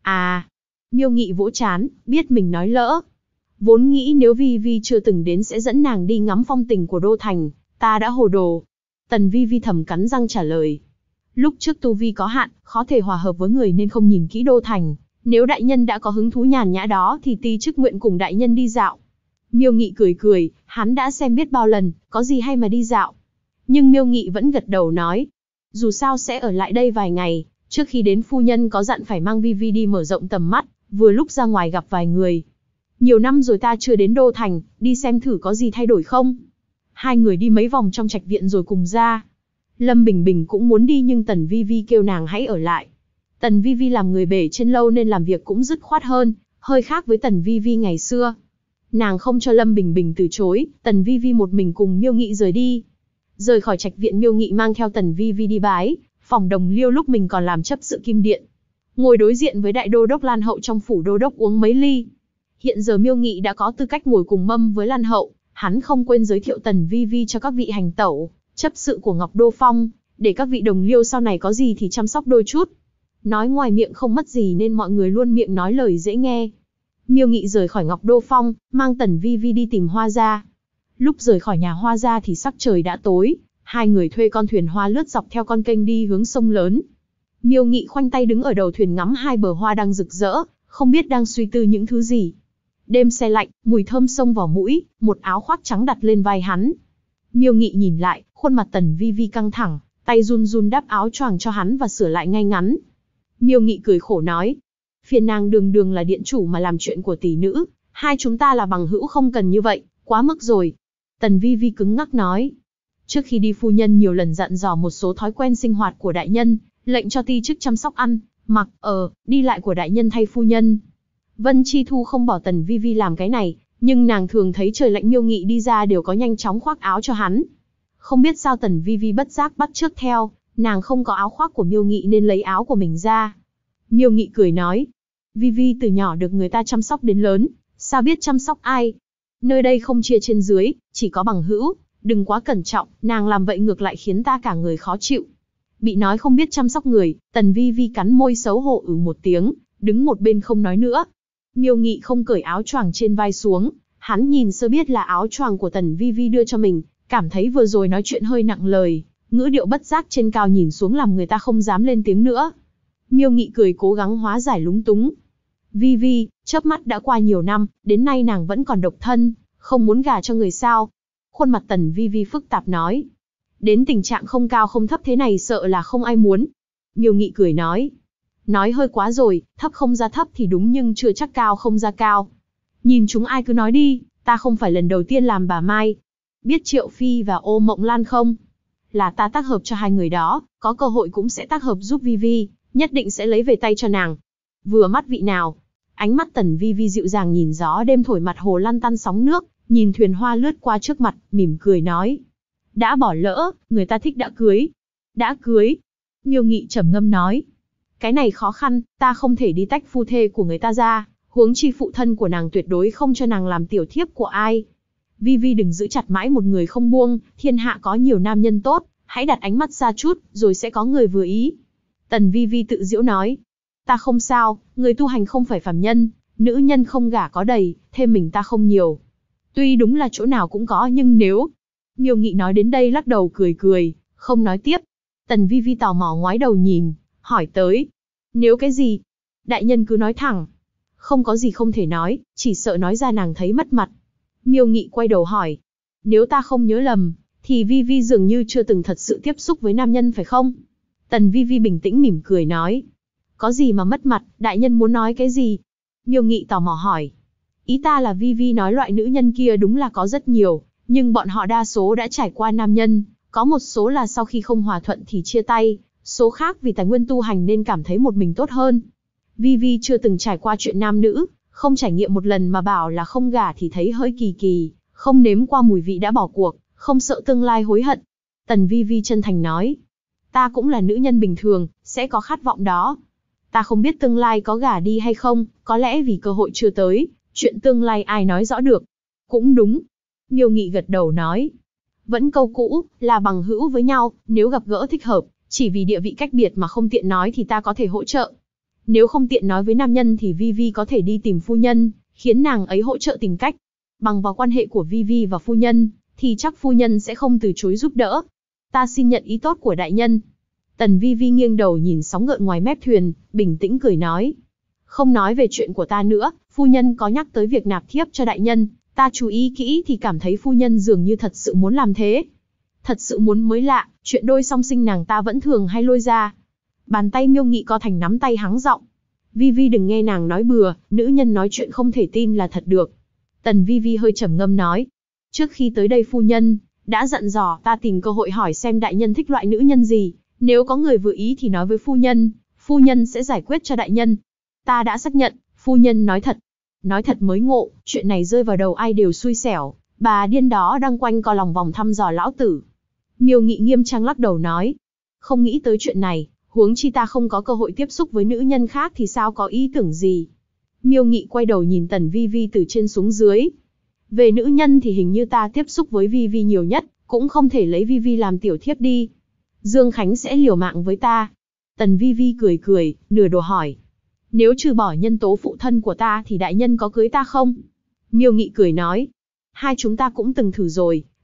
À, Miêu Nghị vỗ chán, biết mình nói lỡ. Vốn nghĩ nếu Vi Vi chưa từng đến sẽ dẫn nàng đi ngắm phong tình của Đô Thành, ta đã hồ đồ. Tần Vi Vi thầm cắn răng trả lời. Lúc trước tu vi có hạn, khó thể hòa hợp với người nên không nhìn kỹ Đô Thành. Nếu đại nhân đã có hứng thú nhàn nhã đó thì Ti Chức nguyện cùng đại nhân đi dạo. Miêu Nghị cười cười, hắn đã xem biết bao lần, có gì hay mà đi dạo. Nhưng Miêu Nghị vẫn gật đầu nói. Dù sao sẽ ở lại đây vài ngày, trước khi đến phu nhân có dặn phải mang Vi Vi đi mở rộng tầm mắt, vừa lúc ra ngoài gặp vài người. Nhiều năm rồi ta chưa đến Đô Thành, đi xem thử có gì thay đổi không. Hai người đi mấy vòng trong trạch viện rồi cùng ra. Lâm Bình Bình cũng muốn đi nhưng Tần Vi Vi kêu nàng hãy ở lại. Tần Vi Vi làm người bể trên lâu nên làm việc cũng dứt khoát hơn, hơi khác với Tần Vi Vi ngày xưa. Nàng không cho Lâm Bình Bình từ chối, Tần Vi Vi một mình cùng Miêu Nghị rời đi. Rời khỏi trạch viện Miêu Nghị mang theo Tần Vi Vi đi bái, phòng Đồng Liêu lúc mình còn làm chấp sự Kim Điện. Ngồi đối diện với đại đô đốc Lan Hậu trong phủ đô đốc uống mấy ly. Hiện giờ Miêu Nghị đã có tư cách ngồi cùng mâm với Lan Hậu, hắn không quên giới thiệu Tần Vi Vi cho các vị hành tẩu, chấp sự của Ngọc Đô Phong, để các vị đồng liêu sau này có gì thì chăm sóc đôi chút. Nói ngoài miệng không mất gì nên mọi người luôn miệng nói lời dễ nghe. Miêu Nghị rời khỏi Ngọc Đô Phong, mang Tần Vi Vi đi tìm Hoa Gia. Lúc rời khỏi nhà Hoa Gia thì sắc trời đã tối, Hai người thuê con thuyền hoa lướt dọc theo con kênh đi hướng sông lớn. Miêu Nghị khoanh tay đứng ở đầu thuyền ngắm hai bờ hoa đang rực rỡ, không biết đang suy tư những thứ gì. Đêm se lạnh, mùi thơm xông vào mũi, một áo khoác trắng đặt lên vai hắn. Miêu Nghị nhìn lại, khuôn mặt Tần Vi Vi căng thẳng, tay run run đắp áo choàng cho hắn và sửa lại ngay ngắn. Miêu Nghị cười khổ nói, phiền nàng đường đường là điện chủ mà làm chuyện của tỷ nữ, hai chúng ta là bằng hữu không cần như vậy, quá mức rồi. Tần Vi Vi cứng ngắc nói, trước khi đi phu nhân nhiều lần dặn dò một số thói quen sinh hoạt của đại nhân, lệnh cho ti chức chăm sóc ăn, mặc, đi lại của đại nhân thay phu nhân. Vân Chi Thu không bỏ Tần Vi Vi làm cái này, nhưng nàng thường thấy trời lạnh Miêu Nghị đi ra đều có nhanh chóng khoác áo cho hắn. Không biết sao Tần Vi Vi bất giác bắt chước theo, nàng không có áo khoác của Miêu Nghị nên lấy áo của mình ra. Miêu Nghị cười nói, Vi Vi từ nhỏ được người ta chăm sóc đến lớn, sao biết chăm sóc ai? Nơi đây không chia trên dưới, chỉ có bằng hữu, đừng quá cẩn trọng, nàng làm vậy ngược lại khiến ta cả người khó chịu. Bị nói không biết chăm sóc người, Tần Vi Vi cắn môi xấu hổ một tiếng, đứng một bên không nói nữa. Miêu Nghị không cởi áo choàng trên vai xuống, hắn nhìn sơ biết là áo choàng của Tần Vi Vi đưa cho mình, cảm thấy vừa rồi nói chuyện hơi nặng lời, ngữ điệu bất giác trên cao nhìn xuống làm người ta không dám lên tiếng nữa. Miêu Nghị cười cố gắng hóa giải lúng túng. Vi Vi, chớp mắt đã qua nhiều năm, đến nay nàng vẫn còn độc thân, không muốn gả cho người sao? Khuôn mặt Tần Vi Vi phức tạp nói. Đến tình trạng không cao không thấp thế này sợ là không ai muốn. Miêu Nghị cười nói hơi quá rồi, thấp không ra thấp thì đúng nhưng chưa chắc cao không ra cao. Nhìn chúng ai cứ nói đi, ta không phải lần đầu tiên làm bà Mai. Biết Triệu Phi và Ô Mộng Lan không? Là ta tác hợp cho hai người đó, có cơ hội cũng sẽ tác hợp giúp Vi Vi, nhất định sẽ lấy về tay cho nàng. Vừa mắt vị nào? Ánh mắt Tần Vi Vi dịu dàng nhìn gió đêm thổi mặt hồ lăn tăn sóng nước, nhìn thuyền hoa lướt qua trước mặt, mỉm cười nói. Đã bỏ lỡ, người ta thích đã cưới. Đã cưới. Miêu Nghị trầm ngâm nói. Cái này khó khăn, ta không thể đi tách phu thê của người ta ra, huống chi phụ thân của nàng tuyệt đối không cho nàng làm tiểu thiếp của ai. Vi Vi đừng giữ chặt mãi một người không buông, thiên hạ có nhiều nam nhân tốt, hãy đặt ánh mắt ra chút, rồi sẽ có người vừa ý. Tần Vi Vi tự giễu nói. Ta không sao, người tu hành không phải phàm nhân, nữ nhân không gả có đầy, thêm mình ta không nhiều. Tuy đúng là chỗ nào cũng có nhưng nếu... Miêu Nghị nói đến đây lắc đầu cười, không nói tiếp. Tần Vi Vi tò mò ngoái đầu nhìn, hỏi tới. Nếu cái gì? Đại nhân cứ nói thẳng. Không có gì không thể nói, chỉ sợ nói ra nàng thấy mất mặt. Miêu Nghị quay đầu hỏi. Nếu ta không nhớ lầm, thì Vi Vi dường như chưa từng thật sự tiếp xúc với nam nhân phải không? Tần Vi Vi bình tĩnh mỉm cười nói. Có gì mà mất mặt, đại nhân muốn nói cái gì? Miêu Nghị tò mò hỏi. Ý ta là Vi Vi nói loại nữ nhân kia đúng là có rất nhiều, nhưng bọn họ đa số đã trải qua nam nhân, có một số là sau khi không hòa thuận thì chia tay, số khác vì tài nguyên tu hành nên cảm thấy một mình tốt hơn. Vi Vi chưa từng trải qua chuyện nam nữ, không trải nghiệm một lần mà bảo là không gả thì thấy hơi kỳ kỳ, không nếm qua mùi vị đã bỏ cuộc, không sợ tương lai hối hận. Tần Vi Vi chân thành nói. Ta cũng là nữ nhân bình thường, sẽ có khát vọng đó. Ta không biết tương lai có gả đi hay không, có lẽ vì cơ hội chưa tới, chuyện tương lai ai nói rõ được. Cũng đúng. Miêu Nghị gật đầu nói. Vẫn câu cũ, là bằng hữu với nhau, nếu gặp gỡ thích hợp, chỉ vì địa vị cách biệt mà không tiện nói thì ta có thể hỗ trợ. Nếu không tiện nói với nam nhân thì Vi Vi có thể đi tìm phu nhân, khiến nàng ấy hỗ trợ tìm cách. Bằng vào quan hệ của Vi Vi và phu nhân, thì chắc phu nhân sẽ không từ chối giúp đỡ. Ta xin nhận ý tốt của đại nhân. Tần Vi Vi nghiêng đầu nhìn sóng gợn ngoài mép thuyền, bình tĩnh cười nói. Không nói về chuyện của ta nữa, phu nhân có nhắc tới việc nạp thiếp cho đại nhân, ta chú ý kỹ thì cảm thấy phu nhân dường như thật sự muốn làm thế. Thật sự muốn mới lạ, chuyện đôi song sinh nàng ta vẫn thường hay lôi ra. Bàn tay Miêu Nghị co thành nắm tay hắng giọng. Vi Vi đừng nghe nàng nói bừa, nữ nhân nói chuyện không thể tin là thật được. Tần Vi Vi hơi trầm ngâm nói. Trước khi tới đây phu nhân đã dặn dò ta tìm cơ hội hỏi xem đại nhân thích loại nữ nhân gì. Nếu có người vừa ý thì nói với phu nhân sẽ giải quyết cho đại nhân. Ta đã xác nhận, phu nhân nói thật. Nói thật mới ngộ, chuyện này rơi vào đầu ai đều xui xẻo, bà điên đó đang quanh co lòng vòng thăm dò lão tử. Miêu Nghị nghiêm trang lắc đầu nói. Không nghĩ tới chuyện này, huống chi ta không có cơ hội tiếp xúc với nữ nhân khác thì sao có ý tưởng gì. Miêu Nghị quay đầu nhìn Tần Vi Vi từ trên xuống dưới. Về nữ nhân thì hình như ta tiếp xúc với Vi Vi nhiều nhất, cũng không thể lấy Vi Vi làm tiểu thiếp đi. Dương Khánh sẽ liều mạng với ta. Tần Vi Vi cười, nửa đùa hỏi. Nếu trừ bỏ nhân tố phụ thân của ta thì đại nhân có cưới ta không? Miêu Nghị cười nói. Hai chúng ta cũng từng thử rồi,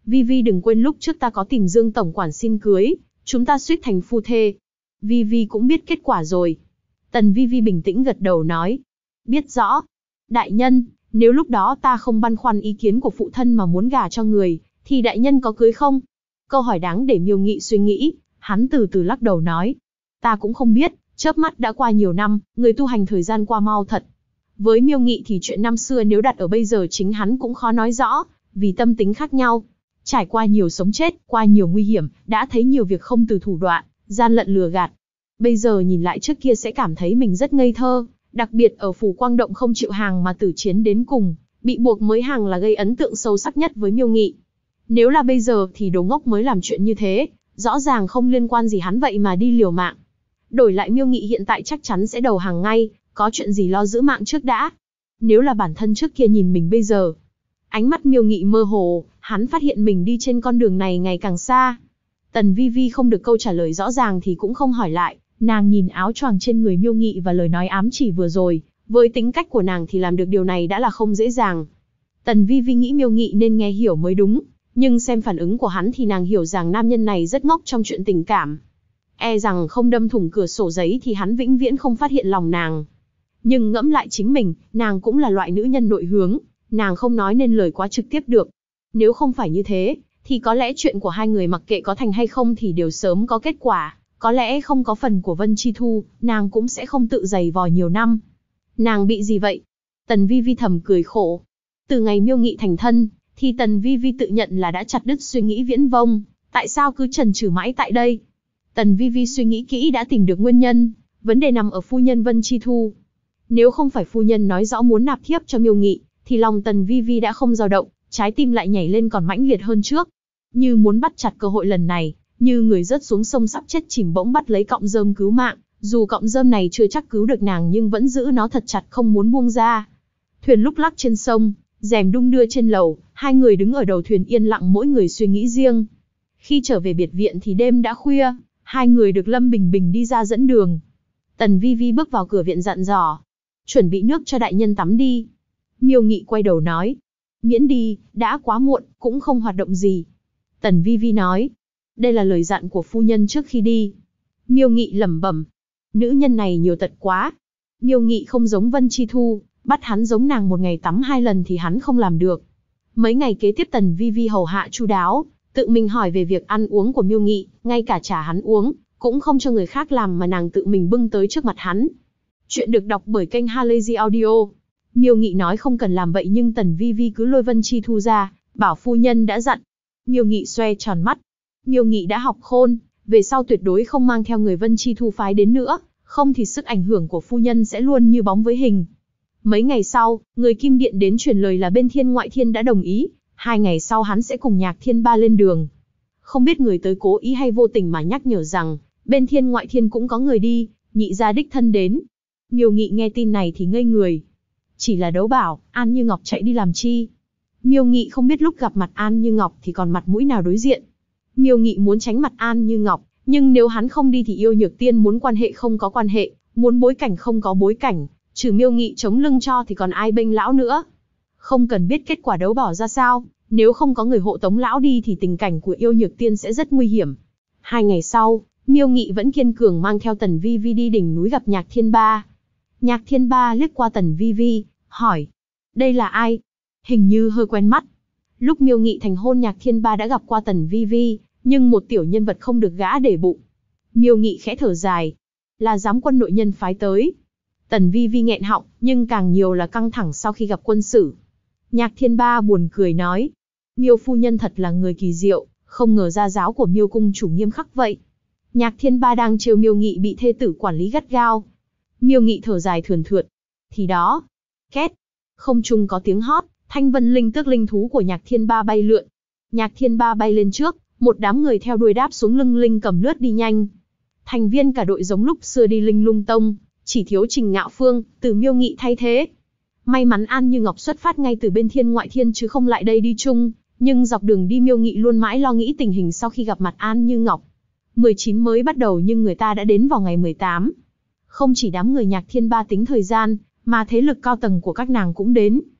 Vi Vi đừng quên lúc trước ta có tìm Dương tổng quản xin cưới, chúng ta suýt thành phu thê. Vi Vi cũng biết kết quả rồi. Tần Vi Vi bình tĩnh gật đầu nói. Biết rõ. Đại nhân, nếu lúc đó ta không băn khoăn ý kiến của phụ thân mà muốn gả cho người, thì đại nhân có cưới không? Câu hỏi đáng để Miêu Nghị suy nghĩ, hắn từ từ lắc đầu nói. Ta cũng không biết, chớp mắt đã qua nhiều năm, người tu hành thời gian qua mau thật. Với Miêu Nghị thì chuyện năm xưa nếu đặt ở bây giờ chính hắn cũng khó nói rõ, vì tâm tính khác nhau. Trải qua nhiều sống chết, qua nhiều nguy hiểm, đã thấy nhiều việc không từ thủ đoạn, gian lận lừa gạt. Bây giờ nhìn lại trước kia sẽ cảm thấy mình rất ngây thơ, đặc biệt ở Phủ Quang Động không chịu hàng mà tử chiến đến cùng, bị buộc mới hàng là gây ấn tượng sâu sắc nhất với Miêu Nghị. Nếu là bây giờ thì đồ ngốc mới làm chuyện như thế, rõ ràng không liên quan gì hắn vậy mà đi liều mạng. Đổi lại Miêu Nghị hiện tại chắc chắn sẽ đầu hàng ngay, có chuyện gì lo giữ mạng trước đã. Nếu là bản thân trước kia nhìn mình bây giờ. Ánh mắt Miêu Nghị mơ hồ, hắn phát hiện mình đi trên con đường này ngày càng xa. Tần Vi Vi không được câu trả lời rõ ràng thì cũng không hỏi lại, nàng nhìn áo choàng trên người Miêu Nghị và lời nói ám chỉ vừa rồi, với tính cách của nàng thì làm được điều này đã là không dễ dàng. Tần Vi Vi nghĩ Miêu Nghị nên nghe hiểu mới đúng, nhưng xem phản ứng của hắn thì nàng hiểu rằng nam nhân này rất ngốc trong chuyện tình cảm. E rằng không đâm thủng cửa sổ giấy thì hắn vĩnh viễn không phát hiện lòng nàng. Nhưng ngẫm lại chính mình, nàng cũng là loại nữ nhân nội hướng, nàng không nói nên lời quá trực tiếp được. Nếu không phải như thế, thì có lẽ chuyện của hai người mặc kệ có thành hay không thì đều sớm có kết quả. Có lẽ không có phần của Vân Chi Thu, nàng cũng sẽ không tự giày vò nhiều năm. Nàng bị gì vậy? Tần Vi Vi thầm cười khổ. Từ ngày Miêu Nghị thành thân, thì Tần Vi Vi tự nhận là đã chặt đứt suy nghĩ viễn vông. Tại sao cứ chần chừ mãi tại đây? Tần Vi Vi suy nghĩ kỹ đã tìm được nguyên nhân. Vấn đề nằm ở phu nhân Vân Chi Thu. Nếu không phải phu nhân nói rõ muốn nạp thiếp cho Miêu Nghị, thì lòng Tần Vi Vi đã không dao động, trái tim lại nhảy lên còn mãnh liệt hơn trước. Như muốn bắt chặt cơ hội lần này, như người rớt xuống sông sắp chết chìm bỗng bắt lấy cọng rơm cứu mạng, dù cọng rơm này chưa chắc cứu được nàng nhưng vẫn giữ nó thật chặt không muốn buông ra. Thuyền lúc lắc trên sông, rèm đung đưa trên lầu, hai người đứng ở đầu thuyền yên lặng mỗi người suy nghĩ riêng. Khi trở về biệt viện thì đêm đã khuya, hai người được Lâm Bình Bình đi ra dẫn đường. Tần Vi Vi bước vào cửa viện dặn dò, chuẩn bị nước cho đại nhân tắm đi. Miêu Nghị quay đầu nói, miễn đi, đã quá muộn, cũng không hoạt động gì. Tần Vi Vi nói, đây là lời dặn của phu nhân trước khi đi. Miêu Nghị lẩm bẩm, nữ nhân này nhiều tật quá. Miêu Nghị không giống Vân Chi Thu, bắt hắn giống nàng một ngày tắm 2 lần thì hắn không làm được. Mấy ngày kế tiếp Tần Vi Vi hầu hạ chu đáo, tự mình hỏi về việc ăn uống của Miêu Nghị, ngay cả trà hắn uống, cũng không cho người khác làm mà nàng tự mình bưng tới trước mặt hắn. Chuyện được đọc bởi kênh Halazy Audio. Miêu Nghị nói không cần làm vậy nhưng Tần Vi Vi cứ lôi Vân Chi Thu ra, bảo phu nhân đã dặn. Miêu Nghị xoe tròn mắt. Miêu Nghị đã học khôn, về sau tuyệt đối không mang theo người Vân Chi Thu phái đến nữa, không thì sức ảnh hưởng của phu nhân sẽ luôn như bóng với hình. Mấy ngày sau, người Kim Điện đến truyền lời là bên Thiên Ngoại Thiên đã đồng ý, 2 ngày sau hắn sẽ cùng Nhạc Thiên Ba lên đường. Không biết người tới cố ý hay vô tình mà nhắc nhở rằng, bên Thiên Ngoại Thiên cũng có người đi, nhị gia đích thân đến. Miêu Nghị nghe tin này thì ngây người. Chỉ là đấu bảo, An Như Ngọc chạy đi làm chi? Miêu Nghị không biết lúc gặp mặt An Như Ngọc thì còn mặt mũi nào đối diện. Miêu Nghị muốn tránh mặt An Như Ngọc, nhưng nếu hắn không đi thì Yêu Nhược Tiên muốn quan hệ không có quan hệ, muốn bối cảnh không có bối cảnh, trừ Miêu Nghị chống lưng cho thì còn ai bênh lão nữa. Không cần biết kết quả đấu bảo ra sao, nếu không có người hộ tống lão đi thì tình cảnh của Yêu Nhược Tiên sẽ rất nguy hiểm. 2 ngày sau, Miêu Nghị vẫn kiên cường mang theo Tần Vi Vi đi đỉnh núi gặp Nhạc Thiên Ba. Nhạc Thiên Ba liếc qua Tần Vi Vi, hỏi, đây là ai? Hình như hơi quen mắt. Lúc Miêu Nghị thành hôn Nhạc Thiên Ba đã gặp qua Tần Vi Vi, nhưng một tiểu nhân vật không được gã để bụng. Miêu Nghị khẽ thở dài, là giám quân nội nhân phái tới. Tần Vi Vi nghẹn họng, nhưng càng nhiều là căng thẳng sau khi gặp quân sử. Nhạc Thiên Ba buồn cười nói, Miêu phu nhân thật là người kỳ diệu, không ngờ gia giáo của Miêu cung chủ nghiêm khắc vậy. Nhạc Thiên Ba đang trêu Miêu Nghị bị thê tử quản lý gắt gao. Miêu Nghị thở dài thườn thượt. Thì đó, két, không trung có tiếng hót, Thanh Vân Linh tước linh thú của Nhạc Thiên Ba bay lượn. Nhạc Thiên Ba bay lên trước, một đám người theo đuôi đáp xuống lưng Linh cầm lướt đi nhanh. Thành viên cả đội giống lúc xưa đi Linh Lung Tông, chỉ thiếu Trình Ngạo Phương, từ Miêu Nghị thay thế. May mắn An Như Ngọc xuất phát ngay từ bên Thiên Ngoại Thiên chứ không lại đây đi chung, nhưng dọc đường đi Miêu Nghị luôn mãi lo nghĩ tình hình sau khi gặp mặt An Như Ngọc. 19 mới bắt đầu nhưng người ta đã đến vào ngày 18. Không chỉ đám người Nhạc Thiên Ba tính thời gian, mà thế lực cao tầng của các nàng cũng đến.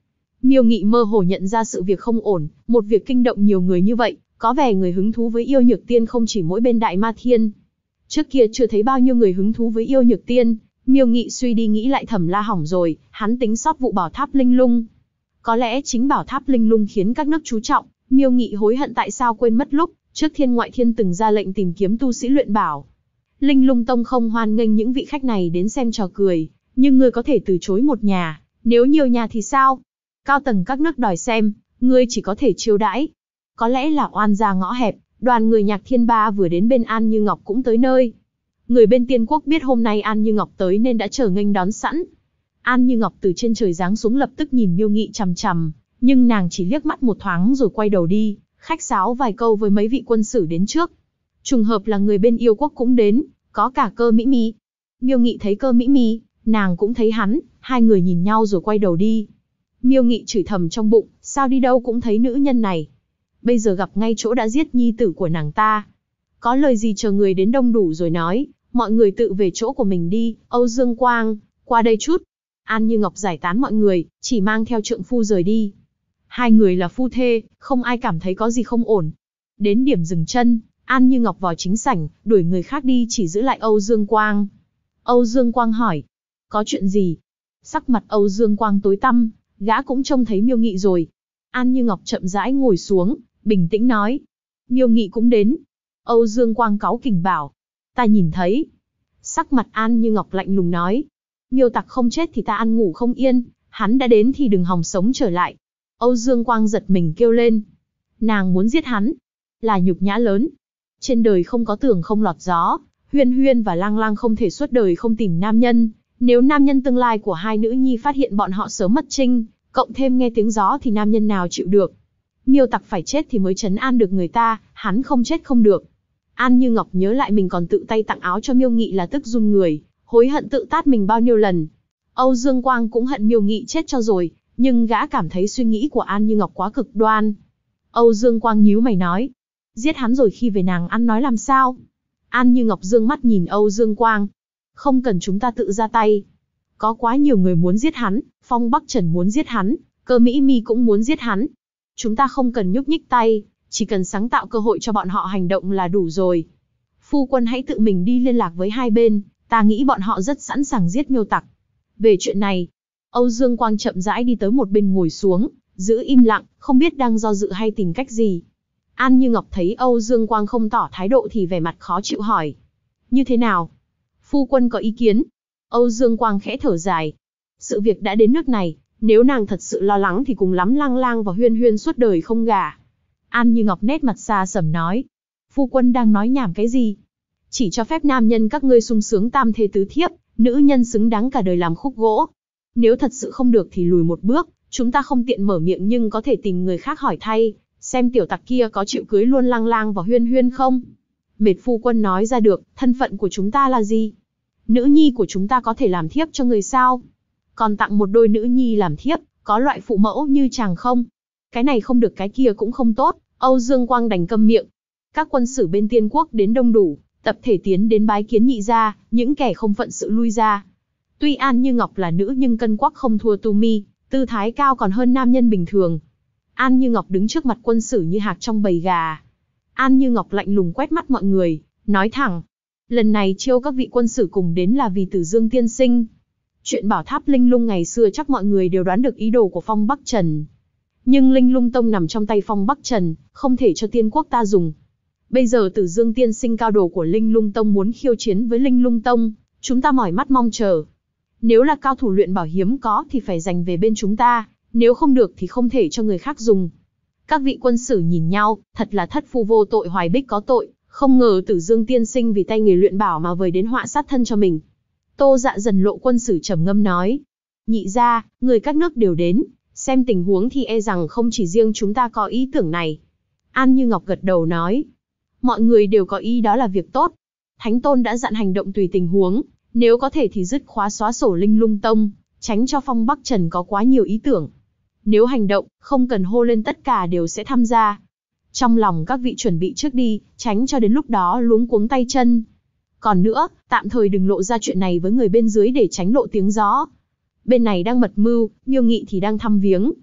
Miêu Nghị mơ hồ nhận ra sự việc không ổn, một việc kinh động nhiều người như vậy, có vẻ người hứng thú với yêu nhược tiên không chỉ mỗi bên Đại Ma Thiên. Trước kia chưa thấy bao nhiêu người hứng thú với yêu nhược tiên, Miêu Nghị suy đi nghĩ lại thầm la hỏng rồi, hắn tính sót vụ bảo tháp linh lung. Có lẽ chính bảo tháp linh lung khiến các nước chú trọng, Miêu Nghị hối hận tại sao quên mất lúc trước Thiên Ngoại Thiên từng ra lệnh tìm kiếm tu sĩ luyện bảo. Linh Lung Tông không hoan nghênh những vị khách này đến xem trò cười, nhưng ngươi có thể từ chối một nhà, nếu nhiều nhà thì sao? Cao tầng các nước đòi xem, ngươi chỉ có thể chiêu đãi. Có lẽ là oan gia ngõ hẹp, đoàn người Nhạc Thiên Ba vừa đến bên An Như Ngọc cũng tới nơi. Người bên Tiên Quốc biết hôm nay An Như Ngọc tới nên đã chờ nghênh đón sẵn. An Như Ngọc từ trên trời giáng xuống lập tức nhìn Miêu Nghị chằm chằm, nhưng nàng chỉ liếc mắt một thoáng rồi quay đầu đi, khách sáo vài câu với mấy vị quân sử đến trước. Trùng hợp là người bên Yêu Quốc cũng đến, có cả Cơ Mỹ Mi. Miêu Nghị thấy Cơ Mỹ Mi, nàng cũng thấy hắn, hai người nhìn nhau rồi quay đầu đi. Miêu Nghị chửi thầm trong bụng, sao đi đâu cũng thấy nữ nhân này. Bây giờ gặp ngay chỗ đã giết nhi tử của nàng ta. Có lời gì chờ người đến đông đủ rồi nói, mọi người tự về chỗ của mình đi, Âu Dương Quang, qua đây chút. An Như Ngọc giải tán mọi người, chỉ mang theo trượng phu rời đi. Hai người là phu thê, không ai cảm thấy có gì không ổn. Đến điểm dừng chân, An Như Ngọc vào chính sảnh, đuổi người khác đi chỉ giữ lại Âu Dương Quang. Âu Dương Quang hỏi, có chuyện gì? Sắc mặt Âu Dương Quang tối tăm, gã cũng trông thấy Miêu Nghị rồi. An Như Ngọc chậm rãi ngồi xuống, bình tĩnh nói, Miêu Nghị cũng đến. Âu Dương Quang cáu kỉnh bảo, ta nhìn thấy. Sắc mặt An Như Ngọc lạnh lùng nói, Miêu tặc không chết thì ta ăn ngủ không yên, hắn đã đến thì đừng hòng sống trở lại. Âu Dương Quang giật mình kêu lên, nàng muốn giết hắn, là nhục nhã lớn. Trên đời không có tường không lọt gió, Huyên Huyên và Lang Lang không thể suốt đời không tìm nam nhân. Nếu nam nhân tương lai của hai nữ nhi phát hiện bọn họ sớm mất trinh, cộng thêm nghe tiếng gió thì nam nhân nào chịu được. Miêu tặc phải chết thì mới trấn an được người ta, hắn không chết không được. An Như Ngọc nhớ lại mình còn tự tay tặng áo cho Miêu Nghị là tức run người, hối hận tự tát mình bao nhiêu lần. Âu Dương Quang cũng hận Miêu Nghị chết cho rồi, nhưng gã cảm thấy suy nghĩ của An Như Ngọc quá cực đoan. Âu Dương Quang nhíu mày nói, giết hắn rồi khi về nàng ăn nói làm sao? An Như Ngọc dương mắt nhìn Âu Dương Quang, không cần chúng ta tự ra tay. Có quá nhiều người muốn giết hắn, Phong Bắc Trần muốn giết hắn, Cơ Mỹ Mi cũng muốn giết hắn. Chúng ta không cần nhúc nhích tay, chỉ cần sáng tạo cơ hội cho bọn họ hành động là đủ rồi. Phu quân hãy tự mình đi liên lạc với hai bên, ta nghĩ bọn họ rất sẵn sàng giết Miêu tặc. Về chuyện này, Âu Dương Quang chậm rãi đi tới một bên ngồi xuống, giữ im lặng, không biết đang do dự hay tìm cách gì. An Như Ngọc thấy Âu Dương Quang không tỏ thái độ thì vẻ mặt khó chịu hỏi, như thế nào? Phu quân có ý kiến? Âu Dương Quang khẽ thở dài. Sự việc đã đến nước này, nếu nàng thật sự lo lắng thì cùng lắm Lang Lang và Huyên Huyên suốt đời không gả. An Như Ngọc nét mặt xa sầm nói, phu quân đang nói nhảm cái gì? Chỉ cho phép nam nhân các ngươi sung sướng tam thê tứ thiếp, nữ nhân xứng đáng cả đời làm khúc gỗ. Nếu thật sự không được thì lùi một bước, chúng ta không tiện mở miệng nhưng có thể tìm người khác hỏi thay, xem tiểu tặc kia có chịu cưới luôn Lang Lang và Huyên Huyên không? Mệt phu quân nói ra được, thân phận của chúng ta là gì? Nữ nhi của chúng ta có thể làm thiếp cho người sao? Còn tặng một đôi nữ nhi làm thiếp, có loại phụ mẫu như chàng không? Cái này không được cái kia cũng không tốt, Âu Dương Quang đành câm miệng. Các quân sử bên Tiên Quốc đến đông đủ, tập thể tiến đến bái kiến nhị gia, những kẻ không phận sự lui ra. Tuy An Như Ngọc là nữ nhưng cân quắc không thua Tu Mi, tư thái cao còn hơn nam nhân bình thường. An Như Ngọc đứng trước mặt quân sử như hạc trong bầy gà. An Như Ngọc lạnh lùng quét mắt mọi người, nói thẳng, lần này chiêu các vị quân sử cùng đến là vì Tử Dương tiên sinh. Chuyện bảo tháp Linh Lung ngày xưa chắc mọi người đều đoán được ý đồ của Phong Bắc Trần. Nhưng Linh Lung Tông nằm trong tay Phong Bắc Trần, không thể cho Tiên Quốc ta dùng. Bây giờ Tử Dương tiên sinh cao đồ của Linh Lung Tông muốn khiêu chiến với Linh Lung Tông, chúng ta mỏi mắt mong chờ. Nếu là cao thủ luyện bảo hiếm có thì phải giành về bên chúng ta, nếu không được thì không thể cho người khác dùng. Các vị quân sử nhìn nhau, thật là thất phu vô tội hoài bích có tội, không ngờ Tử Dương tiên sinh vì tay nghề luyện bảo mà vời đến họa sát thân cho mình. Tô Dạ Dần Lộ quân sử trầm ngâm nói, nhị gia, người các nước đều đến, xem tình huống thì e rằng không chỉ riêng chúng ta có ý tưởng này. An Như Ngọc gật đầu nói, mọi người đều có ý đó là việc tốt. Thánh Tôn đã dặn hành động tùy tình huống, nếu có thể thì dứt khóa xóa sổ Linh Lung Tông, tránh cho Phong Bắc Trần có quá nhiều ý tưởng. Nếu hành động, không cần hô lên tất cả đều sẽ tham gia. Trong lòng các vị chuẩn bị trước đi, tránh cho đến lúc đó luống cuống tay chân. Còn nữa, tạm thời đừng lộ ra chuyện này với người bên dưới để tránh lộ tiếng gió. Bên này đang mật mưu, Miêu Nghị thì đang thăm viếng.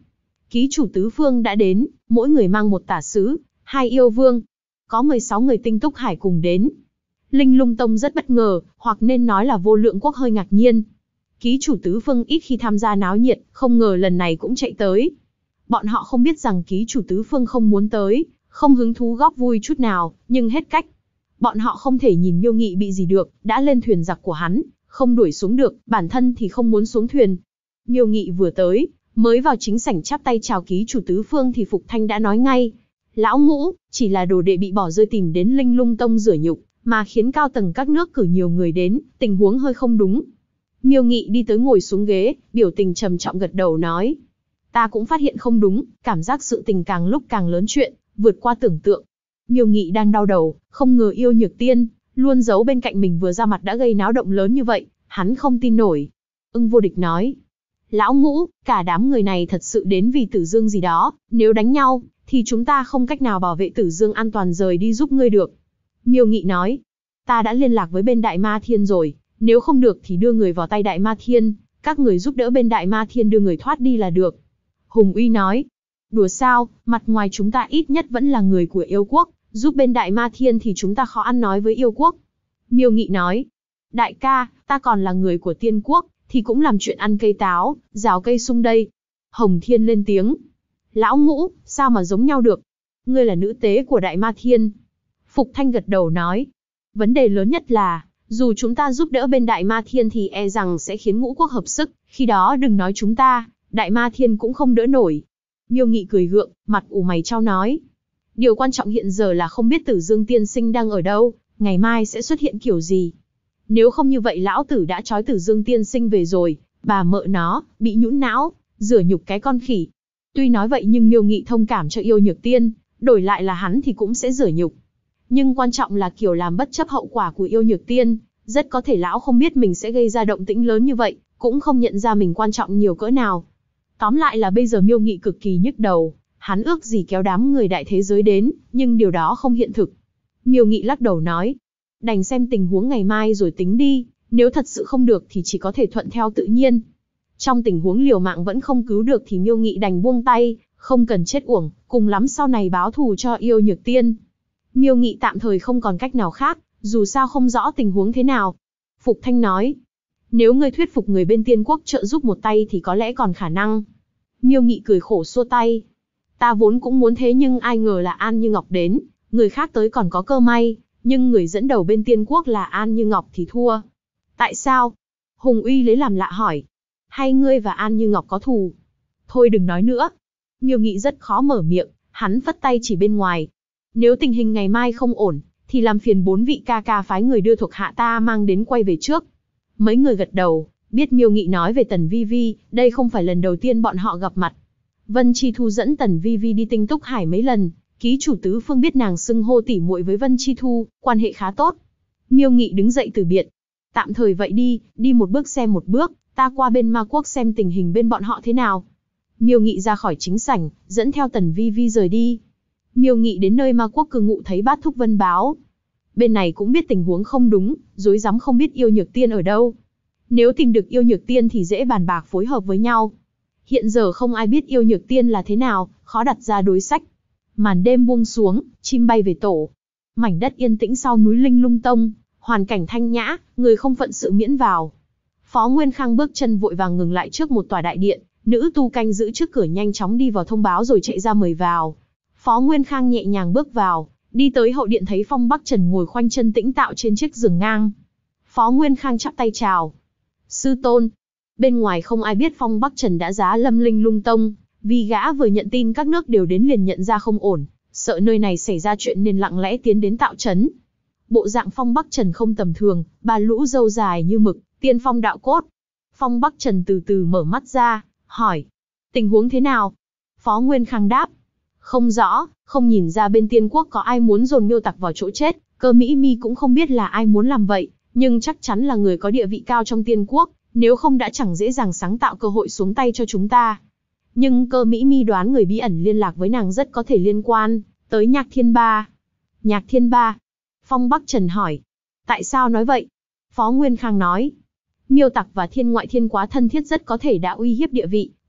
Ký chủ tứ phương đã đến, mỗi người mang một tả sứ, 2 yêu vương. Có 16 người tinh túc hải cùng đến. Linh Lung Tông rất bất ngờ, hoặc nên nói là Vô Lượng Quốc hơi ngạc nhiên. Ký chủ tứ phương ít khi tham gia náo nhiệt, không ngờ lần này cũng chạy tới. Bọn họ không biết rằng ký chủ tứ phương không muốn tới, không hứng thú góp vui chút nào, nhưng hết cách. Bọn họ không thể nhìn Miêu Nghị bị gì được, đã lên thuyền giặc của hắn, không đuổi xuống được, bản thân thì không muốn xuống thuyền. Miêu Nghị vừa tới, mới vào chính sảnh chắp tay chào ký chủ tứ phương thì Phục Thanh đã nói ngay. Lão Ngũ, chỉ là đồ đệ bị bỏ rơi tìm đến Linh Lung Tông rửa nhục, mà khiến cao tầng các nước cử nhiều người đến, tình huống hơi không đúng. Miêu Nghị đi tới ngồi xuống ghế, biểu tình trầm trọng gật đầu nói. Ta cũng phát hiện không đúng, cảm giác sự tình càng lúc càng lớn chuyện, vượt qua tưởng tượng. Miêu Nghị đang đau đầu, không ngờ Yêu Nhược Tiên, luôn giấu bên cạnh mình vừa ra mặt đã gây náo động lớn như vậy, hắn không tin nổi. Ưng Vô Địch nói. Lão Ngũ, cả đám người này thật sự đến vì Tử Dương gì đó, nếu đánh nhau, thì chúng ta không cách nào bảo vệ Tử Dương an toàn rời đi giúp ngươi được. Miêu Nghị nói. Ta đã liên lạc với bên Đại Ma Thiên rồi, nếu không được thì đưa người vào tay Đại Ma Thiên, các người giúp đỡ bên Đại Ma Thiên đưa người thoát đi là được. Hùng Uy nói. Đùa sao, mặt ngoài chúng ta ít nhất vẫn là người của yêu quốc, giúp bên Đại Ma Thiên thì chúng ta khó ăn nói với yêu quốc. Miêu Nghị nói. Đại ca, ta còn là người của Tiên quốc, thì cũng làm chuyện ăn cây táo, rào cây sung đây. Hồng Thiên lên tiếng. Lão Ngũ, sao mà giống nhau được? Ngươi là nữ tế của Đại Ma Thiên. Phục Thanh gật đầu nói. Vấn đề lớn nhất là, dù chúng ta giúp đỡ bên Đại Ma Thiên thì e rằng sẽ khiến ngũ quốc hợp sức, khi đó đừng nói chúng ta, Đại Ma Thiên cũng không đỡ nổi. Miêu Nghị cười gượng, mặt ủ mày chau nói. Điều quan trọng hiện giờ là không biết Tử Dương tiên sinh đang ở đâu, ngày mai sẽ xuất hiện kiểu gì. Nếu không như vậy lão tử đã trói Tử Dương tiên sinh về rồi, bà mợ nó, bị nhũn não, rửa nhục cái con khỉ. Tuy nói vậy nhưng Miêu Nghị thông cảm cho Yêu Nhược Tiên, đổi lại là hắn thì cũng sẽ rửa nhục. Nhưng quan trọng là kiểu làm bất chấp hậu quả của Yêu Nhược Tiên, rất có thể lão không biết mình sẽ gây ra động tĩnh lớn như vậy, cũng không nhận ra mình quan trọng nhiều cỡ nào. Tóm lại là bây giờ Miêu Nghị cực kỳ nhức đầu, hắn ước gì kéo đám người đại thế giới đến, nhưng điều đó không hiện thực. Miêu Nghị lắc đầu nói, đành xem tình huống ngày mai rồi tính đi, nếu thật sự không được thì chỉ có thể thuận theo tự nhiên. Trong tình huống liều mạng vẫn không cứu được thì Miêu Nghị đành buông tay, không cần chết uổng, cùng lắm sau này báo thù cho Yêu Nhược Tiên. Miêu Nghị tạm thời không còn cách nào khác, dù sao không rõ tình huống thế nào. Phục Thanh nói, nếu ngươi thuyết phục người bên Tiên quốc trợ giúp một tay thì có lẽ còn khả năng. Miêu Nghị cười khổ xua tay. Ta vốn cũng muốn thế nhưng ai ngờ là An Như Ngọc đến, người khác tới còn có cơ may, nhưng người dẫn đầu bên Tiên quốc là An Như Ngọc thì thua. Tại sao? Hùng Uy lấy làm lạ hỏi. Hay ngươi và An Như Ngọc có thù? Thôi đừng nói nữa. Miêu Nghị rất khó mở miệng, hắn phất tay chỉ bên ngoài. Nếu tình hình ngày mai không ổn, thì làm phiền 4 vị ca ca phái người đưa thuộc hạ ta mang đến quay về trước. Mấy người gật đầu, biết Miêu Nghị nói về Tần Vi Vi, đây không phải lần đầu tiên bọn họ gặp mặt. Vân Chi Thu dẫn Tần Vi Vi đi Tinh Túc Hải mấy lần, ký chủ tứ phương biết nàng xưng hô tỉ muội với Vân Chi Thu, quan hệ khá tốt. Miêu Nghị đứng dậy từ biệt. Tạm thời vậy đi một bước xem một bước, ta qua bên Ma Quốc xem tình hình bên bọn họ thế nào. Miêu Nghị ra khỏi chính sảnh, dẫn theo Tần Vi Vi rời đi. Miêu Nghị đến nơi Ma Quốc cư ngụ thấy Bát Thúc Vân báo. Bên này cũng biết tình huống không đúng, rối rắm không biết Yêu Nhược Tiên ở đâu. Nếu tìm được Yêu Nhược Tiên thì dễ bàn bạc phối hợp với nhau. Hiện giờ không ai biết Yêu Nhược Tiên là thế nào, khó đặt ra đối sách. Màn đêm buông xuống, chim bay về tổ. Mảnh đất yên tĩnh sau núi Linh Lung Tông, hoàn cảnh thanh nhã, người không phận sự miễn vào. Phó Nguyên Khang bước chân vội vàng ngừng lại trước một tòa đại điện, nữ tu canh giữ trước cửa nhanh chóng đi vào thông báo rồi chạy ra mời vào. Phó Nguyên Khang nhẹ nhàng bước vào, đi tới hậu điện thấy Phong Bắc Trần ngồi khoanh chân tĩnh tạo trên chiếc giường ngang. Phó Nguyên Khang chắp tay chào. Sư tôn. Bên ngoài không ai biết Phong Bắc Trần đã giá lâm Linh Lung Tông, vì gã vừa nhận tin các nước đều đến liền nhận ra không ổn, sợ nơi này xảy ra chuyện nên lặng lẽ tiến đến tạo trấn. Bộ dạng Phong Bắc Trần không tầm thường, ba lũ râu dài như mực, tiên phong đạo cốt. Phong Bắc Trần từ từ mở mắt ra, hỏi. Tình huống thế nào? Phó Nguyên Khang đáp. Không rõ, không nhìn ra bên Tiên quốc có ai muốn dồn Miêu Tặc vào chỗ chết, Cơ Mỹ Mi cũng không biết là ai muốn làm vậy, nhưng chắc chắn là người có địa vị cao trong Tiên quốc, nếu không đã chẳng dễ dàng sáng tạo cơ hội xuống tay cho chúng ta. Nhưng Cơ Mỹ Mi đoán người bí ẩn liên lạc với nàng rất có thể liên quan tới Nhạc Thiên Ba. Nhạc Thiên Ba? Phong Bắc Trần hỏi. Tại sao nói vậy? Phó Nguyên Khang nói. Miêu Tặc và Thiên Ngoại Thiên quá thân thiết rất có thể đã uy hiếp địa vị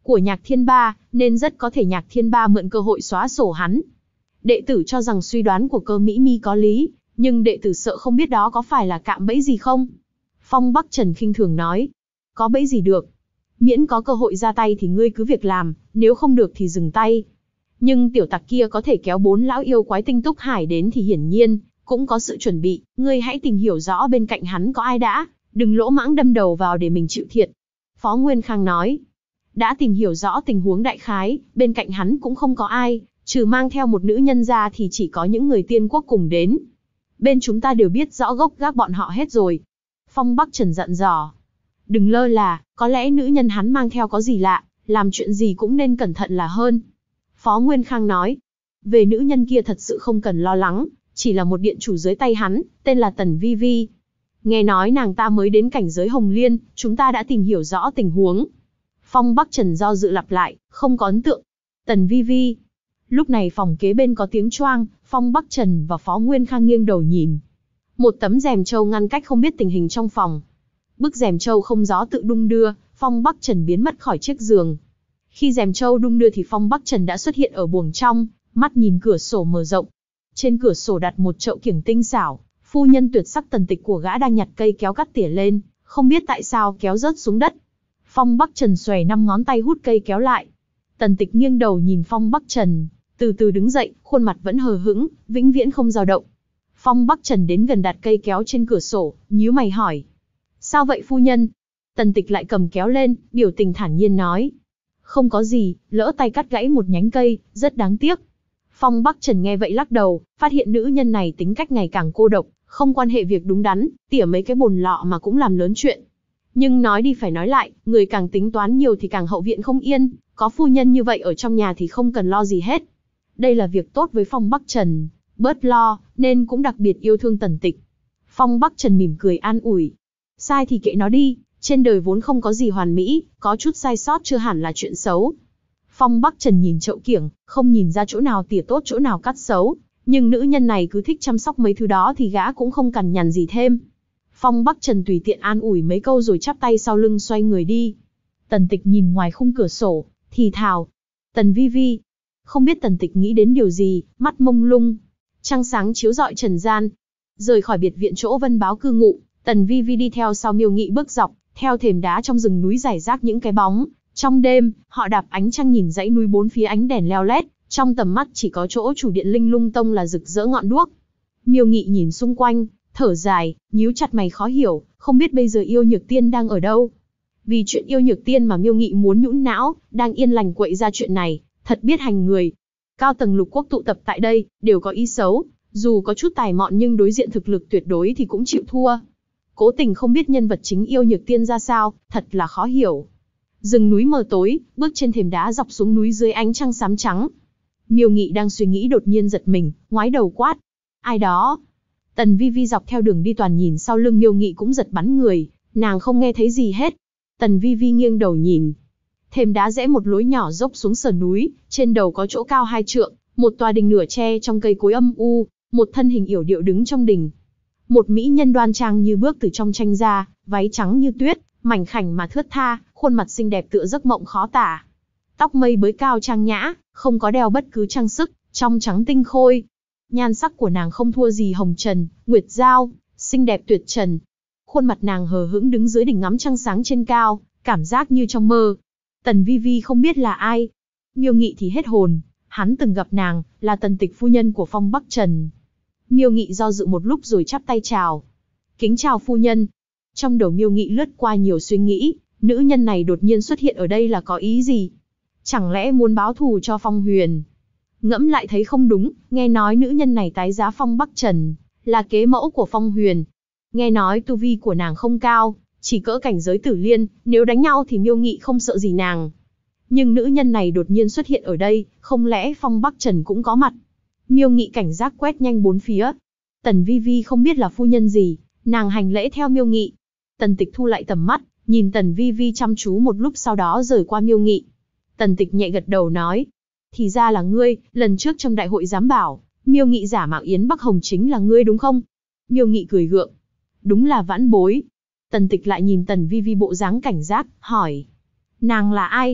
của Nhạc Thiên Ba, nên rất có thể Nhạc Thiên Ba mượn cơ hội xóa sổ hắn. Đệ tử cho rằng suy đoán của Cơ Mỹ Mi có lý, nhưng đệ tử sợ không biết đó có phải là cạm bẫy gì không? Phong Bắc Trần khinh thường nói. Có bẫy gì được? Miễn có cơ hội ra tay thì ngươi cứ việc làm, nếu không được thì dừng tay. Nhưng tiểu tặc kia có thể kéo 4 lão yêu quái tinh túc hải đến thì hiển nhiên cũng có sự chuẩn bị, ngươi hãy tìm hiểu rõ bên cạnh hắn có ai đã, đừng lỗ mãng đâm đầu vào để mình chịu thiệt. Phó Nguyên Khang nói. Đã tìm hiểu rõ tình huống đại khái, bên cạnh hắn cũng không có ai, trừ mang theo một nữ nhân ra thì chỉ có những người tiên quốc cùng đến. Bên chúng ta đều biết rõ gốc gác bọn họ hết rồi. Phong Bắc Trần dặn dò. Đừng lơ là, có lẽ nữ nhân hắn mang theo có gì lạ, làm chuyện gì cũng nên cẩn thận là hơn. Phó Nguyên Khang nói. Về nữ nhân kia thật sự không cần lo lắng, chỉ là một điện chủ dưới tay hắn, tên là Tần Vi Vi. Nghe nói nàng ta mới đến cảnh giới Hồng Liên, chúng ta đã tìm hiểu rõ tình huống. Phong Bắc Trần do dự lặp lại, không có ấn tượng. Tần Vi Vi. Lúc này phòng kế bên có tiếng choang, Phong Bắc Trần và Phó Nguyên Khang nghiêng đầu nhìn. Một tấm rèm trâu ngăn cách không biết tình hình trong phòng. Bức rèm trâu không gió tự đung đưa, Phong Bắc Trần biến mất khỏi chiếc giường. Khi rèm trâu đung đưa thì Phong Bắc Trần đã xuất hiện ở buồng trong, mắt nhìn cửa sổ mở rộng. Trên cửa sổ đặt một chậu kiểng tinh xảo, phu nhân tuyệt sắc Tần Tịch của gã đang nhặt cây kéo cắt tỉa lên, không biết tại sao kéo rớt xuống đất. Phong Bắc Trần xòe 5 ngón tay hút cây kéo lại. Tần Tịch nghiêng đầu nhìn Phong Bắc Trần, từ từ đứng dậy, khuôn mặt vẫn hờ hững, vĩnh viễn không dao động. Phong Bắc Trần đến gần đặt cây kéo trên cửa sổ, nhíu mày hỏi. Sao vậy phu nhân? Tần Tịch lại cầm kéo lên, biểu tình thản nhiên nói. Không có gì, lỡ tay cắt gãy một nhánh cây, rất đáng tiếc. Phong Bắc Trần nghe vậy lắc đầu, phát hiện nữ nhân này tính cách ngày càng cô độc, không quan hệ việc đúng đắn, tỉa mấy cái bồn lọ mà cũng làm lớn chuyện. Nhưng nói đi phải nói lại, người càng tính toán nhiều thì càng hậu viện không yên, có phu nhân như vậy ở trong nhà thì không cần lo gì hết. Đây là việc tốt với Phong Bắc Trần, bớt lo, nên cũng đặc biệt yêu thương Tần Tịch. Phong Bắc Trần mỉm cười an ủi. Sai thì kệ nó đi, trên đời vốn không có gì hoàn mỹ, có chút sai sót chưa hẳn là chuyện xấu. Phong Bắc Trần nhìn chậu kiểng, không nhìn ra chỗ nào tỉa tốt chỗ nào cắt xấu, nhưng nữ nhân này cứ thích chăm sóc mấy thứ đó thì gã cũng không cằn nhằn gì thêm. Phong Bắc Trần tùy tiện an ủi mấy câu rồi chắp tay sau lưng xoay người đi. Tần Tịch nhìn ngoài khung cửa sổ, thì thào. Tần Vi Vi. Không biết Tần Tịch nghĩ đến điều gì, mắt mông lung. Trăng sáng chiếu rọi trần gian. Rời khỏi biệt viện chỗ Vân Báo cư ngụ, Tần Vi Vi đi theo sau Miêu Nghị bước dọc, theo thềm đá trong rừng núi rải rác những cái bóng. Trong đêm, họ đạp ánh trăng nhìn dãy núi bốn phía ánh đèn leo lét, trong tầm mắt chỉ có chỗ chủ điện Linh Lung Tông là rực rỡ ngọn đuốc. Miêu Nghị nhìn xung quanh, thở dài, nhíu chặt mày khó hiểu, không biết bây giờ Yêu Nhược Tiên đang ở đâu. Vì chuyện Yêu Nhược Tiên mà Miêu Nghị muốn nhũn não, đang yên lành quậy ra chuyện này, thật biết hành người. Cao tầng lục quốc tụ tập tại đây, đều có ý xấu, dù có chút tài mọn nhưng đối diện thực lực tuyệt đối thì cũng chịu thua. Cố tình không biết nhân vật chính Yêu Nhược Tiên ra sao, thật là khó hiểu. Rừng núi mờ tối, bước trên thềm đá dọc xuống núi dưới ánh trăng xám trắng. Miêu Nghị đang suy nghĩ đột nhiên giật mình, ngoái đầu quát. Ai đó? Tần Vi Vi dọc theo đường đi toàn nhìn sau lưng Miêu Nghị cũng giật bắn người, nàng không nghe thấy gì hết. Tần Vi Vi nghiêng đầu nhìn. Thềm đá rẽ một lối nhỏ dốc xuống sườn núi, trên đầu có chỗ cao 2 trượng, một tòa đình nửa che trong cây cối âm u, một thân hình yểu điệu đứng trong đình. Một mỹ nhân đoan trang như bước từ trong tranh ra, váy trắng như tuyết, mảnh khảnh mà thướt tha, khuôn mặt xinh đẹp tựa giấc mộng khó tả. Tóc mây bới cao trang nhã, không có đeo bất cứ trang sức, trong trắng tinh khôi. Nhan sắc của nàng không thua gì hồng trần, nguyệt giao, xinh đẹp tuyệt trần. Khuôn mặt nàng hờ hững đứng dưới đỉnh ngắm trăng sáng trên cao, cảm giác như trong mơ. Tần Vi Vi không biết là ai. Miêu Nghị thì hết hồn, hắn từng gặp nàng, là Tần Tịch phu nhân của Phong Bắc Trần. Miêu Nghị do dự một lúc rồi chắp tay chào. Kính chào phu nhân. Trong đầu Miêu Nghị lướt qua nhiều suy nghĩ, nữ nhân này đột nhiên xuất hiện ở đây là có ý gì? Chẳng lẽ muốn báo thù cho Phong Huyền? Ngẫm lại thấy không đúng, nghe nói nữ nhân này tái giá Phong Bắc Trần, là kế mẫu của Phong Huyền. Nghe nói tu vi của nàng không cao, chỉ cỡ cảnh giới Tử Liên, nếu đánh nhau thì Miêu Nghị không sợ gì nàng. Nhưng nữ nhân này đột nhiên xuất hiện ở đây, không lẽ Phong Bắc Trần cũng có mặt? Miêu Nghị cảnh giác quét nhanh bốn phía. Tần Vi Vi không biết là phu nhân gì, nàng hành lễ theo Miêu Nghị. Tần Tịch thu lại tầm mắt, nhìn Tần Vi Vi chăm chú một lúc sau đó rời qua Miêu Nghị. Tần Tịch nhẹ gật đầu nói, thì ra là ngươi, lần trước trong đại hội giám bảo, Miêu Nghị giả mạo Yến Bắc Hồng chính là ngươi đúng không? Miêu Nghị cười gượng, đúng là vãn bối. Tần Tịch lại nhìn Tần Vi Vi bộ dáng cảnh giác, hỏi, nàng là ai?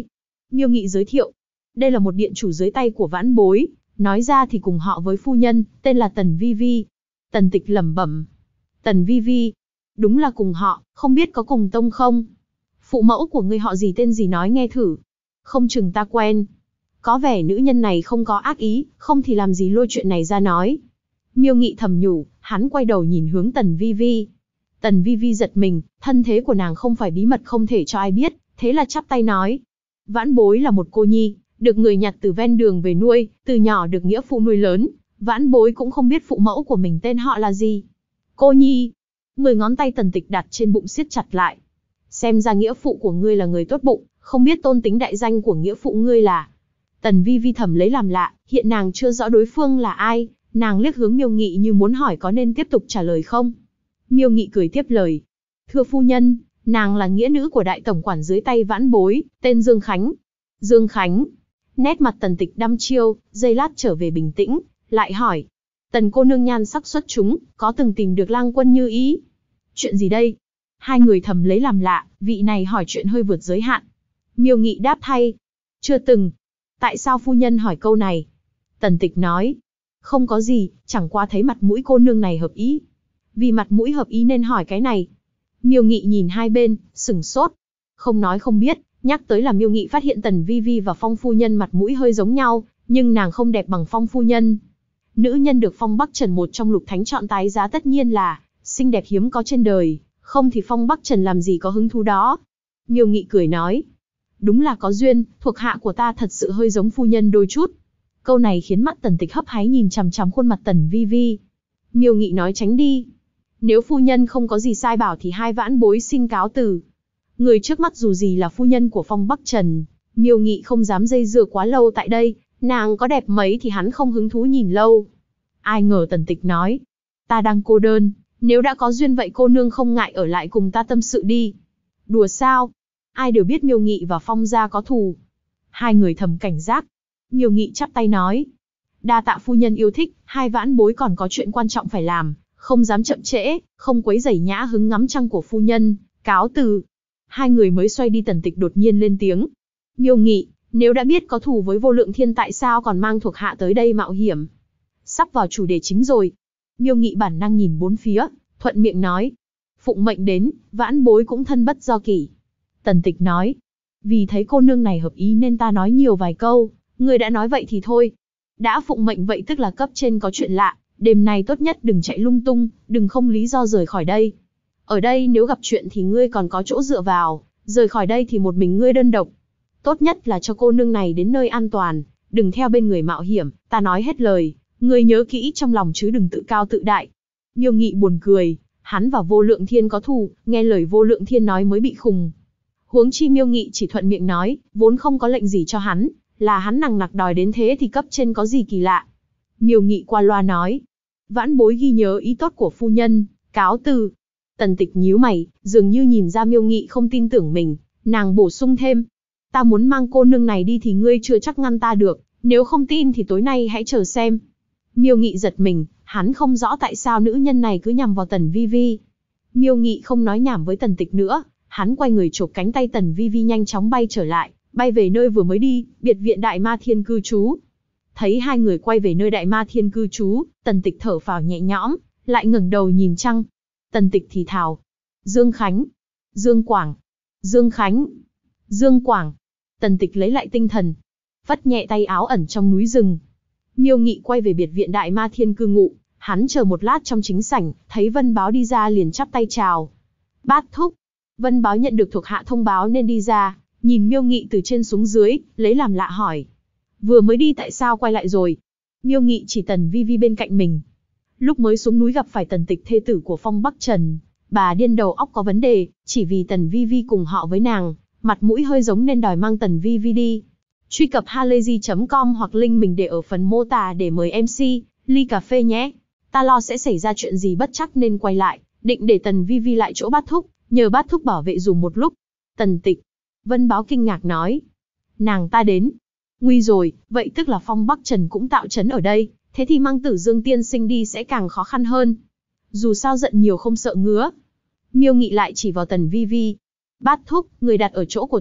Miêu Nghị giới thiệu. Đây là một điện chủ dưới tay của Vãn Bối, nói ra thì cùng họ với phu nhân, tên là Tần Vi Vi. Tần Tịch lẩm bẩm. Tần Vi Vi. Đúng là cùng họ, không biết có cùng tông không? Phụ mẫu của ngươi họ gì tên gì nói nghe thử. Không chừng ta quen. Có vẻ nữ nhân này không có ác ý, không thì làm gì lôi chuyện này ra nói. Miêu Nghị thầm nhủ, hắn quay đầu nhìn hướng Tần Vi Vi. Tần Vi Vi giật mình, thân thế của nàng không phải bí mật không thể cho ai biết, thế là chắp tay nói. Vãn Bối là một cô nhi, được người nhặt từ ven đường về nuôi, từ nhỏ được nghĩa phụ nuôi lớn. Vãn Bối cũng không biết phụ mẫu của mình tên họ là gì. Cô nhi. 10 ngón tay Tần Tịch đặt trên bụng siết chặt lại. Xem ra nghĩa phụ của ngươi là người tốt bụng, không biết tôn tính đại danh của nghĩa phụ ngươi là. Tần Vi Vi thầm lấy làm lạ, hiện nàng chưa rõ đối phương là ai, nàng liếc hướng Miêu Nghị như muốn hỏi có nên tiếp tục trả lời không. Miêu Nghị cười tiếp lời. Thưa phu nhân, nàng là nghĩa nữ của đại tổng quản dưới tay Vãn Bối, tên Dương Khánh. Dương Khánh. Nét mặt Tần Tịch đăm chiêu, giây lát trở về bình tĩnh, lại hỏi. Tần cô nương nhan sắc xuất chúng, có từng tìm được lang quân như ý? Chuyện gì đây? Hai người thầm lấy làm lạ, vị này hỏi chuyện hơi vượt giới hạn. Miêu Nghị đáp thay. Chưa từng. Tại sao phu nhân hỏi câu này? Tần Tịch nói. Không có gì, chẳng qua thấy mặt mũi cô nương này hợp ý. Vì mặt mũi hợp ý nên hỏi cái này. Miêu Nghị nhìn hai bên, sửng sốt. Không nói không biết, nhắc tới là Miêu Nghị phát hiện Tần Vi Vi và Phong phu nhân mặt mũi hơi giống nhau, nhưng nàng không đẹp bằng Phong phu nhân. Nữ nhân được Phong Bắc Trần một trong lục thánh chọn tái giá tất nhiên là xinh đẹp hiếm có trên đời, không thì Phong Bắc Trần làm gì có hứng thú đó. Miêu Nghị cười nói. Đúng là có duyên, thuộc hạ của ta thật sự hơi giống phu nhân đôi chút. Câu này khiến mắt Tần Tịch hấp háy nhìn chằm chằm khuôn mặt Tần Vi Vi. Miêu Nghị nói tránh đi. Nếu phu nhân không có gì sai bảo thì hai Vãn Bối xin cáo từ. Người trước mắt dù gì là phu nhân của Phong Bắc Trần, Miêu Nghị không dám dây dưa quá lâu tại đây, nàng có đẹp mấy thì hắn không hứng thú nhìn lâu. Ai ngờ Tần Tịch nói. Ta đang cô đơn, nếu đã có duyên vậy cô nương không ngại ở lại cùng ta tâm sự đi. Đùa sao? Ai đều biết Miêu Nghị và Phong gia có thù. Hai người thầm cảnh giác. Miêu Nghị chắp tay nói. Đa tạ phu nhân yêu thích, hai Vãn Bối còn có chuyện quan trọng phải làm, không dám chậm trễ, không quấy rầy nhã hứng ngắm trăng của phu nhân, cáo từ. Hai người mới xoay đi Tần Tịch đột nhiên lên tiếng. Miêu Nghị, nếu đã biết có thù với Vô Lượng Thiên tại sao còn mang thuộc hạ tới đây mạo hiểm? Sắp vào chủ đề chính rồi. Miêu Nghị bản năng nhìn bốn phía, thuận miệng nói. Phụng mệnh đến, Vãn Bối cũng thân bất do kỷ. Tần Tịch nói. Vì thấy cô nương này hợp ý nên ta nói nhiều vài câu, người đã nói vậy thì thôi. Đã phụng mệnh vậy tức là cấp trên có chuyện lạ, đêm nay tốt nhất đừng chạy lung tung, đừng không lý do rời khỏi đây. Ở đây nếu gặp chuyện thì ngươi còn có chỗ dựa vào, rời khỏi đây thì một mình ngươi đơn độc. Tốt nhất là cho cô nương này đến nơi an toàn, đừng theo bên người mạo hiểm, ta nói hết lời, ngươi nhớ kỹ trong lòng chứ đừng tự cao tự đại. Miêu Nghị buồn cười, hắn và Vô Lượng Thiên có thù, nghe lời Vô Lượng Thiên nói mới bị khùng. Huống chi Miêu Nghị chỉ thuận miệng nói, vốn không có lệnh gì cho hắn, là hắn nằng nặc đòi đến thế thì cấp trên có gì kỳ lạ. Miêu Nghị qua loa nói, Vãn Bối ghi nhớ ý tốt của phu nhân, cáo từ. Tần Tịch nhíu mày, dường như nhìn ra Miêu Nghị không tin tưởng mình, nàng bổ sung thêm. Ta muốn mang cô nương này đi thì ngươi chưa chắc ngăn ta được, nếu không tin thì tối nay hãy chờ xem. Miêu Nghị giật mình, hắn không rõ tại sao nữ nhân này cứ nhằm vào Tần Vi Vi. Miêu Nghị không nói nhảm với Tần Tịch nữa, hắn quay người chộp cánh tay Tần Vi Vi nhanh chóng bay trở lại, bay về nơi vừa mới đi, biệt viện Đại Ma Thiên cư trú. Thấy hai người quay về nơi Đại Ma Thiên cư trú, Tần Tịch thở phào nhẹ nhõm, lại ngẩng đầu nhìn trăng. Tần Tịch thì thào. Dương Khánh. Dương Quảng. Dương Khánh. Dương Quảng. Tần Tịch lấy lại tinh thần. Phất nhẹ tay áo ẩn trong núi rừng. Miêu Nghị quay về biệt viện Đại Ma Thiên cư ngụ. Hắn chờ một lát trong chính sảnh, thấy Vân Báo đi ra liền chắp tay chào. Bát thúc. Vân Báo nhận được thuộc hạ thông báo nên đi ra, nhìn Miêu Nghị từ trên xuống dưới, lấy làm lạ hỏi. Vừa mới đi tại sao quay lại rồi? Miêu Nghị chỉ Tần Vi Vi bên cạnh mình. Lúc mới xuống núi gặp phải Tần Tịch thê tử của Phong Bắc Trần, bà điên đầu óc có vấn đề, chỉ vì Tần Vi Vi cùng họ với nàng, mặt mũi hơi giống nên đòi mang Tần Vi Vi đi. Truy cập halayzi.com hoặc link mình để ở phần mô tả để mời MC, ly cà phê nhé. Ta lo sẽ xảy ra chuyện gì bất chắc nên quay lại, định để Tần Vi Vi lại chỗ Bát thúc, nhờ Bát thúc bảo vệ dùm một lúc. Tần Tịch. Vân Báo kinh ngạc nói. Nàng ta đến. Nguy rồi, vậy tức là Phong Bắc Trần cũng tạo trấn ở đây, thế thì mang Tử Dương tiên sinh đi sẽ càng khó khăn hơn. Dù sao giận nhiều không sợ ngứa. Miêu Nghị lại chỉ vào Tần Vi Vi. Bát thúc, người đặt ở chỗ của thúc,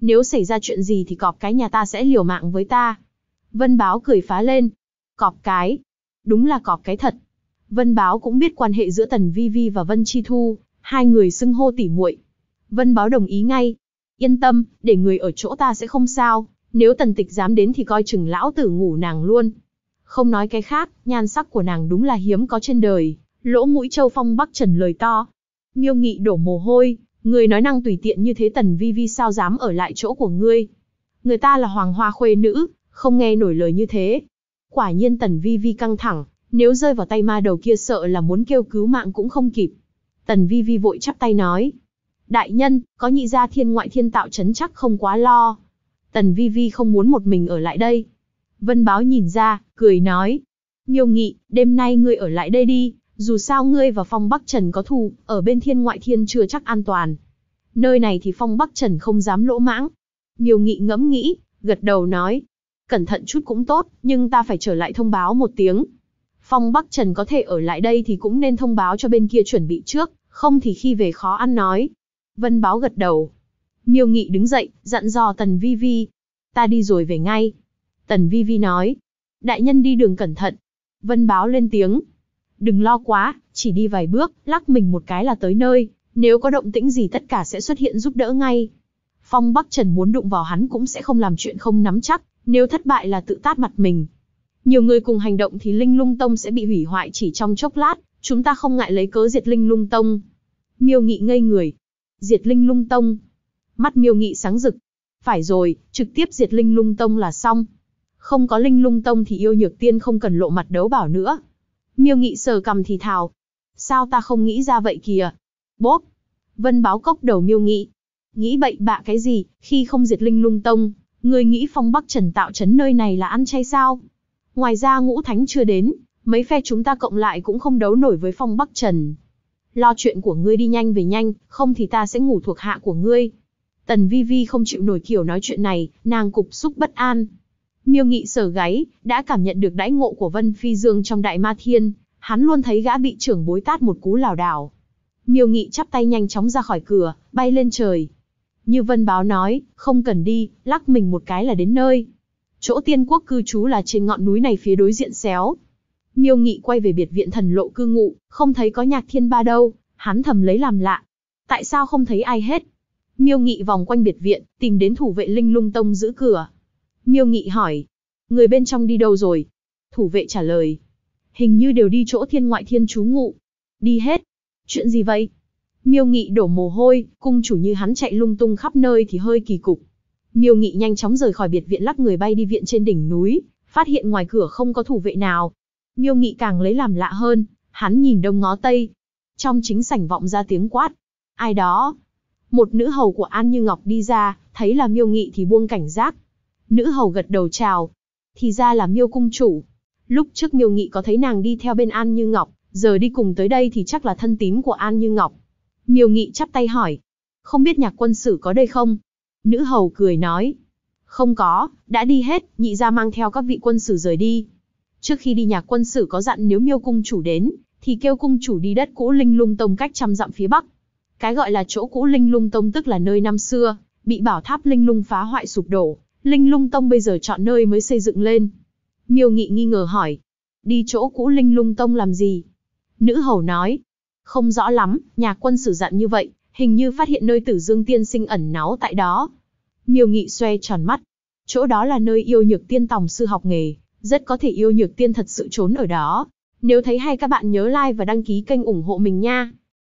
Nếu xảy ra chuyện gì thì cọp cái nhà ta sẽ liều mạng với ta. Vân Báo cười phá lên. Cọp cái? Đúng là cọp cái thật. Vân Báo cũng biết quan hệ giữa Tần Vi Vi và Vân Chi Thu, hai người xưng hô tỉ muội. Vân Báo đồng ý ngay. Yên tâm, để người ở chỗ ta sẽ không sao, nếu Tần Tịch dám đến thì coi chừng lão tử ngủ nàng luôn. Không nói cái khác, nhan sắc của nàng đúng là hiếm có trên đời. Lỗ mũi Châu Phong Bắc Trần lời to. Miêu Nghị đổ mồ hôi, người nói năng tùy tiện như thế Tần Vi Vi sao dám ở lại chỗ của ngươi. Người ta là hoàng hoa khuê nữ, không nghe nổi lời như thế. Quả nhiên Tần Vi Vi căng thẳng, nếu rơi vào tay ma đầu kia sợ là muốn kêu cứu mạng cũng không kịp. Tần Vi Vi vội chắp tay nói. Đại nhân, có nhị gia thiên ngoại thiên tạo trấn chắc không quá lo. Tần Vi Vi không muốn một mình ở lại đây. Vân Báo nhìn ra, cười nói. Miêu Nghị, đêm nay ngươi ở lại đây đi, dù sao ngươi và Phong Bắc Trần có thù, ở bên thiên ngoại thiên chưa chắc an toàn. Nơi này thì Phong Bắc Trần không dám lỗ mãng. Miêu Nghị ngẫm nghĩ, gật đầu nói. Cẩn thận chút cũng tốt, nhưng ta phải trở lại thông báo một tiếng. Phong Bắc Trần có thể ở lại đây thì cũng nên thông báo cho bên kia chuẩn bị trước, không thì khi về khó ăn nói. Vân Báo gật đầu. Miêu Nghị đứng dậy, dặn dò Tần Vi Vi. Ta đi rồi về ngay. Tần Vi Vi nói. Đại nhân đi đường cẩn thận. Vân Báo lên tiếng. Đừng lo quá, chỉ đi vài bước, lắc mình một cái là tới nơi. Nếu có động tĩnh gì tất cả sẽ xuất hiện giúp đỡ ngay. Phong Bắc Trần muốn đụng vào hắn cũng sẽ không làm chuyện không nắm chắc, nếu thất bại là tự tát mặt mình. Nhiều người cùng hành động thì Linh Lung Tông sẽ bị hủy hoại chỉ trong chốc lát, chúng ta không ngại lấy cớ diệt Linh Lung Tông. Miêu Nghị ngây người. Diệt Linh Lung Tông. Mắt Miêu Nghị sáng rực. Phải rồi, trực tiếp diệt Linh Lung Tông là xong. Không có Linh Lung Tông thì Yêu Nhược Tiên không cần lộ mặt đấu bảo nữa. Miêu Nghị sờ cằm thì thào. Sao ta không nghĩ ra vậy kìa? Bốp. Vân Báo cốc đầu Miêu Nghị. Nghĩ bậy bạ cái gì, khi không diệt Linh Lung Tông, người nghĩ Phong Bắc Trần tạo trấn nơi này là ăn chay sao? Ngoài ra Ngũ Thánh chưa đến, mấy phe chúng ta cộng lại cũng không đấu nổi với Phong Bắc Trần. Lo chuyện của ngươi đi nhanh về nhanh, không thì ta sẽ ngủ thuộc hạ của ngươi. Tần Vi Vi không chịu nổi kiểu nói chuyện này, nàng cục xúc bất an. Miêu Nghị sờ gáy, đã cảm nhận được đãi ngộ của Vân Phi Dương trong Đại Ma Thiên, hắn luôn thấy gã bị trưởng bối tát một cú lảo đảo. Miêu Nghị chắp tay nhanh chóng ra khỏi cửa, bay lên trời. Như Vân Báo nói, không cần đi, lắc mình một cái là đến nơi. Chỗ tiên quốc cư trú là trên ngọn núi này phía đối diện xéo. Miêu Nghị quay về biệt viện Thần Lộ cư ngụ, không thấy có Nhạc Thiên Ba đâu, hắn thầm lấy làm lạ. Tại sao không thấy ai hết? Miêu Nghị vòng quanh biệt viện, tìm đến thủ vệ Linh Lung Tông giữ cửa. Miêu Nghị hỏi, người bên trong đi đâu rồi? Thủ vệ trả lời, hình như đều đi chỗ thiên ngoại thiên trú ngụ. Đi hết. Chuyện gì vậy? Miêu Nghị đổ mồ hôi, cung chủ như hắn chạy lung tung khắp nơi thì hơi kỳ cục. Miêu Nghị nhanh chóng rời khỏi biệt viện lắc người bay đi viện trên đỉnh núi, phát hiện ngoài cửa không có thủ vệ nào. Miêu Nghị càng lấy làm lạ hơn, hắn nhìn đông ngó tây. Trong chính sảnh vọng ra tiếng quát. Ai đó? Một nữ hầu của An Như Ngọc đi ra, thấy là Miêu Nghị thì buông cảnh giác. Nữ hầu gật đầu chào. Thì ra là Miêu cung chủ. Lúc trước Miêu Nghị có thấy nàng đi theo bên An Như Ngọc, giờ đi cùng tới đây thì chắc là thân tín của An Như Ngọc. Miêu Nghị chắp tay hỏi. Không biết Nhạc quân sử có đây không? Nữ hầu cười nói. Không có, đã đi hết, nhị gia mang theo các vị quân sử rời đi. Trước khi đi Nhạc quân sử có dặn nếu Miêu cung chủ đến, thì kêu cung chủ đi đất cũ Linh Lung Tông cách 100 dặm phía bắc. Cái gọi là chỗ cũ Linh Lung Tông tức là nơi năm xưa, bị bảo tháp Linh Lung phá hoại sụp đổ. Linh Lung Tông bây giờ chọn nơi mới xây dựng lên. Miêu Nghị nghi ngờ hỏi. Đi chỗ cũ Linh Lung Tông làm gì? Nữ hầu nói. Không rõ lắm, Nhạc quân sử dặn như vậy, hình như phát hiện nơi Tử Dương tiên sinh ẩn náu tại đó. Miêu Nghị xoe tròn mắt. Chỗ đó là nơi Yêu Nhược Tiên tòng sư học nghề, rất có thể Yêu Nhược Tiên thật sự trốn ở đó. Nếu thấy hay các bạn nhớ like và đăng ký kênh ủng hộ mình nha.